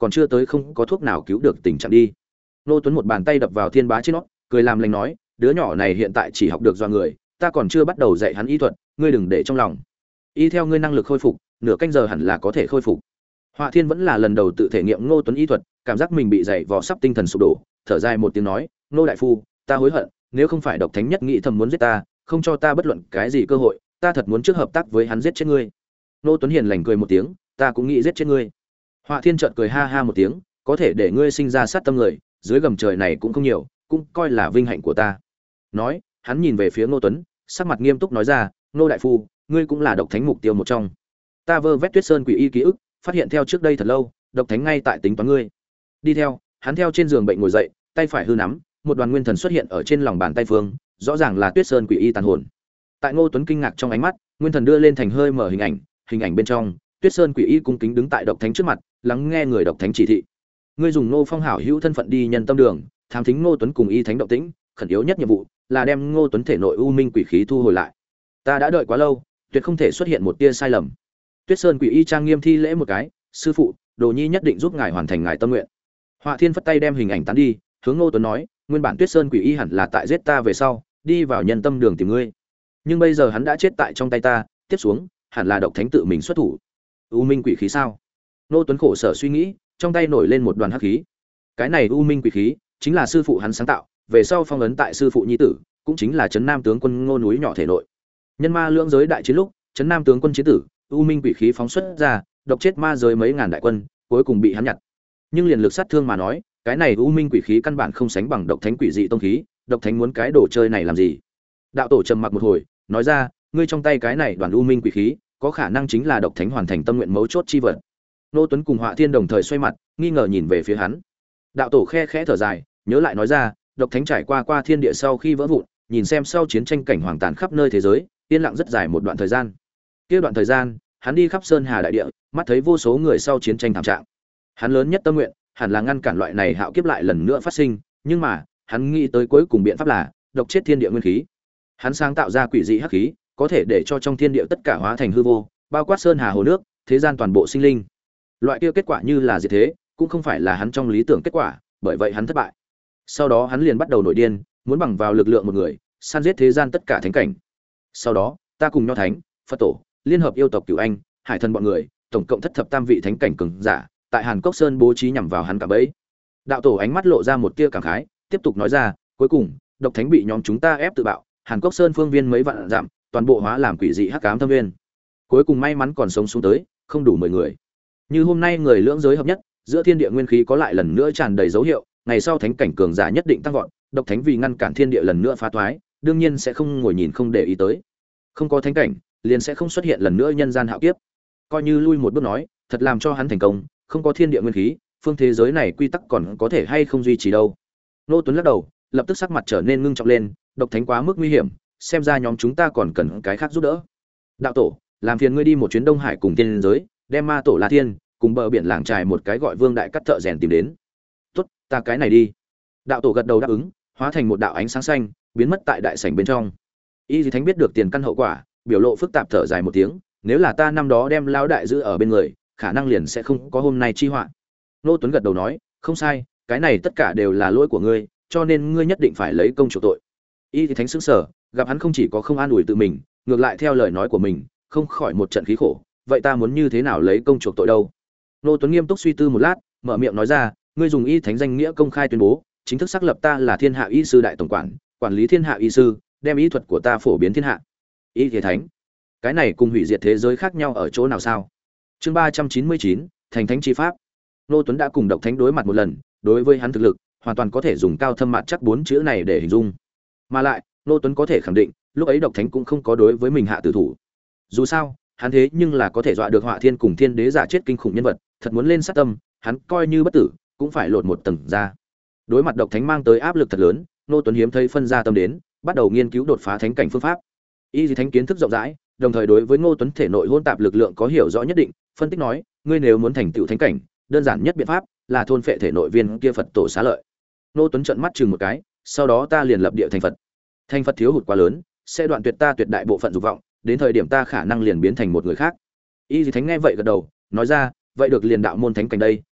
còn chưa tới không có thuốc nào cứu được tình trạng đi. Nô Tuấn một bàn tay đập vào Thiên Bá trên nó, cười làm lành nói, đứa nhỏ này hiện tại chỉ học được do người, ta còn chưa bắt đầu dạy hắn y thuật, ngươi đừng để trong lòng. Y theo ngươi năng lực khôi phục, nửa canh giờ hẳn là có thể khôi phục. Họa Thiên vẫn là lần đầu tự thể nghiệm Ngô Tuấn y thuật, cảm giác mình bị dày vò sắp tinh thần sụp đổ, thở dài một tiếng nói, Ngô đại phu, ta hối hận, nếu không phải độc thánh nhất nghĩ thầm muốn giết ta, không cho ta bất luận cái gì cơ hội, ta thật muốn trước hợp tác với hắn giết chết ngươi. Ngô Tuấn hiền lành cười một tiếng, ta cũng nghĩ giết chết ngươi. Họa Thiên chợt cười ha ha một tiếng, có thể để ngươi sinh ra sát tâm người, dưới gầm trời này cũng không nhiều, cũng coi là vinh hạnh của ta. Nói, hắn nhìn về phía Ngô Tuấn, sắc mặt nghiêm túc nói ra, Ngô đại phu, ngươi cũng là độc thánh mục tiêu một trong. Ta vơ vét Tuyết Sơn quỷ y ký ức, phát hiện theo trước đây thật lâu, độc thánh ngay tại tính toán ngươi. Đi theo, hắn theo trên giường bệnh ngồi dậy, tay phải hư nắm, một đoàn nguyên thần xuất hiện ở trên lòng bàn tay phương, rõ ràng là Tuyết Sơn quỷ y tàn hồn. Tại Ngô Tuấn kinh ngạc trong ánh mắt, nguyên thần đưa lên thành hơi mở hình ảnh, hình ảnh bên trong, Tuyết Sơn quỷ y cung kính đứng tại độc thánh trước mặt, lắng nghe người độc thánh chỉ thị. Ngươi dùng Ngô Phong hảo hữu thân phận đi nhân tâm đường, thám thính Ngô Tuấn cùng y thánh động tĩnh, khẩn yếu nhất nhiệm vụ là đem Ngô Tuấn thể nội u minh quỷ khí thu hồi lại. Ta đã đợi quá lâu, tuyệt không thể xuất hiện một tia sai lầm. Tuyết Sơn quỷ y trang nghiêm thi lễ một cái, sư phụ, đồ nhi nhất định giúp ngài hoàn thành ngài tâm nguyện. Họa Thiên phất tay đem hình ảnh tán đi, hướng Ngô Tuấn nói, nguyên bản Tuyết Sơn quỷ y hẳn là tại giết ta về sau, đi vào nhân tâm đường tìm ngươi. Nhưng bây giờ hắn đã chết tại trong tay ta, tiếp xuống, hẳn là độc thánh tự mình xuất thủ. U minh quỷ khí sao? Ngô Tuấn khổ sở suy nghĩ, trong tay nổi lên một đoàn hắc khí. Cái này u minh quỷ khí chính là sư phụ hắn sáng tạo, về sau phong ấn tại sư phụ nhi tử, cũng chính là trấn Nam tướng quân Ngô núi nhỏ thể nội. Nhân ma lưỡng giới đại chiến lúc, trấn Nam tướng quân chiến tử, u minh quỷ khí phóng xuất ra, độc chết ma giới mấy ngàn đại quân, cuối cùng bị hắn nhặt. Nhưng liền lực sát thương mà nói, cái này u minh quỷ khí căn bản không sánh bằng độc thánh quỷ dị tông khí, độc thánh muốn cái đồ chơi này làm gì? Đạo tổ trầm mặc một hồi, nói ra, ngươi trong tay cái này đoàn u minh quỷ khí, có khả năng chính là độc thánh hoàn thành tâm nguyện mấu chốt chi vật. Nô Tuấn cùng Họa Thiên đồng thời xoay mặt, nghi ngờ nhìn về phía hắn. Đạo tổ khe khẽ thở dài, nhớ lại nói ra, độc thánh trải qua qua thiên địa sau khi vỡ vụn, nhìn xem sau chiến tranh cảnh hoàng tàn khắp nơi thế giới, yên lặng rất dài một đoạn thời gian. Kia đoạn thời gian, hắn đi khắp sơn hà đại địa, mắt thấy vô số người sau chiến tranh thảm trạng. Hắn lớn nhất tâm nguyện, hẳn là ngăn cản loại này hạo kiếp lại lần nữa phát sinh, nhưng mà, hắn nghĩ tới cuối cùng biện pháp là độc chết thiên địa nguyên khí. Hắn sáng tạo ra quỷ dị hắc khí, có thể để cho trong thiên địa tất cả hóa thành hư vô, bao quát sơn hà hồ nước, thế gian toàn bộ sinh linh. Loại kia kết quả như là diệt thế, cũng không phải là hắn trong lý tưởng kết quả, bởi vậy hắn thất bại. Sau đó hắn liền bắt đầu nổi điên, muốn bằng vào lực lượng một người, săn giết thế gian tất cả thánh cảnh. Sau đó, ta cùng Nho Thánh, Phật tổ, liên hợp yêu tộc Cửu Anh, Hải Thần bọn người, tổng cộng thất thập tam vị thánh cảnh cường giả, tại Hàn Cốc Sơn bố trí nhằm vào hắn cả bẫy. Đạo tổ ánh mắt lộ ra một tia cảm khái, tiếp tục nói ra, cuối cùng, độc thánh bị nhóm chúng ta ép tự bạo, Hàn Cốc Sơn phương viên mấy vạn dặm, toàn bộ hóa làm quỷ dị hắc ám thâm viên. Cuối cùng may mắn còn sống xuống tới, không đủ mười người. Như hôm nay người lưỡng giới hợp nhất, giữa thiên địa nguyên khí có lại lần nữa tràn đầy dấu hiệu, ngày sau thánh cảnh cường giả nhất định tăng vọt, độc thánh vì ngăn cản thiên địa lần nữa phá thoái, đương nhiên sẽ không ngồi nhìn không để ý tới. Không có thánh cảnh, liền sẽ không xuất hiện lần nữa nhân gian hạo kiếp. Coi như lui một bước nói, thật làm cho hắn thành công, không có thiên địa nguyên khí, phương thế giới này quy tắc còn có thể hay không duy trì đâu. Nô Tuấn lắc đầu, lập tức sắc mặt trở nên ngưng trọng lên, độc thánh quá mức nguy hiểm, xem ra nhóm chúng ta còn cần cái khác giúp đỡ. Đạo tổ, làm phiền ngươi đi một chuyến Đông Hải cùng tiên giới, đem ma tổ La Thiên cùng bờ biển làng trài một cái gọi Vương đại cắt thợ rèn tìm đến. Tốt, ta cái này đi. Đạo tổ gật đầu đáp ứng, hóa thành một đạo ánh sáng xanh, biến mất tại đại sảnh bên trong. Y Dì Thánh biết được tiền căn hậu quả, biểu lộ phức tạp thở dài một tiếng, nếu là ta năm đó đem lão đại giữ ở bên người, khả năng liền sẽ không có hôm nay chi họa. Nô Tuấn gật đầu nói, không sai, cái này tất cả đều là lỗi của ngươi, cho nên ngươi nhất định phải lấy công chuộc tội. Y Dì Thánh sững sờ, gặp hắn không chỉ có không an ủi tự mình, ngược lại theo lời nói của mình, không khỏi một trận khí khổ, vậy ta muốn như thế nào lấy công chuộc tội đâu? Nô Tuấn nghiêm túc suy tư một lát, mở miệng nói ra, ngươi dùng y thánh danh nghĩa công khai tuyên bố, chính thức xác lập ta là thiên hạ y sư đại tổng quản, quản lý thiên hạ y sư, đem y thuật của ta phổ biến thiên hạ. Y thế thánh, cái này cùng hủy diệt thế giới khác nhau ở chỗ nào sao? Chương ba trăm chín mươi chín, thành thánh chi pháp. Nô Tuấn đã cùng độc thánh đối mặt một lần, đối với hắn thực lực, hoàn toàn có thể dùng cao thâm mạn chắc bốn chữ này để hình dung. Mà lại, Nô Tuấn có thể khẳng định, lúc ấy độc thánh cũng không có đối với mình hạ tử thủ. Dù sao, hắn thế nhưng là có thể dọa được Họa Thiên cùng Thiên Đế giả chết kinh khủng nhân vật, thật muốn lên sát tâm, hắn coi như bất tử, cũng phải lột một tầng ra. Đối mặt độc thánh mang tới áp lực thật lớn, Nô Tuấn hiếm thấy phân ra tâm đến, bắt đầu nghiên cứu đột phá thánh cảnh phương pháp. Y Dì Thánh kiến thức rộng rãi, đồng thời đối với Ngô Tuấn thể nội hỗn tạp lực lượng có hiểu rõ nhất định, phân tích nói, ngươi nếu muốn thành tựu thánh cảnh, đơn giản nhất biện pháp là thôn phệ thể nội viên kia Phật tổ xá lợi. Ngô Tuấn trợn mắt chừng một cái, sau đó ta liền lập địa thành Phật. Thành Phật thiếu hụt quá lớn, sẽ đoạn tuyệt ta tuyệt đại bộ phận dục vọng, đến thời điểm ta khả năng liền biến thành một người khác. Y Dì Thánh nghe vậy gật đầu, nói ra, vậy được liền đạo môn thánh cảnh đây,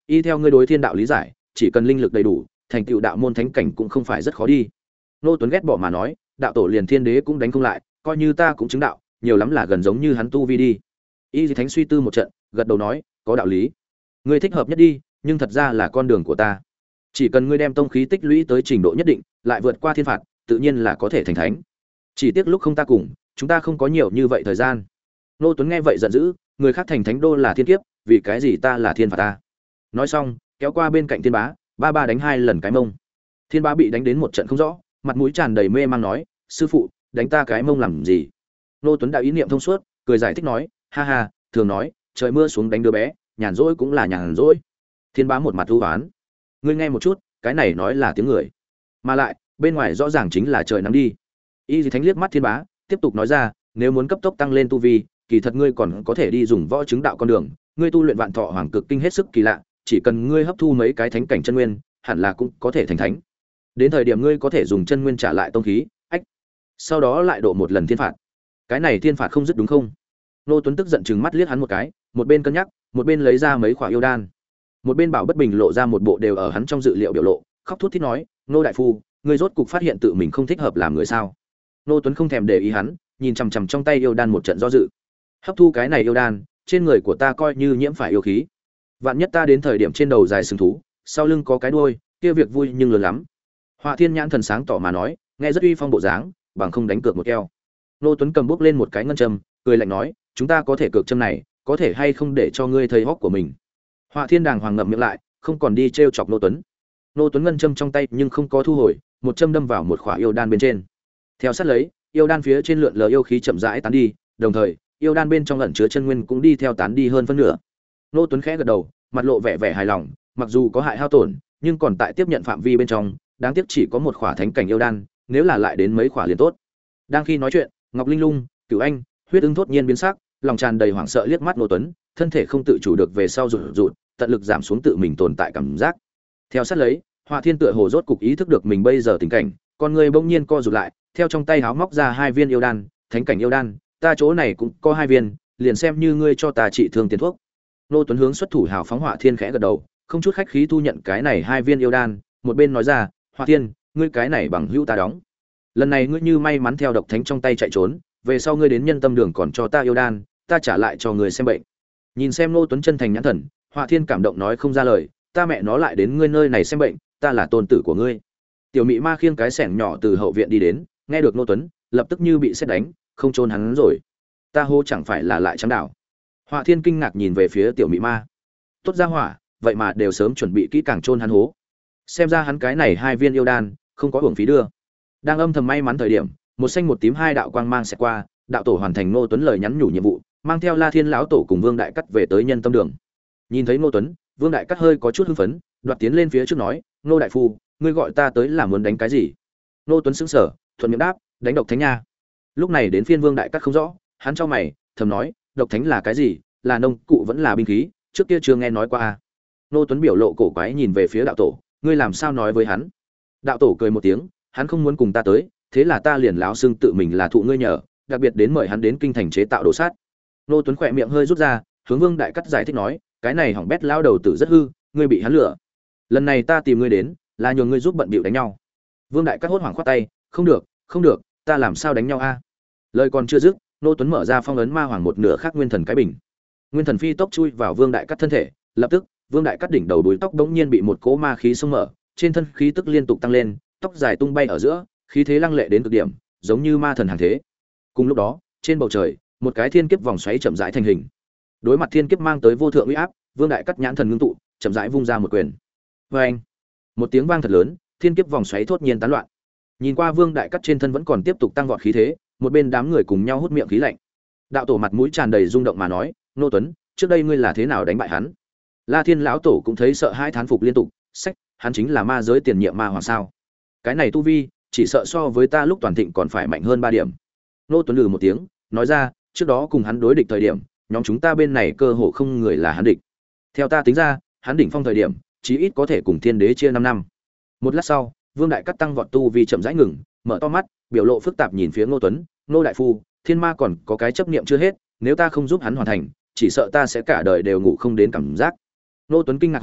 Y theo ngươi đối thiên đạo lý giải, chỉ cần linh lực đầy đủ, thành tựu đạo môn thánh cảnh cũng không phải rất khó đi. Nô Tuấn ghét bỏ mà nói, đạo tổ liền thiên đế cũng đánh không lại, coi như ta cũng chứng đạo, nhiều lắm là gần giống như hắn tu vi đi. Y Thánh suy tư một trận, gật đầu nói, có đạo lý. Ngươi thích hợp nhất đi, nhưng thật ra là con đường của ta. Chỉ cần ngươi đem tông khí tích lũy tới trình độ nhất định, lại vượt qua thiên phạt, tự nhiên là có thể thành thánh. Chỉ tiếc lúc không ta cùng, chúng ta không có nhiều như vậy thời gian. Nô Tuấn nghe vậy giận dữ, người khác thành thánh đô là thiên kiếp, vì cái gì ta là thiên phạt ta? Nói xong, kéo qua bên cạnh Thiên Bá, ba ba đánh hai lần cái mông. Thiên Bá bị đánh đến một trận không rõ, mặt mũi tràn đầy mê mang nói, sư phụ, đánh ta cái mông làm gì? Nô Tuấn đã ý niệm thông suốt, cười giải thích nói, ha ha, thường nói, trời mưa xuống đánh đứa bé, nhàn rỗi cũng là nhàn rỗi. Thiên Bá một mặt u oán, ngươi nghe một chút, cái này nói là tiếng người, mà lại bên ngoài rõ ràng chính là trời nắng đi. Y Dì Thánh liếc mắt Thiên Bá, tiếp tục nói ra, nếu muốn cấp tốc tăng lên tu vi, kỳ thật ngươi còn có thể đi dùng võ chứng đạo con đường, ngươi tu luyện vạn thọ hoàng cực kinh hết sức kỳ lạ, chỉ cần ngươi hấp thu mấy cái thánh cảnh chân nguyên, hẳn là cũng có thể thành thánh. Đến thời điểm ngươi có thể dùng chân nguyên trả lại tông khí, ách. Sau đó lại độ một lần thiên phạt. Cái này thiên phạt không dứt đúng không? Nô Tuấn tức giận trừng mắt liếc hắn một cái, một bên cân nhắc, một bên lấy ra mấy khỏa yêu đan. Một bên Bảo Bất Bình lộ ra một bộ đều ở hắn trong dự liệu biểu lộ, khóc thút thít nói, "Nô đại phu, ngươi rốt cục phát hiện tự mình không thích hợp làm người sao?" Nô Tuấn không thèm để ý hắn, nhìn chằm chằm trong tay yêu đan một trận do dự. Hấp thu cái này yêu đan, trên người của ta coi như nhiễm phải yêu khí. Vạn nhất ta đến thời điểm trên đầu dài sừng thú, sau lưng có cái đuôi, kia việc vui nhưng lớn lắm. Họa Thiên nhãn thần sáng tỏ mà nói, nghe rất uy phong bộ dáng, bằng không đánh cược một keo. Nô Tuấn cầm bước lên một cái ngân châm, cười lạnh nói, chúng ta có thể cược châm này, có thể hay không để cho ngươi thấy hốc của mình. Họa Thiên đàng hoàng ngậm miệng lại, không còn đi trêu chọc Nô Tuấn. Nô Tuấn ngân châm trong tay nhưng không có thu hồi, một châm đâm vào một khỏa yêu đan bên trên. Theo sát lấy, yêu đan phía trên lượn lờ yêu khí chậm rãi tán đi, đồng thời, yêu đan bên trong ẩn chứa chân nguyên cũng đi theo tán đi hơn phân nửa. Nô Tuấn khẽ gật đầu, mặt lộ vẻ vẻ hài lòng, mặc dù có hại hao tổn, nhưng còn tại tiếp nhận phạm vi bên trong, đáng tiếc chỉ có một khỏa thánh cảnh yêu đan, nếu là lại đến mấy khỏa liền tốt. Đang khi nói chuyện, Ngọc Linh Lung, Cửu Anh, Huyết Ưng thốt nhiên biến sắc, lòng tràn đầy hoảng sợ liếc mắt Nô Tuấn, thân thể không tự chủ được về sau rụt rụt, tận lực giảm xuống tự mình tồn tại cảm giác. Theo sát lấy, Họa Thiên tựa hồ rốt cục ý thức được mình bây giờ tình cảnh, con người bỗng nhiên co rụt lại, theo trong tay háo móc ra hai viên yêu đan, thánh cảnh yêu đan, ta chỗ này cũng có hai viên, liền xem như ngươi cho ta trị thương tiền thuốc. Nô Tuấn hướng xuất thủ hào phóng Họa Thiên khẽ gật đầu, không chút khách khí thu nhận cái này hai viên yêu đan, một bên nói ra, Họa Thiên, ngươi cái này bằng hữu ta đóng. Lần này ngươi như may mắn theo độc thánh trong tay chạy trốn, về sau ngươi đến nhân tâm đường còn cho ta yêu đan, ta trả lại cho ngươi xem bệnh. Nhìn xem Nô Tuấn chân thành nhãn thần, Họa Thiên cảm động nói không ra lời, ta mẹ nó lại đến ngươi nơi này xem bệnh, ta là tôn tử của ngươi. Tiểu Mị Ma khiêng cái xẻng nhỏ từ hậu viện đi đến, nghe được Nô Tuấn, lập tức như bị sét đánh, không chôn hắn rồi. Ta hô chẳng phải là lại trắng đảo. Họa Thiên kinh ngạc nhìn về phía Tiểu Mị Ma. Tốt ra hỏa, vậy mà đều sớm chuẩn bị kỹ càng chôn hắn hố. Xem ra hắn cái này hai viên yêu đan, không có uổng phí đưa. Đang âm thầm may mắn thời điểm, một xanh một tím hai đạo quang mang sẽ qua, đạo tổ hoàn thành Nô Tuấn lời nhắn nhủ nhiệm vụ, mang theo La Thiên lão tổ cùng Vương Đại Cắt về tới nhân tâm đường. Nhìn thấy Nô Tuấn, Vương Đại Cắt hơi có chút hưng phấn, đoạt tiến lên phía trước nói, "Nô đại phu, ngươi gọi ta tới là muốn đánh cái gì?" Nô Tuấn sững sờ, thuận miệng đáp, "Đánh độc thánh nha." Lúc này đến phiên Vương Đại Cắt không rõ, hắn chau mày, thầm nói, "Độc thánh là cái gì? Là nông cụ vẫn là binh khí, trước kia chưa nghe nói qua a." Nô Tuấn biểu lộ cổ quái nhìn về phía đạo tổ, "Ngươi làm sao nói với hắn?" Đạo tổ cười một tiếng, "Hắn không muốn cùng ta tới, thế là ta liền láo xưng tự mình là thụ ngươi nhờ, đặc biệt đến mời hắn đến kinh thành chế tạo đồ sát." Nô Tuấn khỏe miệng hơi rút ra, hướng Vương Đại Cắt giải thích nói, "Cái này hỏng bét lao đầu tử rất hư, ngươi bị hắn lừa. Lần này ta tìm ngươi đến, là nhờ ngươi giúp bận bịu đánh nhau." Vương Đại Cắt hốt hoảng khoát tay, "Không được, không được, ta làm sao đánh nhau a?" Lời còn chưa dứt, Nô Tuấn mở ra phong ấn ma hoàng một nửa khác nguyên thần cái bình. Nguyên thần phi tốc chui vào Vương Đại Cắt thân thể, lập tức, Vương Đại Cắt đỉnh đầu đuôi tóc bỗng nhiên bị một cỗ ma khí xông mở, trên thân khí tức liên tục tăng lên, tóc dài tung bay ở giữa, khí thế lăng lệ đến cực điểm, giống như ma thần hàng thế. Cùng lúc đó, trên bầu trời, một cái thiên kiếp vòng xoáy chậm rãi thành hình. Đối mặt thiên kiếp mang tới vô thượng uy áp, Vương Đại Cắt nhãn thần ngưng tụ, chậm rãi vung ra một quyền. Oeng! Một tiếng vang thật lớn, thiên kiếp vòng xoáy thốt nhiên tán loạn. Nhìn qua Vương Đại Cắt trên thân vẫn còn tiếp tục tăng vọt khí thế, một bên đám người cùng nhau hút miệng khí lạnh. Đạo tổ mặt mũi tràn đầy rung động mà nói, "Nô Tuấn, trước đây ngươi là thế nào đánh bại hắn?" La Thiên lão tổ cũng thấy sợ hãi thán phục liên tục, "Sách, hắn chính là ma giới tiền nhiệm ma hoàng sao? Cái này tu vi, chỉ sợ so với ta lúc toàn thịnh còn phải mạnh hơn ba điểm." Nô Tuấn lừ một tiếng, nói ra, "Trước đó cùng hắn đối địch thời điểm, nhóm chúng ta bên này cơ hồ không người là hắn địch. Theo ta tính ra, hắn đỉnh phong thời điểm, chí ít có thể cùng thiên đế chia năm năm." Một lát sau, Vương Đại Cắt tăng vọt tu vi chậm rãi ngừng, mở to mắt, biểu lộ phức tạp nhìn phía Ngô Tuấn, "Nô đại phu, thiên ma còn có cái chấp niệm chưa hết, nếu ta không giúp hắn hoàn thành, chỉ sợ ta sẽ cả đời đều ngủ không đến cảm giác." Ngô Tuấn kinh ngạc hỏi,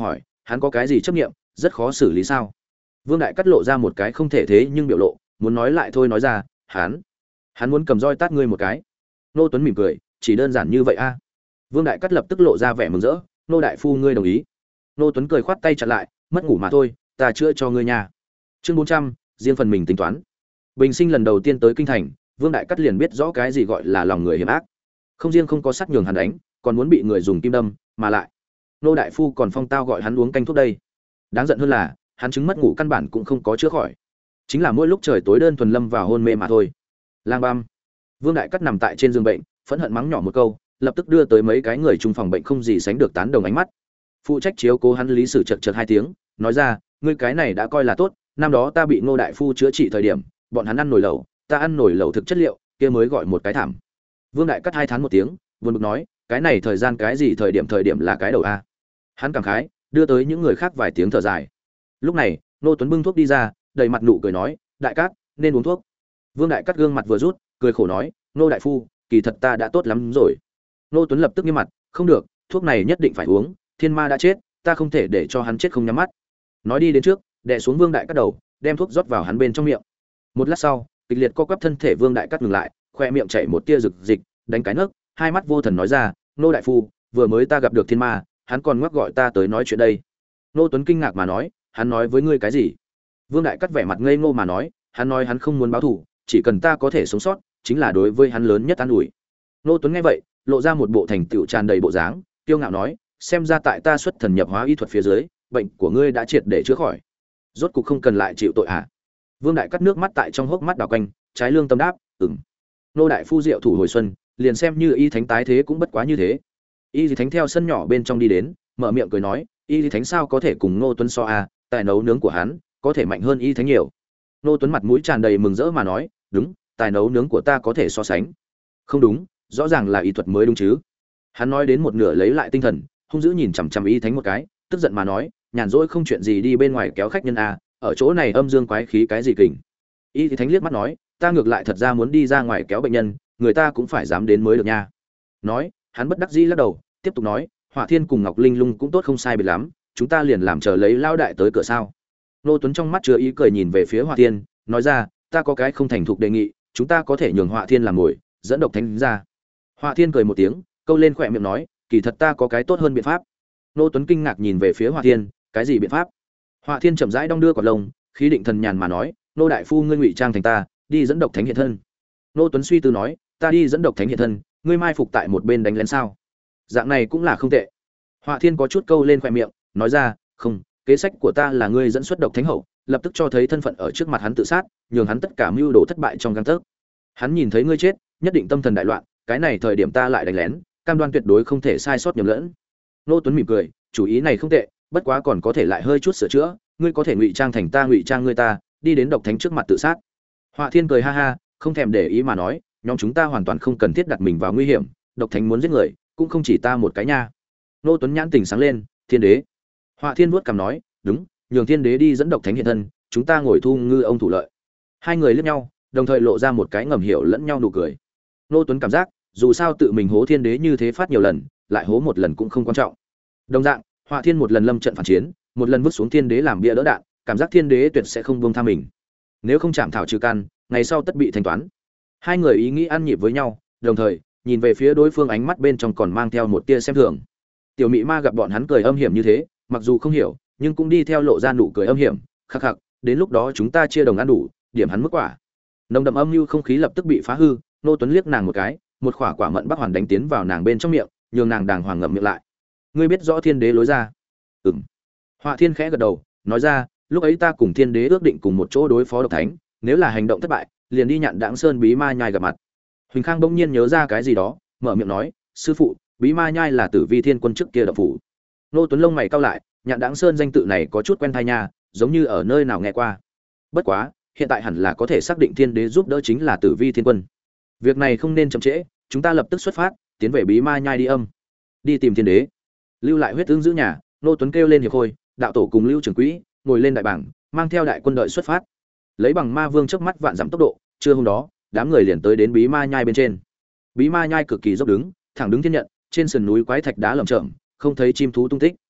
hắn có cái gì chấp nghiệm, rất khó xử lý sao? Vương Đại Cắt lộ ra một cái không thể thế nhưng biểu lộ, muốn nói lại thôi nói ra, hắn, hắn muốn cầm roi tát ngươi một cái. Nô Tuấn mỉm cười, chỉ đơn giản như vậy a. Vương Đại Cắt lập tức lộ ra vẻ mừng rỡ, nô đại phu ngươi đồng ý. Nô Tuấn cười khoát tay chặn lại, mất ngủ mà thôi, ta chữa cho ngươi nha. Chương bốn trăm, riêng phần mình tính toán. Bình Sinh lần đầu tiên tới kinh thành, Vương Đại Cắt liền biết rõ cái gì gọi là lòng người hiểm ác. Không riêng không có sắt nhường hắn đánh, còn muốn bị người dùng kim đâm, mà lại nô đại phu còn phong tao gọi hắn uống canh thuốc đây. Đáng giận hơn là, hắn chứng mất ngủ căn bản cũng không có chữa khỏi, chính là mỗi lúc trời tối đơn thuần lâm vào hôn mê mà thôi. Lang băm. Vương Đại Cắt nằm tại trên giường bệnh, phẫn hận mắng nhỏ một câu, lập tức đưa tới mấy cái người chung phòng bệnh không gì sánh được tán đồng ánh mắt. Phụ trách chiếu cố hắn lý sử chật chật hai tiếng, nói ra, ngươi cái này đã coi là tốt, năm đó ta bị Ngô đại phu chữa trị thời điểm, bọn hắn ăn nồi lẩu, ta ăn nồi lẩu thực chất liệu, kia mới gọi một cái thảm. Vương Đại Cắt hai tháng một tiếng, buồn bực nói, cái này thời gian cái gì thời điểm thời điểm là cái đầu a. Hắn cảm khái, đưa tới những người khác vài tiếng thở dài. Lúc này, Nô Tuấn bưng thuốc đi ra, đầy mặt nụ cười nói, đại cát, nên uống thuốc. Vương Đại Cắt gương mặt vừa rút, cười khổ nói, nô đại phu, kỳ thật ta đã tốt lắm rồi. Nô Tuấn lập tức nghiêm mặt, không được, thuốc này nhất định phải uống, thiên ma đã chết, ta không thể để cho hắn chết không nhắm mắt. Nói đi đến trước, đè xuống Vương Đại Cắt đầu, đem thuốc rót vào hắn bên trong miệng. Một lát sau, kịch liệt co quắp thân thể Vương Đại Cắt ngừng lại, khoe miệng chảy một tia rực dịch, đánh cái nấc, hai mắt vô thần nói ra, nô đại phu, vừa mới ta gặp được thiên ma, hắn còn ngoắc gọi ta tới nói chuyện đây. Nô Tuấn kinh ngạc mà nói, hắn nói với ngươi cái gì? Vương Đại Cắt vẻ mặt ngây ngô mà nói, hắn nói hắn không muốn báo thù, chỉ cần ta có thể sống sót, chính là đối với hắn lớn nhất an ủi. Nô Tuấn nghe vậy, lộ ra một bộ thành tựu tràn đầy bộ dáng, kiêu ngạo nói, xem ra tại ta xuất thần nhập hóa y thuật phía dưới, bệnh của ngươi đã triệt để chữa khỏi, rốt cục không cần lại chịu tội à? Vương Đại Cắt nước mắt tại trong hốc mắt đảo quanh, trái lương tâm đáp, ừm. Nô đại phu diệu thủ hồi xuân, liền xem như y thánh tái thế cũng bất quá như thế. Y thánh theo sân nhỏ bên trong đi đến, mở miệng cười nói, y thánh sao có thể cùng Ngô Tuấn so a, tài nấu nướng của hắn có thể mạnh hơn y thánh nhiều. Ngô Tuấn mặt mũi tràn đầy mừng rỡ mà nói, đúng, tài nấu nướng của ta có thể so sánh. Không đúng, rõ ràng là y thuật mới đúng chứ. Hắn nói đến một nửa lấy lại tinh thần, hung dữ nhìn chằm chằm y thánh một cái, tức giận mà nói, nhàn rỗi không chuyện gì đi bên ngoài kéo khách nhân a, ở chỗ này âm dương quái khí cái gì kình. Y thánh liếc mắt nói, ta ngược lại thật ra muốn đi ra ngoài kéo bệnh nhân, người ta cũng phải dám đến mới được nha. Nói, hắn bất đắc dĩ lắc đầu, tiếp tục nói, Hỏa Thiên cùng Ngọc Linh Lung cũng tốt không sai biệt lắm, chúng ta liền làm chờ lấy lao đại tới cửa sao? Nô Tuấn trong mắt chứa ý cười nhìn về phía Hỏa Thiên, nói ra, ta có cái không thành thục đề nghị, chúng ta có thể nhường Hỏa Thiên làm mồi, dẫn độc thánh ra. Hỏa Thiên cười một tiếng, câu lên khỏe miệng nói, kỳ thật ta có cái tốt hơn biện pháp. Nô Tuấn kinh ngạc nhìn về phía Hỏa Thiên, cái gì biện pháp? Hỏa Thiên chậm rãi đong đưa quả lông, khí định thần nhàn mà nói, nô đại phu ngươi ngụy trang thành ta, đi dẫn độc thánh hiện thân. Nô Tuấn suy tư nói, ta đi dẫn độc thánh hiện thân, ngươi mai phục tại một bên đánh lén sao? Dạng này cũng là không tệ. Họa Thiên có chút câu lên khoe miệng, nói ra, không, kế sách của ta là ngươi dẫn xuất độc thánh hậu, lập tức cho thấy thân phận ở trước mặt hắn tự sát, nhường hắn tất cả mưu đồ thất bại trong gang tấc. Hắn nhìn thấy ngươi chết, nhất định tâm thần đại loạn, cái này thời điểm ta lại đánh lén, cam đoan tuyệt đối không thể sai sót nhầm lẫn. Nô Tuấn mỉm cười, chủ ý này không tệ, bất quá còn có thể lại hơi chút sửa chữa, ngươi có thể ngụy trang thành ta ngụy trang ngươi ta, đi đến độc thánh trước mặt tự sát. Họa Thiên cười ha ha, không thèm để ý mà nói, nhóm chúng ta hoàn toàn không cần thiết đặt mình vào nguy hiểm, độc thánh muốn giết người, cũng không chỉ ta một cái nha. Nô Tuấn nhãn tỉnh sáng lên, Thiên đế. Họa Thiên vuốt cằm nói, đúng, nhường Thiên đế đi dẫn độc thánh hiện thân, chúng ta ngồi thu ngư ông thủ lợi. Hai người liếc nhau, đồng thời lộ ra một cái ngầm hiểu lẫn nhau nụ cười. Nô Tuấn cảm giác, dù sao tự mình hố Thiên đế như thế phát nhiều lần, lại hố một lần cũng không quan trọng. Đồng dạng, Họa Thiên một lần lâm trận phản chiến, một lần vứt xuống Thiên đế làm bia đỡ đạn, cảm giác Thiên đế tuyệt sẽ không buông tha mình. Nếu không chạm thảo trừ căn, ngày sau tất bị thanh toán. Hai người ý nghĩ ăn nhịp với nhau, đồng thời nhìn về phía đối phương, ánh mắt bên trong còn mang theo một tia xem thường. Tiểu Mị Ma gặp bọn hắn cười âm hiểm như thế, mặc dù không hiểu, nhưng cũng đi theo lộ ra nụ cười âm hiểm, khắc khắc, đến lúc đó chúng ta chia đồng ăn đủ, điểm hắn mức quả. Nồng đậm âm mưu không khí lập tức bị phá hư, Nô Tuấn liếc nàng một cái, một quả quả mận bắc hoàn đánh tiến vào nàng bên trong miệng, nhường nàng đàng hoàng ngậm miệng lại. Ngươi biết rõ Thiên đế lối ra? Ừm. Họa Thiên khẽ gật đầu, nói ra, lúc ấy ta cùng Thiên đế ước định cùng một chỗ đối phó độc thánh, nếu là hành động thất bại, liền đi Nhạn Đãng Sơn Bí Ma Nhai gặp mặt. Huỳnh Khang bỗng nhiên nhớ ra cái gì đó, mở miệng nói, sư phụ, Bí Ma Nhai là Tử Vi Thiên Quân trước kia độc phủ. Nô Tuấn lông mày cau lại, Nhạn Đãng Sơn danh tự này có chút quen tai nha, giống như ở nơi nào nghe qua. Bất quá, hiện tại hẳn là có thể xác định Thiên đế giúp đỡ chính là Tử Vi Thiên Quân. Việc này không nên chậm trễ, chúng ta lập tức xuất phát, tiến về Bí Ma Nhai đi âm. Đi tìm Thiên đế. Lưu lại huyết tướng giữ nhà, Nô Tuấn kêu lên hiệp khôi, đạo tổ cùng Lưu trưởng quỹ, ngồi lên đại bảng, mang theo đại quân đợi xuất phát. Lấy bằng ma vương trước mắt vạn dặm tốc độ, trưa hôm đó, đám người liền tới đến Bí Ma Nhai bên trên. Bí Ma Nhai cực kỳ dốc đứng, thẳng đứng thiên nhận, trên sườn núi quái thạch đá lởm chởm, không thấy chim thú tung tích.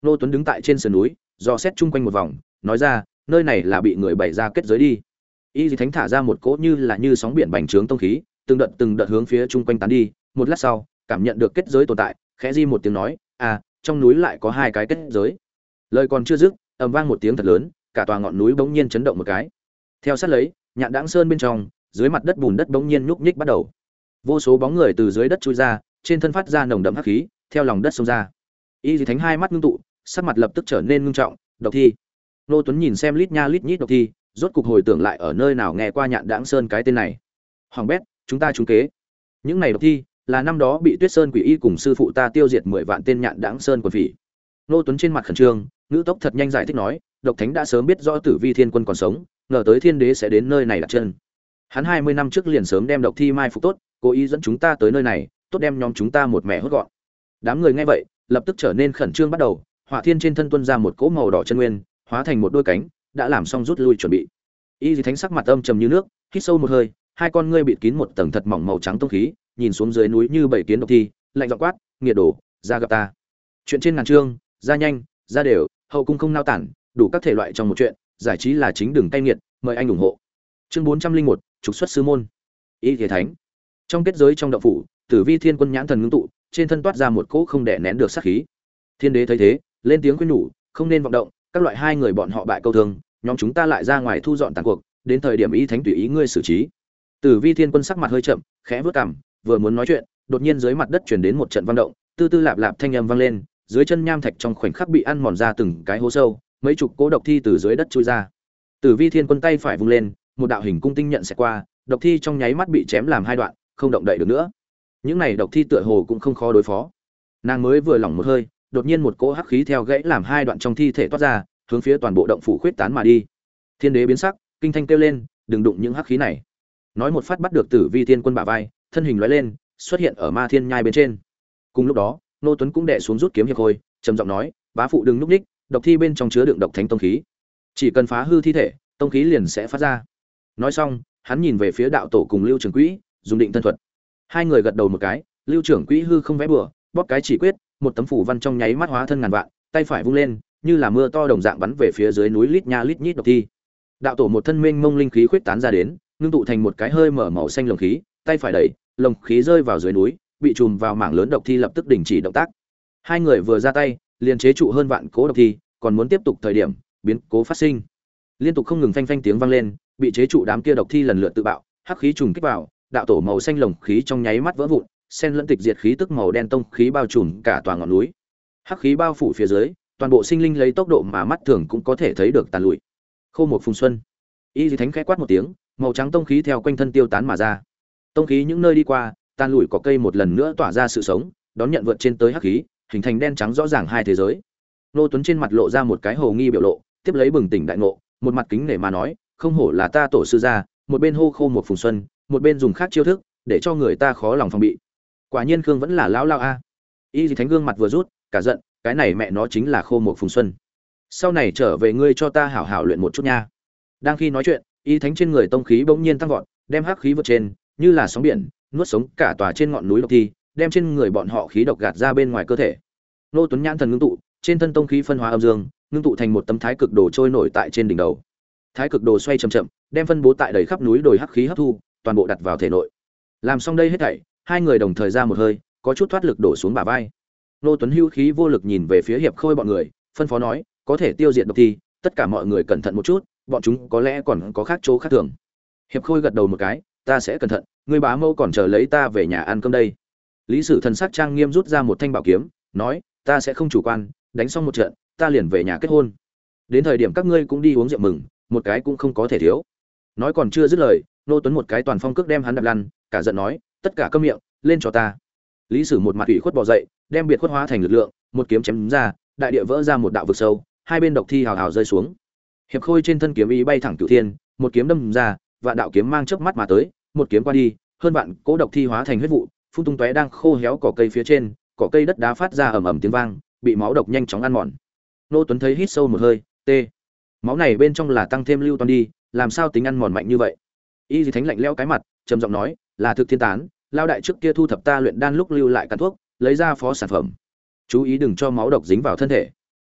Nô Tuấn đứng tại trên sườn núi, dò xét chung quanh một vòng, nói ra, nơi này là bị người bày ra kết giới đi. Y Dì Thánh thả ra một cỗ như là như sóng biển bành trướng tông khí, từng đợt từng đợt hướng phía chung quanh tán đi. Một lát sau, cảm nhận được kết giới tồn tại, khẽ di một tiếng nói, à, trong núi lại có hai cái kết giới. Lời còn chưa dứt, ầm vang một tiếng thật lớn, cả tòa ngọn núi bỗng nhiên chấn động một cái. Theo sát lấy, Nhạn Đãng Sơn bên trong, dưới mặt đất bùn đất bỗng nhiên nhúc nhích bắt đầu. Vô số bóng người từ dưới đất chui ra, trên thân phát ra nồng đậm hắc khí, theo lòng đất xông ra. Y Dì Thánh hai mắt ngưng tụ, sắc mặt lập tức trở nên ngưng trọng, độc thi. Nô Tuấn nhìn xem lít nha lít nhít độc thi, rốt cục hồi tưởng lại ở nơi nào nghe qua Nhạn Đãng Sơn cái tên này. Hoàng bét, chúng ta trúng kế. Những này độc thi là năm đó bị Tuyết Sơn Quỷ Y cùng sư phụ ta tiêu diệt mười vạn tên Nhạn Đãng Sơn quần phỉ. Nô Tuấn trên mặt khẩn trương, ngữ tốc thật nhanh giải thích nói, Độc Thánh đã sớm biết rõ Tử Vi Thiên Quân còn sống, ngờ tới Thiên Đế sẽ đến nơi này đặt chân. Hắn hai mươi năm trước liền sớm đem độc thi mai phục tốt, cố ý dẫn chúng ta tới nơi này, tốt đem nhóm chúng ta một mẻ hốt gọn. Đám người nghe vậy, lập tức trở nên khẩn trương bắt đầu, Hỏa Thiên trên thân tuôn ra một cỗ màu đỏ chân nguyên, hóa thành một đôi cánh, đã làm xong rút lui chuẩn bị. Y Dì Thánh sắc mặt âm trầm như nước, hít sâu một hơi, hai con ngươi bịt kín một tầng thật mỏng màu trắng tông khí, nhìn xuống dưới núi như bảy kiến độc thi, lạnh giọng quát, nghiệt đổ, ra gặp ta. Chuyện trên ngàn chương, ra nhanh, ra đều, hậu cung không nao tản, đủ các thể loại trong một chuyện, giải trí là chính đường cay nghiệt, mời anh ủng hộ. Chương bốn trăm linh một, trục xuất sư môn. Y Dì Thánh. Trong kết giới trong động phủ, Tử Vi Thiên Quân nhãn thần ngưng tụ, trên thân toát ra một cỗ không đè nén được sát khí. Thiên Đế thấy thế, lên tiếng khuyên nhủ, không nên vọng động, các loại hai người bọn họ bại câu thương, nhóm chúng ta lại ra ngoài thu dọn tàn cuộc, đến thời điểm Y Thánh tùy ý ngươi xử trí. Tử Vi Thiên Quân sắc mặt hơi chậm, khẽ vớt cằm, vừa muốn nói chuyện, đột nhiên dưới mặt đất truyền đến một trận vang động, tư tư lạp lạp thanh âm vang lên, dưới chân nham thạch trong khoảnh khắc bị ăn mòn ra từng cái hố sâu, mấy chục cỗ độc thi từ dưới đất chui ra. Tử Vi Thiên Quân tay phải vung lên, một đạo hình cung tinh nhận sẽ qua, độc thi trong nháy mắt bị chém làm hai đoạn, không động đậy được nữa. Những này độc thi tựa hồ cũng không khó đối phó. Nàng mới vừa lỏng một hơi, đột nhiên một cỗ hắc khí theo gãy làm hai đoạn trong thi thể toát ra, hướng phía toàn bộ động phủ khuyết tán mà đi. Thiên Đế biến sắc, kinh thanh kêu lên, đừng đụng những hắc khí này. Nói một phát bắt được Tử Vi Thiên Quân bả vai, thân hình lóe lên, xuất hiện ở Ma Thiên Nhai bên trên. Cùng lúc đó, Nô Tuấn cũng đè xuống rút kiếm hiệp khôi, trầm giọng nói, bá phụ đừng núp ních, độc thi bên trong chứa đựng độc thánh tông khí, chỉ cần phá hư thi thể, tông khí liền sẽ phát ra. Nói xong, hắn nhìn về phía đạo tổ cùng Lưu Trường Quỹ, dùng định thân thuật. Hai người gật đầu một cái, Lưu Trưởng Quỹ hư không vẽ bừa, bóp cái chỉ quyết, một tấm phủ văn trong nháy mắt hóa thân ngàn vạn, tay phải vung lên, như là mưa to đồng dạng bắn về phía dưới núi lít nha lít nhít độc thi. Đạo tổ một thân mênh mông linh khí khuyết tán ra đến, ngưng tụ thành một cái hơi mở màu xanh lồng khí, tay phải đẩy, lồng khí rơi vào dưới núi, bị trùm vào mảng lớn độc thi lập tức đình chỉ động tác. Hai người vừa ra tay, liền chế trụ hơn vạn cố độc thi, còn muốn tiếp tục thời điểm, biến cố phát sinh. Liên tục không ngừng phanh phanh tiếng vang lên, bị chế trụ đám kia độc thi lần lượt tự bạo, hắc khí trùng kích vào, đạo tổ màu xanh lồng khí trong nháy mắt vỡ vụn, xen lẫn tịch diệt khí tức màu đen tông khí bao trùm cả tòa ngọn núi. Hắc khí bao phủ phía dưới, toàn bộ sinh linh lấy tốc độ mà mắt thường cũng có thể thấy được tàn lụi. Khô một phùng xuân. Y Dì Thánh khẽ quát một tiếng, màu trắng tông khí theo quanh thân tiêu tán mà ra. Tông khí những nơi đi qua, tàn lụi cỏ cây một lần nữa tỏa ra sự sống, đón nhận vượt trên tới hắc khí, hình thành đen trắng rõ ràng hai thế giới. Nô Tuấn trên mặt lộ ra một cái hồ nghi biểu lộ, tiếp lấy bừng tỉnh đại ngộ, một mặt kính nể mà nói, không hổ là ta tổ sư gia, một bên hô khô một phùng xuân, một bên dùng khác chiêu thức, để cho người ta khó lòng phòng bị. Quả nhiên Khương vẫn là lão lao a. Y Dì Thánh gương mặt vừa rút, cả giận, cái này mẹ nó chính là khô một phùng xuân. Sau này trở về ngươi cho ta hảo hảo luyện một chút nha. Đang khi nói chuyện, Y Thánh trên người tông khí bỗng nhiên tăng vọt, đem hắc khí vượt trên, như là sóng biển, nuốt sống cả tòa trên ngọn núi độc thi, đem trên người bọn họ khí độc gạt ra bên ngoài cơ thể. Nô Tuấn nhãn thần ngưng tụ, trên thân tông khí phân hóa âm dương, ngưng tụ thành một tấm thái cực đồ trôi nổi tại trên đỉnh đầu. Thái cực đồ xoay chậm chậm, đem phân bố tại đầy khắp núi đồi hắc khí hấp thu, toàn bộ đặt vào thể nội. Làm xong đây hết thảy, hai người đồng thời ra một hơi, có chút thoát lực đổ xuống bả vai. Nô Tuấn hưu khí vô lực nhìn về phía Hiệp Khôi bọn người, phân phó nói, có thể tiêu diệt độc thi, tất cả mọi người cẩn thận một chút, bọn chúng có lẽ còn có khác chỗ khác thường. Hiệp Khôi gật đầu một cái, ta sẽ cẩn thận, ngươi bá mâu còn chờ lấy ta về nhà ăn cơm đây. Lý Sử thần sắc trang nghiêm rút ra một thanh bảo kiếm, nói, ta sẽ không chủ quan, đánh xong một trận, ta liền về nhà kết hôn. Đến thời điểm các ngươi cũng đi uống rượu mừng, một cái cũng không có thể thiếu. Nói còn chưa dứt lời, Nô Tuấn một cái toàn phong cước đem hắn đạp lăn, cả giận nói, tất cả câm miệng, lên cho ta. Lý Sử một mặt ủy khuất bò dậy, đem biệt khuất hóa thành lực lượng, một kiếm chém ra, đại địa vỡ ra một đạo vực sâu, hai bên độc thi hào hào rơi xuống. Hiệp Khôi trên thân kiếm ý bay thẳng cửu thiên, một kiếm đâm ra, vạn đạo kiếm mang chớp mắt mà tới, một kiếm qua đi, hơn vạn cỗ độc thi hóa thành huyết vụ, phun tung tóe đang khô héo cỏ cây phía trên, cỏ cây đất đá phát ra ầm ầm tiếng vang, bị máu độc nhanh chóng ăn mòn. Nô Tuấn thấy hít sâu một hơi, tê. Máu này bên trong là tăng thêm lưu toàn đi, làm sao tính ăn mòn mạnh như vậy? Y Dì Thánh lạnh lẽo cái mặt, trầm giọng nói, là thực thiên tán, lao đại trước kia thu thập ta luyện đan lúc lưu lại căn thuốc, lấy ra phó sản phẩm. Chú ý đừng cho máu độc dính vào thân thể.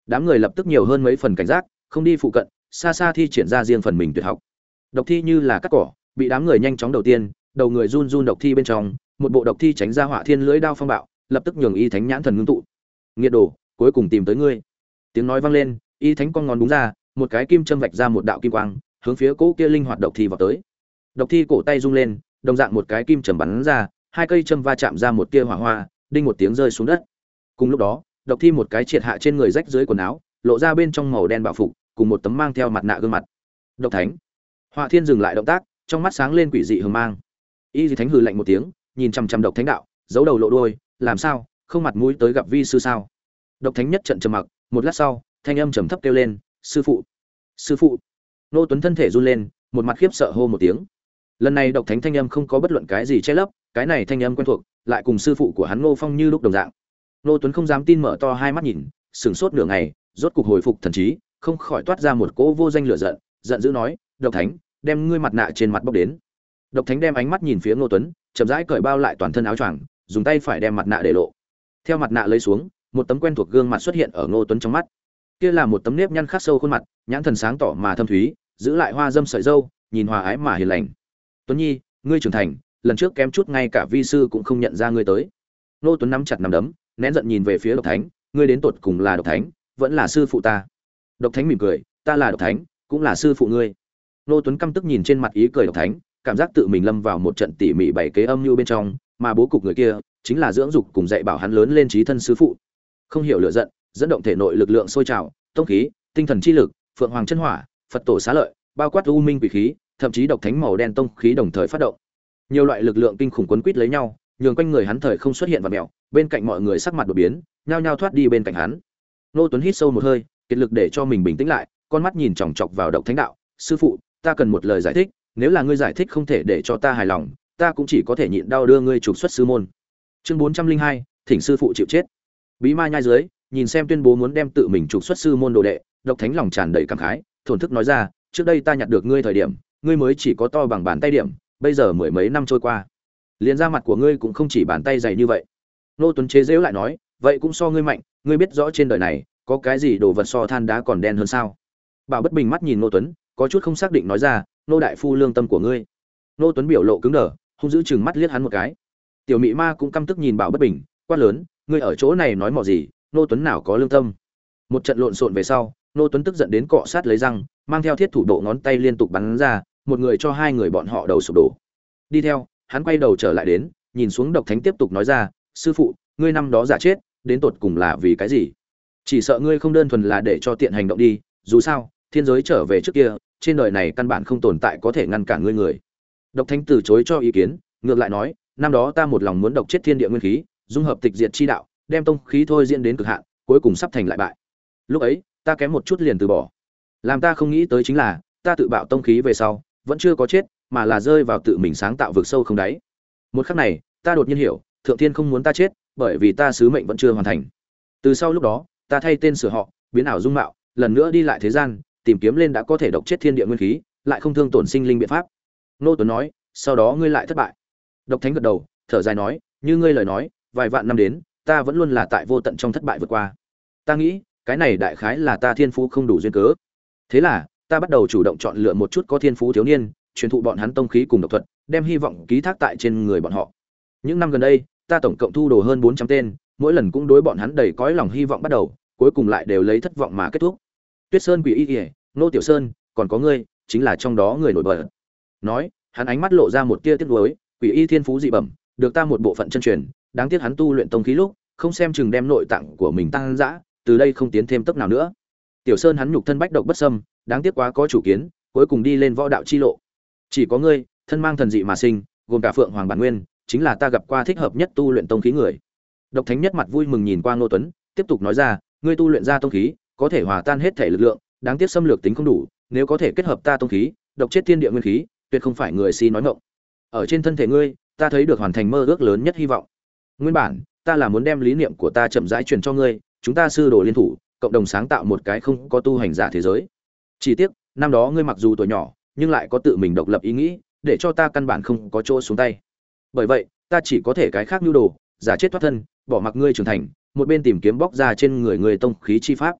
Đám người lập tức nhiều hơn mấy phần cảnh giác, không đi phụ cận, xa xa thi triển ra riêng phần mình tuyệt học. Độc thi như là cắt cỏ, bị đám người nhanh chóng đầu tiên, đầu người run run độc thi bên trong, một bộ độc thi tránh ra hỏa thiên lưỡi đao phong bạo, lập tức nhường y thánh nhãn thần ngưng tụ. Nghiệt đồ, cuối cùng tìm tới ngươi. Tiếng nói vang lên, y thánh con ngón đúng ra, một cái kim châm vạch ra một đạo kim quang, hướng phía cỗ kia linh hoạt độc thi vào tới. Độc thi cổ tay rung lên, đồng dạng một cái kim châm bắn ra, hai cây châm va chạm ra một tia hỏa hoa, đinh một tiếng rơi xuống đất. Cùng lúc đó, độc thi một cái triệt hạ trên người rách dưới quần áo, lộ ra bên trong màu đen bạo phục, cùng một tấm mang theo mặt nạ gương mặt. Độc thánh. Hỏa Thiên dừng lại động tác, trong mắt sáng lên quỷ dị hờ mang. Y Thánh hừ lạnh một tiếng, nhìn chằm chằm Độc Thánh đạo, giấu đầu lộ đuôi, làm sao, không mặt mũi tới gặp vi sư sao? Độc Thánh nhất trận trầm mặc, một lát sau, thanh âm trầm thấp kêu lên, sư phụ, sư phụ. Nô Tuấn thân thể run lên, một mặt khiếp sợ hô một tiếng. Lần này Độc Thánh thanh âm không có bất luận cái gì che lấp, cái này thanh âm quen thuộc, lại cùng sư phụ của hắn Ngô Phong như lúc đồng dạng. Nô Tuấn không dám tin mở to hai mắt nhìn, sửng sốt nửa ngày, rốt cục hồi phục thần trí, không khỏi toát ra một cỗ vô danh lửa giận, giận dữ nói, Độc Thánh, đem ngươi mặt nạ trên mặt bóc đến. Độc Thánh đem ánh mắt nhìn phía Ngô Tuấn, chậm rãi cởi bao lại toàn thân áo choàng, dùng tay phải đem mặt nạ để lộ. Theo mặt nạ lấy xuống, một tấm quen thuộc gương mặt xuất hiện ở Ngô Tuấn trong mắt. Kia là một tấm nếp nhăn khắc sâu khuôn mặt, nhãn thần sáng tỏ mà thâm thúy, giữ lại hoa dâm sợi râu, nhìn hòa ái mà hiền lành. Tuấn Nhi, ngươi trưởng thành, lần trước kém chút ngay cả vi sư cũng không nhận ra ngươi tới. Ngô Tuấn nắm chặt nắm đấm, nén giận nhìn về phía Độc Thánh, ngươi đến tột cùng là Độc Thánh, vẫn là sư phụ ta. Độc Thánh mỉm cười, ta là Độc Thánh, cũng là sư phụ ngươi. Ngô Tuấn căm tức nhìn trên mặt ý cười Độc Thánh, cảm giác tự mình lâm vào một trận tỉ mỉ bày kế âm mưu bên trong, mà bố cục người kia chính là dưỡng dục cùng dạy bảo hắn lớn lên trí thân sư phụ. Không hiểu lửa giận, dẫn động thể nội lực lượng sôi trào, tông khí, tinh thần chi lực, phượng hoàng chân hỏa, Phật tổ xá lợi, bao quát u minh quỷ khí, thậm chí độc thánh màu đen tông khí đồng thời phát động. Nhiều loại lực lượng kinh khủng quấn quýt lấy nhau, nhường quanh người hắn thời không xuất hiện vật mèo, bên cạnh mọi người sắc mặt đột biến, nhao nhao thoát đi bên cạnh hắn. Nô Tuấn hít sâu một hơi, kiệt lực để cho mình bình tĩnh lại, con mắt nhìn chòng chọc vào Độc Thánh đạo, sư phụ, ta cần một lời giải thích, nếu là ngươi giải thích không thể để cho ta hài lòng, ta cũng chỉ có thể nhịn đau đưa ngươi trục xuất sư môn. Chương bốn trăm linh hai, thỉnh sư phụ chịu chết. Bí ma nhai dưới, nhìn xem tuyên bố muốn đem tự mình trục xuất sư môn đồ đệ, Độc Thánh lòng tràn đầy cảm khái, thổn thức nói ra, trước đây ta nhặt được ngươi thời điểm, ngươi mới chỉ có to bằng bàn tay điểm, bây giờ mười mấy năm trôi qua, liền da mặt của ngươi cũng không chỉ bàn tay dày như vậy. Nô Tuấn chế giễu lại nói, vậy cũng so ngươi mạnh, ngươi biết rõ trên đời này có cái gì đồ vật so than đá còn đen hơn sao? Bảo Bất Bình mắt nhìn Nô Tuấn, có chút không xác định nói ra, nô đại phu lương tâm của ngươi. Nô Tuấn biểu lộ cứng đờ, hung dữ chừng mắt liếc hắn một cái. Tiểu Mị Ma cũng căm tức nhìn Bảo Bất Bình, quát lớn, ngươi ở chỗ này nói mò gì, Nô Tuấn nào có lương tâm. Một trận lộn xộn về sau, Nô Tuấn tức giận đến cọ sát lấy răng, mang theo thiết thủ độ ngón tay liên tục bắn ra, một người cho hai người bọn họ đầu sụp đổ. Đi theo, hắn quay đầu trở lại đến, nhìn xuống Độc Thánh tiếp tục nói ra, sư phụ, ngươi năm đó giả chết, đến tột cùng là vì cái gì? Chỉ sợ ngươi không đơn thuần là để cho tiện hành động đi, dù sao, thiên giới trở về trước kia, trên đời này căn bản không tồn tại có thể ngăn cản ngươi người. Độc Thánh từ chối cho ý kiến, ngược lại nói, năm đó ta một lòng muốn độc chết thiên địa nguyên khí, dung hợp tịch diệt chi đạo, đem tông khí thôi diễn đến cực hạn, cuối cùng sắp thành lại bại. Lúc ấy, ta kém một chút liền từ bỏ. Làm ta không nghĩ tới chính là, ta tự bạo tông khí về sau, vẫn chưa có chết, mà là rơi vào tự mình sáng tạo vực sâu không đáy. Một khắc này, ta đột nhiên hiểu, Thượng Thiên không muốn ta chết, bởi vì ta sứ mệnh vẫn chưa hoàn thành. Từ sau lúc đó, ta thay tên sửa họ, biến ảo dung mạo, lần nữa đi lại thế gian, tìm kiếm lên đã có thể độc chết thiên địa nguyên khí, lại không thương tổn sinh linh biện pháp. Nô Tuấn nói, sau đó ngươi lại thất bại. Độc Thánh gật đầu, thở dài nói, như ngươi lời nói, vài vạn năm đến, ta vẫn luôn là tại vô tận trong thất bại vượt qua. Ta nghĩ, cái này đại khái là ta thiên phú không đủ duyên cớ. Thế là, ta bắt đầu chủ động chọn lựa một chút có thiên phú thiếu niên, truyền thụ bọn hắn tông khí cùng độc thuật, đem hy vọng ký thác tại trên người bọn họ. Những năm gần đây, ta tổng cộng thu đồ hơn bốn trăm tên, mỗi lần cũng đối bọn hắn đầy cõi lòng hy vọng bắt đầu, cuối cùng lại đều lấy thất vọng mà kết thúc. Tuyết Sơn Quỷ Y, Nô Tiểu Sơn, còn có ngươi, chính là trong đó người nổi bật. Nói, hắn ánh mắt lộ ra một tia tiếc nuối, Quỷ Y thiên phú dị bẩm, được ta một bộ phận chân truyền, đáng tiếc hắn tu luyện tông khí lúc, không xem chừng đem nội tạng của mình tăng dã, từ đây không tiến thêm tốc nào nữa. Tiểu Sơn hắn nhục thân bách độc bất xâm, đáng tiếc quá có chủ kiến, cuối cùng đi lên võ đạo chi lộ. Chỉ có ngươi, thân mang thần dị mà sinh, gồm cả Phượng Hoàng bản nguyên, chính là ta gặp qua thích hợp nhất tu luyện tông khí người. Độc Thánh nhất mặt vui mừng nhìn qua Ngô Tuấn, tiếp tục nói ra, ngươi tu luyện ra tông khí, có thể hòa tan hết thể lực lượng, đáng tiếc xâm lược tính không đủ, nếu có thể kết hợp ta tông khí, độc chết thiên địa nguyên khí, tuyệt không phải người si nói ngọng. Ở trên thân thể ngươi, ta thấy được hoàn thành mơ ước lớn nhất hy vọng. Nguyên bản, ta là muốn đem lý niệm của ta chậm rãi truyền cho ngươi, chúng ta sư đồ liên thủ, cộng đồng sáng tạo một cái không có tu hành giả thế giới. Chỉ tiếc, năm đó ngươi mặc dù tuổi nhỏ, nhưng lại có tự mình độc lập ý nghĩ, để cho ta căn bản không có chỗ xuống tay. Bởi vậy, ta chỉ có thể cái khác nhu đồ, giả chết thoát thân, bỏ mặc ngươi trưởng thành, một bên tìm kiếm bóc ra trên người người tông khí chi pháp.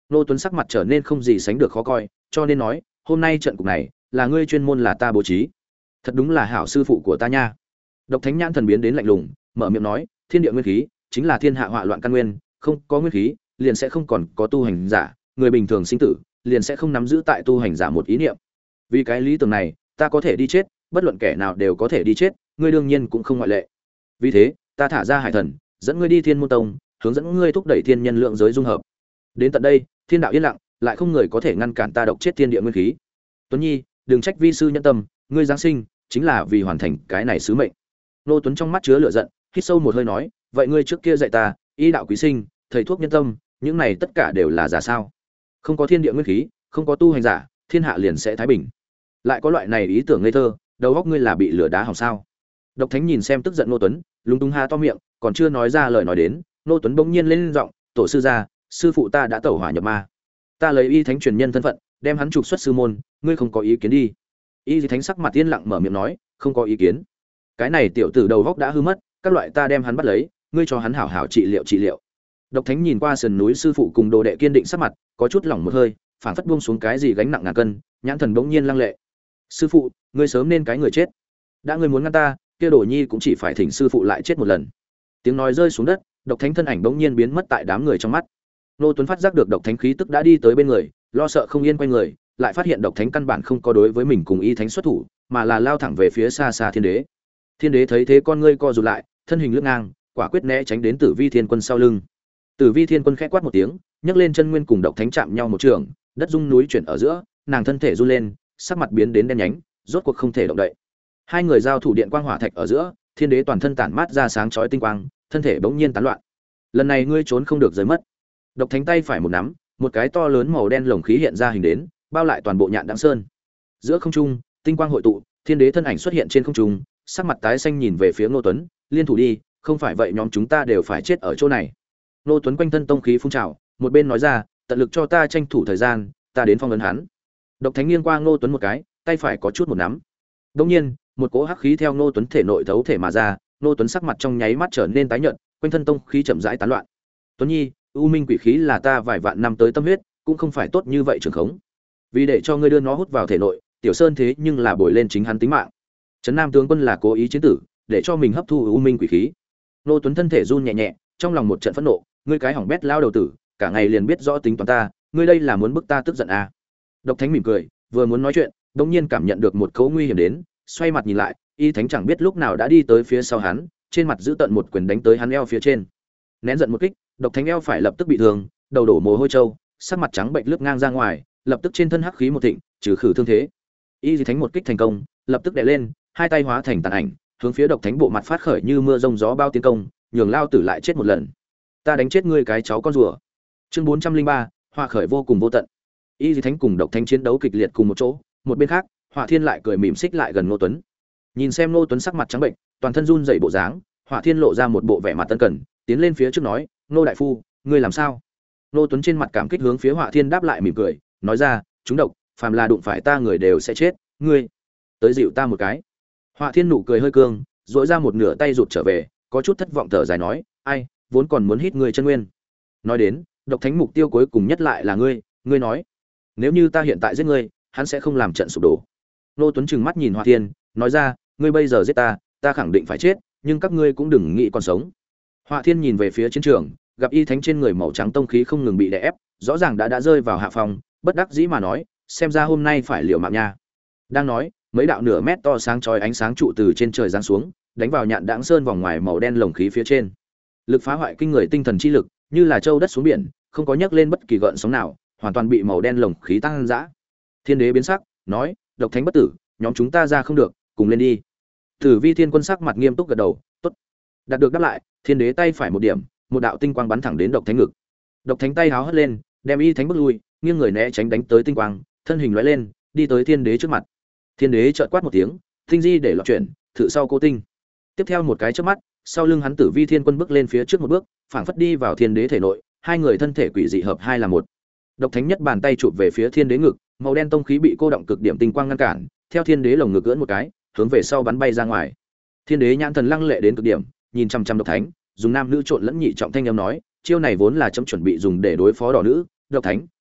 Nô Tuấn sắc mặt trở nên không gì sánh được khó coi, cho nên nói, hôm nay trận cục này là ngươi chuyên môn là ta bố trí. Thật đúng là hảo sư phụ của ta nha. Độc Thánh nhãn thần biến đến lạnh lùng, mở miệng nói, thiên địa nguyên khí chính là thiên hạ họa loạn căn nguyên, không có nguyên khí, liền sẽ không còn có tu hành giả, người bình thường sinh tử, liền sẽ không nắm giữ tại tu hành giả một ý niệm. Vì cái lý tưởng này, ta có thể đi chết, bất luận kẻ nào đều có thể đi chết, ngươi đương nhiên cũng không ngoại lệ. Vì thế, ta thả ra Hải Thần, dẫn ngươi đi Thiên Môn Tông, hướng dẫn ngươi thúc đẩy thiên nhân lượng giới dung hợp. Đến tận đây, thiên đạo yên lặng, lại không người có thể ngăn cản ta độc chết thiên địa nguyên khí. Tuấn Nhi, đừng trách vi sư nhân tâm, ngươi giáng sinh chính là vì hoàn thành cái này sứ mệnh. Nô Tuấn trong mắt chứa lửa giận, hít sâu một hơi nói, vậy ngươi trước kia dạy ta, y đạo quý sinh, thầy thuốc nhân tâm, những này tất cả đều là giả sao? Không có thiên địa nguyên khí, không có tu hành giả, thiên hạ liền sẽ thái bình. Lại có loại này ý tưởng ngây thơ, đầu óc ngươi là bị lửa đá hỏng sao? Độc Thánh nhìn xem tức giận Nô Tuấn, lúng túng ha to miệng, còn chưa nói ra lời nói đến, Nô Tuấn bỗng nhiên lên giọng, tổ sư gia, sư phụ ta đã tẩu hỏa nhập ma, ta lấy y thánh truyền nhân thân phận, đem hắn trục xuất sư môn, ngươi không có ý kiến đi? Y Thánh sắc mặt yên lặng mở miệng nói, không có ý kiến. Cái này tiểu tử đầu óc đã hư mất, các loại ta đem hắn bắt lấy, ngươi cho hắn hảo hảo trị liệu trị liệu. Độc Thánh nhìn qua sườn núi sư phụ cùng đồ đệ kiên định sắc mặt, có chút lỏng một hơi, phảng phất buông xuống cái gì gánh nặng ngàn cân, nhãn thần bỗng nhiên lăng lệ. Sư phụ, ngươi sớm nên cái người chết. Đã ngươi muốn ngăn ta, kia Đồ Nhi cũng chỉ phải thỉnh sư phụ lại chết một lần. Tiếng nói rơi xuống đất, Độc Thánh thân ảnh bỗng nhiên biến mất tại đám người trong mắt. Nô Tuấn phát giác được Độc Thánh khí tức đã đi tới bên người, lo sợ không yên quay người, lại phát hiện Độc Thánh căn bản không có đối với mình cùng Y Thánh xuất thủ, mà là lao thẳng về phía xa xa Thiên Đế. Thiên Đế thấy thế con ngươi co rụt lại, thân hình lướt ngang, quả quyết né tránh đến Tử Vi Thiên Quân sau lưng. Tử Vi Thiên Quân khẽ quát một tiếng, nhấc lên chân nguyên cùng Độc Thánh chạm nhau một trường, đất rung núi chuyển ở giữa, nàng thân thể run lên, sắc mặt biến đến đen nhánh, rốt cuộc không thể động đậy. Hai người giao thủ điện quang hỏa thạch ở giữa, Thiên Đế toàn thân tản mát ra sáng chói tinh quang, thân thể bỗng nhiên tán loạn. Lần này ngươi trốn không được rời mất. Độc Thánh tay phải một nắm, một cái to lớn màu đen lồng khí hiện ra hình đến, bao lại toàn bộ Nhạn Đãng Sơn. Giữa không trung, tinh quang hội tụ, Thiên Đế thân ảnh xuất hiện trên không trung, sắc mặt tái xanh nhìn về phía Ngô Tuấn, liên thủ đi, không phải vậy nhóm chúng ta đều phải chết ở chỗ này. Ngô Tuấn quanh thân tông khí phun trào, một bên nói ra, tận lực cho ta tranh thủ thời gian, ta đến phong ấn hắn. Độc Thánh nghiêng qua Ngô Tuấn một cái, tay phải có chút một nắm. Đương nhiên, một cỗ hắc khí theo Ngô Tuấn thể nội thấu thể mà ra, Ngô Tuấn sắc mặt trong nháy mắt trở nên tái nhợt, quanh thân tông khí chậm rãi tán loạn. Tuấn Nhi, U Minh quỷ khí là ta vài vạn năm tới tâm huyết, cũng không phải tốt như vậy trường khống. Vì để cho ngươi đưa nó hút vào thể nội, Tiểu Sơn thế nhưng là bồi lên chính hắn tính mạng. Trấn Nam tướng quân là cố ý chiến tử, để cho mình hấp thu U Minh quỷ khí. Nô Tuấn thân thể run nhẹ nhẹ, trong lòng một trận phẫn nộ, ngươi cái hỏng bét lao đầu tử, cả ngày liền biết rõ tính toán ta, ngươi đây là muốn bức ta tức giận à? Độc Thánh mỉm cười, vừa muốn nói chuyện, đột nhiên cảm nhận được một cấu nguy hiểm đến, xoay mặt nhìn lại, Y Thánh chẳng biết lúc nào đã đi tới phía sau hắn, trên mặt giữ tận một quyền đánh tới hắn eo phía trên. Nén giận một kích, Độc Thánh eo phải lập tức bị thương, đầu đổ mồ hôi trâu, sắc mặt trắng bệnh lướt ngang ra ngoài, lập tức trên thân hắc khí một thịnh, trừ khử thương thế. Y Thánh một kích thành công, lập tức đè lên, hai tay hóa thành tàn ảnh, hướng phía Độc Thánh bộ mặt phát khởi như mưa rông gió bao tiến công, nhường lao tử lại chết một lần. Ta đánh chết ngươi cái cháu con rùa. Chương bốn trăm linh ba, Hỏa khởi vô cùng vô tận. Y Thánh cùng Độc Thánh chiến đấu kịch liệt cùng một chỗ, một bên khác, Hỏa Thiên lại cười mỉm xích lại gần Ngô Tuấn. Nhìn xem Ngô Tuấn sắc mặt trắng bệnh, toàn thân run rẩy bộ dáng, Hỏa Thiên lộ ra một bộ vẻ mặt tân cẩn, tiến lên phía trước nói, "Ngô đại phu, ngươi làm sao?" Ngô Tuấn trên mặt cảm kích hướng phía Hỏa Thiên đáp lại mỉm cười, nói ra, "Chúng độc, phàm là đụng phải ta người đều sẽ chết, ngươi tới dịu ta một cái." Hỏa Thiên nụ cười hơi cương, duỗi ra một nửa tay rụt trở về, có chút thất vọng thở dài nói, "Ai, vốn còn muốn hít ngươi chân nguyên." Nói đến, Độc Thánh mục tiêu cuối cùng nhất lại là ngươi, ngươi nói, nếu như ta hiện tại giết ngươi, hắn sẽ không làm trận sụp đổ. Ngô Tuấn trừng mắt nhìn Hỏa Thiên, nói ra, ngươi bây giờ giết ta, ta khẳng định phải chết, nhưng các ngươi cũng đừng nghĩ còn sống. Hỏa Thiên nhìn về phía chiến trường, gặp Y Thánh trên người màu trắng tông khí không ngừng bị đè ép, rõ ràng đã đã rơi vào hạ phòng, bất đắc dĩ mà nói, xem ra hôm nay phải liều mạng nha. Đang nói, mấy đạo nửa mét to sáng chói ánh sáng trụ từ trên trời giáng xuống, đánh vào Nhạn Đãng Sơn vòng ngoài màu đen lồng khí phía trên. Lực phá hoại kinh người tinh thần chi lực, như là châu đất xuống biển, không có nhấc lên bất kỳ gợn sóng nào, hoàn toàn bị màu đen lồng khí tăng dã. Thiên Đế biến sắc, nói, Độc Thánh bất tử, nhóm chúng ta ra không được, cùng lên đi. Tử Vi Thiên Quân sắc mặt nghiêm túc gật đầu, tốt. Đạt được đáp lại, Thiên Đế tay phải một điểm, một đạo tinh quang bắn thẳng đến Độc Thánh ngực. Độc Thánh tay háo hất lên, đem Y Thánh bước lui, nghiêng người né tránh đánh tới tinh quang, thân hình lóe lên, đi tới Thiên Đế trước mặt. Thiên Đế chợt quát một tiếng, tinh di để lọt chuyển, thử sau cô tinh. Tiếp theo một cái chớp mắt, sau lưng hắn Tử Vi Thiên Quân bước lên phía trước một bước, phảng phất đi vào Thiên Đế thể nội, hai người thân thể quỷ dị hợp hai là một. Độc Thánh nhất bàn tay chụp về phía Thiên Đế ngực, màu đen tông khí bị cô động cực điểm tinh quang ngăn cản, theo Thiên Đế lồng ngực ưỡn một cái, hướng về sau bắn bay ra ngoài. Thiên Đế nhãn thần lăng lệ đến cực điểm, nhìn chăm chăm Độc Thánh, dùng nam nữ trộn lẫn nhị trọng thanh âm nói, chiêu này vốn là chấm chuẩn bị dùng để đối phó đỏ nữ, Độc Thánh,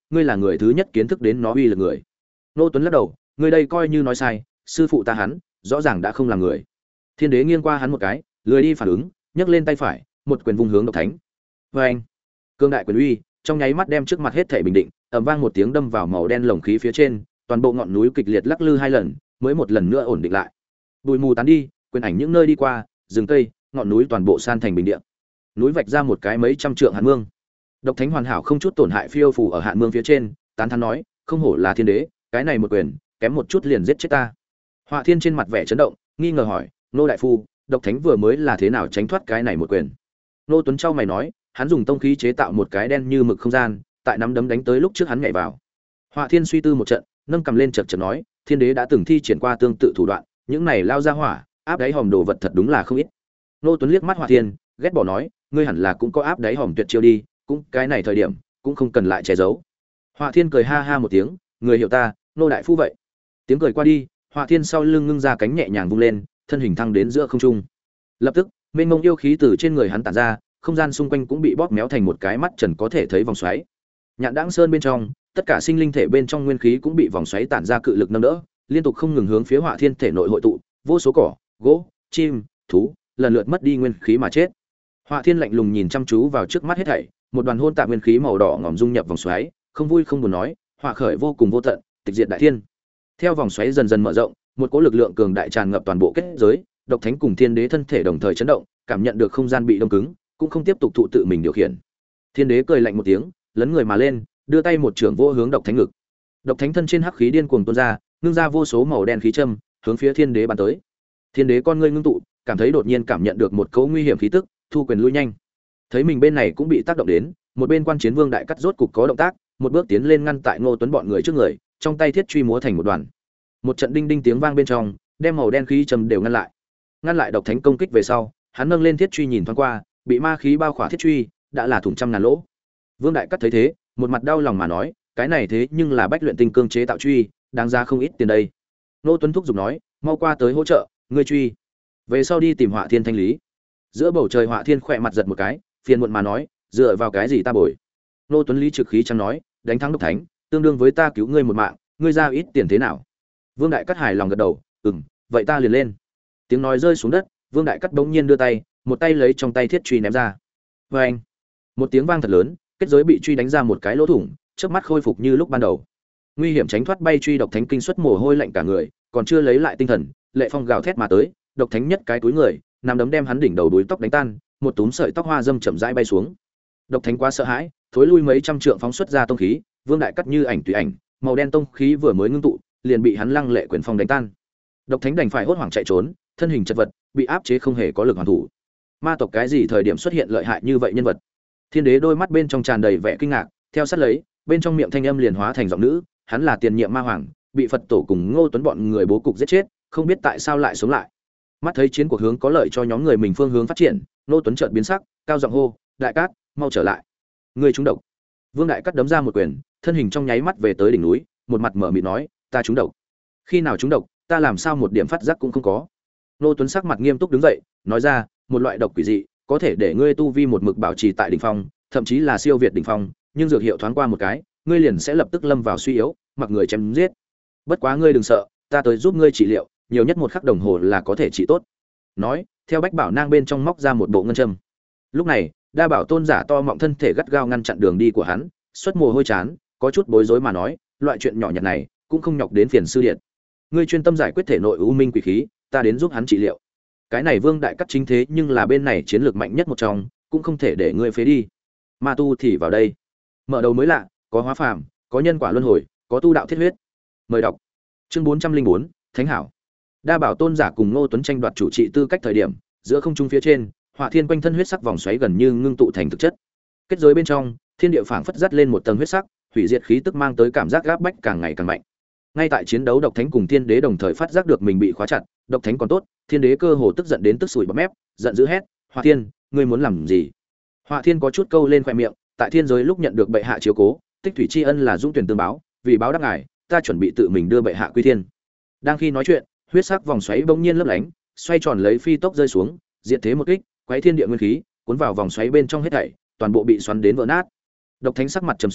ngươi là người thứ nhất kiến thức đến nó uy lực người. Nô Tuấn lắc đầu, ngươi đây coi như nói sai, sư phụ ta hắn rõ ràng đã không là người. Thiên đế nghiêng qua hắn một cái, lười đi phản ứng, nhấc lên tay phải, một quyền vung hướng độc thánh. Và anh, cương đại quyền uy trong nháy mắt đem trước mặt hết thảy bình định, ầm vang một tiếng đâm vào màu đen lồng khí phía trên, toàn bộ ngọn núi kịch liệt lắc lư hai lần, mới một lần nữa ổn định lại. Bụi mù tán đi, quyền ảnh những nơi đi qua, rừng cây, ngọn núi toàn bộ san thành bình địa. Núi vạch ra một cái mấy trăm trượng hạn mương. Độc thánh hoàn hảo không chút tổn hại phiêu phù ở hạn mương phía trên, tán thán nói, không hổ là thiên đế, cái này một quyền, kém một chút liền giết chết ta. Họa Thiên trên mặt vẻ chấn động, nghi ngờ hỏi, nô đại phu, độc thánh vừa mới là thế nào tránh thoát cái này một quyền? Nô Tuấn Châu mày nói, hắn dùng tông khí chế tạo một cái đen như mực không gian, tại nắm đấm đánh tới lúc trước hắn nhảy vào. Họa Thiên suy tư một trận, nâng cầm lên chợt chợt nói, thiên đế đã từng thi triển qua tương tự thủ đoạn, những này lao ra hỏa, áp đáy hòm đồ vật thật đúng là không ít. Nô Tuấn liếc mắt Họa Thiên, ghét bỏ nói, ngươi hẳn là cũng có áp đáy hòm tuyệt chiêu đi, cũng cái này thời điểm, cũng không cần lại che giấu. Họa Thiên cười ha ha một tiếng, người hiểu ta, nô đại phu vậy. Tiếng cười qua đi, Họa Thiên sau lưng ngưng ra cánh nhẹ nhàng vung lên, thân hình thăng đến giữa không trung. Lập tức, mênh mông yêu khí từ trên người hắn tản ra, không gian xung quanh cũng bị bóp méo thành một cái mắt trần có thể thấy vòng xoáy. Nhạn Đãng Sơn bên trong, tất cả sinh linh thể bên trong nguyên khí cũng bị vòng xoáy tản ra cự lực nâng đỡ, liên tục không ngừng hướng phía Họa Thiên thể nội hội tụ, vô số cỏ, gỗ, chim, thú, lần lượt mất đi nguyên khí mà chết. Họa Thiên lạnh lùng nhìn chăm chú vào trước mắt hết thảy, một đoàn hôn tạp nguyên khí màu đỏ ngòm dung nhập vòng xoáy, không vui không buồn nói, họa khởi vô cùng vô tận, tịch diệt đại thiên. Theo vòng xoáy dần dần mở rộng, một cỗ lực lượng cường đại tràn ngập toàn bộ kết giới, độc thánh cùng thiên đế thân thể đồng thời chấn động, cảm nhận được không gian bị đông cứng, cũng không tiếp tục thụ tự mình điều khiển. Thiên đế cười lạnh một tiếng, lấn người mà lên, đưa tay một trường vô hướng độc thánh ngực. Độc thánh thân trên hắc khí điên cuồng tuôn ra, ngưng ra vô số màu đen khí châm, hướng phía thiên đế bắn tới. Thiên đế con ngươi ngưng tụ, cảm thấy đột nhiên cảm nhận được một cỗ nguy hiểm khí tức, thu quyền lui nhanh. Thấy mình bên này cũng bị tác động đến, một bên quan chiến vương đại cắt rốt cục có động tác, một bước tiến lên ngăn tại Ngô Tuấn bọn người trước người, trong tay thiết truy múa thành một đoàn. Một trận đinh đinh tiếng vang bên trong, đem màu đen khí trầm đều ngăn lại. Ngăn lại độc thánh công kích về sau, hắn nâng lên thiết truy nhìn thoáng qua, bị ma khí bao khỏa thiết truy, đã là thủng trăm ngàn lỗ. Vương đại cắt thấy thế, một mặt đau lòng mà nói, cái này thế nhưng là bách luyện tinh cương chế tạo truy, đáng giá không ít tiền đây. Ngô Tuấn thúc giục nói, mau qua tới hỗ trợ, ngươi truy. Về sau đi tìm Họa Thiên thanh lý. Giữa bầu trời Họa Thiên khỏe mặt giật một cái, phiền muộn mà nói, dựa vào cái gì ta bồi? Ngô Tuấn lý trực khí chẳng nói, đánh thắng độc thánh, tương đương với ta cứu ngươi một mạng, ngươi ra ít tiền thế nào? Vương đại cắt hài lòng gật đầu, ừm, vậy ta liền lên. Tiếng nói rơi xuống đất, Vương đại cắt bỗng nhiên đưa tay, một tay lấy trong tay thiết truy ném ra. Và anh, một tiếng vang thật lớn, kết giới bị truy đánh ra một cái lỗ thủng, chớp mắt khôi phục như lúc ban đầu. Nguy hiểm tránh thoát bay truy độc thánh kinh suất mồ hôi lạnh cả người, còn chưa lấy lại tinh thần, lệ phong gào thét mà tới, độc thánh nhất cái túi người, nằm đấm đem hắn đỉnh đầu đuôi tóc đánh tan, một túm sợi tóc hoa dâm chậm rãi bay xuống. Độc thánh quá sợ hãi, thối lui mấy trăm trượng phóng xuất ra tông khí, Vương đại cắt như ảnh tùy ảnh, màu đen tông khí vừa mới ngưng tụ, liền bị hắn lăng lệ quyền phong đánh tan. Độc thánh đành phải hốt hoảng chạy trốn, thân hình chật vật, bị áp chế không hề có lực hoàn thủ. Ma tộc cái gì thời điểm xuất hiện lợi hại như vậy nhân vật? Thiên đế đôi mắt bên trong tràn đầy vẻ kinh ngạc, theo sát lấy, bên trong miệng thanh âm liền hóa thành giọng nữ, hắn là tiền nhiệm ma hoàng, bị Phật tổ cùng Ngô Tuấn bọn người bố cục giết chết, không biết tại sao lại sống lại. Mắt thấy chiến cuộc hướng có lợi cho nhóm người mình phương hướng phát triển, Ngô Tuấn chợt biến sắc, cao giọng hô, đại cát, mau trở lại. Người trúng độc. Vương đại cát đấm ra một quyền, thân hình trong nháy mắt về tới đỉnh núi, một mặt mở mịt nói, ta trúng độc. Khi nào trúng độc, ta làm sao một điểm phát giác cũng không có. Ngô Tuấn sắc mặt nghiêm túc đứng dậy, nói ra, một loại độc quỷ dị, có thể để ngươi tu vi một mực bảo trì tại đỉnh phong, thậm chí là siêu việt đỉnh phong, nhưng dược hiệu thoáng qua một cái, ngươi liền sẽ lập tức lâm vào suy yếu, mặc người chém giết. Bất quá ngươi đừng sợ, ta tới giúp ngươi trị liệu, nhiều nhất một khắc đồng hồ là có thể trị tốt. Nói, theo bách bảo nang bên trong móc ra một bộ ngân châm. Lúc này, đa bảo tôn giả to mọng thân thể gắt gao ngăn chặn đường đi của hắn, xuất mồ hôi chán, có chút bối rối mà nói, loại chuyện nhỏ nhặt này cũng không nhọc đến phiền sư điện. Ngươi chuyên tâm giải quyết thể nội u minh quỷ khí, ta đến giúp hắn trị liệu. Cái này Vương đại cắt chính thế nhưng là bên này chiến lược mạnh nhất một trong, cũng không thể để ngươi phế đi. Ma tu thì vào đây. Mở đầu mới lạ, có hóa phàm, có nhân quả luân hồi, có tu đạo thiết huyết. Mời đọc. Chương bốn trăm linh bốn, Thánh hảo. Đa bảo tôn giả cùng Ngô Tuấn tranh đoạt chủ trị tư cách thời điểm, giữa không trung phía trên, Họa Thiên quanh thân huyết sắc vòng xoáy gần như ngưng tụ thành thực chất. Kết giới bên trong, thiên địa phảng phất dắt lên một tầng huyết sắc, hủy diệt khí tức mang tới cảm giác gáp bách càng ngày càng mạnh. Ngay tại chiến đấu độc thánh cùng thiên đế đồng thời phát giác được mình bị khóa chặt, độc thánh còn tốt, thiên đế cơ hồ tức giận đến tức sủi bọt mép, giận dữ hét, Họa Thiên, ngươi muốn làm gì? Họa Thiên có chút câu lên khóe miệng, tại thiên giới lúc nhận được bệ hạ chiếu cố, tích thủy tri ân là dũng tuyển tương báo, vì báo đáp ngài, ta chuẩn bị tự mình đưa bệ hạ quy thiên. Đang khi nói chuyện, huyết sắc vòng xoáy bỗng nhiên lấp lánh, xoay tròn lấy phi tốc rơi xuống, diệt thế một kích, quấy thiên địa nguyên khí, cuốn vào vòng xoáy bên trong hết thảy, toàn bộ bị xoắn đến vỡ nát. Độc thánh sắc mặt trầm xuống,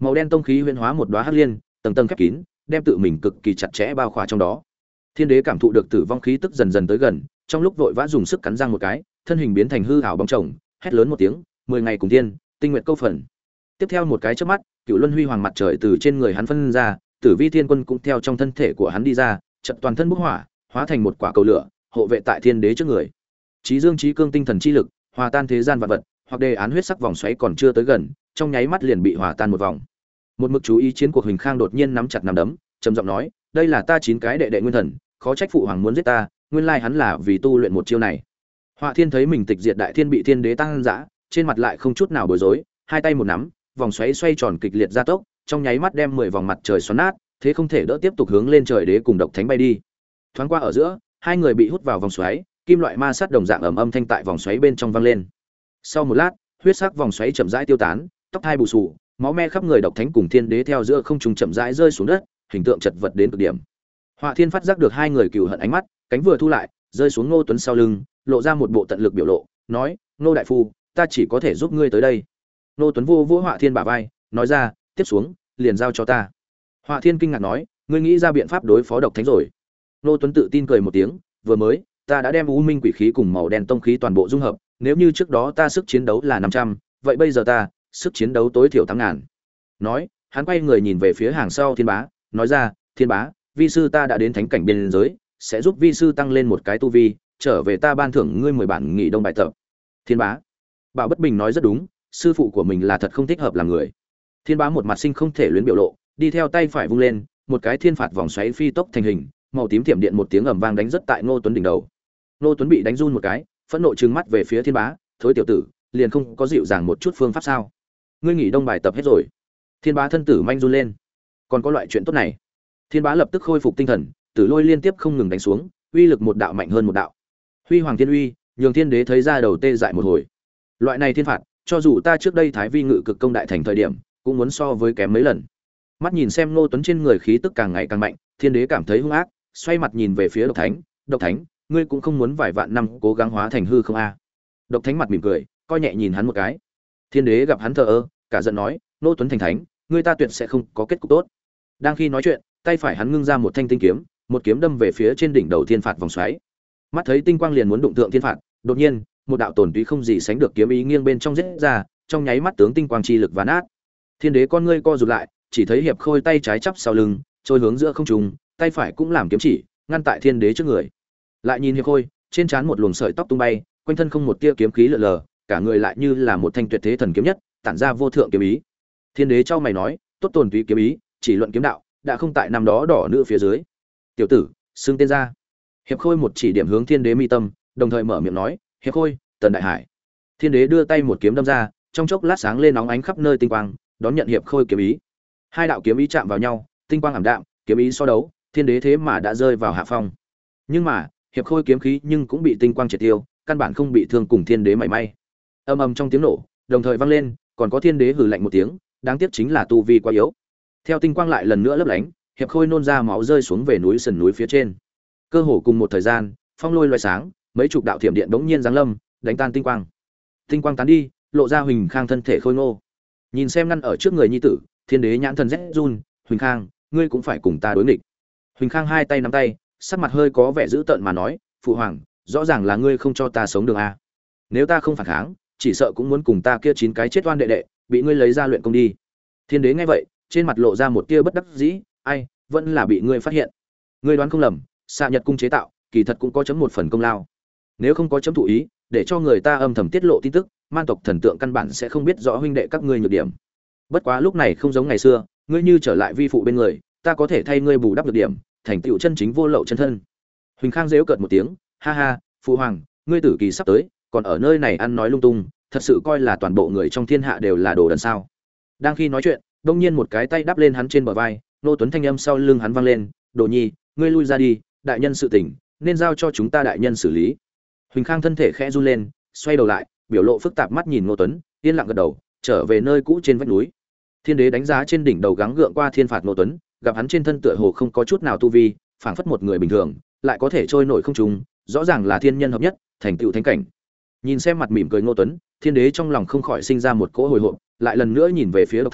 Màu đen tông khí huyễn hóa một đóa hắc liên, tầng tầng khép kín, đem tự mình cực kỳ chặt chẽ bao khỏa trong đó. Thiên đế cảm thụ được tử vong khí tức dần dần tới gần, trong lúc vội vã dùng sức cắn răng một cái, thân hình biến thành hư ảo bóng chồng, hét lớn một tiếng, mười ngày cùng thiên, tinh nguyện câu phần. Tiếp theo một cái chớp mắt, cựu luân huy hoàng mặt trời từ trên người hắn phân ra, tử vi thiên quân cũng theo trong thân thể của hắn đi ra, chợt toàn thân bốc hỏa, hóa thành một quả cầu lửa, hộ vệ tại thiên đế trước người. Chí dương chí cương tinh thần chi lực, hòa tan thế gian vạn vật, hoặc đề án huyết sắc vòng xoáy còn chưa tới gần, trong nháy mắt liền bị hòa tan một vòng. Một mực chú ý chiến cuộc Huỳnh Khang đột nhiên nắm chặt nắm đấm, trầm giọng nói, đây là ta chín cái đệ đệ nguyên thần, khó trách phụ hoàng muốn giết ta, nguyên lai hắn là vì tu luyện một chiêu này. Họa Thiên thấy mình tịch diệt đại thiên bị thiên đế tăng dã, trên mặt lại không chút nào bối rối, hai tay một nắm, vòng xoáy xoay tròn kịch liệt gia tốc, trong nháy mắt đem mười vòng mặt trời xoắn nát, thế không thể đỡ tiếp tục hướng lên trời đế cùng độc thánh bay đi. Thoáng qua ở giữa, hai người bị hút vào vòng xoáy, kim loại ma sát đồng dạng ầm âm thanh tại vòng xoáy bên trong vang lên. Sau một lát, huyết sắc vòng xoáy chậm rãi tiêu tán, tóc hai bù xù, máu me khắp người độc thánh cùng thiên đế theo giữa không trung chậm rãi rơi xuống đất, hình tượng chật vật đến cực điểm. Họa Thiên phát giác được hai người cừu hận ánh mắt, cánh vừa thu lại, rơi xuống Ngô Tuấn sau lưng, lộ ra một bộ tận lực biểu lộ, nói: "Ngô đại phu, ta chỉ có thể giúp ngươi tới đây." Ngô Tuấn vô vỗ Họa Thiên bả vai, nói ra: "Tiếp xuống, liền giao cho ta." Họa Thiên kinh ngạc nói: "Ngươi nghĩ ra biện pháp đối phó độc thánh rồi?" Ngô Tuấn tự tin cười một tiếng: "Vừa mới, ta đã đem U Minh quỷ khí cùng màu đen tông khí toàn bộ dung hợp, nếu như trước đó ta sức chiến đấu là năm trăm, vậy bây giờ ta, sức chiến đấu tối thiểu tám ngàn." Nói, hắn quay người nhìn về phía hàng sau Thiên Bá, nói ra: "Thiên Bá, vi sư ta đã đến thánh cảnh biên giới, sẽ giúp vi sư tăng lên một cái tu vi, trở về ta ban thưởng ngươi mười bản nghỉ đông bài tập." Thiên Bá, Bảo Bất Bình nói rất đúng, sư phụ của mình là thật không thích hợp làm người. Thiên Bá một mặt sinh không thể luyến biểu lộ, đi theo tay phải vung lên, một cái thiên phạt vòng xoáy phi tốc thành hình, màu tím thiểm điện một tiếng ầm vang đánh rất tại Ngô Tuấn đỉnh đầu. Ngô Tuấn bị đánh run một cái, phẫn nộ trừng mắt về phía Thiên Bá, "Thối tiểu tử, liền không có dịu dàng một chút phương pháp sao? Ngươi nghỉ đông bài tập hết rồi?" Thiên Bá thân tử manh run lên. Còn có loại chuyện tốt này? Thiên Bá lập tức khôi phục tinh thần, tử lôi liên tiếp không ngừng đánh xuống, uy lực một đạo mạnh hơn một đạo. Huy hoàng thiên uy, nhường thiên đế thấy ra đầu tê dại một hồi. Loại này thiên phạt, cho dù ta trước đây thái vi ngự cực công đại thành thời điểm, cũng muốn so với kém mấy lần. Mắt nhìn xem Ngô Tuấn trên người khí tức càng ngày càng mạnh, thiên đế cảm thấy hung ác, xoay mặt nhìn về phía độc thánh, "Độc thánh, ngươi cũng không muốn vài vạn năm cố gắng hóa thành hư không a?" Độc thánh mặt mỉm cười, coi nhẹ nhìn hắn một cái. Thiên đế gặp hắn thờ ơ, cả giận nói: "Ngô Tuấn thành thánh, ngươi ta tuyệt sẽ không có kết cục tốt." Đang khi nói chuyện, tay phải hắn ngưng ra một thanh tinh kiếm, một kiếm đâm về phía trên đỉnh đầu thiên phạt vòng xoáy. Mắt thấy tinh quang liền muốn đụng thượng thiên phạt, đột nhiên, một đạo tổn túy không gì sánh được kiếm ý nghiêng bên trong giết ra, trong nháy mắt tướng tinh quang chi lực ván nát. Thiên đế con ngươi co rụt lại, chỉ thấy hiệp khôi tay trái chắp sau lưng, trôi hướng giữa không trung, tay phải cũng làm kiếm chỉ, ngăn tại thiên đế trước người. Lại nhìn hiệp khôi, trên trán một luồng sợi tóc tung bay, quanh thân không một tia kiếm khí lượn lờ, cả người lại như là một thanh tuyệt thế thần kiếm nhất, tản ra vô thượng kiếm ý. Thiên đế chau mày nói: "Tốt tổn túy kiếm ý, chỉ luận kiếm đạo, đã không tại năm đó đỏ nữ phía dưới. Tiểu tử, xưng tên ra." Hiệp khôi một chỉ điểm hướng thiên đế mi tâm, đồng thời mở miệng nói: "Hiệp khôi, Tần Đại Hải." Thiên đế đưa tay một kiếm đâm ra, trong chốc lát sáng lên nóng ánh khắp nơi tinh quang, đón nhận hiệp khôi kiếm ý. Hai đạo kiếm ý chạm vào nhau, tinh quang ảm đạm, kiếm ý so đấu, thiên đế thế mà đã rơi vào hạ phong. Nhưng mà, hiệp khôi kiếm khí nhưng cũng bị tinh quang triệt tiêu, căn bản không bị thương cùng thiên đế mảy may. Âm ầm trong tiếng nổ, đồng thời vang lên, còn có thiên đế hừ lạnh một tiếng, đáng tiếc chính là tu vi quá yếu. Theo tinh quang lại lần nữa lấp lánh, hiệp khôi nôn ra máu rơi xuống về núi sườn núi phía trên. Cơ hồ cùng một thời gian, phong lôi loé sáng, mấy chục đạo thiểm điện bỗng nhiên giáng lâm, đánh tan tinh quang. Tinh quang tán đi, lộ ra Huỳnh Khang thân thể khôi ngô. Nhìn xem ngăn ở trước người nhi tử, thiên đế nhãn thần rét run, "Huỳnh Khang, ngươi cũng phải cùng ta đối nghịch." Huỳnh Khang hai tay nắm tay, sắc mặt hơi có vẻ dữ tợn mà nói: "Phụ hoàng, rõ ràng là ngươi không cho ta sống được a. Nếu ta không phản kháng, chỉ sợ cũng muốn cùng ta kia chín cái chết oan đệ đệ, bị ngươi lấy ra luyện công đi." Thiên đế nghe vậy, trên mặt lộ ra một tia bất đắc dĩ, "Ai, vẫn là bị ngươi phát hiện. Ngươi đoán không lầm, Xạ Nhật cung chế tạo, kỳ thật cũng có chấm một phần công lao. Nếu không có chấm thụ ý, để cho người ta âm thầm tiết lộ tin tức, man tộc thần tượng căn bản sẽ không biết rõ huynh đệ các ngươi nhược điểm. Bất quá lúc này không giống ngày xưa, ngươi như trở lại vi phụ bên người, ta có thể thay ngươi bù đắp được điểm, thành tựu chân chính vô lậu chân thân." Huỳnh Khang giễu cợt một tiếng, "Ha ha, phụ hoàng, ngươi tử kỳ sắp tới, còn ở nơi này ăn nói lung tung, thật sự coi là toàn bộ người trong thiên hạ đều là đồ đần sao?" Đang khi nói chuyện, đông nhiên một cái tay đắp lên hắn trên bờ vai, Nô Tuấn thanh âm sau lưng hắn vang lên: "Đồ nhi, ngươi lui ra đi, đại nhân sự tình nên giao cho chúng ta đại nhân xử lý." Huỳnh Khang thân thể khẽ run lên, xoay đầu lại, biểu lộ phức tạp mắt nhìn Nô Tuấn, yên lặng gật đầu, trở về nơi cũ trên vách núi. Thiên đế đánh giá trên đỉnh đầu gắng gượng qua thiên phạt Nô Tuấn, gặp hắn trên thân tựa hồ không có chút nào tu vi, phảng phất một người bình thường, lại có thể trôi nổi không trung, rõ ràng là thiên nhân hợp nhất, thành tựu thánh cảnh. Nhìn xem mặt mỉm cười Ngô Tuấn, thiên đế trong lòng không khỏi sinh ra một cỗ hồi hộp, lại lần nữa nhìn về phía độc thánh,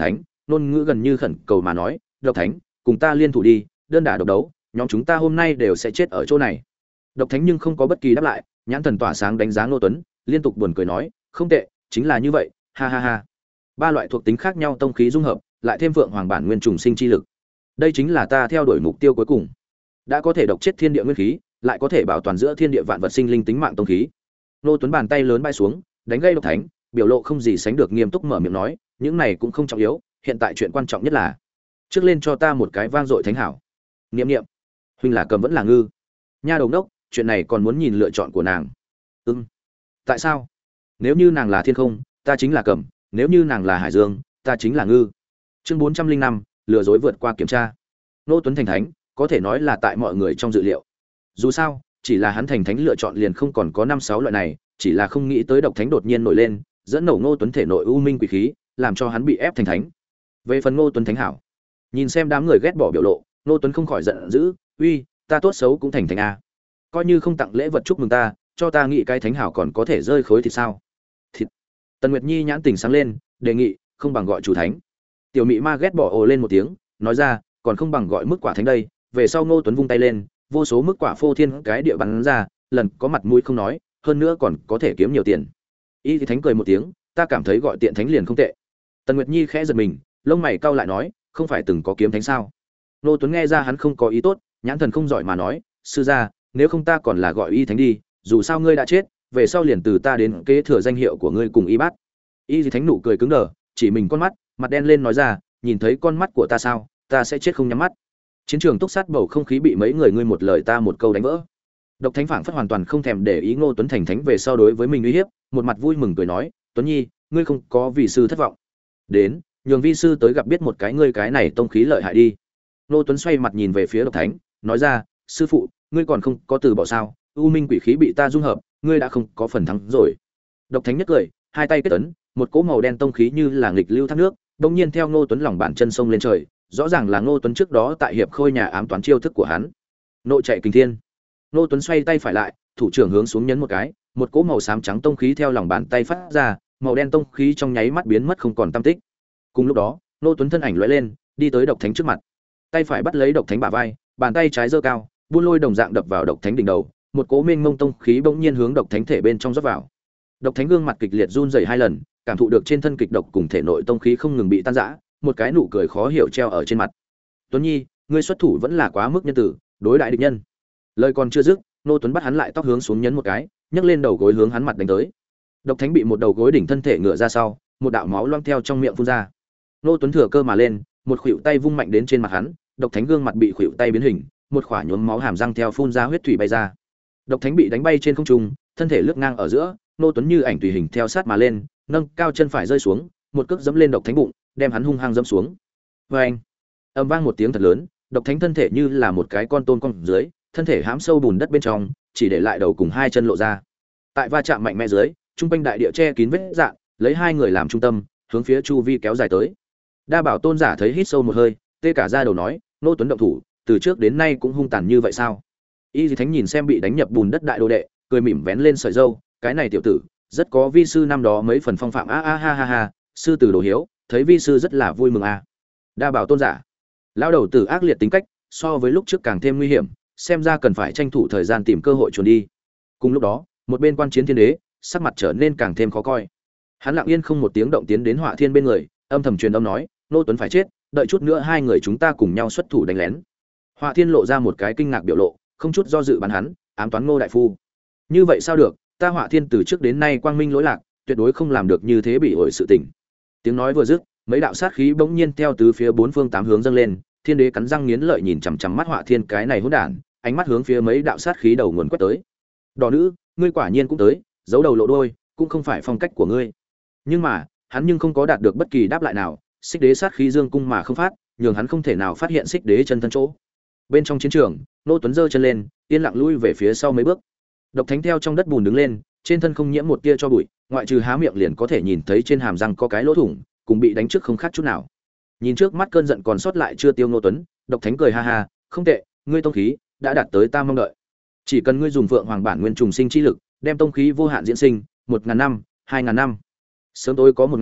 ngôn ngữ gần như khẩn cầu mà nói, "Độc Thánh, cùng ta liên thủ đi, đơn đả độc đấu, nhóm chúng ta hôm nay đều sẽ chết ở chỗ này." Độc Thánh nhưng không có bất kỳ đáp lại, nhãn thần tỏa sáng đánh giá Ngô Tuấn, liên tục buồn cười nói, "Không tệ, chính là như vậy, ha ha ha." Ba loại thuộc tính khác nhau tông khí dung hợp, lại thêm Phượng Hoàng bản nguyên trùng sinh chi lực. Đây chính là ta theo đuổi mục tiêu cuối cùng. Đã có thể độc chết thiên địa nguyên khí, lại có thể bảo toàn giữa thiên địa vạn vật sinh linh tính mạng tông khí. Ngô Tuấn bàn tay lớn bay xuống, đánh gây Độc Thánh, biểu lộ không gì sánh được nghiêm túc mở miệng nói, những này cũng không trọng yếu, hiện tại chuyện quan trọng nhất là trước lên cho ta một cái vang dội thánh hảo. Niệm niệm, huynh là cầm vẫn là ngư? Nha đầu đốc, chuyện này còn muốn nhìn lựa chọn của nàng. Ừm. Tại sao? Nếu như nàng là thiên không, ta chính là cầm, nếu như nàng là hải dương, ta chính là ngư. Chương bốn trăm linh năm, lừa dối vượt qua kiểm tra. Ngô Tuấn thành thánh, có thể nói là tại mọi người trong dự liệu. Dù sao, chỉ là hắn thành thánh lựa chọn liền không còn có năm sáu loại này, chỉ là không nghĩ tới độc thánh đột nhiên nổi lên, dẫn nổ Ngô Tuấn thể nội u minh quỷ khí, làm cho hắn bị ép thành thánh. Về phần Ngô Tuấn thánh hảo, nhìn xem đám người ghét bỏ biểu lộ, Ngô Tuấn không khỏi giận dữ, "Uy, ta tốt xấu cũng thành thánh a. Coi như không tặng lễ vật chúc mừng ta, cho ta nghĩ cái thánh hảo còn có thể rơi khối thì sao?" Thịt. Tần Nguyệt Nhi nhãn tình sáng lên, đề nghị, "Không bằng gọi chủ thánh." Tiểu Mị Ma ghét bỏ ồ lên một tiếng, nói ra, "Còn không bằng gọi mức quả thánh đây." Về sau Ngô Tuấn vung tay lên, vô số mức quả phô thiên cái địa bắn ra, lần có mặt mũi không nói, hơn nữa còn có thể kiếm nhiều tiền. Y thì thánh cười một tiếng, "Ta cảm thấy gọi tiện thánh liền không tệ." Tần Nguyệt Nhi khẽ giật mình, lông mày cau lại nói, "Không phải từng có kiếm thánh sao?" Ngô Tuấn nghe ra hắn không có ý tốt, nhãn thần không giỏi mà nói, "Sư gia, nếu không ta còn là gọi Y thánh đi, dù sao ngươi đã chết, về sau liền từ ta đến kế thừa danh hiệu của ngươi cùng Y bát." Y thì thánh nụ cười cứng đờ, chỉ mình con mắt, mặt đen lên nói ra, "Nhìn thấy con mắt của ta sao, ta sẽ chết không nhắm mắt." Chiến trường túc sát bầu không khí bị mấy người ngươi một lời ta một câu đánh vỡ. Độc Thánh phảng phất hoàn toàn không thèm để ý Ngô Tuấn thành thánh về sau đối với mình uy hiếp, một mặt vui mừng cười nói, "Tuấn Nhi, ngươi không có vì sư thất vọng. Đến, nhường vi sư tới gặp biết một cái ngươi cái này tông khí lợi hại đi." Ngô Tuấn xoay mặt nhìn về phía Độc Thánh, nói ra, "Sư phụ, ngươi còn không có từ bỏ sao? U minh quỷ khí bị ta dung hợp, ngươi đã không có phần thắng rồi." Độc Thánh nhất cười, hai tay kết ấn, một cỗ màu đen tông khí như là nghịch lưu thác nước, đột nhiên theo Ngô Tuấn lòng bàn chân sông lên trời, rõ ràng là Ngô Tuấn trước đó tại hiệp khôi nhà ám toán chiêu thức của hắn. Nội chạy kinh thiên. Ngô Tuấn xoay tay phải lại, thủ trưởng hướng xuống nhấn một cái, một cỗ màu xám trắng tông khí theo lòng bàn tay phát ra, màu đen tông khí trong nháy mắt biến mất không còn tăm tích. Cùng lúc đó, Ngô Tuấn thân ảnh lóe lên, đi tới Độc Thánh trước mặt. Tay phải bắt lấy Độc Thánh bả vai, bàn tay trái giơ cao, buôn lôi đồng dạng đập vào Độc Thánh đỉnh đầu, một cỗ mênh mông tông khí bỗng nhiên hướng Độc Thánh thể bên trong rót vào. Độc Thánh gương mặt kịch liệt run rẩy hai lần, cảm thụ được trên thân kịch độc cùng thể nội tông khí không ngừng bị tan rã, một cái nụ cười khó hiểu treo ở trên mặt. "Tuấn Nhi, ngươi xuất thủ vẫn là quá mức nhân tử, đối đại địch nhân." Lời còn chưa dứt, Ngô Tuấn bắt hắn lại tóc hướng xuống nhấn một cái, nhấc lên đầu gối hướng hắn mặt đánh tới. Độc Thánh bị một đầu gối đỉnh thân thể ngựa ra sau, một đạo máu loang theo trong miệng phun ra. Ngô Tuấn thừa cơ mà lên, một khuỷu tay vung mạnh đến trên mặt hắn, Độc Thánh gương mặt bị khuỷu tay biến hình, một khỏa nhuốm máu hàm răng theo phun ra huyết thủy bay ra. Độc Thánh bị đánh bay trên không trung, thân thể lướt ngang ở giữa, Ngô Tuấn như ảnh tùy hình theo sát mà lên, nâng cao chân phải rơi xuống, một cước giẫm lên Độc Thánh bụng, đem hắn hung hăng giẫm xuống. Oeng! Âm vang một tiếng thật lớn, Độc Thánh thân thể như là một cái con tôm cong dưới, thân thể hãm sâu bùn đất bên trong, chỉ để lại đầu cùng hai chân lộ ra. Tại va chạm mạnh mẽ dưới, trung quanh đại địa che kín vết rạn, lấy hai người làm trung tâm, hướng phía chu vi kéo dài tới. Đa Bảo Tôn giả thấy hít sâu một hơi, tê cả da đầu nói, "Ngô Tuấn động thủ, từ trước đến nay cũng hung tàn như vậy sao?" Y Di Thánh nhìn xem bị đánh nhập bùn đất đại đồ đệ, cười mỉm vén lên sợi râu, "Cái này tiểu tử, rất có vi sư năm đó mấy phần phong phạm a a ha ha ha, sư tử đồ hiếu, thấy vi sư rất là vui mừng a." Đa Bảo Tôn giả, lão đầu tử ác liệt tính cách, so với lúc trước càng thêm nguy hiểm, xem ra cần phải tranh thủ thời gian tìm cơ hội trốn đi. Cùng lúc đó, một bên quan chiến thiên đế, sắc mặt trở nên càng thêm khó coi. Hắn lặng yên không một tiếng động tiến đến Họa Thiên bên người, âm thầm truyền âm nói, "Ngô Tuấn phải chết, đợi chút nữa hai người chúng ta cùng nhau xuất thủ đánh lén." Họa Thiên lộ ra một cái kinh ngạc biểu lộ, không chút do dự bắn hắn, ám toán Ngô đại phu. "Như vậy sao được, ta Họa Thiên từ trước đến nay quang minh lỗi lạc, tuyệt đối không làm được như thế bị ổi sự tình." Tiếng nói vừa dứt, mấy đạo sát khí bỗng nhiên theo từ phía bốn phương tám hướng dâng lên, thiên đế cắn răng nghiến lợi nhìn chằm chằm mắt Họa Thiên cái này hỗn đản, ánh mắt hướng phía mấy đạo sát khí đầu nguồn quét tới. "Đỏ nữ, ngươi quả nhiên cũng tới, giấu đầu lộ đuôi, cũng không phải phong cách của ngươi." Nhưng mà, hắn nhưng không có đạt được bất kỳ đáp lại nào, Xích Đế sát khí dương cung mà không phát, nhường hắn không thể nào phát hiện Xích Đế chân thân chỗ. Bên trong chiến trường, Ngô Tuấn giơ chân lên, yên lặng lui về phía sau mấy bước. Độc Thánh theo trong đất bùn đứng lên, trên thân không nhiễm một tia cho bụi, ngoại trừ há miệng liền có thể nhìn thấy trên hàm răng có cái lỗ thủng, cùng bị đánh trước không khác chút nào. Nhìn trước mắt cơn giận còn sót lại chưa tiêu Ngô Tuấn, Độc Thánh cười ha ha, "Không tệ, ngươi tông khí đã đạt tới ta mong đợi. Chỉ cần ngươi dùng Phượng Hoàng bản nguyên trùng sinh chi lực, đem tông khí vô hạn diễn sinh, một ngàn năm, hai ngàn năm. Sớm tối có một ngày,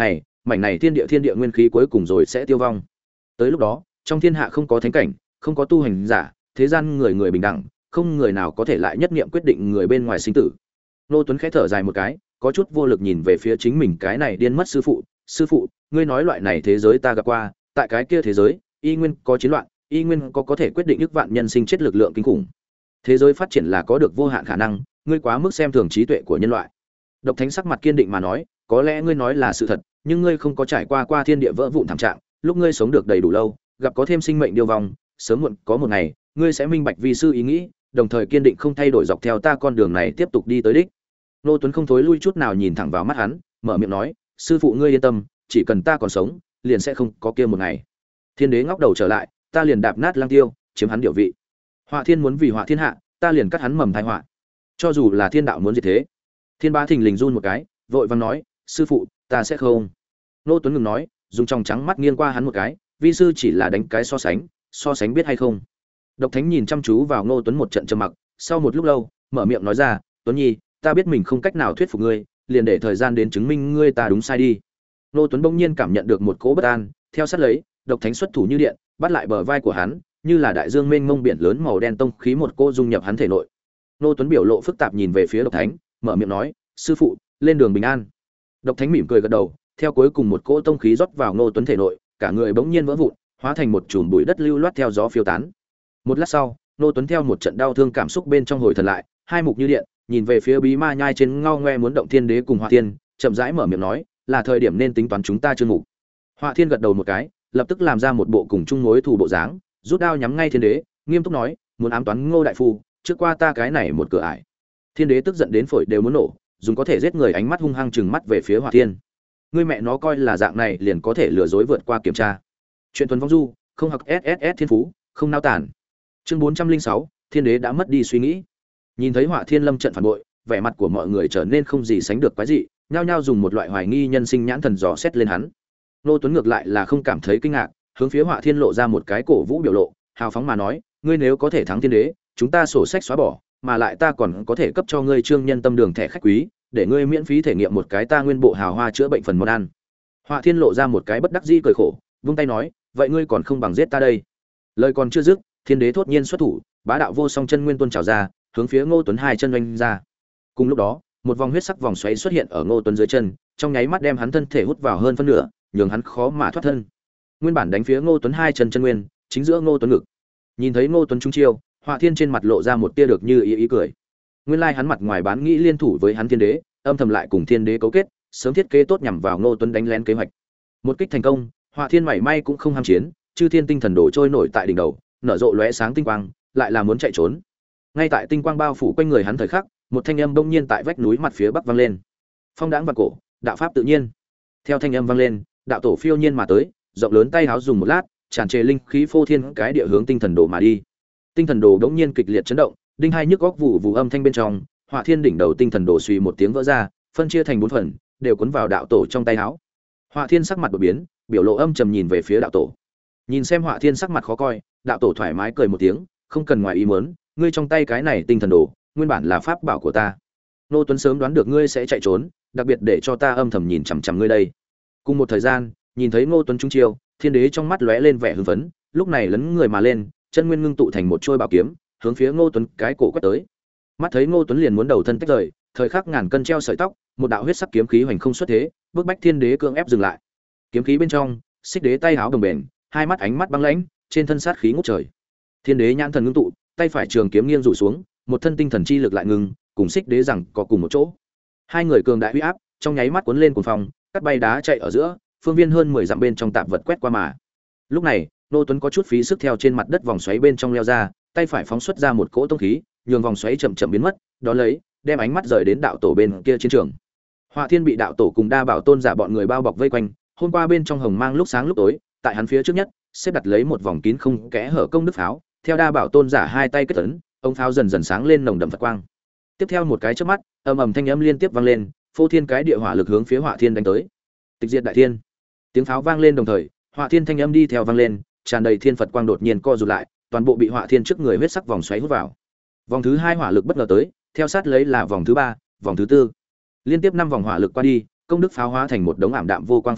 mảnh này thiên địa thiên địa nguyên khí cuối cùng rồi sẽ tiêu vong. Tới lúc đó, trong thiên hạ không có thánh cảnh, không có tu hành giả, thế gian người người bình đẳng, không người nào có thể lại nhất niệm quyết định người bên ngoài sinh tử. Nô Tuấn khẽ thở dài một cái, có chút vô lực nhìn về phía chính mình cái này điên mất sư phụ. Sư phụ, ngươi nói loại này thế giới ta gặp qua, tại cái kia thế giới, y nguyên có chiến loạn, y nguyên có có thể quyết định ức vạn nhân sinh chết lực lượng kinh khủng. Thế giới phát triển là có được vô hạn khả năng, ngươi quá mức xem thường trí tuệ của nhân loại. Độc Thánh sắc mặt kiên định mà nói, có lẽ ngươi nói là sự thật, nhưng ngươi không có trải qua qua thiên địa vỡ vụn thảm trạng, lúc ngươi sống được đầy đủ lâu, gặp có thêm sinh mệnh điêu vong, sớm muộn có một ngày, ngươi sẽ minh bạch vi sư ý nghĩ, đồng thời kiên định không thay đổi dọc theo ta con đường này tiếp tục đi tới đích. Nô Tuấn không thối lui chút nào nhìn thẳng vào mắt hắn, mở miệng nói, sư phụ ngươi yên tâm, chỉ cần ta còn sống, liền sẽ không có kia một ngày. Thiên đế ngóc đầu trở lại, ta liền đạp nát Lăng Tiêu, chiếm hắn điệu vị. Họa Thiên muốn vì họa thiên hạ, ta liền cắt hắn mầm tai họa. Cho dù là thiên đạo muốn gì thế. Thiên Bá thình lình run một cái, vội vàng nói, sư phụ, ta sẽ không. Nô Tuấn ngừng nói, dùng trong trắng mắt nghiêng qua hắn một cái, vi sư chỉ là đánh cái so sánh, so sánh biết hay không. Độc Thánh nhìn chăm chú vào Ngô Tuấn một trận trầm mặc, sau một lúc lâu, mở miệng nói ra, Tuấn Nhi, ta biết mình không cách nào thuyết phục ngươi, liền để thời gian đến chứng minh ngươi ta đúng sai đi. Ngô Tuấn bỗng nhiên cảm nhận được một cỗ bất an, theo sát lấy, Độc Thánh xuất thủ như điện, bắt lại bờ vai của hắn, như là đại dương mênh mông biển lớn màu đen tông khí một cô dung nhập hắn thể nội. Ngô Tuấn biểu lộ phức tạp nhìn về phía Độc Thánh, mở miệng nói, sư phụ, lên đường bình an. Độc Thánh mỉm cười gật đầu, theo cuối cùng một cỗ tông khí rót vào Ngô Tuấn thể nội, cả người bỗng nhiên vỡ vụn, hóa thành một chùm bụi đất lưu loát theo gió phiêu tán. Một lát sau, Ngô Tuấn theo một trận đau thương cảm xúc bên trong hồi thần lại, hai mục như điện, nhìn về phía bí ma nhai trên ngao ngoe muốn động thiên đế cùng Họa Thiên, chậm rãi mở miệng nói, là thời điểm nên tính toán chúng ta chương mục. Họa Thiên gật đầu một cái, lập tức làm ra một bộ cùng chung mối thù bộ dáng, rút đao nhắm ngay thiên đế, nghiêm túc nói, muốn ám toán Ngô đại phu, trước qua ta cái này một cửa ải. Thiên đế tức giận đến phổi đều muốn nổ, dùng có thể giết người ánh mắt hung hăng trừng mắt về phía Họa Thiên. Ngươi mẹ nó coi là dạng này liền có thể lừa dối vượt qua kiểm tra. Chuyện thuần vong du, không học ét ét ét thiên phú, không nao tản. Chương bốn trăm linh sáu, Thiên đế đã mất đi suy nghĩ. Nhìn thấy Họa Thiên lâm trận phản bội, vẻ mặt của mọi người trở nên không gì sánh được quái dị, nhao nhao dùng một loại hoài nghi nhân sinh nhãn thần dò xét lên hắn. Nô Tuấn ngược lại là không cảm thấy kinh ngạc, hướng phía Họa Thiên lộ ra một cái cổ vũ biểu lộ, hào phóng mà nói, ngươi nếu có thể thắng Thiên đế, chúng ta sổ sách xóa bỏ, mà lại ta còn có thể cấp cho ngươi trương nhân tâm đường thẻ khách quý, để ngươi miễn phí thể nghiệm một cái ta nguyên bộ hào hoa chữa bệnh phần món ăn. Họa Thiên lộ ra một cái bất đắc dĩ cười khổ, vung tay nói, vậy ngươi còn không bằng giết ta đây. Lời còn chưa dứt, Thiên đế thốt nhiên xuất thủ, bá đạo vô song chân nguyên tuôn trào ra, hướng phía Ngô Tuấn hai chân oanh ra. Cùng lúc đó, một vòng huyết sắc vòng xoáy xuất hiện ở Ngô Tuấn dưới chân, trong nháy mắt đem hắn thân thể hút vào hơn phân nửa, nhường hắn khó mà thoát thân. Nguyên bản đánh phía Ngô Tuấn hai chân chân nguyên, chính giữa Ngô Tuấn ngực. Nhìn thấy Ngô Tuấn trúng chiêu, Họa Thiên trên mặt lộ ra một tia được như ý ý cười. Nguyên lai hắn mặt ngoài bán nghĩ liên thủ với hắn Thiên đế, âm thầm lại cùng Thiên đế cấu kết, sớm thiết kế tốt nhằm vào Ngô Tuấn đánh lén kế hoạch. Một kích thành công, Họa Thiên mảy may cũng không ham chiến, chư thiên tinh thần đổ trôi nổi tại đỉnh đầu, nở rộ lóe sáng tinh quang, lại là muốn chạy trốn. Ngay tại tinh quang bao phủ quanh người hắn thời khắc, một thanh âm bỗng nhiên tại vách núi mặt phía bắc vang lên. Phong đãng vạn cổ, đạo pháp tự nhiên. Theo thanh âm vang lên, đạo tổ phiêu nhiên mà tới, rộng lớn tay háo dùng một lát, tràn trề linh khí phô thiên cái địa hướng tinh thần đồ mà đi. Tinh thần đồ đống nhiên kịch liệt chấn động, đinh hai nhức góc vụ vụ âm thanh bên trong, Họa Thiên đỉnh đầu tinh thần đồ suy một tiếng vỡ ra, phân chia thành bốn phần, đều cuốn vào đạo tổ trong tay áo. Họa Thiên sắc mặt đột biến, biểu lộ âm trầm nhìn về phía đạo tổ. Nhìn xem Họa Thiên sắc mặt khó coi, đạo tổ thoải mái cười một tiếng, không cần ngoài ý muốn, ngươi trong tay cái này tinh thần đồ, nguyên bản là pháp bảo của ta. Nô Tuấn sớm đoán được ngươi sẽ chạy trốn, đặc biệt để cho ta âm thầm nhìn chằm chằm ngươi đây. Cùng một thời gian, nhìn thấy Ngô Tuấn trúng chiêu, Thiên đế trong mắt lóe lên vẻ hưng phấn, lúc này lấn người mà lên, chân nguyên ngưng tụ thành một trôi bảo kiếm, hướng phía Ngô Tuấn cái cổ quét tới. Mắt thấy Ngô Tuấn liền muốn đầu thân tách rời, thời khắc ngàn cân treo sợi tóc, một đạo huyết sắc kiếm khí hoành không xuất thế, bước bách Thiên đế cưỡng ép dừng lại. Kiếm khí bên trong, Xích đế tay háo đồng bền, hai mắt ánh mắt băng lãnh, trên thân sát khí ngút trời. Thiên đế nhãn thần ngưng tụ, tay phải trường kiếm nghiêng rủ xuống, một thân tinh thần chi lực lại ngừng, cùng Xích đế rằng có cùng một chỗ. Hai người cường đại uy áp, trong nháy mắt cuốn lên cuồng phong, cắt bay đá chạy ở giữa, phương viên hơn mười dặm bên trong tạp vật quét qua mà. Lúc này, Nô Tuấn có chút phí sức theo trên mặt đất vòng xoáy bên trong leo ra, tay phải phóng xuất ra một cỗ tông khí, nhường vòng xoáy chậm chậm biến mất, đó lấy, đem ánh mắt rời đến đạo tổ bên kia chiến trường. Họa Thiên bị đạo tổ cùng đa bảo tôn giả bọn người bao bọc vây quanh, hôm qua bên trong hồng mang lúc sáng lúc tối, tại hắn phía trước nhất, xếp đặt lấy một vòng kín không kẽ hở công đức pháo, theo đa bảo tôn giả hai tay kết ấn, ông pháo dần dần sáng lên nồng đậm Phật quang. Tiếp theo một cái chớp mắt, ầm ầm thanh âm liên tiếp vang lên, phô thiên cái địa hỏa lực hướng phía Họa Thiên đánh tới. Tịch diệt đại thiên. Tiếng pháo vang lên đồng thời, Họa Thiên thanh âm đi theo vang lên, tràn đầy thiên Phật quang đột nhiên co rụt lại, toàn bộ bị Họa Thiên trước người huyết sắc vòng xoáy hút vào. Vòng thứ hai hỏa lực bất ngờ tới, theo sát lấy là vòng thứ ba, vòng thứ tư. Liên tiếp năm vòng hỏa lực qua đi, công đức pháo hóa thành một đống ảm đạm vô quang phế liệu,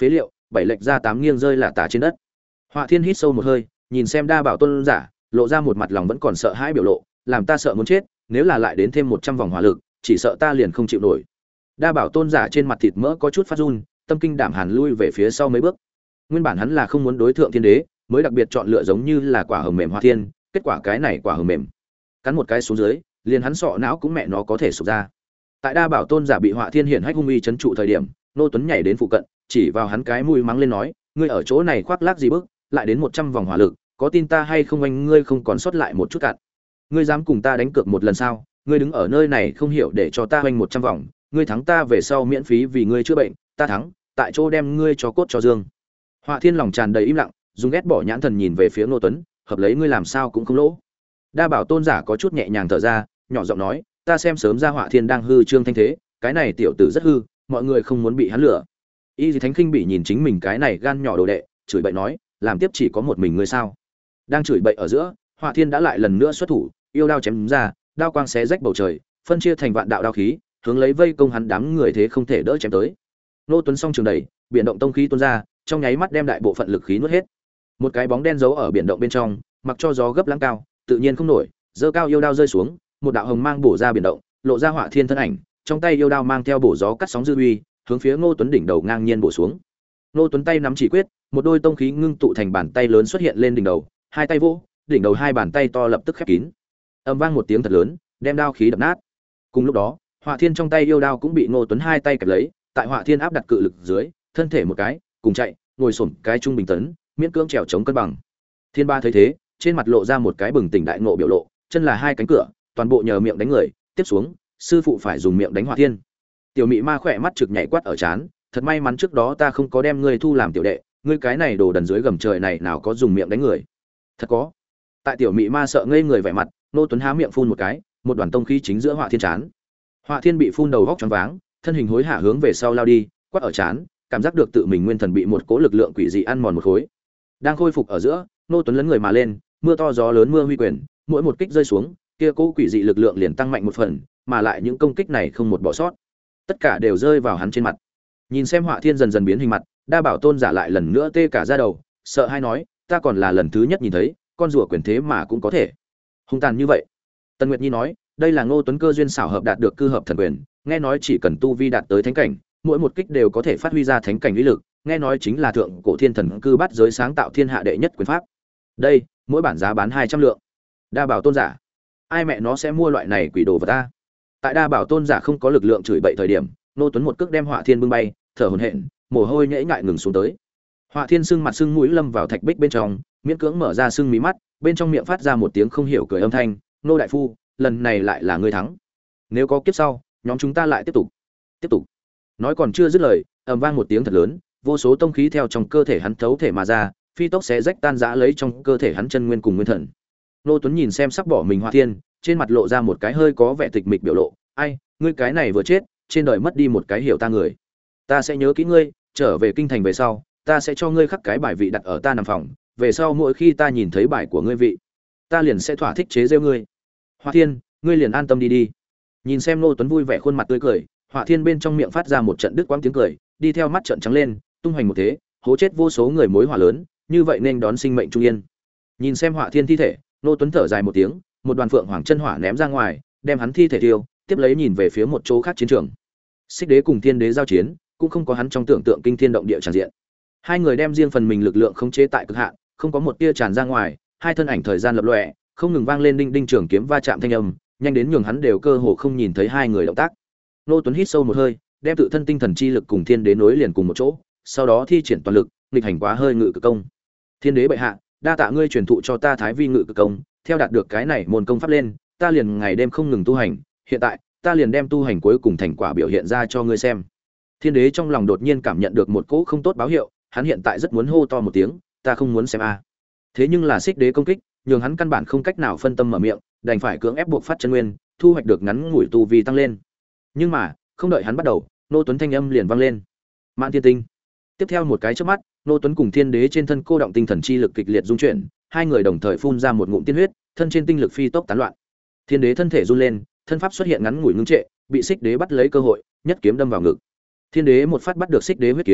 bảy lệch ra tám nghiêng rơi là tả trên đất. Họa Thiên hít sâu một hơi, nhìn xem Đa Bảo Tôn giả, lộ ra một mặt lòng vẫn còn sợ hãi biểu lộ, làm ta sợ muốn chết, nếu là lại đến thêm một trăm vòng hỏa lực, chỉ sợ ta liền không chịu nổi. Đa Bảo Tôn giả trên mặt thịt mỡ có chút phát run, tâm kinh đảm hàn lui về phía sau mấy bước. Nguyên bản hắn là không muốn đối thượng thiên đế, mới đặc biệt chọn lựa giống như là quả hồng mềm Họa Thiên, kết quả cái này quả hồng mềm, cắn một cái xuống dưới, liền hắn sọ não cũng mẹ nó có thể sụp ra. Tại Đa Bảo Tôn giả bị Họa Thiên hiển hách hung uy trấn trụ thời điểm, Nô Tuấn nhảy đến phụ cận, chỉ vào hắn cái mũi mắng lên nói, ngươi ở chỗ này khoác lác gì bức, lại đến một trăm vòng hỏa lực, có tin ta hay không anh ngươi không còn sót lại một chút cạn. Ngươi dám cùng ta đánh cược một lần sao? Ngươi đứng ở nơi này không hiểu để cho ta hoành một trăm vòng, ngươi thắng ta về sau miễn phí vì ngươi chữa bệnh, ta thắng, tại chỗ đem ngươi cho cốt cho dương. Họa Thiên lòng tràn đầy im lặng, dùng ghét bỏ nhãn thần nhìn về phía Nô Tuấn, hợp lấy ngươi làm sao cũng không lỗ. Đa Bảo Tôn giả có chút nhẹ nhàng thở ra, nhỏ giọng nói, ta xem sớm ra Họa Thiên đang hư trương thanh thế, cái này tiểu tử rất hư, mọi người không muốn bị hắn lừa. Y Dì Thánh Khinh bị nhìn chính mình cái này gan nhỏ đồ đệ, chửi bậy nói, làm tiếp chỉ có một mình ngươi sao? Đang chửi bậy ở giữa, Họa Thiên đã lại lần nữa xuất thủ, yêu đao chém ra, đao quang xé rách bầu trời, phân chia thành vạn đạo đao khí, hướng lấy vây công hắn đám người thế không thể đỡ chém tới. Nô Tuấn song trường đẩy, biển động tông khí tuôn ra, trong nháy mắt đem đại bộ phận lực khí nuốt hết. Một cái bóng đen giấu ở biển động bên trong, mặc cho gió gấp lãng cao, tự nhiên không nổi, giơ cao yêu đao rơi xuống, một đạo hồng mang bổ ra biển động, lộ ra Họa Thiên thân ảnh, trong tay yêu đao mang theo bổ gió cắt sóng dư uy, hướng phía Ngô Tuấn đỉnh đầu ngang nhiên bổ xuống. Ngô Tuấn tay nắm chỉ quyết, một đôi tông khí ngưng tụ thành bàn tay lớn xuất hiện lên đỉnh đầu, hai tay vỗ, đỉnh đầu hai bàn tay to lập tức khép kín. Âm vang một tiếng thật lớn, đem đao khí đập nát. Cùng lúc đó, Họa Thiên trong tay yêu đao cũng bị Ngô Tuấn hai tay kẹp lấy, tại Họa Thiên áp đặt cự lực dưới, thân thể một cái, cùng chạy, ngồi xổm cái trung bình tấn, miễn cưỡng trèo chống cân bằng. Thiên Ba thấy thế, trên mặt lộ ra một cái bừng tỉnh đại ngộ biểu lộ, chân là hai cánh cửa, toàn bộ nhờ miệng đánh người, tiếp xuống, sư phụ phải dùng miệng đánh Họa Thiên. Tiểu mị ma khỏe mắt trực nhảy quát ở chán, thật may mắn trước đó ta không có đem ngươi thu làm tiểu đệ, ngươi cái này đồ đần dưới gầm trời này nào có dùng miệng đánh người. Thật có. Tại tiểu mị ma sợ ngây người vẻ mặt, Nô Tuấn há miệng phun một cái, một đoàn tông khí chính giữa Họa Thiên chán. Họa Thiên bị phun đầu góc choáng váng, thân hình hối hả hướng về sau lao đi, quát ở chán, cảm giác được tự mình nguyên thần bị một cỗ lực lượng quỷ dị ăn mòn một khối. Đang khôi phục ở giữa, Nô Tuấn lấn người mà lên, mưa to gió lớn mưa huy quyền, mỗi một kích rơi xuống, kia cỗ quỷ dị lực lượng liền tăng mạnh một phần, mà lại những công kích này không một bỏ sót, tất cả đều rơi vào hắn trên mặt. Nhìn xem Họa Thiên dần dần biến hình mặt, Đa Bảo Tôn giả lại lần nữa tê cả da đầu, sợ hai nói, ta còn là lần thứ nhất nhìn thấy, con rùa quyền thế mà cũng có thể hung tàn như vậy. Tần Nguyệt Nhi nói, đây là Ngô Tuấn cơ duyên xảo hợp đạt được cư hợp thần quyền, nghe nói chỉ cần tu vi đạt tới thánh cảnh, mỗi một kích đều có thể phát huy ra thánh cảnh uy lực, nghe nói chính là thượng cổ thiên thần cư bắt giới sáng tạo thiên hạ đệ nhất quyền pháp. Đây, mỗi bản giá bán hai trăm lượng. Đa Bảo Tôn giả, ai mẹ nó sẽ mua loại này quỷ đồ vật ta? Tại Đa Bảo Tôn giả không có lực lượng chửi bậy thời điểm, Ngô Tuấn một cước đem Họa Thiên bưng bay, thở hổn hển, mồ hôi nhễ nhại ngừng xuống tới. Họa Thiên sưng mặt sưng mũi lâm vào thạch bích bên trong, miễn cưỡng mở ra sưng mí mắt, bên trong miệng phát ra một tiếng không hiểu cười âm thanh, "Nô đại phu, lần này lại là ngươi thắng. Nếu có kiếp sau, nhóm chúng ta lại tiếp tục." Tiếp tục. Nói còn chưa dứt lời, ầm vang một tiếng thật lớn, vô số tông khí theo trong cơ thể hắn thấu thể mà ra, phi tốc xé rách tan rã lấy trong cơ thể hắn chân nguyên cùng nguyên thần. Nô Tuấn nhìn xem sắp bỏ mình Họa Thiên, trên mặt lộ ra một cái hơi có vẻ tịch mịch biểu lộ, "Ai, ngươi cái này vừa chết, trên đời mất đi một cái hiểu ta người. Ta sẽ nhớ kỹ ngươi, trở về kinh thành về sau, ta sẽ cho ngươi khắc cái bài vị đặt ở ta nằm phòng, về sau mỗi khi ta nhìn thấy bài của ngươi vị, ta liền sẽ thỏa thích chế giễu ngươi. Họa Thiên, ngươi liền an tâm đi đi." Nhìn xem Nô Tuấn vui vẻ khuôn mặt tươi cười, Họa Thiên bên trong miệng phát ra một trận đứt quãng tiếng cười, đi theo mắt trợn trắng lên, tung hoành một thế, hố chết vô số người mối hỏa lớn, như vậy nên đón sinh mệnh trung yên. Nhìn xem Họa Thiên thi thể, Nô Tuấn thở dài một tiếng, một đoàn phượng hoàng chân hỏa ném ra ngoài, đem hắn thi thể tiêu, tiếp lấy nhìn về phía một chỗ khác chiến trường. Xích Đế cùng Thiên Đế giao chiến, cũng không có hắn trong tưởng tượng kinh thiên động địa tràn diện. Hai người đem riêng phần mình lực lượng khống chế tại cực hạn, không có một tia tràn ra ngoài, hai thân ảnh thời gian lập lòe, không ngừng vang lên đinh đinh trường kiếm va chạm thanh âm, nhanh đến nhường hắn đều cơ hồ không nhìn thấy hai người động tác. Nô Tuấn hít sâu một hơi, đem tự thân tinh thần chi lực cùng Thiên Đế nối liền cùng một chỗ, sau đó thi triển toàn lực, nghịch hành quá hơi ngự cực công. Thiên Đế bệ hạ, đa tạ ngươi truyền thụ cho ta Thái Vi ngự cực công, theo đạt được cái này môn công pháp lên, ta liền ngày đêm không ngừng tu hành, hiện tại, ta liền đem tu hành cuối cùng thành quả biểu hiện ra cho ngươi xem. Thiên Đế trong lòng đột nhiên cảm nhận được một cỗ không tốt báo hiệu, hắn hiện tại rất muốn hô to một tiếng, ta không muốn xem a. Thế nhưng là Xích Đế công kích, nhường hắn căn bản không cách nào phân tâm mở miệng, đành phải cưỡng ép buộc phát chân nguyên, thu hoạch được ngắn ngủi tu vi tăng lên. Nhưng mà, không đợi hắn bắt đầu, Nô Tuấn thanh âm liền vang lên. Mạn Thiên Tinh. Tiếp theo một cái chớp mắt, Nô Tuấn cùng Thiên Đế trên thân cô động tinh thần chi lực kịch liệt dung chuyển, hai người đồng thời phun ra một ngụm tiên huyết, thân trên tinh lực phi tốc tán loạn. Thiên Đế thân thể run lên, thân pháp xuất hiện ngắn ngủi ngưng trệ, bị Xích Đế bắt lấy cơ hội, nhất kiếm đâm vào ngực. Thiên Đế một phát bắt được Xích Đế huyết kiếm,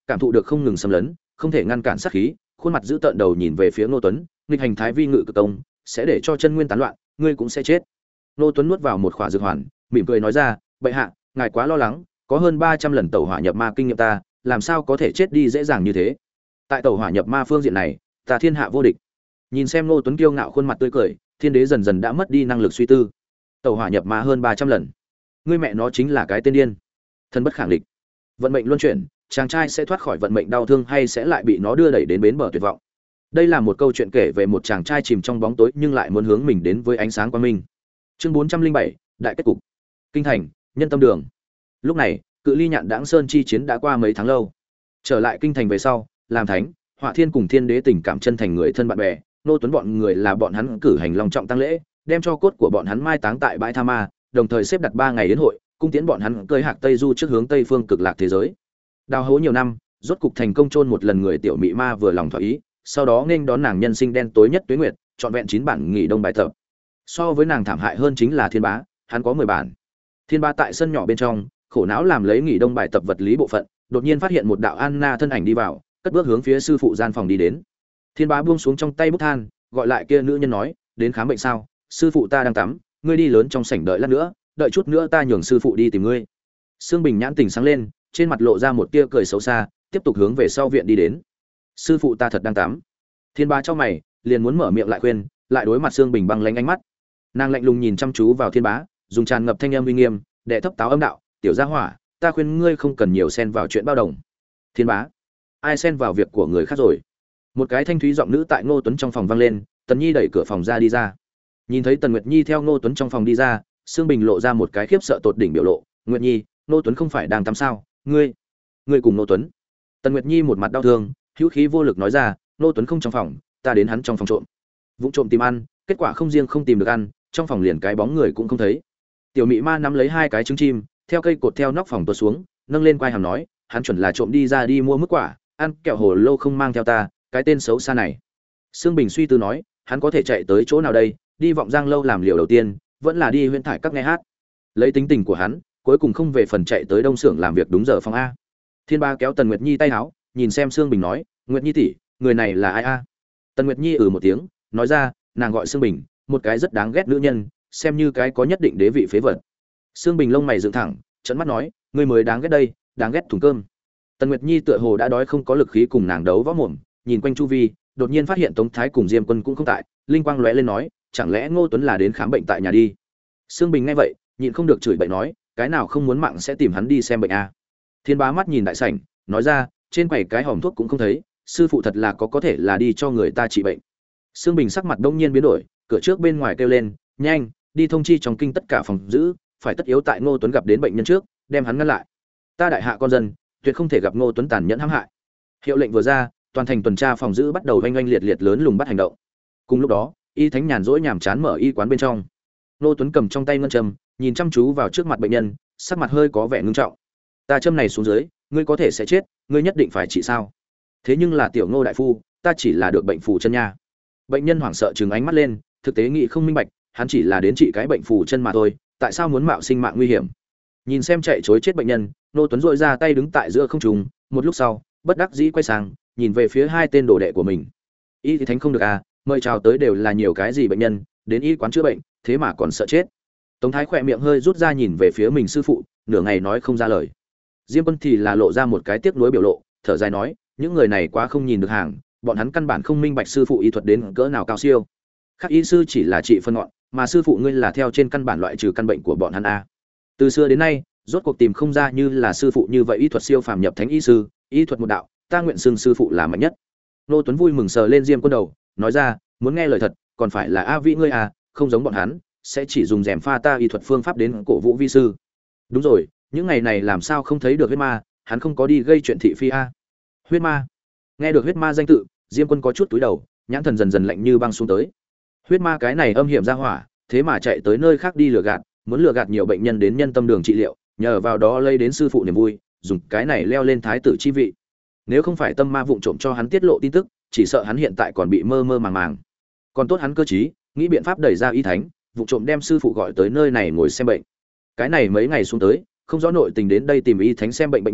cảm thụ được không ngừng xâm lấn, không thể ngăn cản sát khí, khuôn mặt giữ tợn đầu nhìn về phía Ngô Tuấn, nghịch hành thái vi ngự cực công, sẽ để cho chân nguyên tán loạn, ngươi cũng sẽ chết. Ngô Tuấn nuốt vào một khỏa dược hoàn, mỉm cười nói ra, bệ hạ, ngài quá lo lắng, có hơn ba trăm lần tẩu hỏa nhập ma kinh nghiệm ta, làm sao có thể chết đi dễ dàng như thế. Tại tẩu hỏa nhập ma phương diện này, ta thiên hạ vô địch. Nhìn xem Ngô Tuấn kiêu ngạo khuôn mặt tươi cười, Thiên Đế dần dần đã mất đi năng lực suy tư. Tẩu hỏa nhập ma hơn ba trăm lần, ngươi mẹ nó chính là cái tên điên. Thân bất khẳng định, vận mệnh luân chuyển, chàng trai sẽ thoát khỏi vận mệnh đau thương hay sẽ lại bị nó đưa đẩy đến bến bờ tuyệt vọng. Đây là một câu chuyện kể về một chàng trai chìm trong bóng tối nhưng lại muốn hướng mình đến với ánh sáng quang minh. Chương bốn trăm linh bảy, đại kết cục. Kinh thành, nhân tâm đường. Lúc này, cự ly Nhạn Đãng Sơn chi chiến đã qua mấy tháng lâu. Trở lại kinh thành về sau, làm thánh, Hỏa Thiên cùng Thiên Đế tình cảm chân thành người thân bạn bè, Nô Tuấn bọn người là bọn hắn cử hành long trọng tang lễ, đem cho cốt của bọn hắn mai táng tại bãi Tha Ma, đồng thời xếp đặt ba ngày đến hội, cung tiễn bọn hắn cơi hạc Tây Du trước hướng Tây phương cực lạc thế giới. Đào hố nhiều năm, rốt cục thành công chôn một lần người tiểu mị ma vừa lòng thỏa ý, sau đó nên đón nàng nhân sinh đen tối nhất tuế nguyệt, trọn vẹn chín bản nghỉ đông bài tập. So với nàng thảm hại hơn chính là Thiên Bá, hắn có mười bản. Thiên Bá tại sân nhỏ bên trong, khổ não làm lấy nghỉ đông bài tập vật lý bộ phận, đột nhiên phát hiện một đạo Anna thân ảnh đi vào, cất bước hướng phía sư phụ gian phòng đi đến. Thiên Bá buông xuống trong tay bút than, gọi lại kia nữ nhân nói, đến khám bệnh sao? Sư phụ ta đang tắm, ngươi đi lớn trong sảnh đợi lát nữa, đợi chút nữa ta nhường sư phụ đi tìm ngươi. Sương Bình nhãn tình sáng lên, trên mặt lộ ra một tia cười xấu xa, tiếp tục hướng về sau viện đi đến. Sư phụ ta thật đang tắm. Thiên Bá cho mày, liền muốn mở miệng lại khuyên, lại đối mặt Sương Bình băng lãnh ánh mắt. Nàng lạnh lùng nhìn chăm chú vào Thiên Bá, dùng tràn ngập thanh âm uy nghiêm, đệ thấp táo âm đạo, tiểu gia hỏa, ta khuyên ngươi không cần nhiều xen vào chuyện bao đồng. Thiên Bá, ai xen vào việc của người khác rồi? Một cái thanh thúy giọng nữ tại Ngô Tuấn trong phòng vang lên, Tần Nhi đẩy cửa phòng ra đi ra. Nhìn thấy Tần Nguyệt Nhi theo Ngô Tuấn trong phòng đi ra, Sương Bình lộ ra một cái khiếp sợ tột đỉnh biểu lộ, "Nguyệt Nhi, Ngô Tuấn không phải đang tắm sao? Ngươi, ngươi cùng Ngô Tuấn?" Tần Nguyệt Nhi một mặt đau thương, hữu khí vô lực nói ra, "Ngô Tuấn không trong phòng, ta đến hắn trong phòng trộm. Vụng trộm tìm ăn, kết quả không riêng không tìm được ăn, trong phòng liền cái bóng người cũng không thấy." Tiểu Mị Ma nắm lấy hai cái trứng chim, theo cây cột theo nóc phòng tuột xuống, nâng lên quai hàm nói, "Hắn chuẩn là trộm đi ra đi mua mức quả, ăn kẹo hồ lô không mang theo ta, cái tên xấu xa này." Sương Bình suy tư nói, hắn có thể chạy tới chỗ nào đây? Đi Vọng Giang lâu làm liều đầu tiên, vẫn là đi Huyễn Thải các nghe hát. Lấy tính tình của hắn, cuối cùng không về phần chạy tới Đông Xưởng làm việc đúng giờ phòng a. Thiên Ba kéo Tần Nguyệt Nhi tay áo, nhìn xem Sương Bình nói, "Nguyệt Nhi tỷ, người này là ai a?" Tần Nguyệt Nhi ừ một tiếng, nói ra, nàng gọi Sương Bình, một cái rất đáng ghét nữ nhân, xem như cái có nhất định đế vị phế vật. Sương Bình lông mày dựng thẳng, trợn mắt nói, "Ngươi mới đáng ghét đây, đáng ghét thùng cơm." Tần Nguyệt Nhi tựa hồ đã đói không có lực khí cùng nàng đấu võ mồm, nhìn quanh chu vi, đột nhiên phát hiện Tống Thái cùng Diêm Quân cũng không tại, linh quang lóe lên nói, chẳng lẽ Ngô Tuấn là đến khám bệnh tại nhà đi? Sương Bình nghe vậy, nhịn không được chửi bậy nói, cái nào không muốn mạng sẽ tìm hắn đi xem bệnh a. Thiên Bá mắt nhìn đại sảnh, nói ra, trên quầy cái hòm thuốc cũng không thấy, sư phụ thật là có có thể là đi cho người ta trị bệnh. Sương Bình sắc mặt đông nhiên biến đổi, cửa trước bên ngoài kêu lên, nhanh, đi thông chi trong kinh tất cả phòng giữ, phải tất yếu tại Ngô Tuấn gặp đến bệnh nhân trước, đem hắn ngăn lại. Ta đại hạ con dân, tuyệt không thể gặp Ngô Tuấn tàn nhẫn hãm hại. Hiệu lệnh vừa ra, toàn thành tuần tra phòng giữ bắt đầu oanh oanh liệt liệt lớn lùng bắt hành động. Cùng lúc đó, y thánh nhàn rỗi nhàm chán mở y quán bên trong. Ngô Tuấn cầm trong tay ngân châm, nhìn chăm chú vào trước mặt bệnh nhân, sắc mặt hơi có vẻ ngưng trọng. Ta châm này xuống dưới, ngươi có thể sẽ chết, ngươi nhất định phải trị sao? Thế nhưng là tiểu Ngô đại phu, ta chỉ là được bệnh phù chân nha. Bệnh nhân hoảng sợ trừng ánh mắt lên, thực tế nghĩ không minh bạch, hắn chỉ là đến trị cái bệnh phù chân mà thôi, tại sao muốn mạo sinh mạng nguy hiểm? Nhìn xem chạy trối chết bệnh nhân, Ngô Tuấn dội ra tay đứng tại giữa không trung, một lúc sau, bất đắc dĩ quay sang, nhìn về phía hai tên đồ đệ của mình. Y thì thánh không được à, mời chào tới đều là nhiều cái gì bệnh nhân, đến y quán chữa bệnh, thế mà còn sợ chết. Tống Thái khỏe miệng hơi rút ra nhìn về phía mình sư phụ, nửa ngày nói không ra lời. Diêm Quân thì là lộ ra một cái tiếc nuối biểu lộ, thở dài nói, những người này quá không nhìn được hàng, bọn hắn căn bản không minh bạch sư phụ y thuật đến cỡ nào cao siêu. Khác y sư chỉ là trị phân ngọn, mà sư phụ ngươi là theo trên căn bản loại trừ căn bệnh của bọn hắn a. Từ xưa đến nay, rốt cuộc tìm không ra như là sư phụ như vậy y thuật siêu phàm nhập thánh y sư, y thuật một đạo, ta nguyện xưng sư phụ là mạnh nhất. Nô Tuấn vui mừng sờ lên Diêm Quân đầu, nói ra, muốn nghe lời thật, còn phải là a vĩ ngươi à, không giống bọn hắn, sẽ chỉ dùng rèm pha ta y thuật phương pháp đến cổ vũ vi sư. Đúng rồi, những ngày này làm sao không thấy được huyết ma, hắn không có đi gây chuyện thị phi a. Huyết ma? Nghe được huyết ma danh tự, Diêm Quân có chút túi đầu, nhãn thần dần dần lạnh như băng xuống tới. Huyết ma cái này âm hiểm ra hỏa, thế mà chạy tới nơi khác đi lừa gạt, muốn lừa gạt nhiều bệnh nhân đến nhân tâm đường trị liệu, nhờ vào đó lây đến sư phụ niềm vui, dùng cái này leo lên thái tử chi vị. Nếu không phải tâm ma vụng trộm cho hắn tiết lộ tin tức, chỉ sợ hắn hiện tại còn bị mơ mơ màng màng. Còn tốt hắn cơ trí, nghĩ biện pháp đẩy ra y thánh, vụng trộm đem sư phụ gọi tới nơi này ngồi xem bệnh. Cái này mấy ngày xuống tới, không rõ nội tình đến đây tìm y thánh xem bệnh bệnh nhân,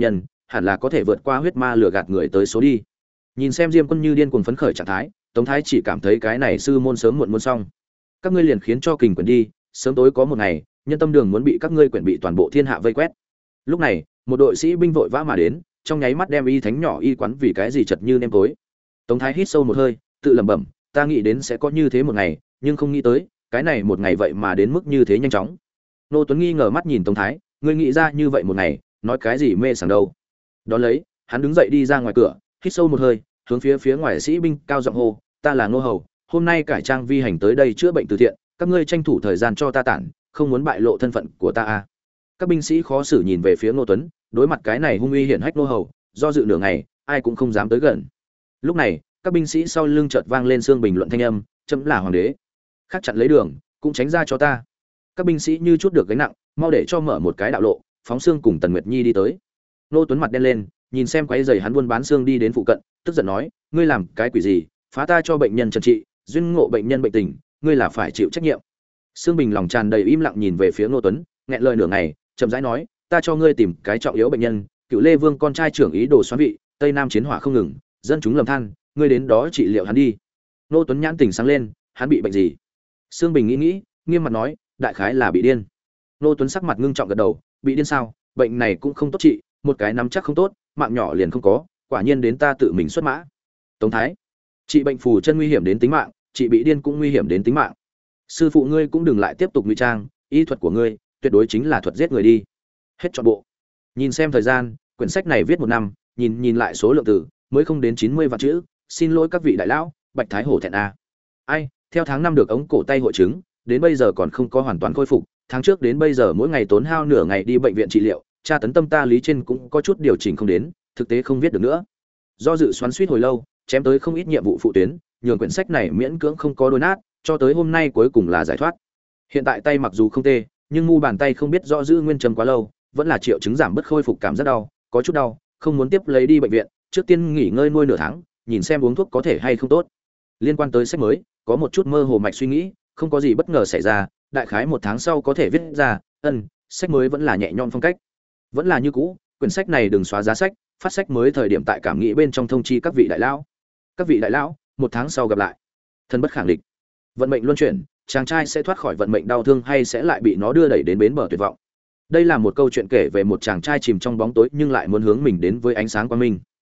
hẳn là có thể vượt qua huyết ma lừa gạt người tới số đi. Nhìn xem Diêm Quân Như điên cuồng phấn khởi trạng thái, Tống Thái chỉ cảm thấy cái này sư môn sớm muộn muốn xong. Các ngươi liền khiến cho kình quyển đi, sớm tối có một ngày, nhân tâm đường muốn bị các ngươi quyển bị toàn bộ thiên hạ vây quét. Lúc này, một đội sĩ binh vội vã mà đến, trong nháy mắt đem y thánh nhỏ y quán vì cái gì chật như nêm tối. Tống Thái hít sâu một hơi, tự lẩm bẩm, ta nghĩ đến sẽ có như thế một ngày, nhưng không nghĩ tới, cái này một ngày vậy mà đến mức như thế nhanh chóng. Nô Tuấn nghi ngờ mắt nhìn Tống Thái, ngươi nghĩ ra như vậy một ngày, nói cái gì mê sảng đâu? Đó lấy, hắn đứng dậy đi ra ngoài cửa, hít sâu một hơi, hướng phía phía ngoài sĩ binh cao giọng hô, ta là Ngô Hầu, hôm nay cải trang vi hành tới đây chữa bệnh từ thiện, các ngươi tranh thủ thời gian cho ta tản, không muốn bại lộ thân phận của ta a. Các binh sĩ khó xử nhìn về phía Ngô Tuấn, đối mặt cái này hung uy hiển hách Ngô Hầu, do dự nửa ngày, ai cũng không dám tới gần. Lúc này, các binh sĩ sau lưng chợt vang lên xương bình luận thanh âm, chấm là hoàng đế, khác chặn lấy đường, cũng tránh ra cho ta. Các binh sĩ như chút được gánh nặng, mau để cho mở một cái đạo lộ, phóng xương cùng Tần Nguyệt Nhi đi tới. Ngô Tuấn mặt đen lên, nhìn xem quái giày hắn buôn bán xương đi đến phụ cận, tức giận nói, ngươi làm cái quỷ gì, phá ta cho bệnh nhân trần trị, duyên ngộ bệnh nhân bệnh tình, ngươi là phải chịu trách nhiệm. Sương Bình lòng tràn đầy im lặng nhìn về phía Ngô Tuấn, nghẹn lời nửa ngày, chậm rãi nói, ta cho ngươi tìm cái trọng yếu bệnh nhân, Cựu Lê Vương con trai trưởng ý đồ xoán vị, Tây Nam chiến hỏa không ngừng, dân chúng lầm than, ngươi đến đó trị liệu hắn đi. Ngô Tuấn nhãn tỉnh sáng lên, hắn bị bệnh gì? Sương Bình nghĩ nghĩ, nghiêm mặt nói, đại khái là bị điên. Ngô Tuấn sắc mặt ngưng trọng gật đầu, bị điên sao? Bệnh này cũng không tốt trị, một cái nắm chắc không tốt, mạng nhỏ liền không có, quả nhiên đến ta tự mình xuất mã. Tống Thái, trị bệnh phù chân nguy hiểm đến tính mạng, trị bị điên cũng nguy hiểm đến tính mạng. Sư phụ ngươi cũng đừng lại tiếp tục ngụy trang, y thuật của ngươi tuyệt đối chính là thuật giết người đi. Hết trọn bộ. Nhìn xem thời gian, quyển sách này viết một năm, nhìn nhìn lại số lượng từ, mới không đến chín mươi vạn chữ, xin lỗi các vị đại lão, Bạch Thái Hổ thẹn a. Ai, theo tháng năm được ống cổ tay hội chứng, đến bây giờ còn không có hoàn toàn khôi phục, tháng trước đến bây giờ mỗi ngày tốn hao nửa ngày đi bệnh viện trị liệu, tra tấn tâm ta lý trên cũng có chút điều chỉnh không đến, thực tế không viết được nữa. Do dự xoắn xuýt hồi lâu, chém tới không ít nhiệm vụ phụ tuyến, nhường quyển sách này miễn cưỡng không có đôi nát, cho tới hôm nay cuối cùng là giải thoát. Hiện tại tay mặc dù không tê, nhưng mu bàn tay không biết rõ giữ nguyên trầm quá lâu, vẫn là triệu chứng giảm bớt khôi phục cảm giác đau, có chút đau, không muốn tiếp lấy đi bệnh viện, trước tiên nghỉ ngơi nuôi nửa tháng, nhìn xem uống thuốc có thể hay không tốt. Liên quan tới sách mới, có một chút mơ hồ mạch suy nghĩ, không có gì bất ngờ xảy ra, đại khái một tháng sau có thể viết ra, ân, sách mới vẫn là nhẹ nhõm phong cách. Vẫn là như cũ, quyển sách này đừng xóa giá sách, phát sách mới thời điểm tại cảm nghĩ bên trong thông chi các vị đại lão. Các vị đại lão, một tháng sau gặp lại. Thân bất khẳng định. Vận mệnh luân chuyển, chàng trai sẽ thoát khỏi vận mệnh đau thương hay sẽ lại bị nó đưa đẩy đến bến bờ tuyệt vọng. Đây là một câu chuyện kể về một chàng trai chìm trong bóng tối nhưng lại muốn hướng mình đến với ánh sáng quang minh.